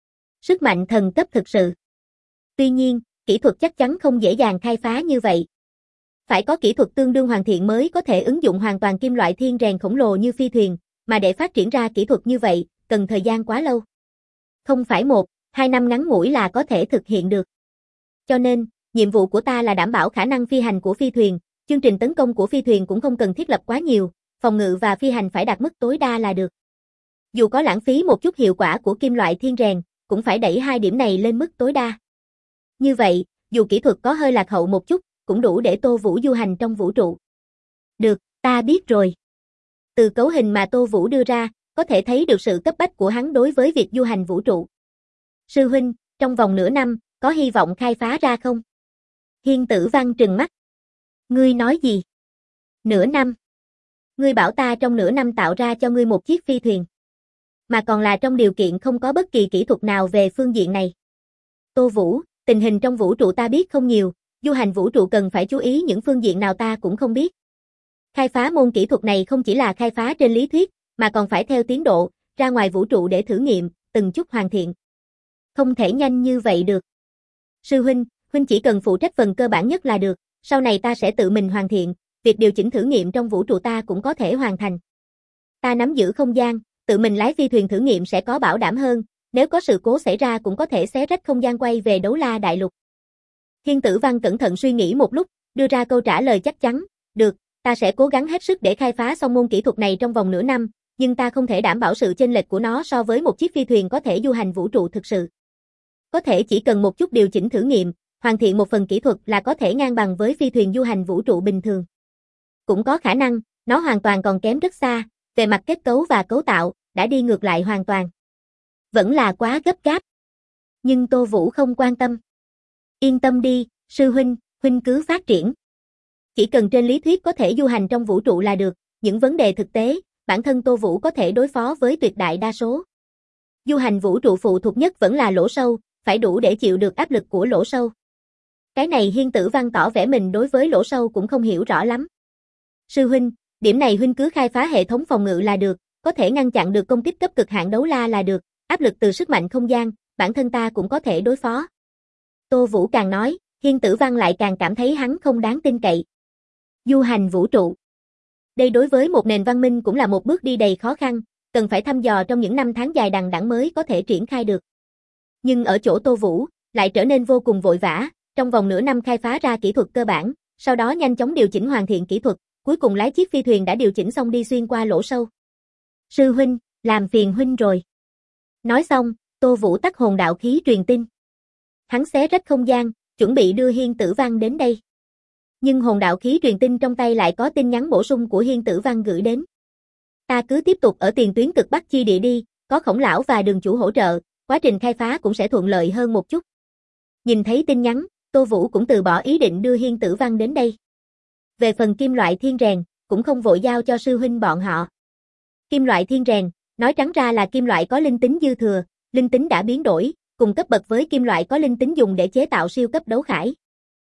Sức mạnh thần cấp thực sự. Tuy nhiên, kỹ thuật chắc chắn không dễ dàng khai phá như vậy. Phải có kỹ thuật tương đương hoàn thiện mới có thể ứng dụng hoàn toàn kim loại thiên rèn khổng lồ như phi thuyền, mà để phát triển ra kỹ thuật như vậy, cần thời gian quá lâu. Không phải 1-2 năm ngắn ngủi là có thể thực hiện được. Cho nên, nhiệm vụ của ta là đảm bảo khả năng phi hành của phi thuyền, chương trình tấn công của phi thuyền cũng không cần thiết lập quá nhiều, phòng ngự và phi hành phải đạt mức tối đa là được. Dù có lãng phí một chút hiệu quả của kim loại thiên rèn, cũng phải đẩy hai điểm này lên mức tối đa. Như vậy, dù kỹ thuật có hơi lạc hậu một chút, cũng đủ để Tô Vũ du hành trong vũ trụ. Được, ta biết rồi. Từ cấu hình mà Tô Vũ đưa ra, có thể thấy được sự cấp bách của hắn đối với việc du hành vũ trụ. Sư huynh, trong vòng nửa năm, có hy vọng khai phá ra không? Hiên Tử Văn trừng mắt. Ngươi nói gì? Nửa năm? Ngươi bảo ta trong nửa năm tạo ra cho ngươi một chiếc phi thuyền. Mà còn là trong điều kiện không có bất kỳ kỹ thuật nào về phương diện này. Tô Vũ, tình hình trong vũ trụ ta biết không nhiều, du hành vũ trụ cần phải chú ý những phương diện nào ta cũng không biết. Khai phá môn kỹ thuật này không chỉ là khai phá trên lý thuyết, mà còn phải theo tiến độ, ra ngoài vũ trụ để thử nghiệm, từng chút hoàn thiện. Không thể nhanh như vậy được. Sư huynh, huynh chỉ cần phụ trách phần cơ bản nhất là được, sau này ta sẽ tự mình hoàn thiện, việc điều chỉnh thử nghiệm trong vũ trụ ta cũng có thể hoàn thành. Ta nắm giữ không gian, tự mình lái phi thuyền thử nghiệm sẽ có bảo đảm hơn, nếu có sự cố xảy ra cũng có thể xé rách không gian quay về Đấu La Đại Lục. Hiên Tử Văn cẩn thận suy nghĩ một lúc, đưa ra câu trả lời chắc chắn, được, ta sẽ cố gắng hết sức để khai phá xong môn kỹ thuật này trong vòng nửa năm, nhưng ta không thể đảm bảo sự chênh lệch của nó so với một chiếc phi thuyền có thể du hành vũ trụ thực sự. Có thể chỉ cần một chút điều chỉnh thử nghiệm, hoàn thiện một phần kỹ thuật là có thể ngang bằng với phi thuyền du hành vũ trụ bình thường. Cũng có khả năng, nó hoàn toàn còn kém rất xa, về mặt kết cấu và cấu tạo, đã đi ngược lại hoàn toàn. Vẫn là quá gấp gáp. Nhưng Tô Vũ không quan tâm. Yên tâm đi, sư huynh, huynh cứ phát triển. Chỉ cần trên lý thuyết có thể du hành trong vũ trụ là được, những vấn đề thực tế, bản thân Tô Vũ có thể đối phó với tuyệt đại đa số. Du hành vũ trụ phụ thuộc nhất vẫn là lỗ sâu, phải đủ để chịu được áp lực của lỗ sâu. Cái này Hiên Tử Văn tỏ vẻ mình đối với lỗ sâu cũng không hiểu rõ lắm. Sư huynh, điểm này huynh cứ khai phá hệ thống phòng ngự là được, có thể ngăn chặn được công kích cấp cực hạn đấu la là được, áp lực từ sức mạnh không gian, bản thân ta cũng có thể đối phó. Tô Vũ càng nói, Hiên Tử Văn lại càng cảm thấy hắn không đáng tin cậy. Du hành vũ trụ. Đây đối với một nền văn minh cũng là một bước đi đầy khó khăn, cần phải thăm dò trong những năm tháng dài đằng đẵng mới có thể triển khai được. Nhưng ở chỗ Tô Vũ, lại trở nên vô cùng vội vã, trong vòng nửa năm khai phá ra kỹ thuật cơ bản, sau đó nhanh chóng điều chỉnh hoàn thiện kỹ thuật, cuối cùng lái chiếc phi thuyền đã điều chỉnh xong đi xuyên qua lỗ sâu. Sư huynh, làm phiền huynh rồi. Nói xong, Tô Vũ tắt hồn đạo khí truyền tin. Hắn xé rách không gian, chuẩn bị đưa Hiên Tử Văn đến đây. Nhưng hồn đạo khí truyền tin trong tay lại có tin nhắn bổ sung của Hiên Tử Văn gửi đến. Ta cứ tiếp tục ở tiền tuyến cực Bắc chi địa đi, có Khổng lão và Đường chủ hỗ trợ, quá trình khai phá cũng sẽ thuận lợi hơn một chút. Nhìn thấy tin nhắn, Tô Vũ cũng từ bỏ ý định đưa Hiên Tử Văn đến đây. Về phần kim loại thiên rèn, cũng không vội giao cho sư huynh bọn họ. Kim loại thiên rèn, nói trắng ra là kim loại có linh tính dư thừa, linh tính đã biến đổi, cùng cấp bậc với kim loại có linh tính dùng để chế tạo siêu cấp đấu khải.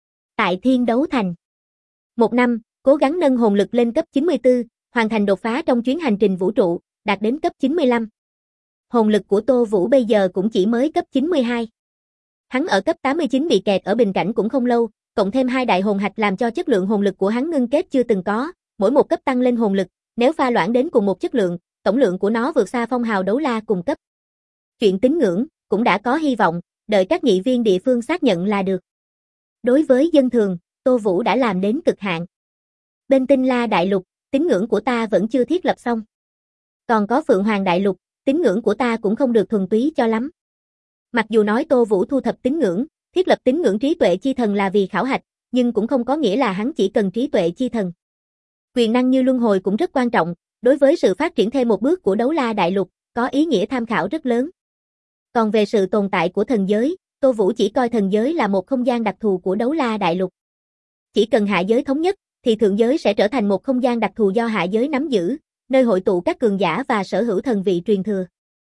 Tại Thiên Đấu Thành. Một năm, cố gắng nâng hồn lực lên cấp 94, hoàn thành đột phá trong chuyến hành trình vũ trụ, đạt đến cấp 95. Hồn lực của Tô Vũ bây giờ cũng chỉ mới cấp 92. Hắn ở cấp 89 bị kẹt ở bình cảnh cũng không lâu, cộng thêm hai đại hồn hạch làm cho chất lượng hồn lực của hắn ngưng kết chưa từng có, mỗi một cấp tăng lên hồn lực, nếu pha loãng đến cùng một chất lượng, tổng lượng của nó vượt xa phong hào đấu la cùng cấp. Chuyện tín ngưỡng cũng đã có hy vọng, đợi các nghị viên địa phương xác nhận là được. Đối với dân thường, Tô Vũ đã làm đến cực hạn. Bên Tinh La Đại Lục, tín ngưỡng của ta vẫn chưa thiết lập xong. Còn có Phượng Hoàng Đại Lục, tín ngưỡng của ta cũng không được thuần túy cho lắm. Mặc dù nói Tô Vũ thu thập tín ngưỡng, thiết lập tín ngưỡng trí tuệ chi thần là vì khảo hạch, nhưng cũng không có nghĩa là hắn chỉ cần trí tuệ chi thần. Quyền năng như luân hồi cũng rất quan trọng, đối với sự phát triển thêm một bước của Đấu La Đại Lục, có ý nghĩa tham khảo rất lớn. Còn về sự tồn tại của thần giới, Tô Vũ chỉ coi thần giới là một không gian đặc thù của Đấu La Đại Lục. Chỉ cần hạ giới thống nhất, thì thượng giới sẽ trở thành một không gian đặc thù do hạ giới nắm giữ, nơi hội tụ các cường giả và sở hữu thần vị truyền thừa.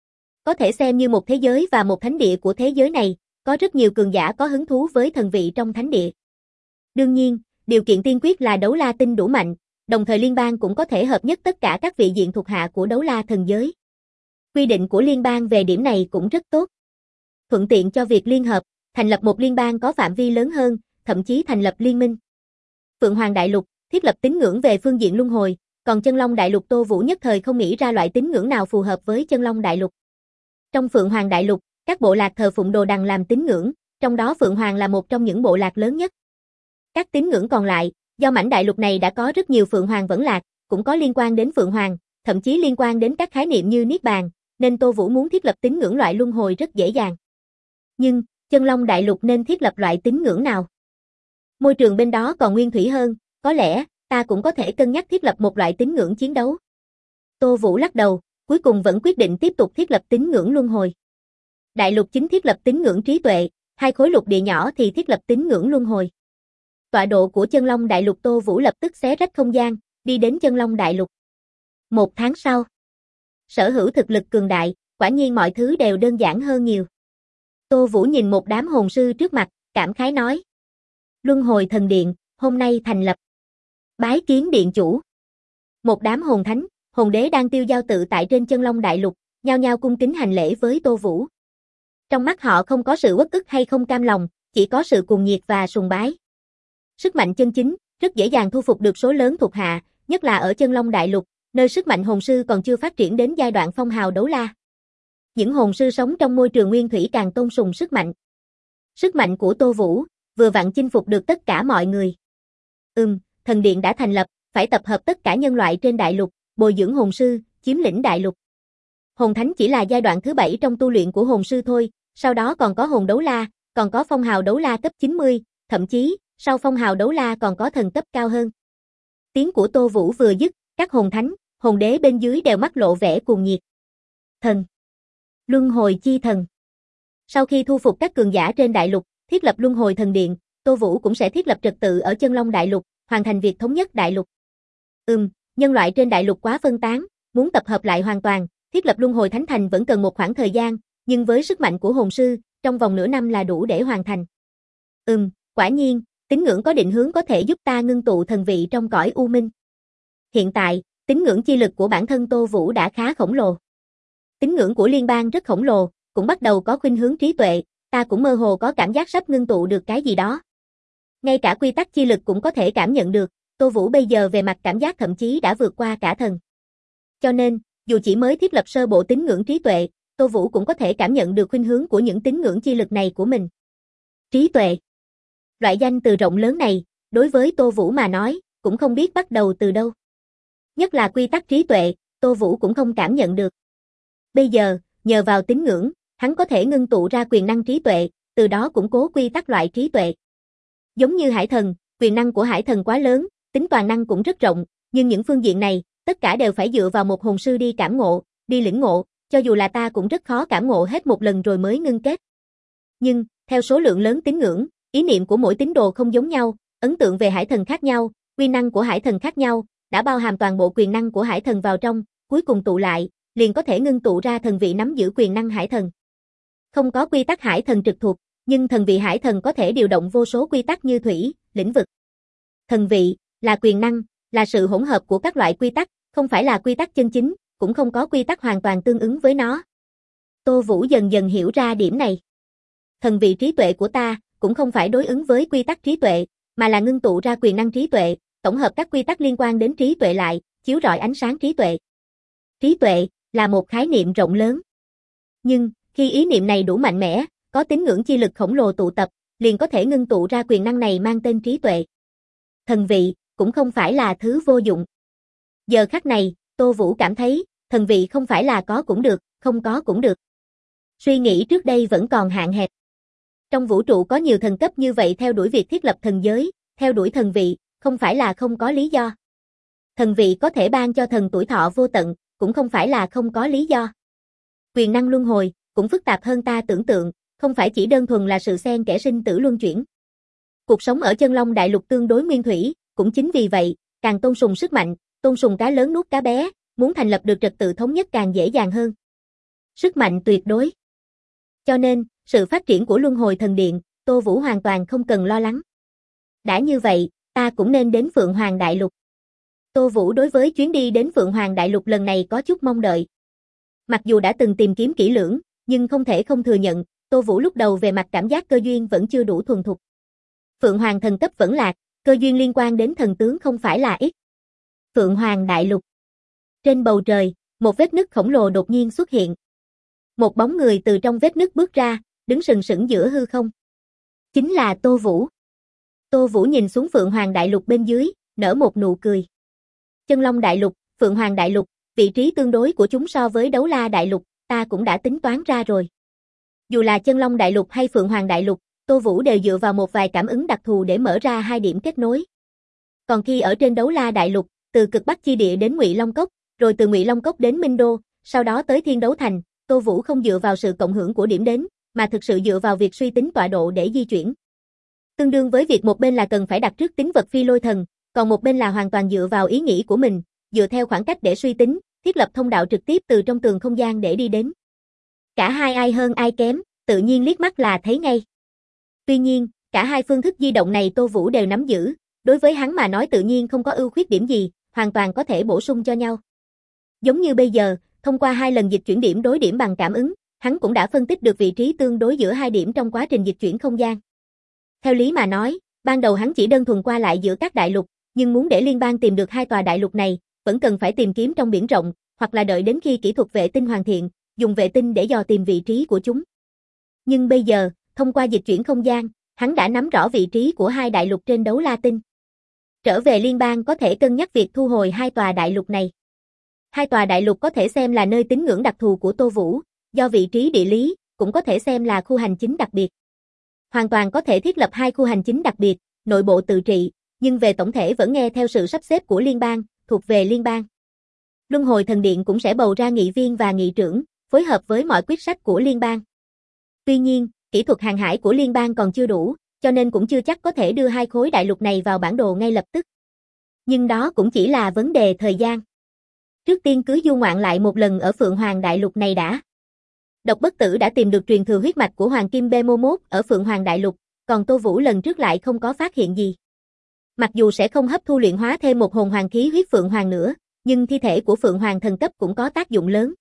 Có thể xem như một thế giới và một thánh địa của thế giới này, có rất nhiều cường giả có hứng thú với thần vị trong thánh địa. Đương nhiên, điều kiện tiên quyết là Đấu La tinh đủ mạnh, đồng thời liên bang cũng có thể hợp nhất tất cả các vị diện thuộc hạ của Đấu La thần giới. Quy định của liên bang về điểm này cũng rất tốt. Thuận tiện cho việc liên hợp, thành lập một liên bang có phạm vi lớn hơn, thậm chí thành lập liên minh. Phượng Hoàng Đại Lục, thiết lập tín ngưỡng về phương diện luân hồi, còn Chân Long Đại Lục Tô Vũ nhất thời không nghĩ ra loại tín ngưỡng nào phù hợp với Chân Long Đại Lục. Trong Phượng Hoàng Đại Lục, các bộ lạc thờ phụng đồ đằng làm tín ngưỡng, trong đó Phượng Hoàng là một trong những bộ lạc lớn nhất. Các tín ngưỡng còn lại, do mảnh đại lục này đã có rất nhiều Phượng Hoàng vẫn lạc, cũng có liên quan đến Phượng Hoàng, thậm chí liên quan đến các khái niệm như Niết Bàn, nên Tô Vũ muốn thiết lập tín ngưỡng loại luân hồi rất dễ dàng. Nhưng, Chân Long Đại Lục nên thiết lập loại tín ngưỡng nào? Môi trường bên đó còn nguyên thủy hơn, có lẽ, ta cũng có thể cân nhắc thiết lập một loại tín ngưỡng chiến đấu. Tô Vũ lắc đầu, cuối cùng vẫn quyết định tiếp tục thiết lập tín ngưỡng luân hồi. Đại lục chính thiết lập tín ngưỡng trí tuệ, hai khối lục địa nhỏ thì thiết lập tín ngưỡng luân hồi. Tọa độ của Chân Long Đại Lục Tô Vũ lập tức xé rách không gian, đi đến Chân Long Đại Lục. 1 tháng sau, sở hữu thực lực cường đại, quả nhiên mọi thứ đều đơn giản hơn nhiều. Tô Vũ nhìn một đám hồn sư trước mặt, cảm khái nói. Luân hồi thần điện, hôm nay thành lập. Bái kiến điện chủ. Một đám hồn thánh, hồn đế đang tiêu giao tự tại trên Chân Long Đại Lục, nhao nhao cung kính hành lễ với Tô Vũ. Trong mắt họ không có sự uất ức hay không cam lòng, chỉ có sự cuồng nhiệt và sùng bái. Sức mạnh chân chính, rất dễ dàng thu phục được số lớn thuộc hạ, nhất là ở Chân Long Đại Lục, nơi sức mạnh hồn sư còn chưa phát triển đến giai đoạn phong hào đấu la. Những hồn sư sống trong môi trường nguyên thủy càng tôn sùng sức mạnh. Sức mạnh của Tô Vũ, vừa vặn chinh phục được tất cả mọi người. Thần điện đã thành lập, phải tập hợp tất cả nhân loại trên đại lục, bồi dưỡng hồn sư, chiếm lĩnh đại lục. Hồn thánh chỉ là giai đoạn thứ 7 trong tu luyện của hồn sư thôi, sau đó còn có hồn đấu la, còn có phong hào đấu la cấp 90, thậm chí, sau phong hào đấu la còn có thần cấp cao hơn. Tiếng của Tô Vũ vừa dứt, các hồn thánh, hồn đế bên dưới đều mắt lộ vẻ cuồng nhiệt. Thần. Luân hồi chi thần. Sau khi thu phục các cường giả trên đại lục, thiết lập luân hồi thần điện, Tô Vũ cũng sẽ thiết lập trật tự ở Chân Long Đại Lục, hoàn thành việc thống nhất đại lục. Nhân loại trên đại lục quá phân tán, muốn tập hợp lại hoàn toàn, thiết lập luân hồi thánh thành vẫn cần một khoảng thời gian, nhưng với sức mạnh của hồn sư, trong vòng nửa năm là đủ để hoàn thành. Quả nhiên, tín ngưỡng có định hướng có thể giúp ta ngưng tụ thần vị trong cõi u minh. Hiện tại, tín ngưỡng chi lực của bản thân Tô Vũ đã khá khổng lồ. Tín ngưỡng của liên bang rất khổng lồ, cũng bắt đầu có khuynh hướng trí tuệ, ta cũng mơ hồ có cảm giác sắp ngưng tụ được cái gì đó. Ngay cả quy tắc chi lực cũng có thể cảm nhận được, Tô Vũ bây giờ về mặt cảm giác thậm chí đã vượt qua cả thần. Cho nên, dù chỉ mới thiết lập sơ bộ tín ngưỡng trí tuệ, Tô Vũ cũng có thể cảm nhận được khuynh hướng của những tín ngưỡng chi lực này của mình. Trí tuệ. Loại danh từ rộng lớn này, đối với Tô Vũ mà nói, cũng không biết bắt đầu từ đâu. Nhất là quy tắc trí tuệ, Tô Vũ cũng không cảm nhận được. Bây giờ, nhờ vào tín ngưỡng, hắn có thể ngưng tụ ra quyền năng trí tuệ, từ đó củng cố quy tắc loại trí tuệ. Giống như Hải Thần, quyền năng của Hải Thần quá lớn, tính toàn năng cũng rất rộng, nhưng những phương diện này, tất cả đều phải dựa vào một hồn sư đi cảm ngộ, đi lĩnh ngộ, cho dù là ta cũng rất khó cảm ngộ hết một lần rồi mới ngưng kết. Nhưng, theo số lượng lớn tín ngưỡng, ý niệm của mỗi tín đồ không giống nhau, ấn tượng về Hải Thần khác nhau, quy năng của Hải Thần khác nhau, đã bao hàm toàn bộ quyền năng của Hải Thần vào trong, cuối cùng tụ lại, liền có thể ngưng tụ ra thần vị nắm giữ quyền năng Hải Thần. Không có quy tắc Hải Thần trực thuộc, nhưng thần vị Hải Thần có thể điều động vô số quy tắc như thủy, lĩnh vực. Thần vị là quyền năng, là sự hỗn hợp của các loại quy tắc, không phải là quy tắc chân chính, cũng không có quy tắc hoàn toàn tương ứng với nó. Tô Vũ dần dần hiểu ra điểm này. Thần vị trí tuệ của ta cũng không phải đối ứng với quy tắc trí tuệ, mà là ngưng tụ ra quyền năng trí tuệ, tổng hợp các quy tắc liên quan đến trí tuệ lại, chiếu rọi ánh sáng trí tuệ. Trí tuệ là một khái niệm rộng lớn. Nhưng, khi ý niệm này đủ mạnh mẽ, có tín ngưỡng chi lực khổng lồ tụ tập, liền có thể ngưng tụ ra quyền năng này mang tên trí tuệ. Thần vị cũng không phải là thứ vô dụng. Giờ khắc này, Tô Vũ cảm thấy, thần vị không phải là có cũng được, không có cũng được. Suy nghĩ trước đây vẫn còn hạn hẹp. Trong vũ trụ có nhiều thần cấp như vậy theo đuổi việc thiết lập thần giới, theo đuổi thần vị, không phải là không có lý do. Thần vị có thể ban cho thần tuổi thọ vô tận, cũng không phải là không có lý do. Quyền năng luân hồi, cũng phức tạp hơn ta tưởng tượng, không phải chỉ đơn thuần là sự xen kẽ sinh tử luân chuyển. Cuộc sống ở chân long đại lục tương đối nguyên thủy, cũng chính vì vậy, càng tôn sùng sức mạnh, tôn sùng cá lớn nuốt cá bé, muốn thành lập được trật tự thống nhất càng dễ dàng hơn. Sức mạnh tuyệt đối. Cho nên, sự phát triển của Luân Hồi Thần Điện, Tô Vũ hoàn toàn không cần lo lắng. Đã như vậy, ta cũng nên đến Phượng Hoàng Đại Lục. Tô Vũ đối với chuyến đi đến Phượng Hoàng Đại Lục lần này có chút mong đợi. Mặc dù đã từng tìm kiếm kỹ lưỡng, nhưng không thể không thừa nhận, Tô Vũ lúc đầu về mặt cảm giác cơ duyên vẫn chưa đủ thuần thục. Phượng Hoàng thần cấp vẫn lạc, cơ duyên liên quan đến thần tướng không phải là ít. Phượng Hoàng Đại Lục. Trên bầu trời, một vết nứt khổng lồ đột nhiên xuất hiện. Một bóng người từ trong vết nứt bước ra, đứng sừng sững giữa hư không. Chính là Tô Vũ. Tô Vũ nhìn xuống Phượng Hoàng Đại Lục bên dưới, nở một nụ cười. Chân Long Đại Lục, Phượng Hoàng Đại Lục, vị trí tương đối của chúng so với Đấu La Đại Lục, ta cũng đã tính toán ra rồi. Dù là Chân Long Đại Lục hay Phượng Hoàng Đại Lục, Tô Vũ đều dựa vào một vài cảm ứng đặc thù để mở ra hai điểm kết nối. Còn khi ở trên Đấu La Đại Lục, từ cực Bắc chi địa đến Ngụy Long Cốc, rồi từ Ngụy Long Cốc đến Minh Đô, sau đó tới Thiên Đấu Thành, Tô Vũ không dựa vào sự cộng hưởng của điểm đến, mà thực sự dựa vào việc suy tính tọa độ để di chuyển. Tương đương với việc một bên là cần phải đặt trước tính vật phi lôi thần, còn một bên là hoàn toàn dựa vào ý nghĩ của mình, dựa theo khoảng cách để suy tính, thiết lập thông đạo trực tiếp từ trong tường không gian để đi đến. Cả hai ai hơn ai kém, tự nhiên liếc mắt là thấy ngay. Tuy nhiên, cả hai phương thức di động này Tô Vũ đều nắm giữ, đối với hắn mà nói tự nhiên không có ưu khuyết điểm gì, hoàn toàn có thể bổ sung cho nhau. Giống như bây giờ, thông qua hai lần dịch chuyển điểm đối điểm bằng cảm ứng, hắn cũng đã phân tích được vị trí tương đối giữa hai điểm trong quá trình dịch chuyển không gian. Theo lý mà nói, ban đầu hắn chỉ đơn thuần qua lại giữa các đại lục, nhưng muốn để liên bang tìm được hai tòa đại lục này, vẫn cần phải tìm kiếm trong biển rộng, hoặc là đợi đến khi kỹ thuật vệ tinh hoàn thiện, dùng vệ tinh để dò tìm vị trí của chúng. Nhưng bây giờ, thông qua dịch chuyển không gian, hắn đã nắm rõ vị trí của hai đại lục trên Đấu La Tinh. Trở về liên bang có thể cân nhắc việc thu hồi hai tòa đại lục này. Hai tòa đại lục có thể xem là nơi tín ngưỡng đặc thù của Tô Vũ, do vị trí địa lý, cũng có thể xem là khu hành chính đặc biệt. Hoàn toàn có thể thiết lập hai khu hành chính đặc biệt, nội bộ tự trị, nhưng về tổng thể vẫn nghe theo sự sắp xếp của liên bang, thuộc về liên bang. Luân Hồi Thần Điện cũng sẽ bầu ra nghị viên và nghị trưởng, phối hợp với mọi quyết sách của liên bang. Tuy nhiên, kỹ thuật hàng hải của liên bang còn chưa đủ, cho nên cũng chưa chắc có thể đưa hai khối đại lục này vào bản đồ ngay lập tức. Nhưng đó cũng chỉ là vấn đề thời gian. Trước tiên cứ du ngoạn lại một lần ở Phượng Hoàng Đại Lục này đã. Độc Bất Tử đã tìm được truyền thừa huyết mạch của Hoàng Kim Behemoth ở Phượng Hoàng Đại Lục, còn Tô Vũ lần trước lại không có phát hiện gì. Mặc dù sẽ không hấp thu luyện hóa thêm một hồn hoàng khí huyết Phượng Hoàng nữa, nhưng thi thể của Phượng Hoàng thần cấp cũng có tác dụng lớn.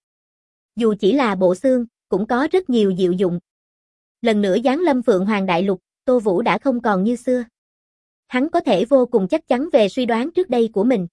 Dù chỉ là bộ xương, cũng có rất nhiều diệu dụng. Lần nữa giáng lâm Phượng Hoàng Đại Lục, Tô Vũ đã không còn như xưa. Hắn có thể vô cùng chắc chắn về suy đoán trước đây của mình.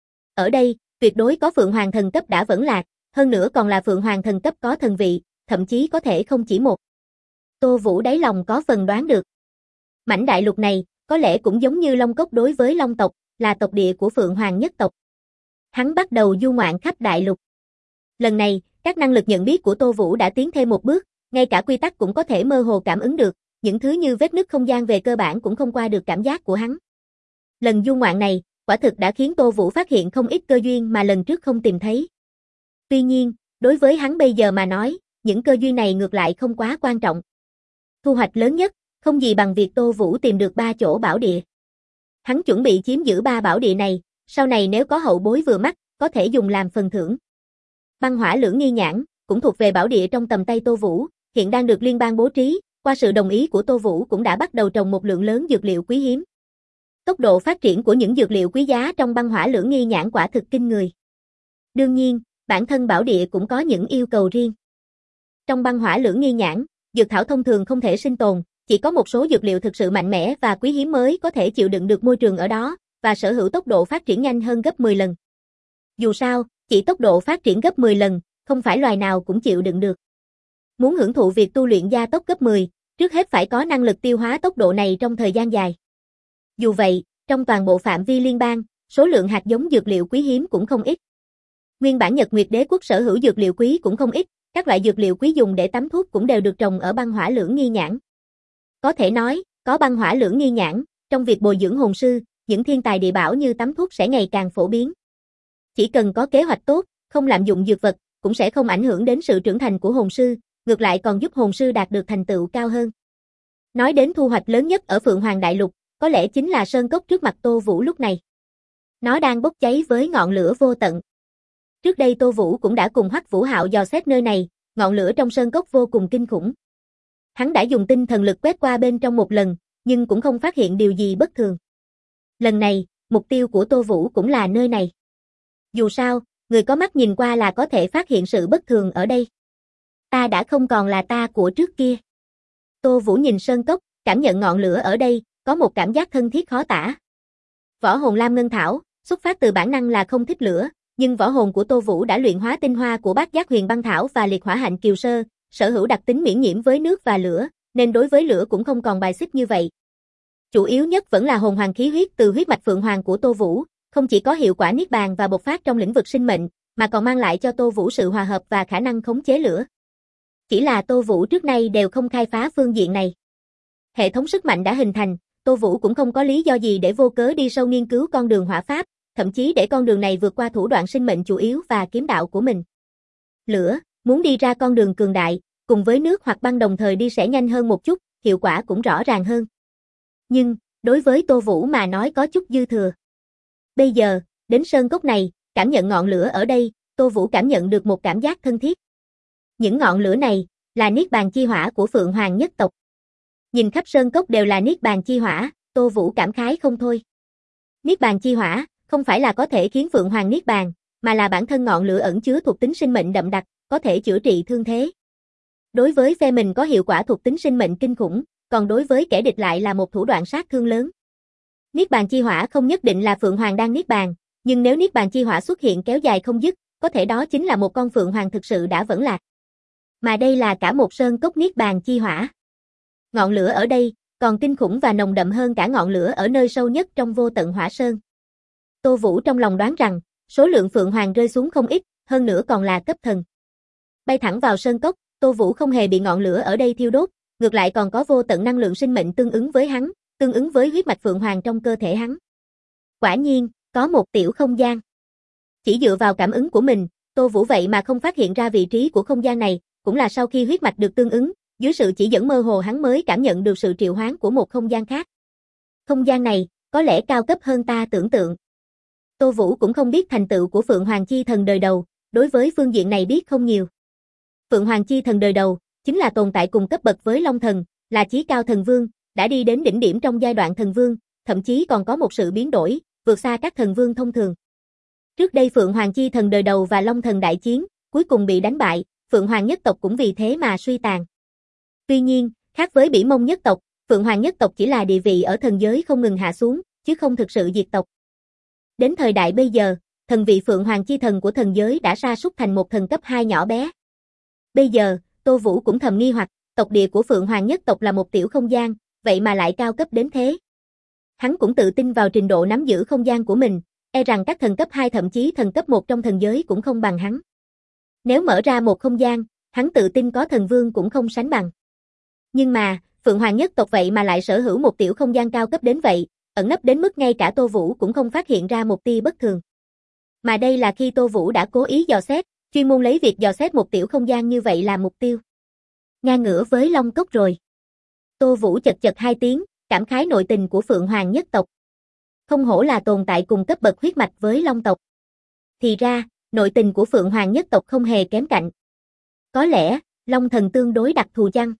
Ở đây, tuyệt đối có Phượng Hoàng thần cấp đã vẫn lạc, hơn nữa còn là Phượng Hoàng thần cấp có thần vị, thậm chí có thể không chỉ một. Tô Vũ đáy lòng có phần đoán được. Mảnh đại lục này, có lẽ cũng giống như Long Cốc đối với Long tộc, là tộc địa của Phượng Hoàng nhất tộc. Hắn bắt đầu du ngoạn khắp đại lục. Lần này, các năng lực nhận biết của Tô Vũ đã tiến thêm một bước, ngay cả quy tắc cũng có thể mơ hồ cảm ứng được, những thứ như vết nứt không gian về cơ bản cũng không qua được cảm giác của hắn. Lần du ngoạn này, quả thực đã khiến Tô Vũ phát hiện không ít cơ duyên mà lần trước không tìm thấy. Tuy nhiên, đối với hắn bây giờ mà nói, những cơ duyên này ngược lại không quá quan trọng. Thu hoạch lớn nhất, không gì bằng việc Tô Vũ tìm được 3 chỗ bảo địa. Hắn chuẩn bị chiếm giữ 3 bảo địa này, sau này nếu có hậu bối vừa mắt, có thể dùng làm phần thưởng. Băng Hỏa Lưỡng Nghi Nhãn, cũng thuộc về bảo địa trong tầm tay Tô Vũ, hiện đang được liên bang bố trí, qua sự đồng ý của Tô Vũ cũng đã bắt đầu trồng một lượng lớn dược liệu quý hiếm. Tốc độ phát triển của những dược liệu quý giá trong Băng Hỏa Lưỡng Nghi Nhãn quả thực kinh người. Đương nhiên, bản thân bảo địa cũng có những yêu cầu riêng. Trong Băng Hỏa Lưỡng Nghi Nhãn, dược thảo thông thường không thể sinh tồn, chỉ có một số dược liệu thực sự mạnh mẽ và quý hiếm mới có thể chịu đựng được môi trường ở đó, và sở hữu tốc độ phát triển nhanh hơn gấp 10 lần. Dù sao, chỉ tốc độ phát triển gấp 10 lần, không phải loài nào cũng chịu đựng được. Muốn hưởng thụ việc tu luyện gia tốc gấp 10, trước hết phải có năng lực tiêu hóa tốc độ này trong thời gian dài. Dù vậy, trong toàn bộ phạm vi liên bang, số lượng hạt giống dược liệu quý hiếm cũng không ít. Nguyên bản Nhật Nguyệt Đế quốc sở hữu dược liệu quý cũng không ít, các loại dược liệu quý dùng để tắm thuốc cũng đều được trồng ở băng hỏa lưỡng nghi nhãn. Có thể nói, có băng hỏa lưỡng nghi nhãn, trong việc bồi dưỡng hồn sư, những thiên tài địa bảo như tắm thuốc sẽ ngày càng phổ biến. Chỉ cần có kế hoạch tốt, không lạm dụng dược vật, cũng sẽ không ảnh hưởng đến sự trưởng thành của hồn sư, ngược lại còn giúp hồn sư đạt được thành tựu cao hơn. Nói đến thu hoạch lớn nhất ở Phượng Hoàng Đại Lục, có lẽ chính là sơn cốc trước mặt Tô Vũ lúc này. Nó đang bốc cháy với ngọn lửa vô tận. Trước đây Tô Vũ cũng đã cùng Hoắc Vũ Hạo dò xét nơi này, ngọn lửa trong sơn cốc vô cùng kinh khủng. Hắn đã dùng tinh thần lực quét qua bên trong một lần, nhưng cũng không phát hiện điều gì bất thường. Lần này, mục tiêu của Tô Vũ cũng là nơi này. Dù sao, người có mắt nhìn qua là có thể phát hiện sự bất thường ở đây. Ta đã không còn là ta của trước kia. Tô Vũ nhìn sơn cốc, cảm nhận ngọn lửa ở đây, có một cảm giác thân thiết khó tả. Võ hồn Lam Ngân Thảo, xuất phát từ bản năng là không thích lửa, nhưng võ hồn của Tô Vũ đã luyện hóa tinh hoa của Bát Giác Huyền Băng Thảo và Liệt Hỏa Hạnh Kiều Sơ, sở hữu đặc tính miễn nhiễm với nước và lửa, nên đối với lửa cũng không còn bài xích như vậy. Chủ yếu nhất vẫn là hồn hoàng khí huyết từ huyết mạch Phượng Hoàng của Tô Vũ, không chỉ có hiệu quả niết bàn và bộc phát trong lĩnh vực sinh mệnh, mà còn mang lại cho Tô Vũ sự hòa hợp và khả năng khống chế lửa. Chỉ là Tô Vũ trước nay đều không khai phá phương diện này. Hệ thống sức mạnh đã hình thành, Tô Vũ cũng không có lý do gì để vô cớ đi sâu nghiên cứu con đường hỏa pháp, thậm chí để con đường này vượt qua thủ đoạn sinh mệnh chủ yếu và kiếm đạo của mình. Lửa, muốn đi ra con đường cường đại, cùng với nước hoặc băng đồng thời đi sẽ nhanh hơn một chút, hiệu quả cũng rõ ràng hơn. Nhưng, đối với Tô Vũ mà nói có chút dư thừa. Bây giờ, đến sơn cốc này, cảm nhận ngọn lửa ở đây, Tô Vũ cảm nhận được một cảm giác thân thiết. Những ngọn lửa này, là niết bàn chi hỏa của Phượng Hoàng nhất tộc. Nhìn khắp sơn cốc đều là niết bàn chi hỏa, Tô Vũ cảm khái không thôi. Niết bàn chi hỏa, không phải là có thể khiến Phượng Hoàng niết bàn, mà là bản thân ngọn lửa ẩn chứa thuộc tính sinh mệnh đậm đặc, có thể chữa trị thương thế. Đối với phe mình có hiệu quả thuộc tính sinh mệnh kinh khủng, còn đối với kẻ địch lại là một thủ đoạn sát thương lớn. Niết bàn chi hỏa không nhất định là Phượng Hoàng đang niết bàn, nhưng nếu niết bàn chi hỏa xuất hiện kéo dài không dứt, có thể đó chính là một con Phượng Hoàng thực sự đã vẫn lạc. Mà đây là cả một sơn cốc niết bàn chi hỏa. Ngọn lửa ở đây còn kinh khủng và nồng đậm hơn cả ngọn lửa ở nơi sâu nhất trong vô tận hỏa sơn. Tô Vũ trong lòng đoán rằng, số lượng Phượng Hoàng rơi xuống không ít, hơn nữa còn là cấp thần. Bay thẳng vào sơn cốc, Tô Vũ không hề bị ngọn lửa ở đây thiêu đốt, ngược lại còn có vô tận năng lượng sinh mệnh tương ứng với hắn, tương ứng với huyết mạch Phượng Hoàng trong cơ thể hắn. Quả nhiên, có một tiểu không gian. Chỉ dựa vào cảm ứng của mình, Tô Vũ vậy mà không phát hiện ra vị trí của không gian này, cũng là sau khi huyết mạch được tương ứng, dưới sự chỉ dẫn mơ hồ hắn mới cảm nhận được sự triệu hoán của một không gian khác. Không gian này, có lẽ cao cấp hơn ta tưởng tượng. Tô Vũ cũng không biết thành tựu của Phượng Hoàng Chi Thần đời đầu, đối với phương diện này biết không nhiều. Phượng Hoàng Chi Thần đời đầu, chính là tồn tại cùng cấp bậc với Long Thần, là chí cao thần vương, đã đi đến đỉnh điểm trong giai đoạn thần vương, thậm chí còn có một sự biến đổi, vượt xa các thần vương thông thường. Trước đây Phượng Hoàng Chi Thần đời đầu và Long Thần đại chiến, cuối cùng bị đánh bại, Phượng Hoàng nhất tộc cũng vì thế mà suy tàn. Tuy nhiên, khác với Bỉ Mông nhất tộc, Phượng Hoàng nhất tộc chỉ là địa vị ở thần giới không ngừng hạ xuống, chứ không thực sự diệt tộc. Đến thời đại bây giờ, thần vị Phượng Hoàng Chi Thần của thần giới đã sa sút thành một thần cấp 2 nhỏ bé. Bây giờ, Tô Vũ cũng thầm nghi hoặc, tộc địa của Phượng Hoàng nhất tộc là một tiểu không gian, vậy mà lại cao cấp đến thế. Hắn cũng tự tin vào trình độ nắm giữ không gian của mình, e rằng các thần cấp 2 thậm chí thần cấp 1 trong thần giới cũng không bằng hắn. Nếu mở ra một không gian, hắn tự tin có thần vương cũng không sánh bằng. Nhưng mà, Phượng Hoàng nhất tộc vậy mà lại sở hữu một tiểu không gian cao cấp đến vậy, ẩn nấp đến mức ngay cả Tô Vũ cũng không phát hiện ra một tia bất thường. Mà đây là khi Tô Vũ đã cố ý dò xét, chuyên môn lấy việc dò xét một tiểu không gian như vậy làm mục tiêu. Ngang ngửa với Long Cốc rồi. Tô Vũ chật chật hai tiếng, cảm khái nội tình của Phượng Hoàng nhất tộc. Không hổ là tồn tại cùng cấp bậc huyết mạch với Long tộc. Thì ra, nội tình của Phượng Hoàng nhất tộc không hề kém cạnh. Có lẽ, Long thần tương đối đặc thù chăng?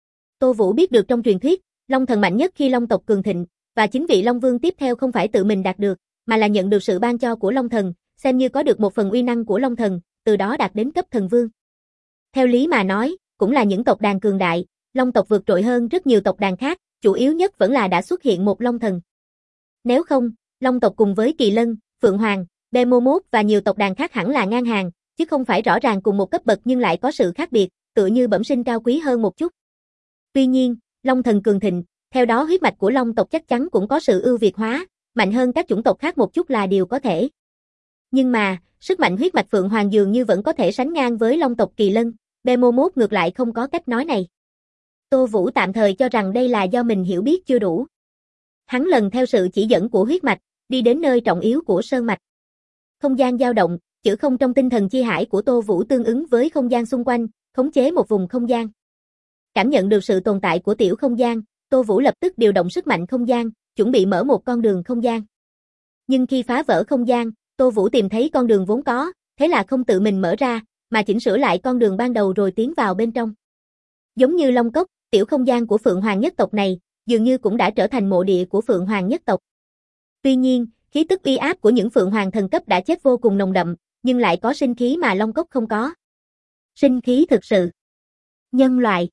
Tô Vũ biết được trong truyền thuyết, Long thần mạnh nhất khi Long tộc cường thịnh, và chính vị Long Vương tiếp theo không phải tự mình đạt được, mà là nhận được sự ban cho của Long thần, xem như có được một phần uy năng của Long thần, từ đó đạt đến cấp thần vương. Theo lý mà nói, cũng là những tộc đàn cường đại, Long tộc vượt trội hơn rất nhiều tộc đàn khác, chủ yếu nhất vẫn là đã xuất hiện một Long thần. Nếu không, Long tộc cùng với Kỳ Lân, Phượng Hoàng, Behemoth và nhiều tộc đàn khác hẳn là ngang hàng, chứ không phải rõ ràng cùng một cấp bậc nhưng lại có sự khác biệt, tựa như bẩm sinh cao quý hơn một chút. Tuy nhiên, Long thần cường thịnh, theo đó huyết mạch của Long tộc chắc chắn cũng có sự ưu việt hóa, mạnh hơn các chủng tộc khác một chút là điều có thể. Nhưng mà, sức mạnh huyết mạch Phượng Hoàng dường như vẫn có thể sánh ngang với Long tộc Kỳ Lân, Behemoth ngược lại không có cách nói này. Tô Vũ tạm thời cho rằng đây là do mình hiểu biết chưa đủ. Hắn lần theo sự chỉ dẫn của huyết mạch, đi đến nơi trọng yếu của sơn mạch. Không gian dao động, chữ không trong tinh thần chi hải của Tô Vũ tương ứng với không gian xung quanh, khống chế một vùng không gian. Cảm nhận được sự tồn tại của tiểu không gian, Tô Vũ lập tức điều động sức mạnh không gian, chuẩn bị mở một con đường không gian. Nhưng khi phá vỡ không gian, Tô Vũ tìm thấy con đường vốn có, thế là không tự mình mở ra, mà chỉnh sửa lại con đường ban đầu rồi tiến vào bên trong. Giống như Long Cốc, tiểu không gian của Phượng Hoàng nhất tộc này, dường như cũng đã trở thành mộ địa của Phượng Hoàng nhất tộc. Tuy nhiên, khí tức uy áp của những Phượng Hoàng thần cấp đã chết vô cùng nồng đậm, nhưng lại có sinh khí mà Long Cốc không có. Sinh khí thực sự. Nhân loại.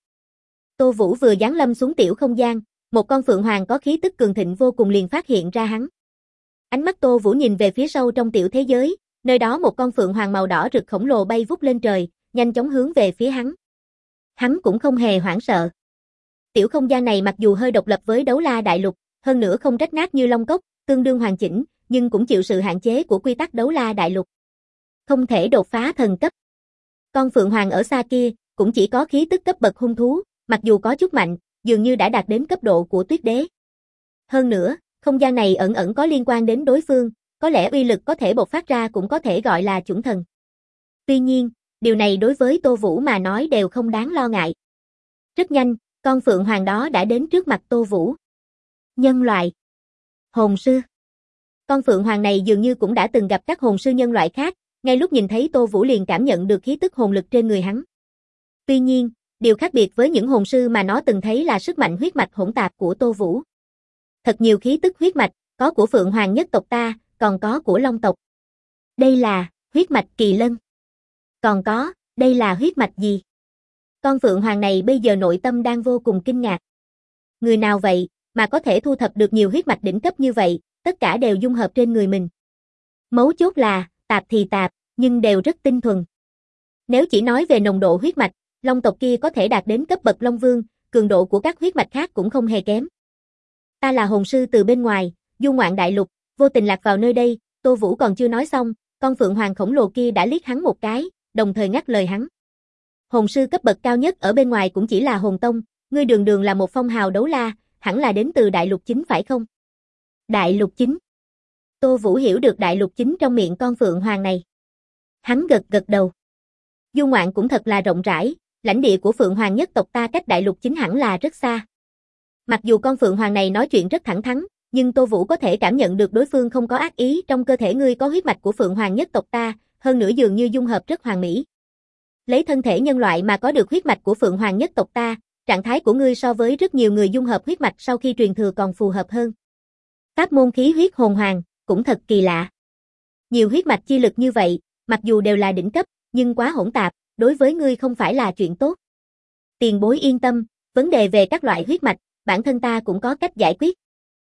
Tô Vũ vừa giáng lâm xuống tiểu không gian, một con Phượng Hoàng có khí tức cường thịnh vô cùng liền phát hiện ra hắn. Ánh mắt Tô Vũ nhìn về phía sâu trong tiểu thế giới, nơi đó một con Phượng Hoàng màu đỏ rực khổng lồ bay vút lên trời, nhanh chóng hướng về phía hắn. Hắn cũng không hề hoảng sợ. Tiểu không gian này mặc dù hơi độc lập với Đấu La Đại Lục, hơn nữa không rách nát như Long Cốc, tương đương hoàn chỉnh, nhưng cũng chịu sự hạn chế của quy tắc Đấu La Đại Lục. Không thể đột phá thần cấp. Con Phượng Hoàng ở xa kia, cũng chỉ có khí tức cấp bậc hung thú, mặc dù có chút mạnh, dường như đã đạt đến cấp độ của Tuyết Đế. Hơn nữa, không gian này ẩn ẩn có liên quan đến đối phương, có lẽ uy lực có thể bộc phát ra cũng có thể gọi là chuẩn thần. Tuy nhiên, điều này đối với Tô Vũ mà nói đều không đáng lo ngại. Rất nhanh, con Phượng Hoàng đó đã đến trước mặt Tô Vũ. Nhân loại. Hồn sư. Con Phượng Hoàng này dường như cũng đã từng gặp các hồn sư nhân loại khác, ngay lúc nhìn thấy Tô Vũ liền cảm nhận được khí tức hồn lực trên người hắn. Tuy nhiên, điều khác biệt với những hồn sư mà nó từng thấy là sức mạnh huyết mạch hỗn tạp của Tô Vũ. Thật nhiều khí tức huyết mạch, có của Phượng Hoàng nhất tộc ta, còn có của Long tộc. Đây là huyết mạch Kỳ Lân. Còn có, đây là huyết mạch gì? Con Phượng Hoàng này bây giờ nội tâm đang vô cùng kinh ngạc. Người nào vậy, mà có thể thu thập được nhiều huyết mạch đỉnh cấp như vậy, tất cả đều dung hợp trên người mình. Mấu chốt là, tạp thì tạp, nhưng đều rất tinh thuần. Nếu chỉ nói về nồng độ huyết mạch, Long tộc kia có thể đạt đến cấp bậc Long Vương, cường độ của các huyết mạch khác cũng không hề kém. Ta là hồn sư từ bên ngoài, du ngoạn đại lục, vô tình lạc vào nơi đây, Tô Vũ còn chưa nói xong, con Phượng Hoàng khổng lồ kia đã liếc hắn một cái, đồng thời ngắt lời hắn. Hồn sư cấp bậc cao nhất ở bên ngoài cũng chỉ là hồn tông, ngươi đường đường là một phong hào đấu la, hẳn là đến từ đại lục chính phải không? Đại lục chính. Tô Vũ hiểu được đại lục chính trong miệng con Phượng Hoàng này. Hắn gật gật đầu. Du ngoạn cũng thật là rộng rãi, lãnh địa của Phượng Hoàng nhất tộc ta cách đại lục chính hẳn là rất xa. Mặc dù con Phượng Hoàng này nói chuyện rất thẳng thắn, nhưng Tô Vũ có thể cảm nhận được đối phương không có ác ý, trong cơ thể ngươi có huyết mạch của Phượng Hoàng nhất tộc ta, hơn nữa dường như dung hợp rất hoàn mỹ. Lấy thân thể nhân loại mà có được huyết mạch của Phượng Hoàng nhất tộc ta, trạng thái của ngươi so với rất nhiều người dung hợp huyết mạch sau khi truyền thừa còn phù hợp hơn. Pháp môn khí huyết hồn hoàng, cũng thật kỳ lạ. Nhiều huyết mạch chi lực như vậy, mặc dù đều là đỉnh cấp, nhưng quá hỗn tạp, đối với ngươi không phải là chuyện tốt. Tiền bối yên tâm, vấn đề về các loại huyết mạch, bản thân ta cũng có cách giải quyết.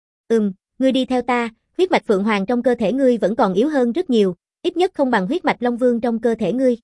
Ngươi đi theo ta, huyết mạch Phượng Hoàng trong cơ thể ngươi vẫn còn yếu hơn rất nhiều, ít nhất không bằng huyết mạch Long Vương trong cơ thể ngươi.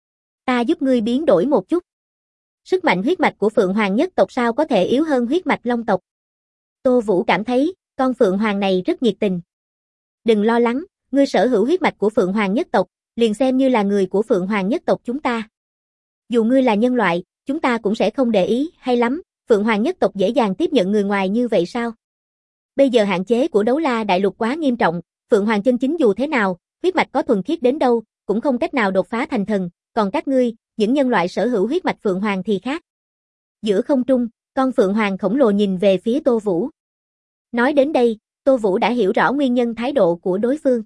Ta giúp ngươi biến đổi một chút. Sức mạnh huyết mạch của Phượng Hoàng nhất tộc sao có thể yếu hơn huyết mạch Long tộc? Tô Vũ cảm thấy, con Phượng Hoàng này rất nhiệt tình. Đừng lo lắng, ngươi sở hữu huyết mạch của Phượng Hoàng nhất tộc, liền xem như là người của Phượng Hoàng nhất tộc chúng ta. Dù ngươi là nhân loại, chúng ta cũng sẽ không để ý, hay lắm, Phượng Hoàng nhất tộc dễ dàng tiếp nhận người ngoài như vậy sao? Bây giờ hạn chế của Đấu La Đại Lục quá nghiêm trọng, Phượng Hoàng chân chính dù thế nào, huyết mạch có thuần khiết đến đâu, cũng không cách nào đột phá thành thần, còn các ngươi, những nhân loại sở hữu huyết mạch Phượng Hoàng thì khác. Giữa không trung, con Phượng Hoàng khổng lồ nhìn về phía Tô Vũ. Nói đến đây, Tô Vũ đã hiểu rõ nguyên nhân thái độ của đối phương.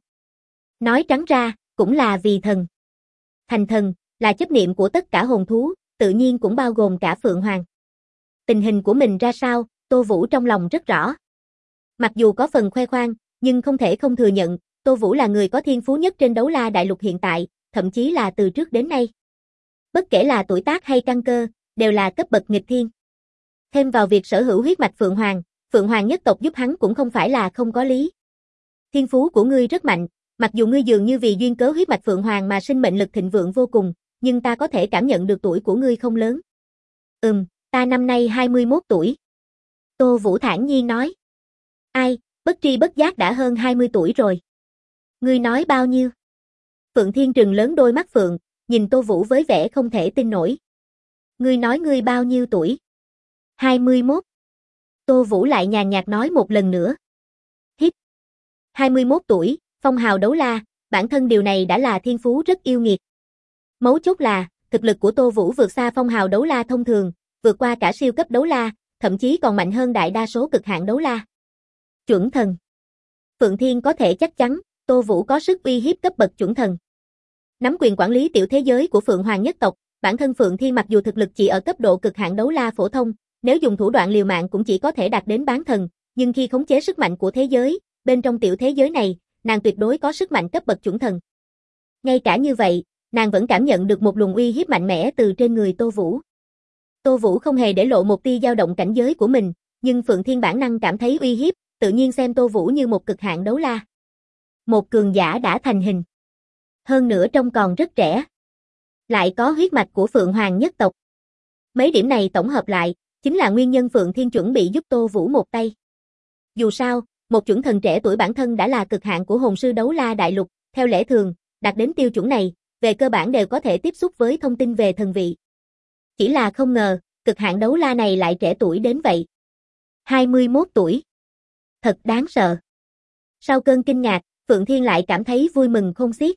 Nói trắng ra, cũng là vì thần. Thành thần, là chấp niệm của tất cả hồn thú, tự nhiên cũng bao gồm cả Phượng Hoàng. Tình hình của mình ra sao, Tô Vũ trong lòng rất rõ. Mặc dù có phần khoe khoang, nhưng không thể không thừa nhận, Tô Vũ là người có thiên phú nhất trên Đấu La Đại Lục hiện tại, thậm chí là từ trước đến nay. Bất kể là tuổi tác hay căn cơ, đều là cấp bậc nghịch thiên. Thêm vào việc sở hữu huyết mạch Phượng Hoàng nhất tộc giúp hắn cũng không phải là không có lý. Thiên phú của ngươi rất mạnh, mặc dù ngươi dường như vì duyên cớ huyết mạch Phượng Hoàng mà sinh mệnh lực thịnh vượng vô cùng, nhưng ta có thể cảm nhận được tuổi của ngươi không lớn. Ta năm nay 21 tuổi. Tô Vũ thản nhiên nói. Ai, bất tri bất giác đã hơn 20 tuổi rồi. Ngươi nói bao nhiêu? Phượng Thiên trừng lớn đôi mắt phượng, nhìn Tô Vũ với vẻ không thể tin nổi. Ngươi nói ngươi bao nhiêu tuổi? 21. Tô Vũ lại nhàn nhạt nói một lần nữa. Hít. 21 tuổi, phong hào đấu la, bản thân điều này đã là thiên phú rất yêu nghiệt. Mấu chốt là, thực lực của Tô Vũ vượt xa phong hào đấu la thông thường, vượt qua cả siêu cấp đấu la, thậm chí còn mạnh hơn đại đa số cực hạn đấu la. Chuẩn thần. Phượng Thiên có thể chắc chắn, Tô Vũ có sức uy hiếp cấp bậc chuẩn thần. Nắm quyền quản lý tiểu thế giới của Phượng Hoàng nhất tộc, bản thân Phượng Thiên mặc dù thực lực chỉ ở cấp độ cực hạn đấu la phổ thông, nếu dùng thủ đoạn liều mạng cũng chỉ có thể đạt đến bán thần, nhưng khi khống chế sức mạnh của thế giới, bên trong tiểu thế giới này, nàng tuyệt đối có sức mạnh cấp bậc chuẩn thần. Ngay cả như vậy, nàng vẫn cảm nhận được một luồng uy hiếp mạnh mẽ từ trên người Tô Vũ. Tô Vũ không hề để lộ một tia dao động cảnh giới của mình, nhưng Phượng Thiên bản năng cảm thấy uy hiếp, tự nhiên xem Tô Vũ như một cực hạn đấu la. Một cường giả đã thành hình. Hơn nữa trông còn rất trẻ. Lại có huyết mạch của Phượng Hoàng nhất tộc. Mấy điểm này tổng hợp lại, chính là nguyên nhân Phượng Thiên chuẩn bị giúp Tô Vũ một tay. Dù sao, một chuẩn thần trẻ tuổi bản thân đã là cực hạn của hồn sư đấu la đại lục, theo lẽ thường, đạt đến tiêu chuẩn này, về cơ bản đều có thể tiếp xúc với thông tin về thần vị. Chỉ là không ngờ, cực hạn đấu la này lại trẻ tuổi đến vậy. 21 tuổi. Thật đáng sợ. Sau cơn kinh ngạc, Phượng Thiên lại cảm thấy vui mừng khôn xiết.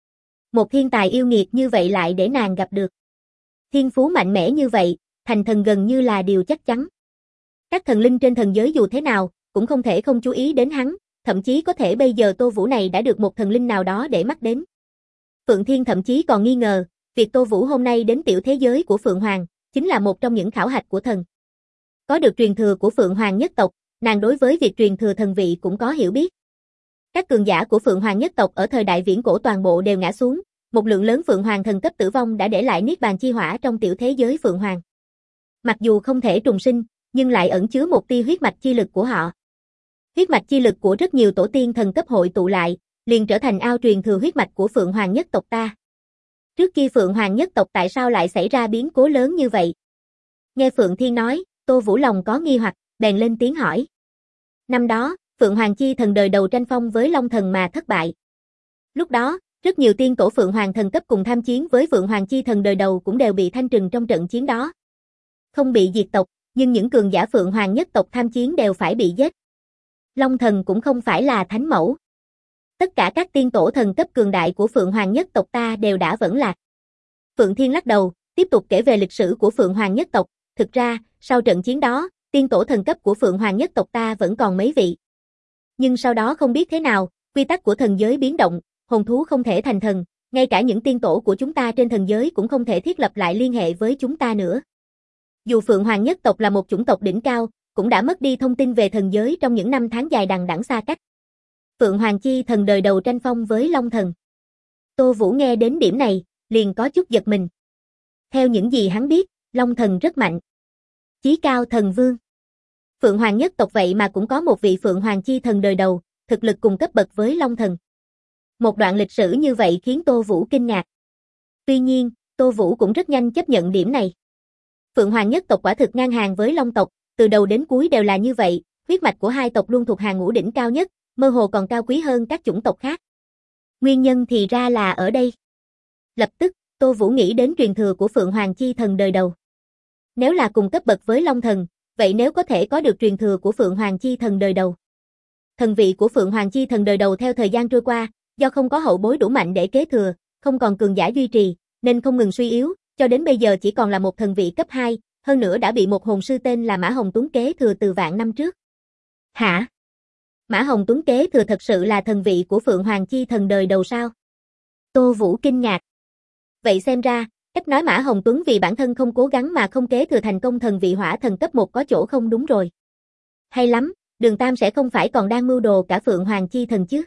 Một thiên tài yêu nghiệt như vậy lại để nàng gặp được. Thiên phú mạnh mẽ như vậy, thành thần gần như là điều chắc chắn. Các thần linh trên thần giới dù thế nào, cũng không thể không chú ý đến hắn, thậm chí có thể bây giờ Tô Vũ này đã được một thần linh nào đó để mắt đến. Phượng Thiên thậm chí còn nghi ngờ, việc Tô Vũ hôm nay đến tiểu thế giới của Phượng Hoàng, chính là một trong những khảo hạch của thần. Có được truyền thừa của Phượng Hoàng nhất tộc, nàng đối với việc truyền thừa thần vị cũng có hiểu biết. Các cường giả của Phượng Hoàng nhất tộc ở thời đại viễn cổ toàn bộ đều ngã xuống, một lượng lớn Phượng Hoàng thần cấp tử vong đã để lại niết bàn chi hỏa trong tiểu thế giới Phượng Hoàng. Mặc dù không thể trùng sinh, nhưng lại ẩn chứa một tia huyết mạch chi lực của họ. Huyết mạch chi lực của rất nhiều tổ tiên thần cấp hội tụ lại, liền trở thành ao truyền thừa huyết mạch của Phượng Hoàng nhất tộc ta. Trước kia Phượng Hoàng nhất tộc tại sao lại xảy ra biến cố lớn như vậy? Nghe Phượng Thiên nói, Tô Vũ lòng có nghi hoặc, bèn lên tiếng hỏi. Năm đó, Phượng Hoàng chi thần đời đầu tranh phong với Long thần mà thất bại. Lúc đó, rất nhiều tiên tổ Phượng Hoàng thần cấp cùng tham chiến với Phượng Hoàng chi thần đời đầu cũng đều bị thanh trừng trong trận chiến đó. Không bị diệt tộc, nhưng những cường giả Phượng Hoàng nhất tộc tham chiến đều phải bị giết. Long thần cũng không phải là thánh mẫu. Tất cả các tiên tổ thần cấp cường đại của Phượng Hoàng nhất tộc ta đều đã vẫn lạc. Phượng Thiên lắc đầu, tiếp tục kể về lịch sử của Phượng Hoàng nhất tộc. Thực ra, sau trận chiến đó, tiên tổ thần cấp của Phượng Hoàng nhất tộc ta vẫn còn mấy vị. Nhưng sau đó không biết thế nào, quy tắc của thần giới biến động, hồn thú không thể thành thần, ngay cả những tiên tổ của chúng ta trên thần giới cũng không thể thiết lập lại liên hệ với chúng ta nữa. Dù Phượng Hoàng nhất tộc là một chủng tộc đỉnh cao, cũng đã mất đi thông tin về thần giới trong những năm tháng dài đằng đẵng xa cách. Phượng Hoàng chi thần đời đầu tranh phong với Long thần. Tô Vũ nghe đến điểm này, liền có chút giật mình. Theo những gì hắn biết, Long thần rất mạnh. Chí cao thần vương. Phượng Hoàng nhất tộc vậy mà cũng có một vị Phượng Hoàng chi thần đời đầu, thực lực cùng cấp bậc với Long thần. Một đoạn lịch sử như vậy khiến Tô Vũ kinh ngạc. Tuy nhiên, Tô Vũ cũng rất nhanh chấp nhận điểm này. Phượng Hoàng nhất tộc quả thực ngang hàng với Long tộc, từ đầu đến cuối đều là như vậy, huyết mạch của hai tộc luôn thuộc hàng ngũ đỉnh cao nhất, mơ hồ còn cao quý hơn các chủng tộc khác. Nguyên nhân thì ra là ở đây. Lập tức, Tô Vũ nghĩ đến truyền thừa của Phượng Hoàng chi thần đời đầu. Nếu là cùng cấp bậc với Long thần, vậy nếu có thể có được truyền thừa của Phượng Hoàng chi thần đời đầu. Thần vị của Phượng Hoàng chi thần đời đầu theo thời gian trôi qua, do không có hậu bối đủ mạnh để kế thừa, không còn cường giả duy trì, nên không ngừng suy yếu, cho đến bây giờ chỉ còn là một thần vị cấp 2, hơn nữa đã bị một hồn sư tên là Mã Hồng Tuấn kế thừa từ vạn năm trước. Hả? Mã Hồng Tuấn kế thừa thật sự là thần vị của Phượng Hoàng chi thần đời đầu sao? Tô Vũ kinh ngạc. Vậy xem ra, cách nói Mã Hồng Tuấn vì bản thân không cố gắng mà không kế thừa thành công thần vị hỏa thần cấp 1 có chỗ không đúng rồi. Hay lắm, Đường Tam sẽ không phải còn đang mưu đồ cả Phượng Hoàng chi thần chứ?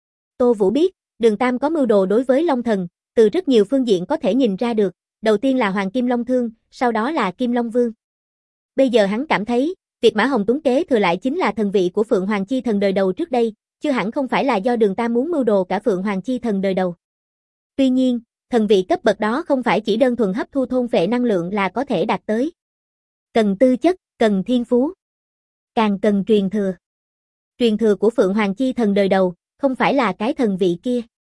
Tô Vũ biết, Đường Tam có mưu đồ đối với Long thần, từ rất nhiều phương diện có thể nhìn ra được, đầu tiên là Hoàng Kim Long Thương, sau đó là Kim Long Vương. Bây giờ hắn cảm thấy, việc Mã Hồng Tuấn kế thừa lại chính là thần vị của Phượng Hoàng chi thần đời đầu trước đây, chứ hẳn không phải là do Đường Tam muốn mưu đồ cả Phượng Hoàng chi thần đời đầu. Tuy nhiên, thần vị cấp bậc đó không phải chỉ đơn thuần hấp thu thôn phệ năng lượng là có thể đạt tới. Cần tư chất, cần thiên phú, càng cần truyền thừa. Truyền thừa của Phượng Hoàng chi thần đời đầu, không phải là cái thần vị kia.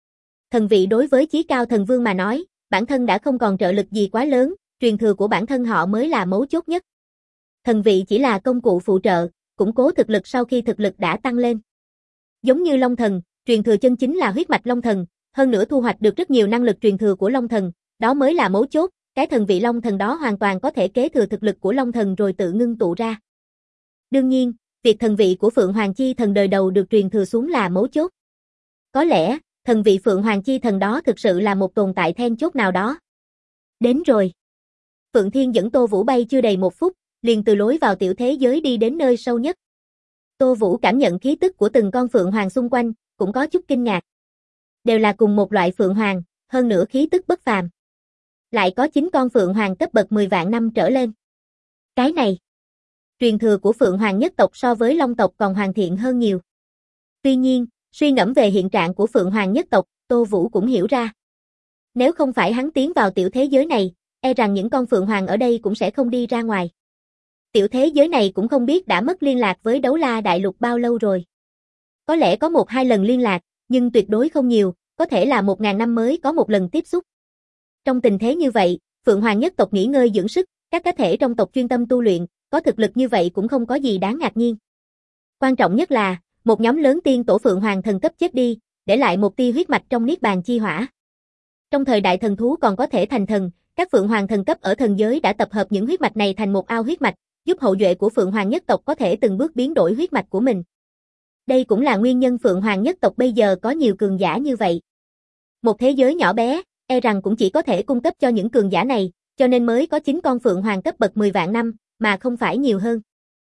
Thần vị đối với chí cao thần vương mà nói, bản thân đã không còn trợ lực gì quá lớn, truyền thừa của bản thân họ mới là mấu chốt nhất. Thần vị chỉ là công cụ phụ trợ, củng cố thực lực sau khi thực lực đã tăng lên. Giống như Long Thần, truyền thừa chân chính là huyết mạch Long Thần, hơn nữa thu hoạch được rất nhiều năng lực truyền thừa của Long Thần, đó mới là mấu chốt, cái thần vị Long Thần đó hoàn toàn có thể kế thừa thực lực của Long Thần rồi tự ngưng tụ ra. Đương nhiên, việc thần vị của Phượng Hoàng Chi Thần đời đầu được truyền thừa xuống là mấu chốt. Có lẽ, thần vị Phượng Hoàng Chi Thần đó thực sự là một tồn tại then chốt nào đó. Đến rồi. Phượng Thiên dẫn Tô Vũ bay chưa đầy 1 phút, liền từ lối vào tiểu thế giới đi đến nơi sâu nhất. Tô Vũ cảm nhận khí tức của từng con Phượng Hoàng xung quanh, cũng có chút kinh ngạc. Đều là cùng một loại Phượng Hoàng, hơn nữa khí tức bất phàm. Lại có 9 con Phượng Hoàng cấp bậc 10 vạn năm trở lên. Cái này, truyền thừa của Phượng Hoàng nhất tộc so với Long tộc còn hoàn thiện hơn nhiều. Tuy nhiên, suy ngẫm về hiện trạng của Phượng Hoàng nhất tộc, Tô Vũ cũng hiểu ra. Nếu không phải hắn tiến vào tiểu thế giới này, e rằng những con Phượng Hoàng ở đây cũng sẽ không đi ra ngoài. Tiểu thế giới này cũng không biết đã mất liên lạc với Đấu La Đại Lục bao lâu rồi. Có lẽ có 1-2 lần liên lạc, nhưng tuyệt đối không nhiều, có thể là 1000 năm mới có một lần tiếp xúc. Trong tình thế như vậy, Phượng Hoàng nhất tộc nghỉ ngơi dưỡng sức, các cá thể trong tộc chuyên tâm tu luyện, có thực lực như vậy cũng không có gì đáng ngạc nhiên. Quan trọng nhất là, một nhóm lớn tiên tổ Phượng Hoàng thần cấp chết đi, để lại một tia huyết mạch trong niết bàn chi hỏa. Trong thời đại thần thú còn có thể thành thần, các Phượng Hoàng thần cấp ở thần giới đã tập hợp những huyết mạch này thành một ao huyết mạch, giúp hậu duệ của Phượng Hoàng nhất tộc có thể từng bước biến đổi huyết mạch của mình. Đây cũng là nguyên nhân Phượng Hoàng nhất tộc bây giờ có nhiều cường giả như vậy. Một thế giới nhỏ bé, e rằng cũng chỉ có thể cung cấp cho những cường giả này, cho nên mới có 9 con Phượng Hoàng cấp bậc 10 vạn năm, mà không phải nhiều hơn.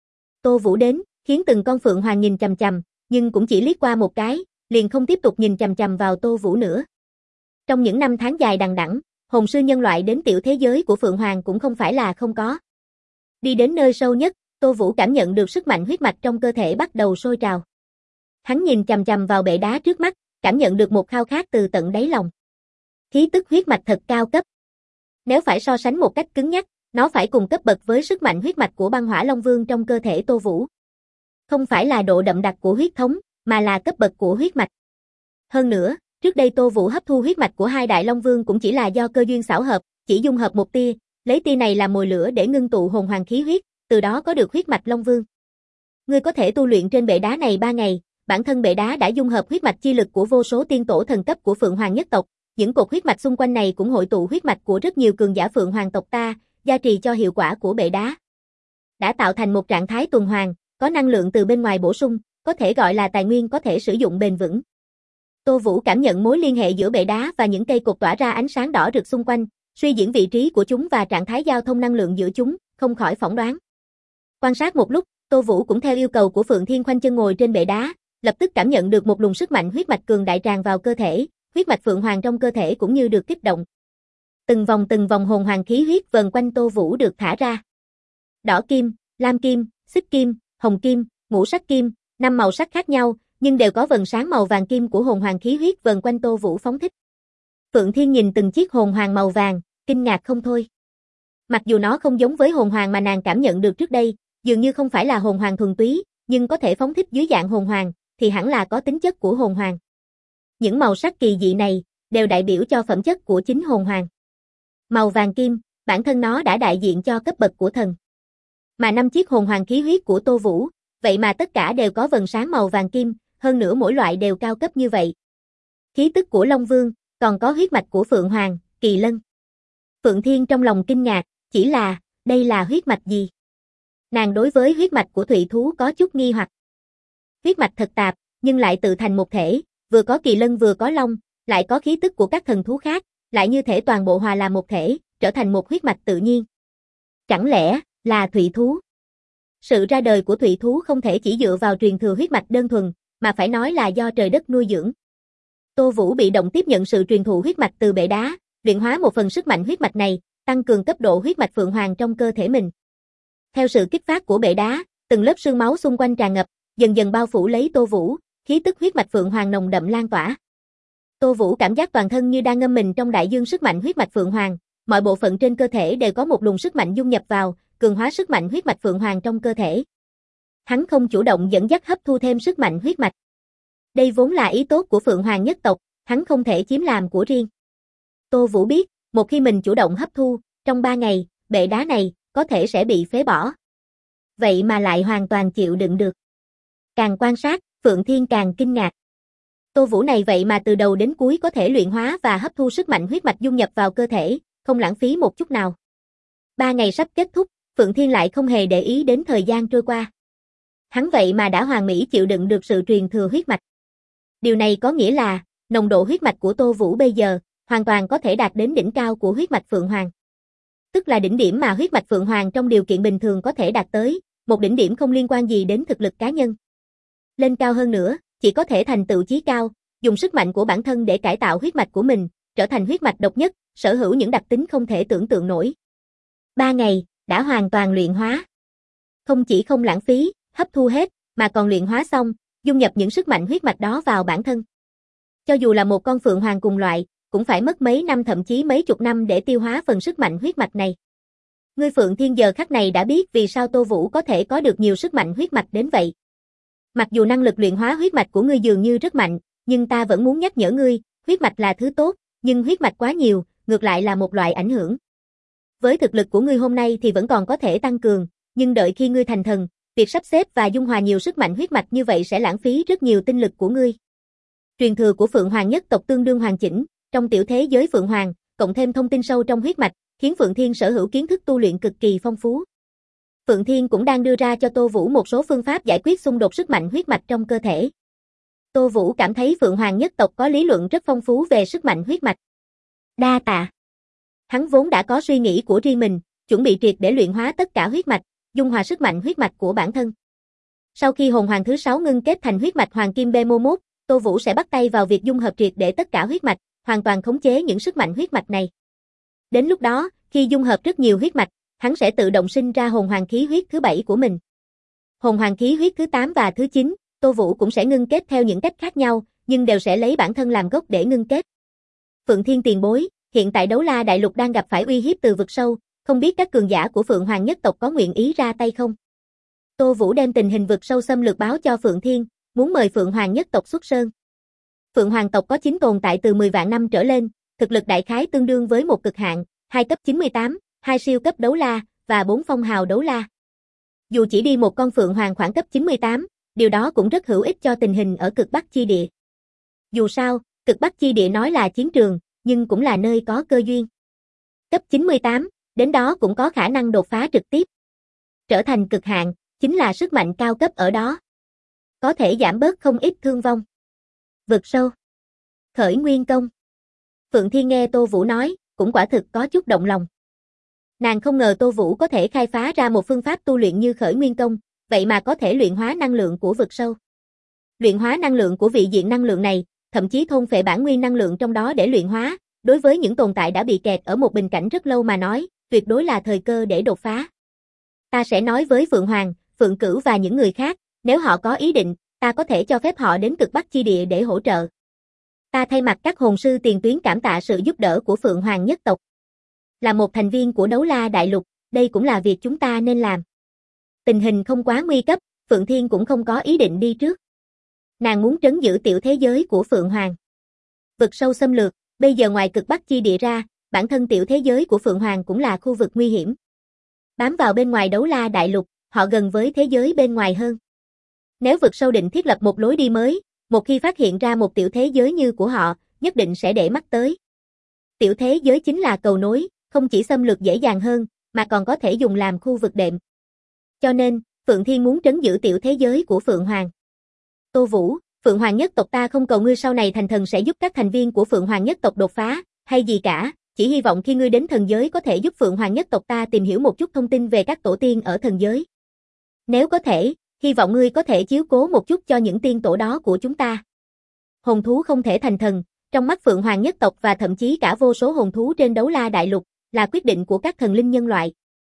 Tô Vũ đến, khiến từng con Phượng Hoàng nhìn chằm chằm, nhưng cũng chỉ liếc qua một cái, liền không tiếp tục nhìn chằm chằm vào Tô Vũ nữa. Trong những năm tháng dài đằng đẵng, hồn sư nhân loại đến tiểu thế giới của Phượng Hoàng cũng không phải là không có. Đi đến nơi sâu nhất, Tô Vũ cảm nhận được sức mạnh huyết mạch trong cơ thể bắt đầu sôi trào. Hắn nhìn chằm chằm vào bệ đá trước mắt, cảm nhận được một khao khát từ tận đáy lòng. Khí tức huyết mạch thật cao cấp. Nếu phải so sánh một cách cứng nhắc, nó phải cùng cấp bậc với sức mạnh huyết mạch của băng hỏa Long Vương trong cơ thể Tô Vũ. Không phải là độ đậm đặc của huyết thống, mà là cấp bậc của huyết mạch. Hơn nữa, trước đây Tô Vũ hấp thu huyết mạch của hai đại Long Vương cũng chỉ là do cơ duyên xảo hợp, chỉ dung hợp một tia, lấy tia này làm mồi lửa để ngưng tụ hồn hoàng khí huyết, từ đó có được huyết mạch Long Vương. Ngươi có thể tu luyện trên bệ đá này 3 ngày, bản thân bệ đá đã dung hợp huyết mạch chi lực của vô số tiên tổ thần cấp của Phượng Hoàng nhất tộc, những cột huyết mạch xung quanh này cũng hội tụ huyết mạch của rất nhiều cường giả Phượng Hoàng tộc ta, gia trì cho hiệu quả của bệ đá. Đã tạo thành một trạng thái tuần hoàn, có năng lượng từ bên ngoài bổ sung, có thể gọi là tài nguyên có thể sử dụng bền vững. Tô Vũ cảm nhận mối liên hệ giữa bệ đá và những cây cột tỏa ra ánh sáng đỏ rực xung quanh, suy diễn vị trí của chúng và trạng thái giao thông năng lượng giữa chúng, không khỏi phỏng đoán. Quan sát một lúc, Tô Vũ cũng theo yêu cầu của Phượng Thiên khoanh chân ngồi trên bệ đá, lập tức cảm nhận được một luồng sức mạnh huyết mạch cường đại tràn vào cơ thể, huyết mạch Phượng Hoàng trong cơ thể cũng như được kích động. Từng vòng hồn hoàng khí huyết vần quanh Tô Vũ được thả ra. Đỏ kim, lam kim, xích kim, hồng kim, ngũ sắc kim, 5 màu sắc khác nhau, nhưng đều có vần sáng màu vàng kim của hồn hoàng khí huyết vần quanh Tô Vũ phóng thích. Phượng Thiên nhìn từng chiếc hồn hoàng màu vàng, kinh ngạc không thôi. Mặc dù nó không giống với hồn hoàng mà nàng cảm nhận được trước đây, dường như không phải là hồn hoàng thuần túy, nhưng có thể phóng thích dưới dạng hồn hoàng, thì hẳn là có tính chất của hồn hoàng. Những màu sắc kỳ dị này, đều đại biểu cho phẩm chất của chính hồn hoàng. Màu vàng kim, bản thân nó đã đại diện cho cấp bậc của thần. Mà 5 chiếc hồn hoàng khí huyết của Tô Vũ, vậy mà tất cả đều có vần sáng màu vàng kim, hơn nữa mỗi loại đều cao cấp như vậy. Khí tức của Long Vương, còn có huyết mạch của Phượng Hoàng, Kỳ Lân. Phượng Thiên trong lòng kinh ngạc, chỉ là, đây là huyết mạch gì? Nàng đối với huyết mạch của Thụy Thú có chút nghi hoặc. Huyết mạch thật tạp, nhưng lại tự thành một thể, vừa có Kỳ Lân vừa có Long, lại có khí tức của các thần thú khác, lại như thể toàn bộ hòa làm một thể, trở thành một huyết mạch tự nhiên. Chẳng lẽ là Thụy Thú? Sự ra đời của Thụy Thú không thể chỉ dựa vào truyền thừa huyết mạch đơn thuần, mà phải nói là do trời đất nuôi dưỡng. Tô Vũ bị động tiếp nhận sự truyền thụ huyết mạch từ bệ đá, luyện hóa một phần sức mạnh huyết mạch này, tăng cường cấp độ huyết mạch Phượng Hoàng trong cơ thể mình. Theo sự kích phát của bệ đá, từng lớp sương máu xung quanh tràn ngập, dần dần bao phủ lấy Tô Vũ, khí tức huyết mạch Phượng Hoàng nồng đậm lan tỏa. Tô Vũ cảm giác toàn thân như đang ngâm mình trong đại dương sức mạnh huyết mạch Phượng Hoàng, mọi bộ phận trên cơ thể đều có một luồng sức mạnh dung nhập vào, cường hóa sức mạnh huyết mạch Phượng Hoàng trong cơ thể. Hắn không chủ động dẫn dắt hấp thu thêm sức mạnh huyết mạch. Đây vốn là ý tốt của Phượng Hoàng nhất tộc, hắn không thể chiếm làm của riêng. Tô Vũ biết, một khi mình chủ động hấp thu, trong 3 ngày, bệ đá này, có thể sẽ bị phế bỏ. Vậy mà lại hoàn toàn chịu đựng được. Càng quan sát, Phượng Thiên càng kinh ngạc. Tô Vũ này vậy mà từ đầu đến cuối có thể luyện hóa và hấp thu sức mạnh huyết mạch dung nhập vào cơ thể, không lãng phí một chút nào. 3 ngày sắp kết thúc, Phượng Thiên lại không hề để ý đến thời gian trôi qua. Hắn vậy mà đã hoàn mỹ chịu đựng được sự truyền thừa huyết mạch. Điều này có nghĩa là, nồng độ huyết mạch của Tô Vũ bây giờ, hoàn toàn có thể đạt đến đỉnh cao của huyết mạch Phượng Hoàng. Tức là đỉnh điểm mà huyết mạch Phượng Hoàng trong điều kiện bình thường có thể đạt tới, một đỉnh điểm không liên quan gì đến thực lực cá nhân. Lên cao hơn nữa, chỉ có thể thành tựu chí cao, dùng sức mạnh của bản thân để cải tạo huyết mạch của mình, trở thành huyết mạch độc nhất, sở hữu những đặc tính không thể tưởng tượng nổi. 3 ngày, đã hoàn toàn luyện hóa. Không chỉ không lãng phí, hấp thu hết, mà còn luyện hóa xong, dung nhập những sức mạnh huyết mạch đó vào bản thân. Cho dù là một con Phượng Hoàng cùng loại, cũng phải mất mấy năm thậm chí mấy chục năm để tiêu hóa phần sức mạnh huyết mạch này. Ngươi Phượng Thiên giờ khắc này đã biết vì sao Tô Vũ có thể có được nhiều sức mạnh huyết mạch đến vậy. Mặc dù năng lực luyện hóa huyết mạch của ngươi dường như rất mạnh, nhưng ta vẫn muốn nhắc nhở ngươi, huyết mạch là thứ tốt, nhưng huyết mạch quá nhiều, ngược lại là một loại ảnh hưởng. Với thực lực của ngươi hôm nay thì vẫn còn có thể tăng cường, nhưng đợi khi ngươi thành thần, việc sắp xếp và dung hòa nhiều sức mạnh huyết mạch như vậy sẽ lãng phí rất nhiều tinh lực của ngươi. Truyền thừa của Phượng Hoàng nhất tộc tương đương hoàn chỉnh, trong tiểu thế giới Phượng Hoàng, cộng thêm thông tin sâu trong huyết mạch, khiến Phượng Thiên sở hữu kiến thức tu luyện cực kỳ phong phú. Phượng Thiên cũng đang đưa ra cho Tô Vũ một số phương pháp giải quyết xung đột sức mạnh huyết mạch trong cơ thể. Tô Vũ cảm thấy Phượng Hoàng nhất tộc có lý luận rất phong phú về sức mạnh huyết mạch. Đa tạ. Hắn vốn đã có suy nghĩ của riêng mình, chuẩn bị triệt để luyện hóa tất cả huyết mạch, dung hòa sức mạnh huyết mạch của bản thân. Sau khi hồn hoàng thứ 6 ngưng kết thành huyết mạch Hoàng Kim B11, Tô Vũ sẽ bắt tay vào việc dung hợp triệt để tất cả huyết mạch, hoàn toàn khống chế những sức mạnh huyết mạch này. Đến lúc đó, khi dung hợp rất nhiều huyết mạch, hắn sẽ tự động sinh ra hồn hoàng khí huyết thứ 7 của mình. Hồn hoàng khí huyết thứ 8 và thứ 9, Tô Vũ cũng sẽ ngưng kết theo những cách khác nhau, nhưng đều sẽ lấy bản thân làm gốc để ngưng kết. Phượng Thiên tiền bối, hiện tại Đấu La Đại Lục đang gặp phải uy hiếp từ vực sâu, không biết các cường giả của Phượng Hoàng nhất tộc có nguyện ý ra tay không? Tô Vũ đem tình hình vực sâu xâm lược báo cho Phượng Thiên, muốn mời Phượng Hoàng nhất tộc xuất sơn. Phượng Hoàng tộc có 9 tồn tại từ 10 vạn năm trở lên, thực lực đại khái tương đương với một cực hạn, 2 cấp 98, 2 siêu cấp đấu la, và 4 phong hào đấu la. Dù chỉ đi một con Phượng Hoàng khoảng cấp 98, điều đó cũng rất hữu ích cho tình hình ở cực Bắc chi địa. Dù sao, cực Bắc chi địa nói là chiến trường, nhưng cũng là nơi có cơ duyên. Cấp 98, đến đó cũng có khả năng đột phá trực tiếp. Trở thành cực hạn, chính là sức mạnh cao cấp ở đó. Có thể giảm bớt không ít thương vong. Vực sâu. Khởi nguyên công. Phượng Thiên nghe Tô Vũ nói, cũng quả thực có chút động lòng. Nàng không ngờ Tô Vũ có thể khai phá ra một phương pháp tu luyện như khởi nguyên công, vậy mà có thể luyện hóa năng lượng của vực sâu. Luyện hóa năng lượng của vị diện năng lượng này, thậm chí thôn phệ bản nguyên năng lượng trong đó để luyện hóa, đối với những tồn tại đã bị kẹt ở một bình cảnh rất lâu mà nói, tuyệt đối là thời cơ để đột phá. Ta sẽ nói với Phượng Hoàng, Phượng Cửu và những người khác, nếu họ có ý định, ta có thể cho phép họ đến cực Bắc chi địa để hỗ trợ. Ta thay mặt các hồn sư tiền tuyến cảm tạ sự giúp đỡ của Phượng Hoàng nhất tộc. Là một thành viên của Đấu La Đại Lục, đây cũng là việc chúng ta nên làm. Tình hình không quá nguy cấp, Phượng Thiên cũng không có ý định đi trước. Nàng muốn trấn giữ tiểu thế giới của Phượng Hoàng. Vực sâu xâm lược, bây giờ ngoài cực Bắc chi địa ra, bản thân tiểu thế giới của Phượng Hoàng cũng là khu vực nguy hiểm. Bám vào bên ngoài Đấu La Đại Lục, họ gần với thế giới bên ngoài hơn. Nếu vực sâu định thiết lập một lối đi mới, một khi phát hiện ra một tiểu thế giới như của họ, nhất định sẽ để mắt tới. Tiểu thế giới chính là cầu nối, không chỉ xâm lược dễ dàng hơn, mà còn có thể dùng làm khu vực đệm. Cho nên, Phượng Thiên muốn trấn giữ tiểu thế giới của Phượng Hoàng. Tô Vũ, Phượng Hoàng nhất tộc ta không cầu ngươi sau này thành thần sẽ giúp các thành viên của Phượng Hoàng nhất tộc đột phá, hay gì cả, chỉ hy vọng khi ngươi đến thần giới có thể giúp Phượng Hoàng nhất tộc ta tìm hiểu một chút thông tin về các tổ tiên ở thần giới. Nếu có thể, hy vọng ngươi có thể chiếu cố một chút cho những tiên tổ đó của chúng ta. Hồn thú không thể thành thần, trong mắt Phượng Hoàng nhất tộc và thậm chí cả vô số hồn thú trên Đấu La Đại Lục, là quyết định của các thần linh nhân loại.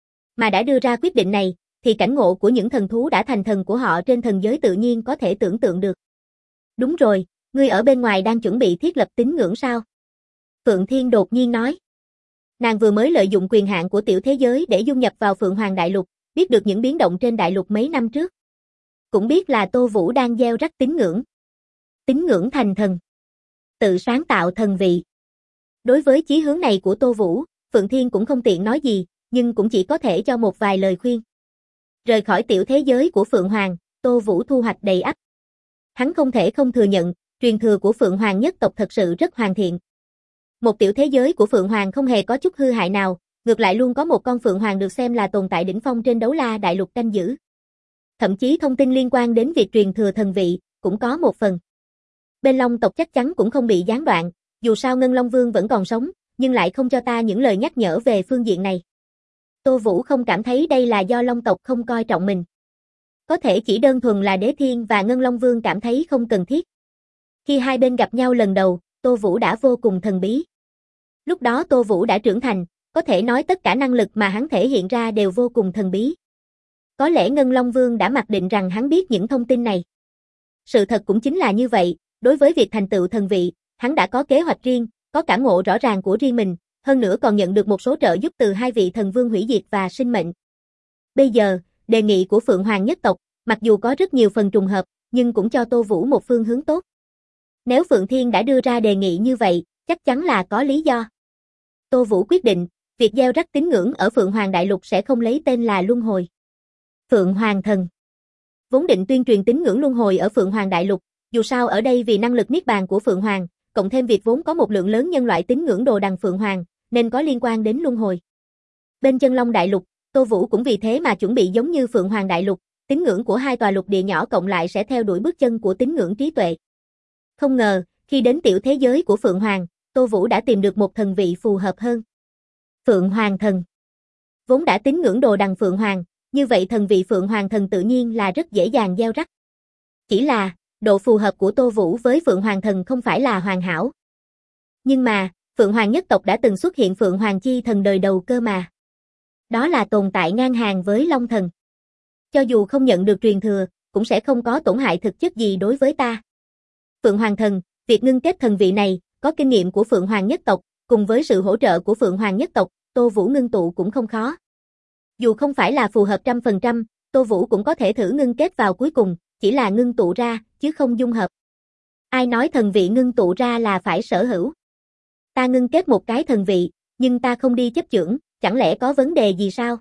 Mà đã đưa ra quyết định này, thì cảnh ngộ của những thần thú đã thành thần của họ trên thần giới tự nhiên có thể tưởng tượng được. Đúng rồi, ngươi ở bên ngoài đang chuẩn bị thiết lập tín ngưỡng sao? Phượng Thiên đột nhiên nói. Nàng vừa mới lợi dụng quyền hạn của tiểu thế giới để dung nhập vào Phượng Hoàng Đại Lục, biết được những biến động trên Đại Lục mấy năm trước. Cũng biết là Tô Vũ đang gieo rắc tín ngưỡng. Tín ngưỡng thành thần. Tự sáng tạo thần vị. Đối với chí hướng này của Tô Vũ, Phượng Thiên cũng không tiện nói gì, nhưng cũng chỉ có thể cho một vài lời khuyên. Rời khỏi tiểu thế giới của Phượng Hoàng, Tô Vũ thu hoạch đầy ắp. Hắn không thể không thừa nhận, truyền thừa của Phượng Hoàng nhất tộc thật sự rất hoàn thiện. Một tiểu thế giới của Phượng Hoàng không hề có chút hư hại nào, ngược lại luôn có một con Phượng Hoàng được xem là tồn tại đỉnh phong trên Đấu La Đại Lục canh giữ. Thậm chí thông tin liên quan đến việc truyền thừa thần vị, cũng có một phần. Bên Long tộc chắc chắn cũng không bị gián đoạn, dù sao Ngân Long Vương vẫn còn sống, nhưng lại không cho ta những lời nhắc nhở về phương diện này. Tô Vũ không cảm thấy đây là do Long tộc không coi trọng mình. Có thể chỉ đơn thuần là Đế Thiên và Ngân Long Vương cảm thấy không cần thiết. Khi hai bên gặp nhau lần đầu, Tô Vũ đã vô cùng thần bí. Lúc đó Tô Vũ đã trưởng thành, có thể nói tất cả năng lực mà hắn thể hiện ra đều vô cùng thần bí. Có lẽ Ngân Long Vương đã mặc định rằng hắn biết những thông tin này. Sự thật cũng chính là như vậy, đối với việc thành tựu thần vị, hắn đã có kế hoạch riêng, có cảm ngộ rõ ràng của riêng mình, hơn nữa còn nhận được một số trợ giúp từ hai vị thần vương hủy diệt và sinh mệnh. Bây giờ, đề nghị của Phượng Hoàng nhất tộc, mặc dù có rất nhiều phần trùng hợp, nhưng cũng cho Tô Vũ một phương hướng tốt. Nếu Phượng Thiên đã đưa ra đề nghị như vậy, chắc chắn là có lý do. Tô Vũ quyết định, việc gieo rắc tín ngưỡng ở Phượng Hoàng Đại Lục sẽ không lấy tên là Luân Hồi. Phượng Hoàng Thần. Vốn định tuyên truyền tín ngưỡng Luân Hồi ở Phượng Hoàng Đại Lục, dù sao ở đây vì năng lực niết bàn của Phượng Hoàng, cộng thêm việc vốn có một lượng lớn nhân loại tín ngưỡng Đồ Đằng Phượng Hoàng, nên có liên quan đến Luân Hồi. Bên Chân Long Đại Lục, Tô Vũ cũng vì thế mà chuẩn bị giống như Phượng Hoàng Đại Lục, tín ngưỡng của hai tòa lục địa nhỏ cộng lại sẽ theo đuổi bước chân của tín ngưỡng trí tuệ. Không ngờ, khi đến tiểu thế giới của Phượng Hoàng, Tô Vũ đã tìm được một thần vị phù hợp hơn. Phượng Hoàng Thần. Vốn đã tín ngưỡng Đồ Đằng Phượng Hoàng, như vậy thần vị Phượng Hoàng Thần tự nhiên là rất dễ dàng gieo rắc. Chỉ là, độ phù hợp của Tô Vũ với Phượng Hoàng Thần không phải là hoàn hảo. Nhưng mà, Phượng Hoàng nhất tộc đã từng xuất hiện Phượng Hoàng Chi Thần đời đầu cơ mà. Đó là tồn tại ngang hàng với Long Thần. Cho dù không nhận được truyền thừa, cũng sẽ không có tổn hại thực chất gì đối với ta. Phượng Hoàng Thần, việc ngưng kết thần vị này, có kinh nghiệm của Phượng Hoàng nhất tộc, cùng với sự hỗ trợ của Phượng Hoàng nhất tộc, Tô Vũ ngưng tụ cũng không khó. Dù không phải là phù hợp 100%, Tô Vũ cũng có thể thử ngưng kết vào cuối cùng, chỉ là ngưng tụ ra, chứ không dung hợp. Ai nói thần vị ngưng tụ ra là phải sở hữu? Ta ngưng kết một cái thần vị, nhưng ta không đi chấp chưởng, chẳng lẽ có vấn đề gì sao?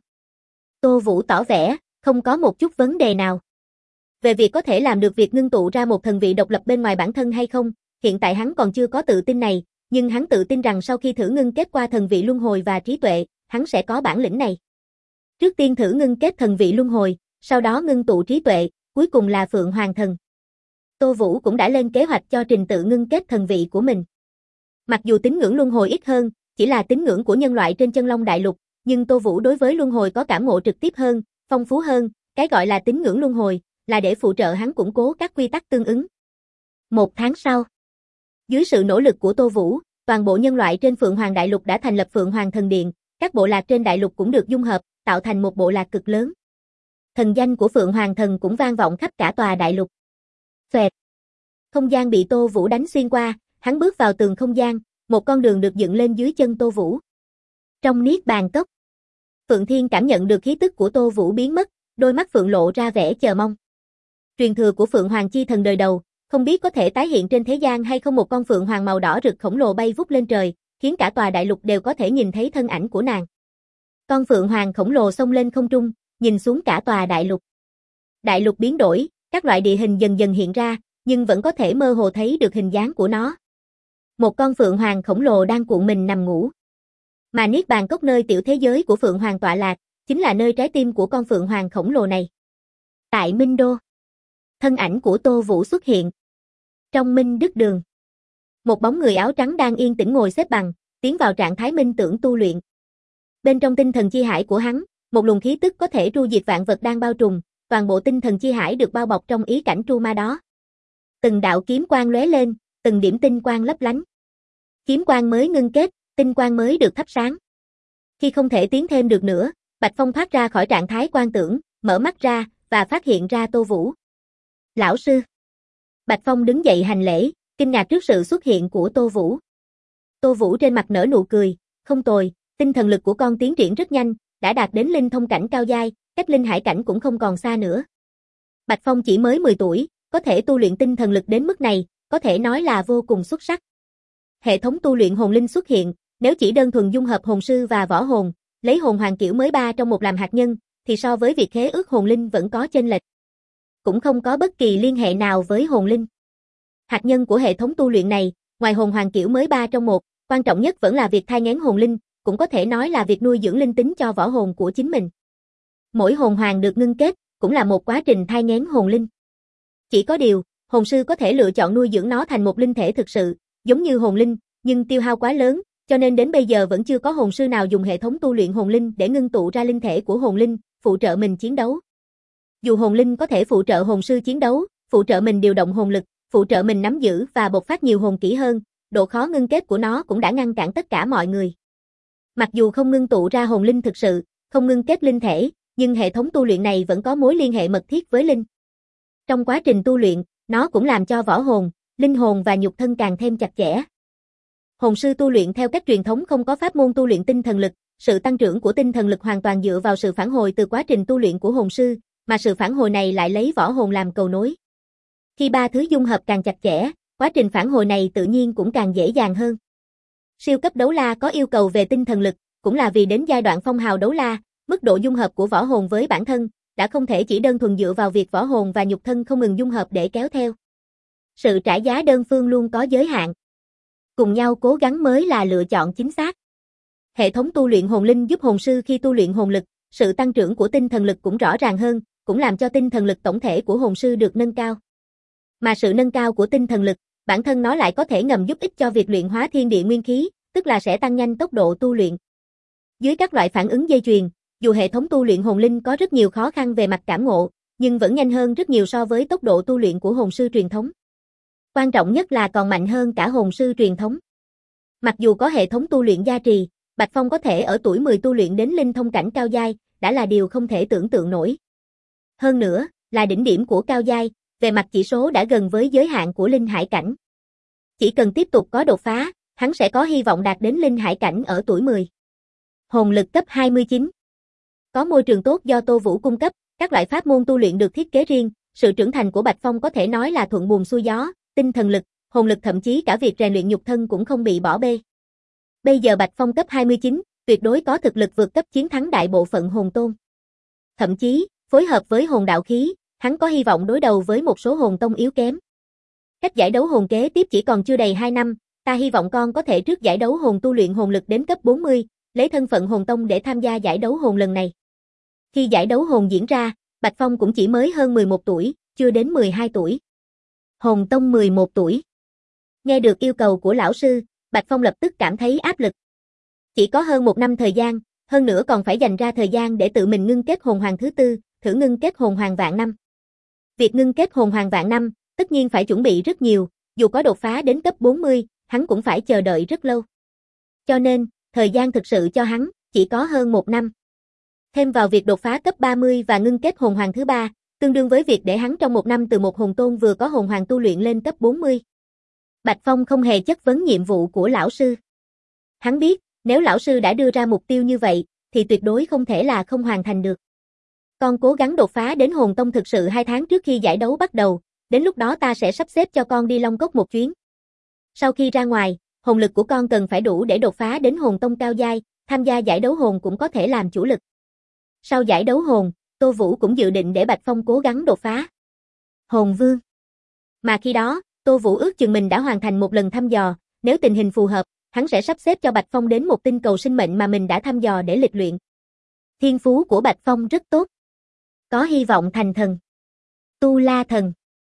Tô Vũ tỏ vẻ, không có một chút vấn đề nào. Về việc có thể làm được việc ngưng tụ ra một thần vị độc lập bên ngoài bản thân hay không, hiện tại hắn còn chưa có tự tin này, nhưng hắn tự tin rằng sau khi thử ngưng kết qua thần vị luân hồi và trí tuệ, hắn sẽ có bản lĩnh này. Trước tiên thử ngưng kết thần vị luân hồi, sau đó ngưng tụ trí tuệ, cuối cùng là Phượng Hoàng Thần. Tô Vũ cũng đã lên kế hoạch cho trình tự ngưng kết thần vị của mình. Mặc dù tín ngưỡng luân hồi ít hơn, chỉ là tín ngưỡng của nhân loại trên Chân Long Đại Lục, nhưng Tô Vũ đối với luân hồi có cảm ngộ trực tiếp hơn, phong phú hơn, cái gọi là tín ngưỡng luân hồi, là để phụ trợ hắn củng cố các quy tắc tương ứng. Một tháng sau, dưới sự nỗ lực của Tô Vũ, toàn bộ nhân loại trên Phượng Hoàng Đại Lục đã thành lập Phượng Hoàng Thần Điện, các bộ lạc trên đại lục cũng được dung hợp, tạo thành một bộ lạc cực lớn. Thần danh của Phượng Hoàng Thần cũng vang vọng khắp cả tòa đại lục. Xoẹt. Không gian bị Tô Vũ đánh xuyên qua, hắn bước vào tường không gian, một con đường được dựng lên dưới chân Tô Vũ. Trong Niết Bàn Cốc, Phượng Thiên cảm nhận được khí tức của Tô Vũ biến mất, đôi mắt Phượng lộ ra vẻ chờ mong. Truyền thừa của Phượng Hoàng Chi Thần đời đầu, không biết có thể tái hiện trên thế gian hay không. Một con Phượng Hoàng màu đỏ rực khổng lồ bay vút lên trời, khiến cả tòa đại lục đều có thể nhìn thấy thân ảnh của nàng. Con Phượng Hoàng khổng lồ xông lên không trung, nhìn xuống cả tòa đại lục. Đại lục biến đổi, các loại địa hình dần dần hiện ra, nhưng vẫn có thể mơ hồ thấy được hình dáng của nó. Một con Phượng Hoàng khổng lồ đang cuộn mình nằm ngủ. Mà Niết Bàn Cốc nơi tiểu thế giới của Phượng Hoàng tọa lạc, chính là nơi trái tim của con Phượng Hoàng khổng lồ này. Tại Minh Đô, thân ảnh của Tô Vũ xuất hiện. Trong Minh Đức Đường, một bóng người áo trắng đang yên tĩnh ngồi xếp bằng, tiến vào trạng thái minh tưởng tu luyện. Bên trong tinh thần chi hải của hắn, một luồng khí tức có thể tru diệt vạn vật đang bao trùm, toàn bộ tinh thần chi hải được bao bọc trong ý cảnh tru ma đó. Từng đạo kiếm quang lóe lên, từng điểm tinh quang lấp lánh. Kiếm quang mới ngưng kết, tinh quang mới được thắp sáng. Khi không thể tiến thêm được nữa, Bạch Phong thoát ra khỏi trạng thái quan tưởng, mở mắt ra và phát hiện ra Tô Vũ. Lão sư. Bạch Phong đứng dậy hành lễ, kinh ngạc trước sự xuất hiện của Tô Vũ. Tô Vũ trên mặt nở nụ cười, không tồi, tinh thần lực của con tiến triển rất nhanh, đã đạt đến linh thông cảnh cao giai, cách linh hải cảnh cũng không còn xa nữa. Bạch Phong chỉ mới 10 tuổi, có thể tu luyện tinh thần lực đến mức này, có thể nói là vô cùng xuất sắc. Hệ thống tu luyện hồn linh xuất hiện, nếu chỉ đơn thuần dung hợp hồn sư và võ hồn, lấy hồn hoàng kiểu mới 3 trong một làm hạt nhân, thì so với việc khế ước hồn linh vẫn có chênh lệch. Cũng không có bất kỳ liên hệ nào với hồn linh. Hạt nhân của hệ thống tu luyện này, ngoài hồn hoàng kiểu mới 3 trong một, quan trọng nhất vẫn là việc thai nghén hồn linh, cũng có thể nói là việc nuôi dưỡng linh tính cho võ hồn của chính mình. Mỗi hồn hoàng được ngưng kết, cũng là một quá trình thai nghén hồn linh. Chỉ có điều, hồn sư có thể lựa chọn nuôi dưỡng nó thành một linh thể thực sự, giống như hồn linh, nhưng tiêu hao quá lớn, cho nên đến bây giờ vẫn chưa có hồn sư nào dùng hệ thống tu luyện hồn linh để ngưng tụ ra linh thể của hồn linh, phụ trợ mình chiến đấu. Dù hồn linh có thể phụ trợ hồn sư chiến đấu, phụ trợ mình điều động hồn lực, phụ trợ mình nắm giữ và bộc phát nhiều hồn kỹ hơn, độ khó ngưng kết của nó cũng đã ngăn cản tất cả mọi người. Mặc dù không ngưng tụ ra hồn linh thực sự, không ngưng kết linh thể, nhưng hệ thống tu luyện này vẫn có mối liên hệ mật thiết với linh. Trong quá trình tu luyện, nó cũng làm cho võ hồn, linh hồn và nhục thân càng thêm chặt chẽ. Hồn sư tu luyện theo cách truyền thống không có pháp môn tu luyện tinh thần lực, sự tăng trưởng của tinh thần lực hoàn toàn dựa vào sự phản hồi từ quá trình tu luyện của hồn sư, mà sự phản hồi này lại lấy võ hồn làm cầu nối. Khi ba thứ dung hợp càng chặt chẽ, quá trình phản hồi này tự nhiên cũng càng dễ dàng hơn. Siêu cấp đấu la có yêu cầu về tinh thần lực, cũng là vì đến giai đoạn phong hào đấu la, mức độ dung hợp của võ hồn với bản thân đã không thể chỉ đơn thuần dựa vào việc võ hồn và nhục thân không ngừng dung hợp để kéo theo. Sự trả giá đơn phương luôn có giới hạn. Cùng nhau cố gắng mới là lựa chọn chính xác. Hệ thống tu luyện hồn linh giúp hồn sư khi tu luyện hồn lực, sự tăng trưởng của tinh thần lực cũng rõ ràng hơn, cũng làm cho tinh thần lực tổng thể của hồn sư được nâng cao. Mà sự nâng cao của tinh thần lực, bản thân nó lại có thể ngầm giúp ích cho việc luyện hóa thiên địa nguyên khí, tức là sẽ tăng nhanh tốc độ tu luyện. Dưới các loại phản ứng dây chuyền, dù hệ thống tu luyện hồn linh có rất nhiều khó khăn về mặt cảm ngộ, nhưng vẫn nhanh hơn rất nhiều so với tốc độ tu luyện của hồn sư truyền thống. Quan trọng nhất là còn mạnh hơn cả hồn sư truyền thống. Mặc dù có hệ thống tu luyện gia trì, Bạch Phong có thể ở tuổi 10 tu luyện đến linh thông cảnh cao giai, đã là điều không thể tưởng tượng nổi. Hơn nữa, là đỉnh điểm của cao giai, về mặt chỉ số đã gần với giới hạn của linh hải cảnh. Chỉ cần tiếp tục có đột phá, hắn sẽ có hy vọng đạt đến linh hải cảnh ở tuổi 10. Hồn lực cấp 29. Có môi trường tốt do Tô Vũ cung cấp, các loại pháp môn tu luyện được thiết kế riêng, sự trưởng thành của Bạch Phong có thể nói là thuận buồm xuôi gió, tinh thần lực, hồn lực thậm chí cả việc rèn luyện nhục thân cũng không bị bỏ bê. Bây giờ Bạch Phong cấp 29, tuyệt đối có thực lực vượt cấp chiến thắng đại bộ phận hồn tôn. Thậm chí, phối hợp với hồn đạo khí, hắn có hy vọng đối đầu với một số hồn tông yếu kém. Cách giải đấu hồn kế tiếp chỉ còn chưa đầy 2 năm, ta hy vọng con có thể trước giải đấu hồn tu luyện hồn lực đến cấp 40, lấy thân phận hồn tông để tham gia giải đấu hồn lần này. Khi giải đấu hồn diễn ra, Bạch Phong cũng chỉ mới hơn 11 tuổi, chưa đến 12 tuổi. Hồn tông 11 tuổi. Nghe được yêu cầu của lão sư, Bạch Phong lập tức cảm thấy áp lực. Chỉ có hơn 1 năm thời gian, hơn nữa còn phải dành ra thời gian để tự mình ngưng kết hồn hoàng thứ tư, thử ngưng kết hồn hoàng vạn năm. Việc ngưng kết hồn hoàng vạn năm, tất nhiên phải chuẩn bị rất nhiều, dù có đột phá đến cấp 40, hắn cũng phải chờ đợi rất lâu. Cho nên, thời gian thực sự cho hắn, chỉ có hơn 1 năm. Thêm vào việc đột phá cấp 30 và ngưng kết hồn hoàng thứ ba, tương đương với việc để hắn trong 1 năm từ một hồn tôn vừa có hồn hoàng tu luyện lên cấp 40. Bạch Phong không hề chất vấn nhiệm vụ của lão sư. Hắn biết, nếu lão sư đã đưa ra mục tiêu như vậy, thì tuyệt đối không thể là không hoàn thành được. Con cố gắng đột phá đến hồn tông thực sự 2 tháng trước khi giải đấu bắt đầu, đến lúc đó ta sẽ sắp xếp cho con đi Long Cốc một chuyến. Sau khi ra ngoài, hồn lực của con cần phải đủ để đột phá đến hồn tông cao giai, tham gia giải đấu hồn cũng có thể làm chủ lực. Sau giải đấu hồn, Tô Vũ cũng dự định để Bạch Phong cố gắng đột phá Hồn Vương. Mà khi đó, Tô Vũ ước chừng mình đã hoàn thành một lần thăm dò, nếu tình hình phù hợp, hắn sẽ sắp xếp cho Bạch Phong đến một tinh cầu sinh mệnh mà mình đã thăm dò để lịch luyện. Thiên phú của Bạch Phong rất tốt. Có hy vọng thành thần. Tu La Thần.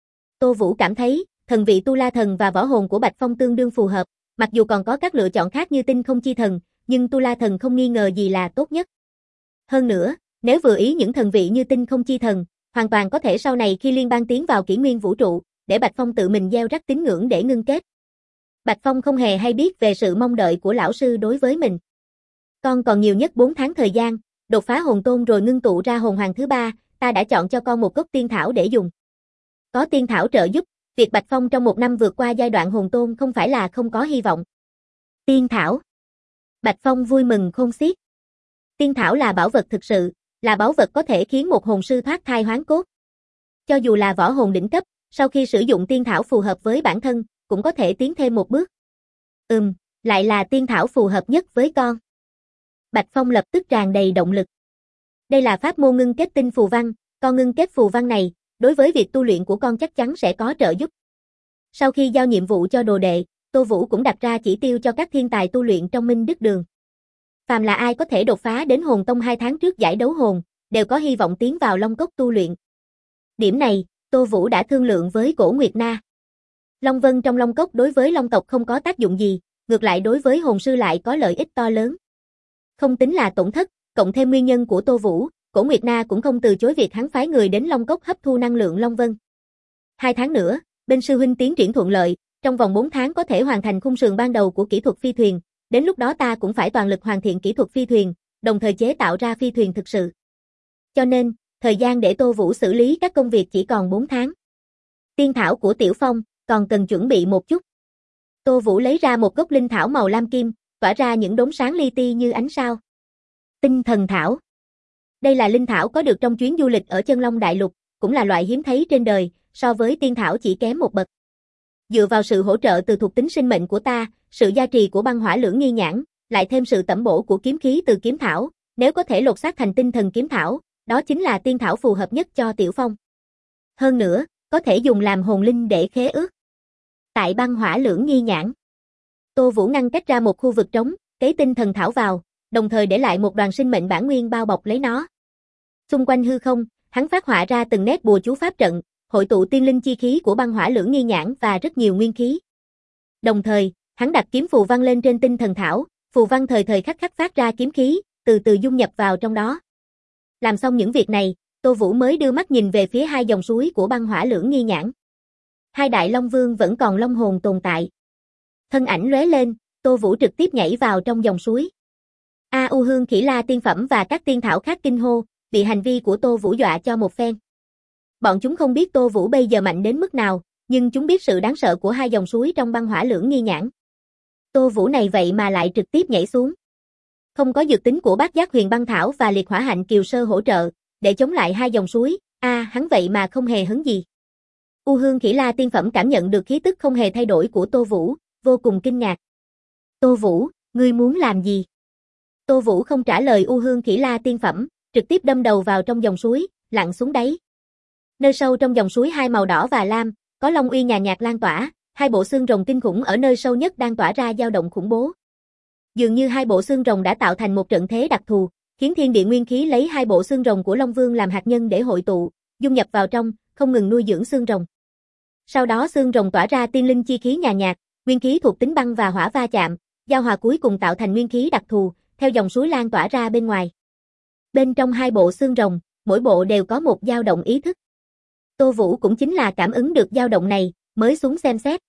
Tô Vũ cảm thấy, thần vị Tu La Thần và võ hồn của Bạch Phong tương đương phù hợp, mặc dù còn có các lựa chọn khác như Tinh Không Chi Thần, nhưng Tu La Thần không nghi ngờ gì là tốt nhất. Hơn nữa, nếu vừa ý những thần vị như Tinh Không Chi Thần, hoàn toàn có thể sau này khi liên bang tiến vào kỷ nguyên vũ trụ, để Bạch Phong tự mình gieo rắc tín ngưỡng để ngưng kết. Bạch Phong không hề hay biết về sự mong đợi của lão sư đối với mình. Con còn nhiều nhất 4 tháng thời gian, đột phá hồn tôn rồi ngưng tụ ra hồn hoàng thứ ba, ta đã chọn cho con một gốc tiên thảo để dùng. Có tiên thảo trợ giúp, việc Bạch Phong trong 1 năm vượt qua giai đoạn hồn tôn không phải là không có hy vọng. Tiên thảo. Bạch Phong vui mừng khôn xiết. Tiên thảo là bảo vật thực sự, là báu vật có thể khiến một hồn sư thoát thai hoán cốt. Cho dù là võ hồn đỉnh cấp, sau khi sử dụng tiên thảo phù hợp với bản thân, cũng có thể tiến thêm một bước. Lại là tiên thảo phù hợp nhất với con. Bạch Phong lập tức tràn đầy động lực. Đây là pháp môn ngưng kết tinh phù văn, con ngưng kết phù văn này, đối với việc tu luyện của con chắc chắn sẽ có trợ giúp. Sau khi giao nhiệm vụ cho đồ đệ, Tô Vũ cũng đặt ra chỉ tiêu cho các thiên tài tu luyện trong Minh Đức Đường. Phàm là ai có thể đột phá đến hồn tông 2 tháng trước giải đấu hồn, đều có hy vọng tiến vào Long Cốc tu luyện. Điểm này, Tô Vũ đã thương lượng với Cổ Nguyệt Na. Long Vân trong Long Cốc đối với Long tộc không có tác dụng gì, ngược lại đối với hồn sư lại có lợi ích to lớn. Không tính là tổn thất, cộng thêm nguyên nhân của Tô Vũ, Cổ Nguyệt Na cũng không từ chối việc hắn phái người đến Long Cốc hấp thu năng lượng Long Vân. 2 tháng nữa, bên sư huynh tiến triển thuận lợi, trong vòng 4 tháng có thể hoàn thành khung sườn ban đầu của kỹ thuật phi thuyền, đến lúc đó ta cũng phải toàn lực hoàn thiện kỹ thuật phi thuyền, đồng thời chế tạo ra phi thuyền thực sự. Cho nên, thời gian để Tô Vũ xử lý các công việc chỉ còn 4 tháng. Tiên thảo của Tiểu Phong, còn cần chuẩn bị một chút. Tô Vũ lấy ra một gốc linh thảo màu lam kim, tỏa ra những đốm sáng li ti như ánh sao. Tinh thần thảo. Đây là linh thảo có được trong chuyến du lịch ở Chân Long Đại Lục, cũng là loại hiếm thấy trên đời, so với tiên thảo chỉ kém một bậc. Dựa vào sự hỗ trợ từ thuộc tính sinh mệnh của ta, sự gia trì của băng hỏa lưỡng nghi nhãn, lại thêm sự tẩm bổ của kiếm khí từ kiếm thảo, nếu có thể lột xác thành tinh thần kiếm thảo, đó chính là tiên thảo phù hợp nhất cho Tiểu Phong. Hơn nữa, có thể dùng làm hồn linh để khế ước. Tại băng hỏa lưỡng nghi nhãn, Tô Vũ ngăn cách ra một khu vực trống, cấy tinh thần thảo vào, đồng thời để lại một đoàn sinh mệnh bản nguyên bao bọc lấy nó. Xung quanh hư không, hắn phát họa ra từng nét bùa chú pháp trận, hội tụ tiên linh chi khí của băng hỏa lưỡng nghi nhãn và rất nhiều nguyên khí. Đồng thời, hắn đặt kiếm phù văn lên trên tinh thần thảo, phù văn thời thời khắc khắc phát ra kiếm khí, từ từ dung nhập vào trong đó. Làm xong những việc này, Tô Vũ mới đưa mắt nhìn về phía 2 dòng suối của băng hỏa lưỡng nghi nhãn. 2 đại long vương vẫn còn long hồn tồn tại. Thân ảnh lóe lên, Tô Vũ trực tiếp nhảy vào trong dòng suối. U Hương Khỉ La tiên phẩm và các tiên thảo khác kinh hô, bị hành vi của Tô Vũ dọa cho một phen. Bọn chúng không biết Tô Vũ bây giờ mạnh đến mức nào, nhưng chúng biết sự đáng sợ của 2 dòng suối trong băng hỏa lưỡng nghi nhãn. Tô Vũ này vậy mà lại trực tiếp nhảy xuống. Không có dược tính của Bát Giác Huyền Băng Thảo và Liệt Hỏa Hạnh Kiều Sơ hỗ trợ, để chống lại 2 dòng suối, hắn vậy mà không hề hấn gì. U Hương Khỉ La tiên phẩm cảm nhận được khí tức không hề thay đổi của Tô Vũ, vô cùng kinh ngạc. Tô Vũ, ngươi muốn làm gì? Tô Vũ không trả lời U Hương Khỉ La tiên phẩm, trực tiếp đâm đầu vào trong dòng suối, lặn xuống đáy. Nơi sâu trong dòng suối 2 màu đỏ và lam, có long uy nhàn nhạt lan tỏa, 2 bộ xương rồng kinh khủng ở nơi sâu nhất đang tỏa ra dao động khủng bố. Dường như 2 bộ xương rồng đã tạo thành một trận thế đặc thù, khiến thiên địa nguyên khí lấy 2 bộ xương rồng của Long Vương làm hạt nhân để hội tụ, dung nhập vào trong, không ngừng nuôi dưỡng xương rồng. Sau đó xương rồng tỏa ra tiên linh chi khí nhàn nhạt, nguyên khí thuộc tính băng và hỏa va chạm, giao hòa cuối cùng tạo thành nguyên khí đặc thù, theo dòng suối lan tỏa ra bên ngoài. Bên trong 2 bộ xương rồng, mỗi bộ đều có một dao động ý thức. Tô Vũ cũng chính là cảm ứng được dao động này, mới xuống xem xét.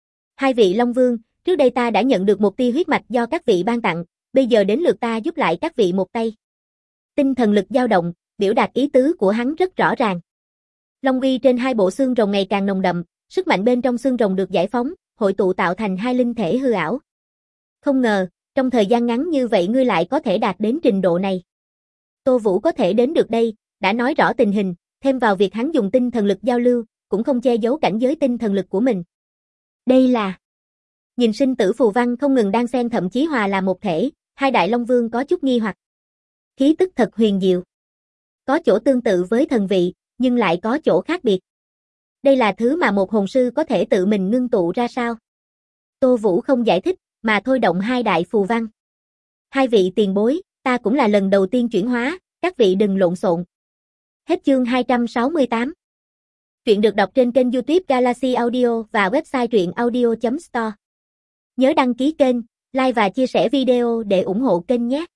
2 vị Long Vương, trước đây ta đã nhận được một tia huyết mạch do các vị ban tặng, bây giờ đến lượt ta giúp lại các vị một tay. Tinh thần lực dao động, biểu đạt ý tứ của hắn rất rõ ràng. Long uy trên 2 bộ xương rồng ngày càng nồng đậm, sức mạnh bên trong xương rồng được giải phóng, hội tụ tạo thành 2 linh thể hư ảo. Không ngờ, trong thời gian ngắn như vậy ngươi lại có thể đạt đến trình độ này. Tô Vũ có thể đến được đây, đã nói rõ tình hình, thêm vào việc hắn dùng tinh thần lực giao lưu, cũng không che giấu cảnh giới tinh thần lực của mình. Đây là... Nhìn sinh tử phù văn không ngừng đan xen thậm chí hòa là một thể, 2 đại long vương có chút nghi hoặc. Khí tức thật huyền diệu. Có chỗ tương tự với thần vị, nhưng lại có chỗ khác biệt. Đây là thứ mà một hồn sư có thể tự mình ngưng tụ ra sao? Tô Vũ không giải thích, mà thôi động 2 đại phù văn. 2 vị tiền bối, ta cũng là lần đầu tiên chuyển hóa, các vị đừng lộn xộn. Hết chương 268. Truyện được đọc trên kênh YouTube Galaxy Audio và website truyệnaudio.store. Nhớ đăng ký kênh, like và chia sẻ video để ủng hộ kênh nhé.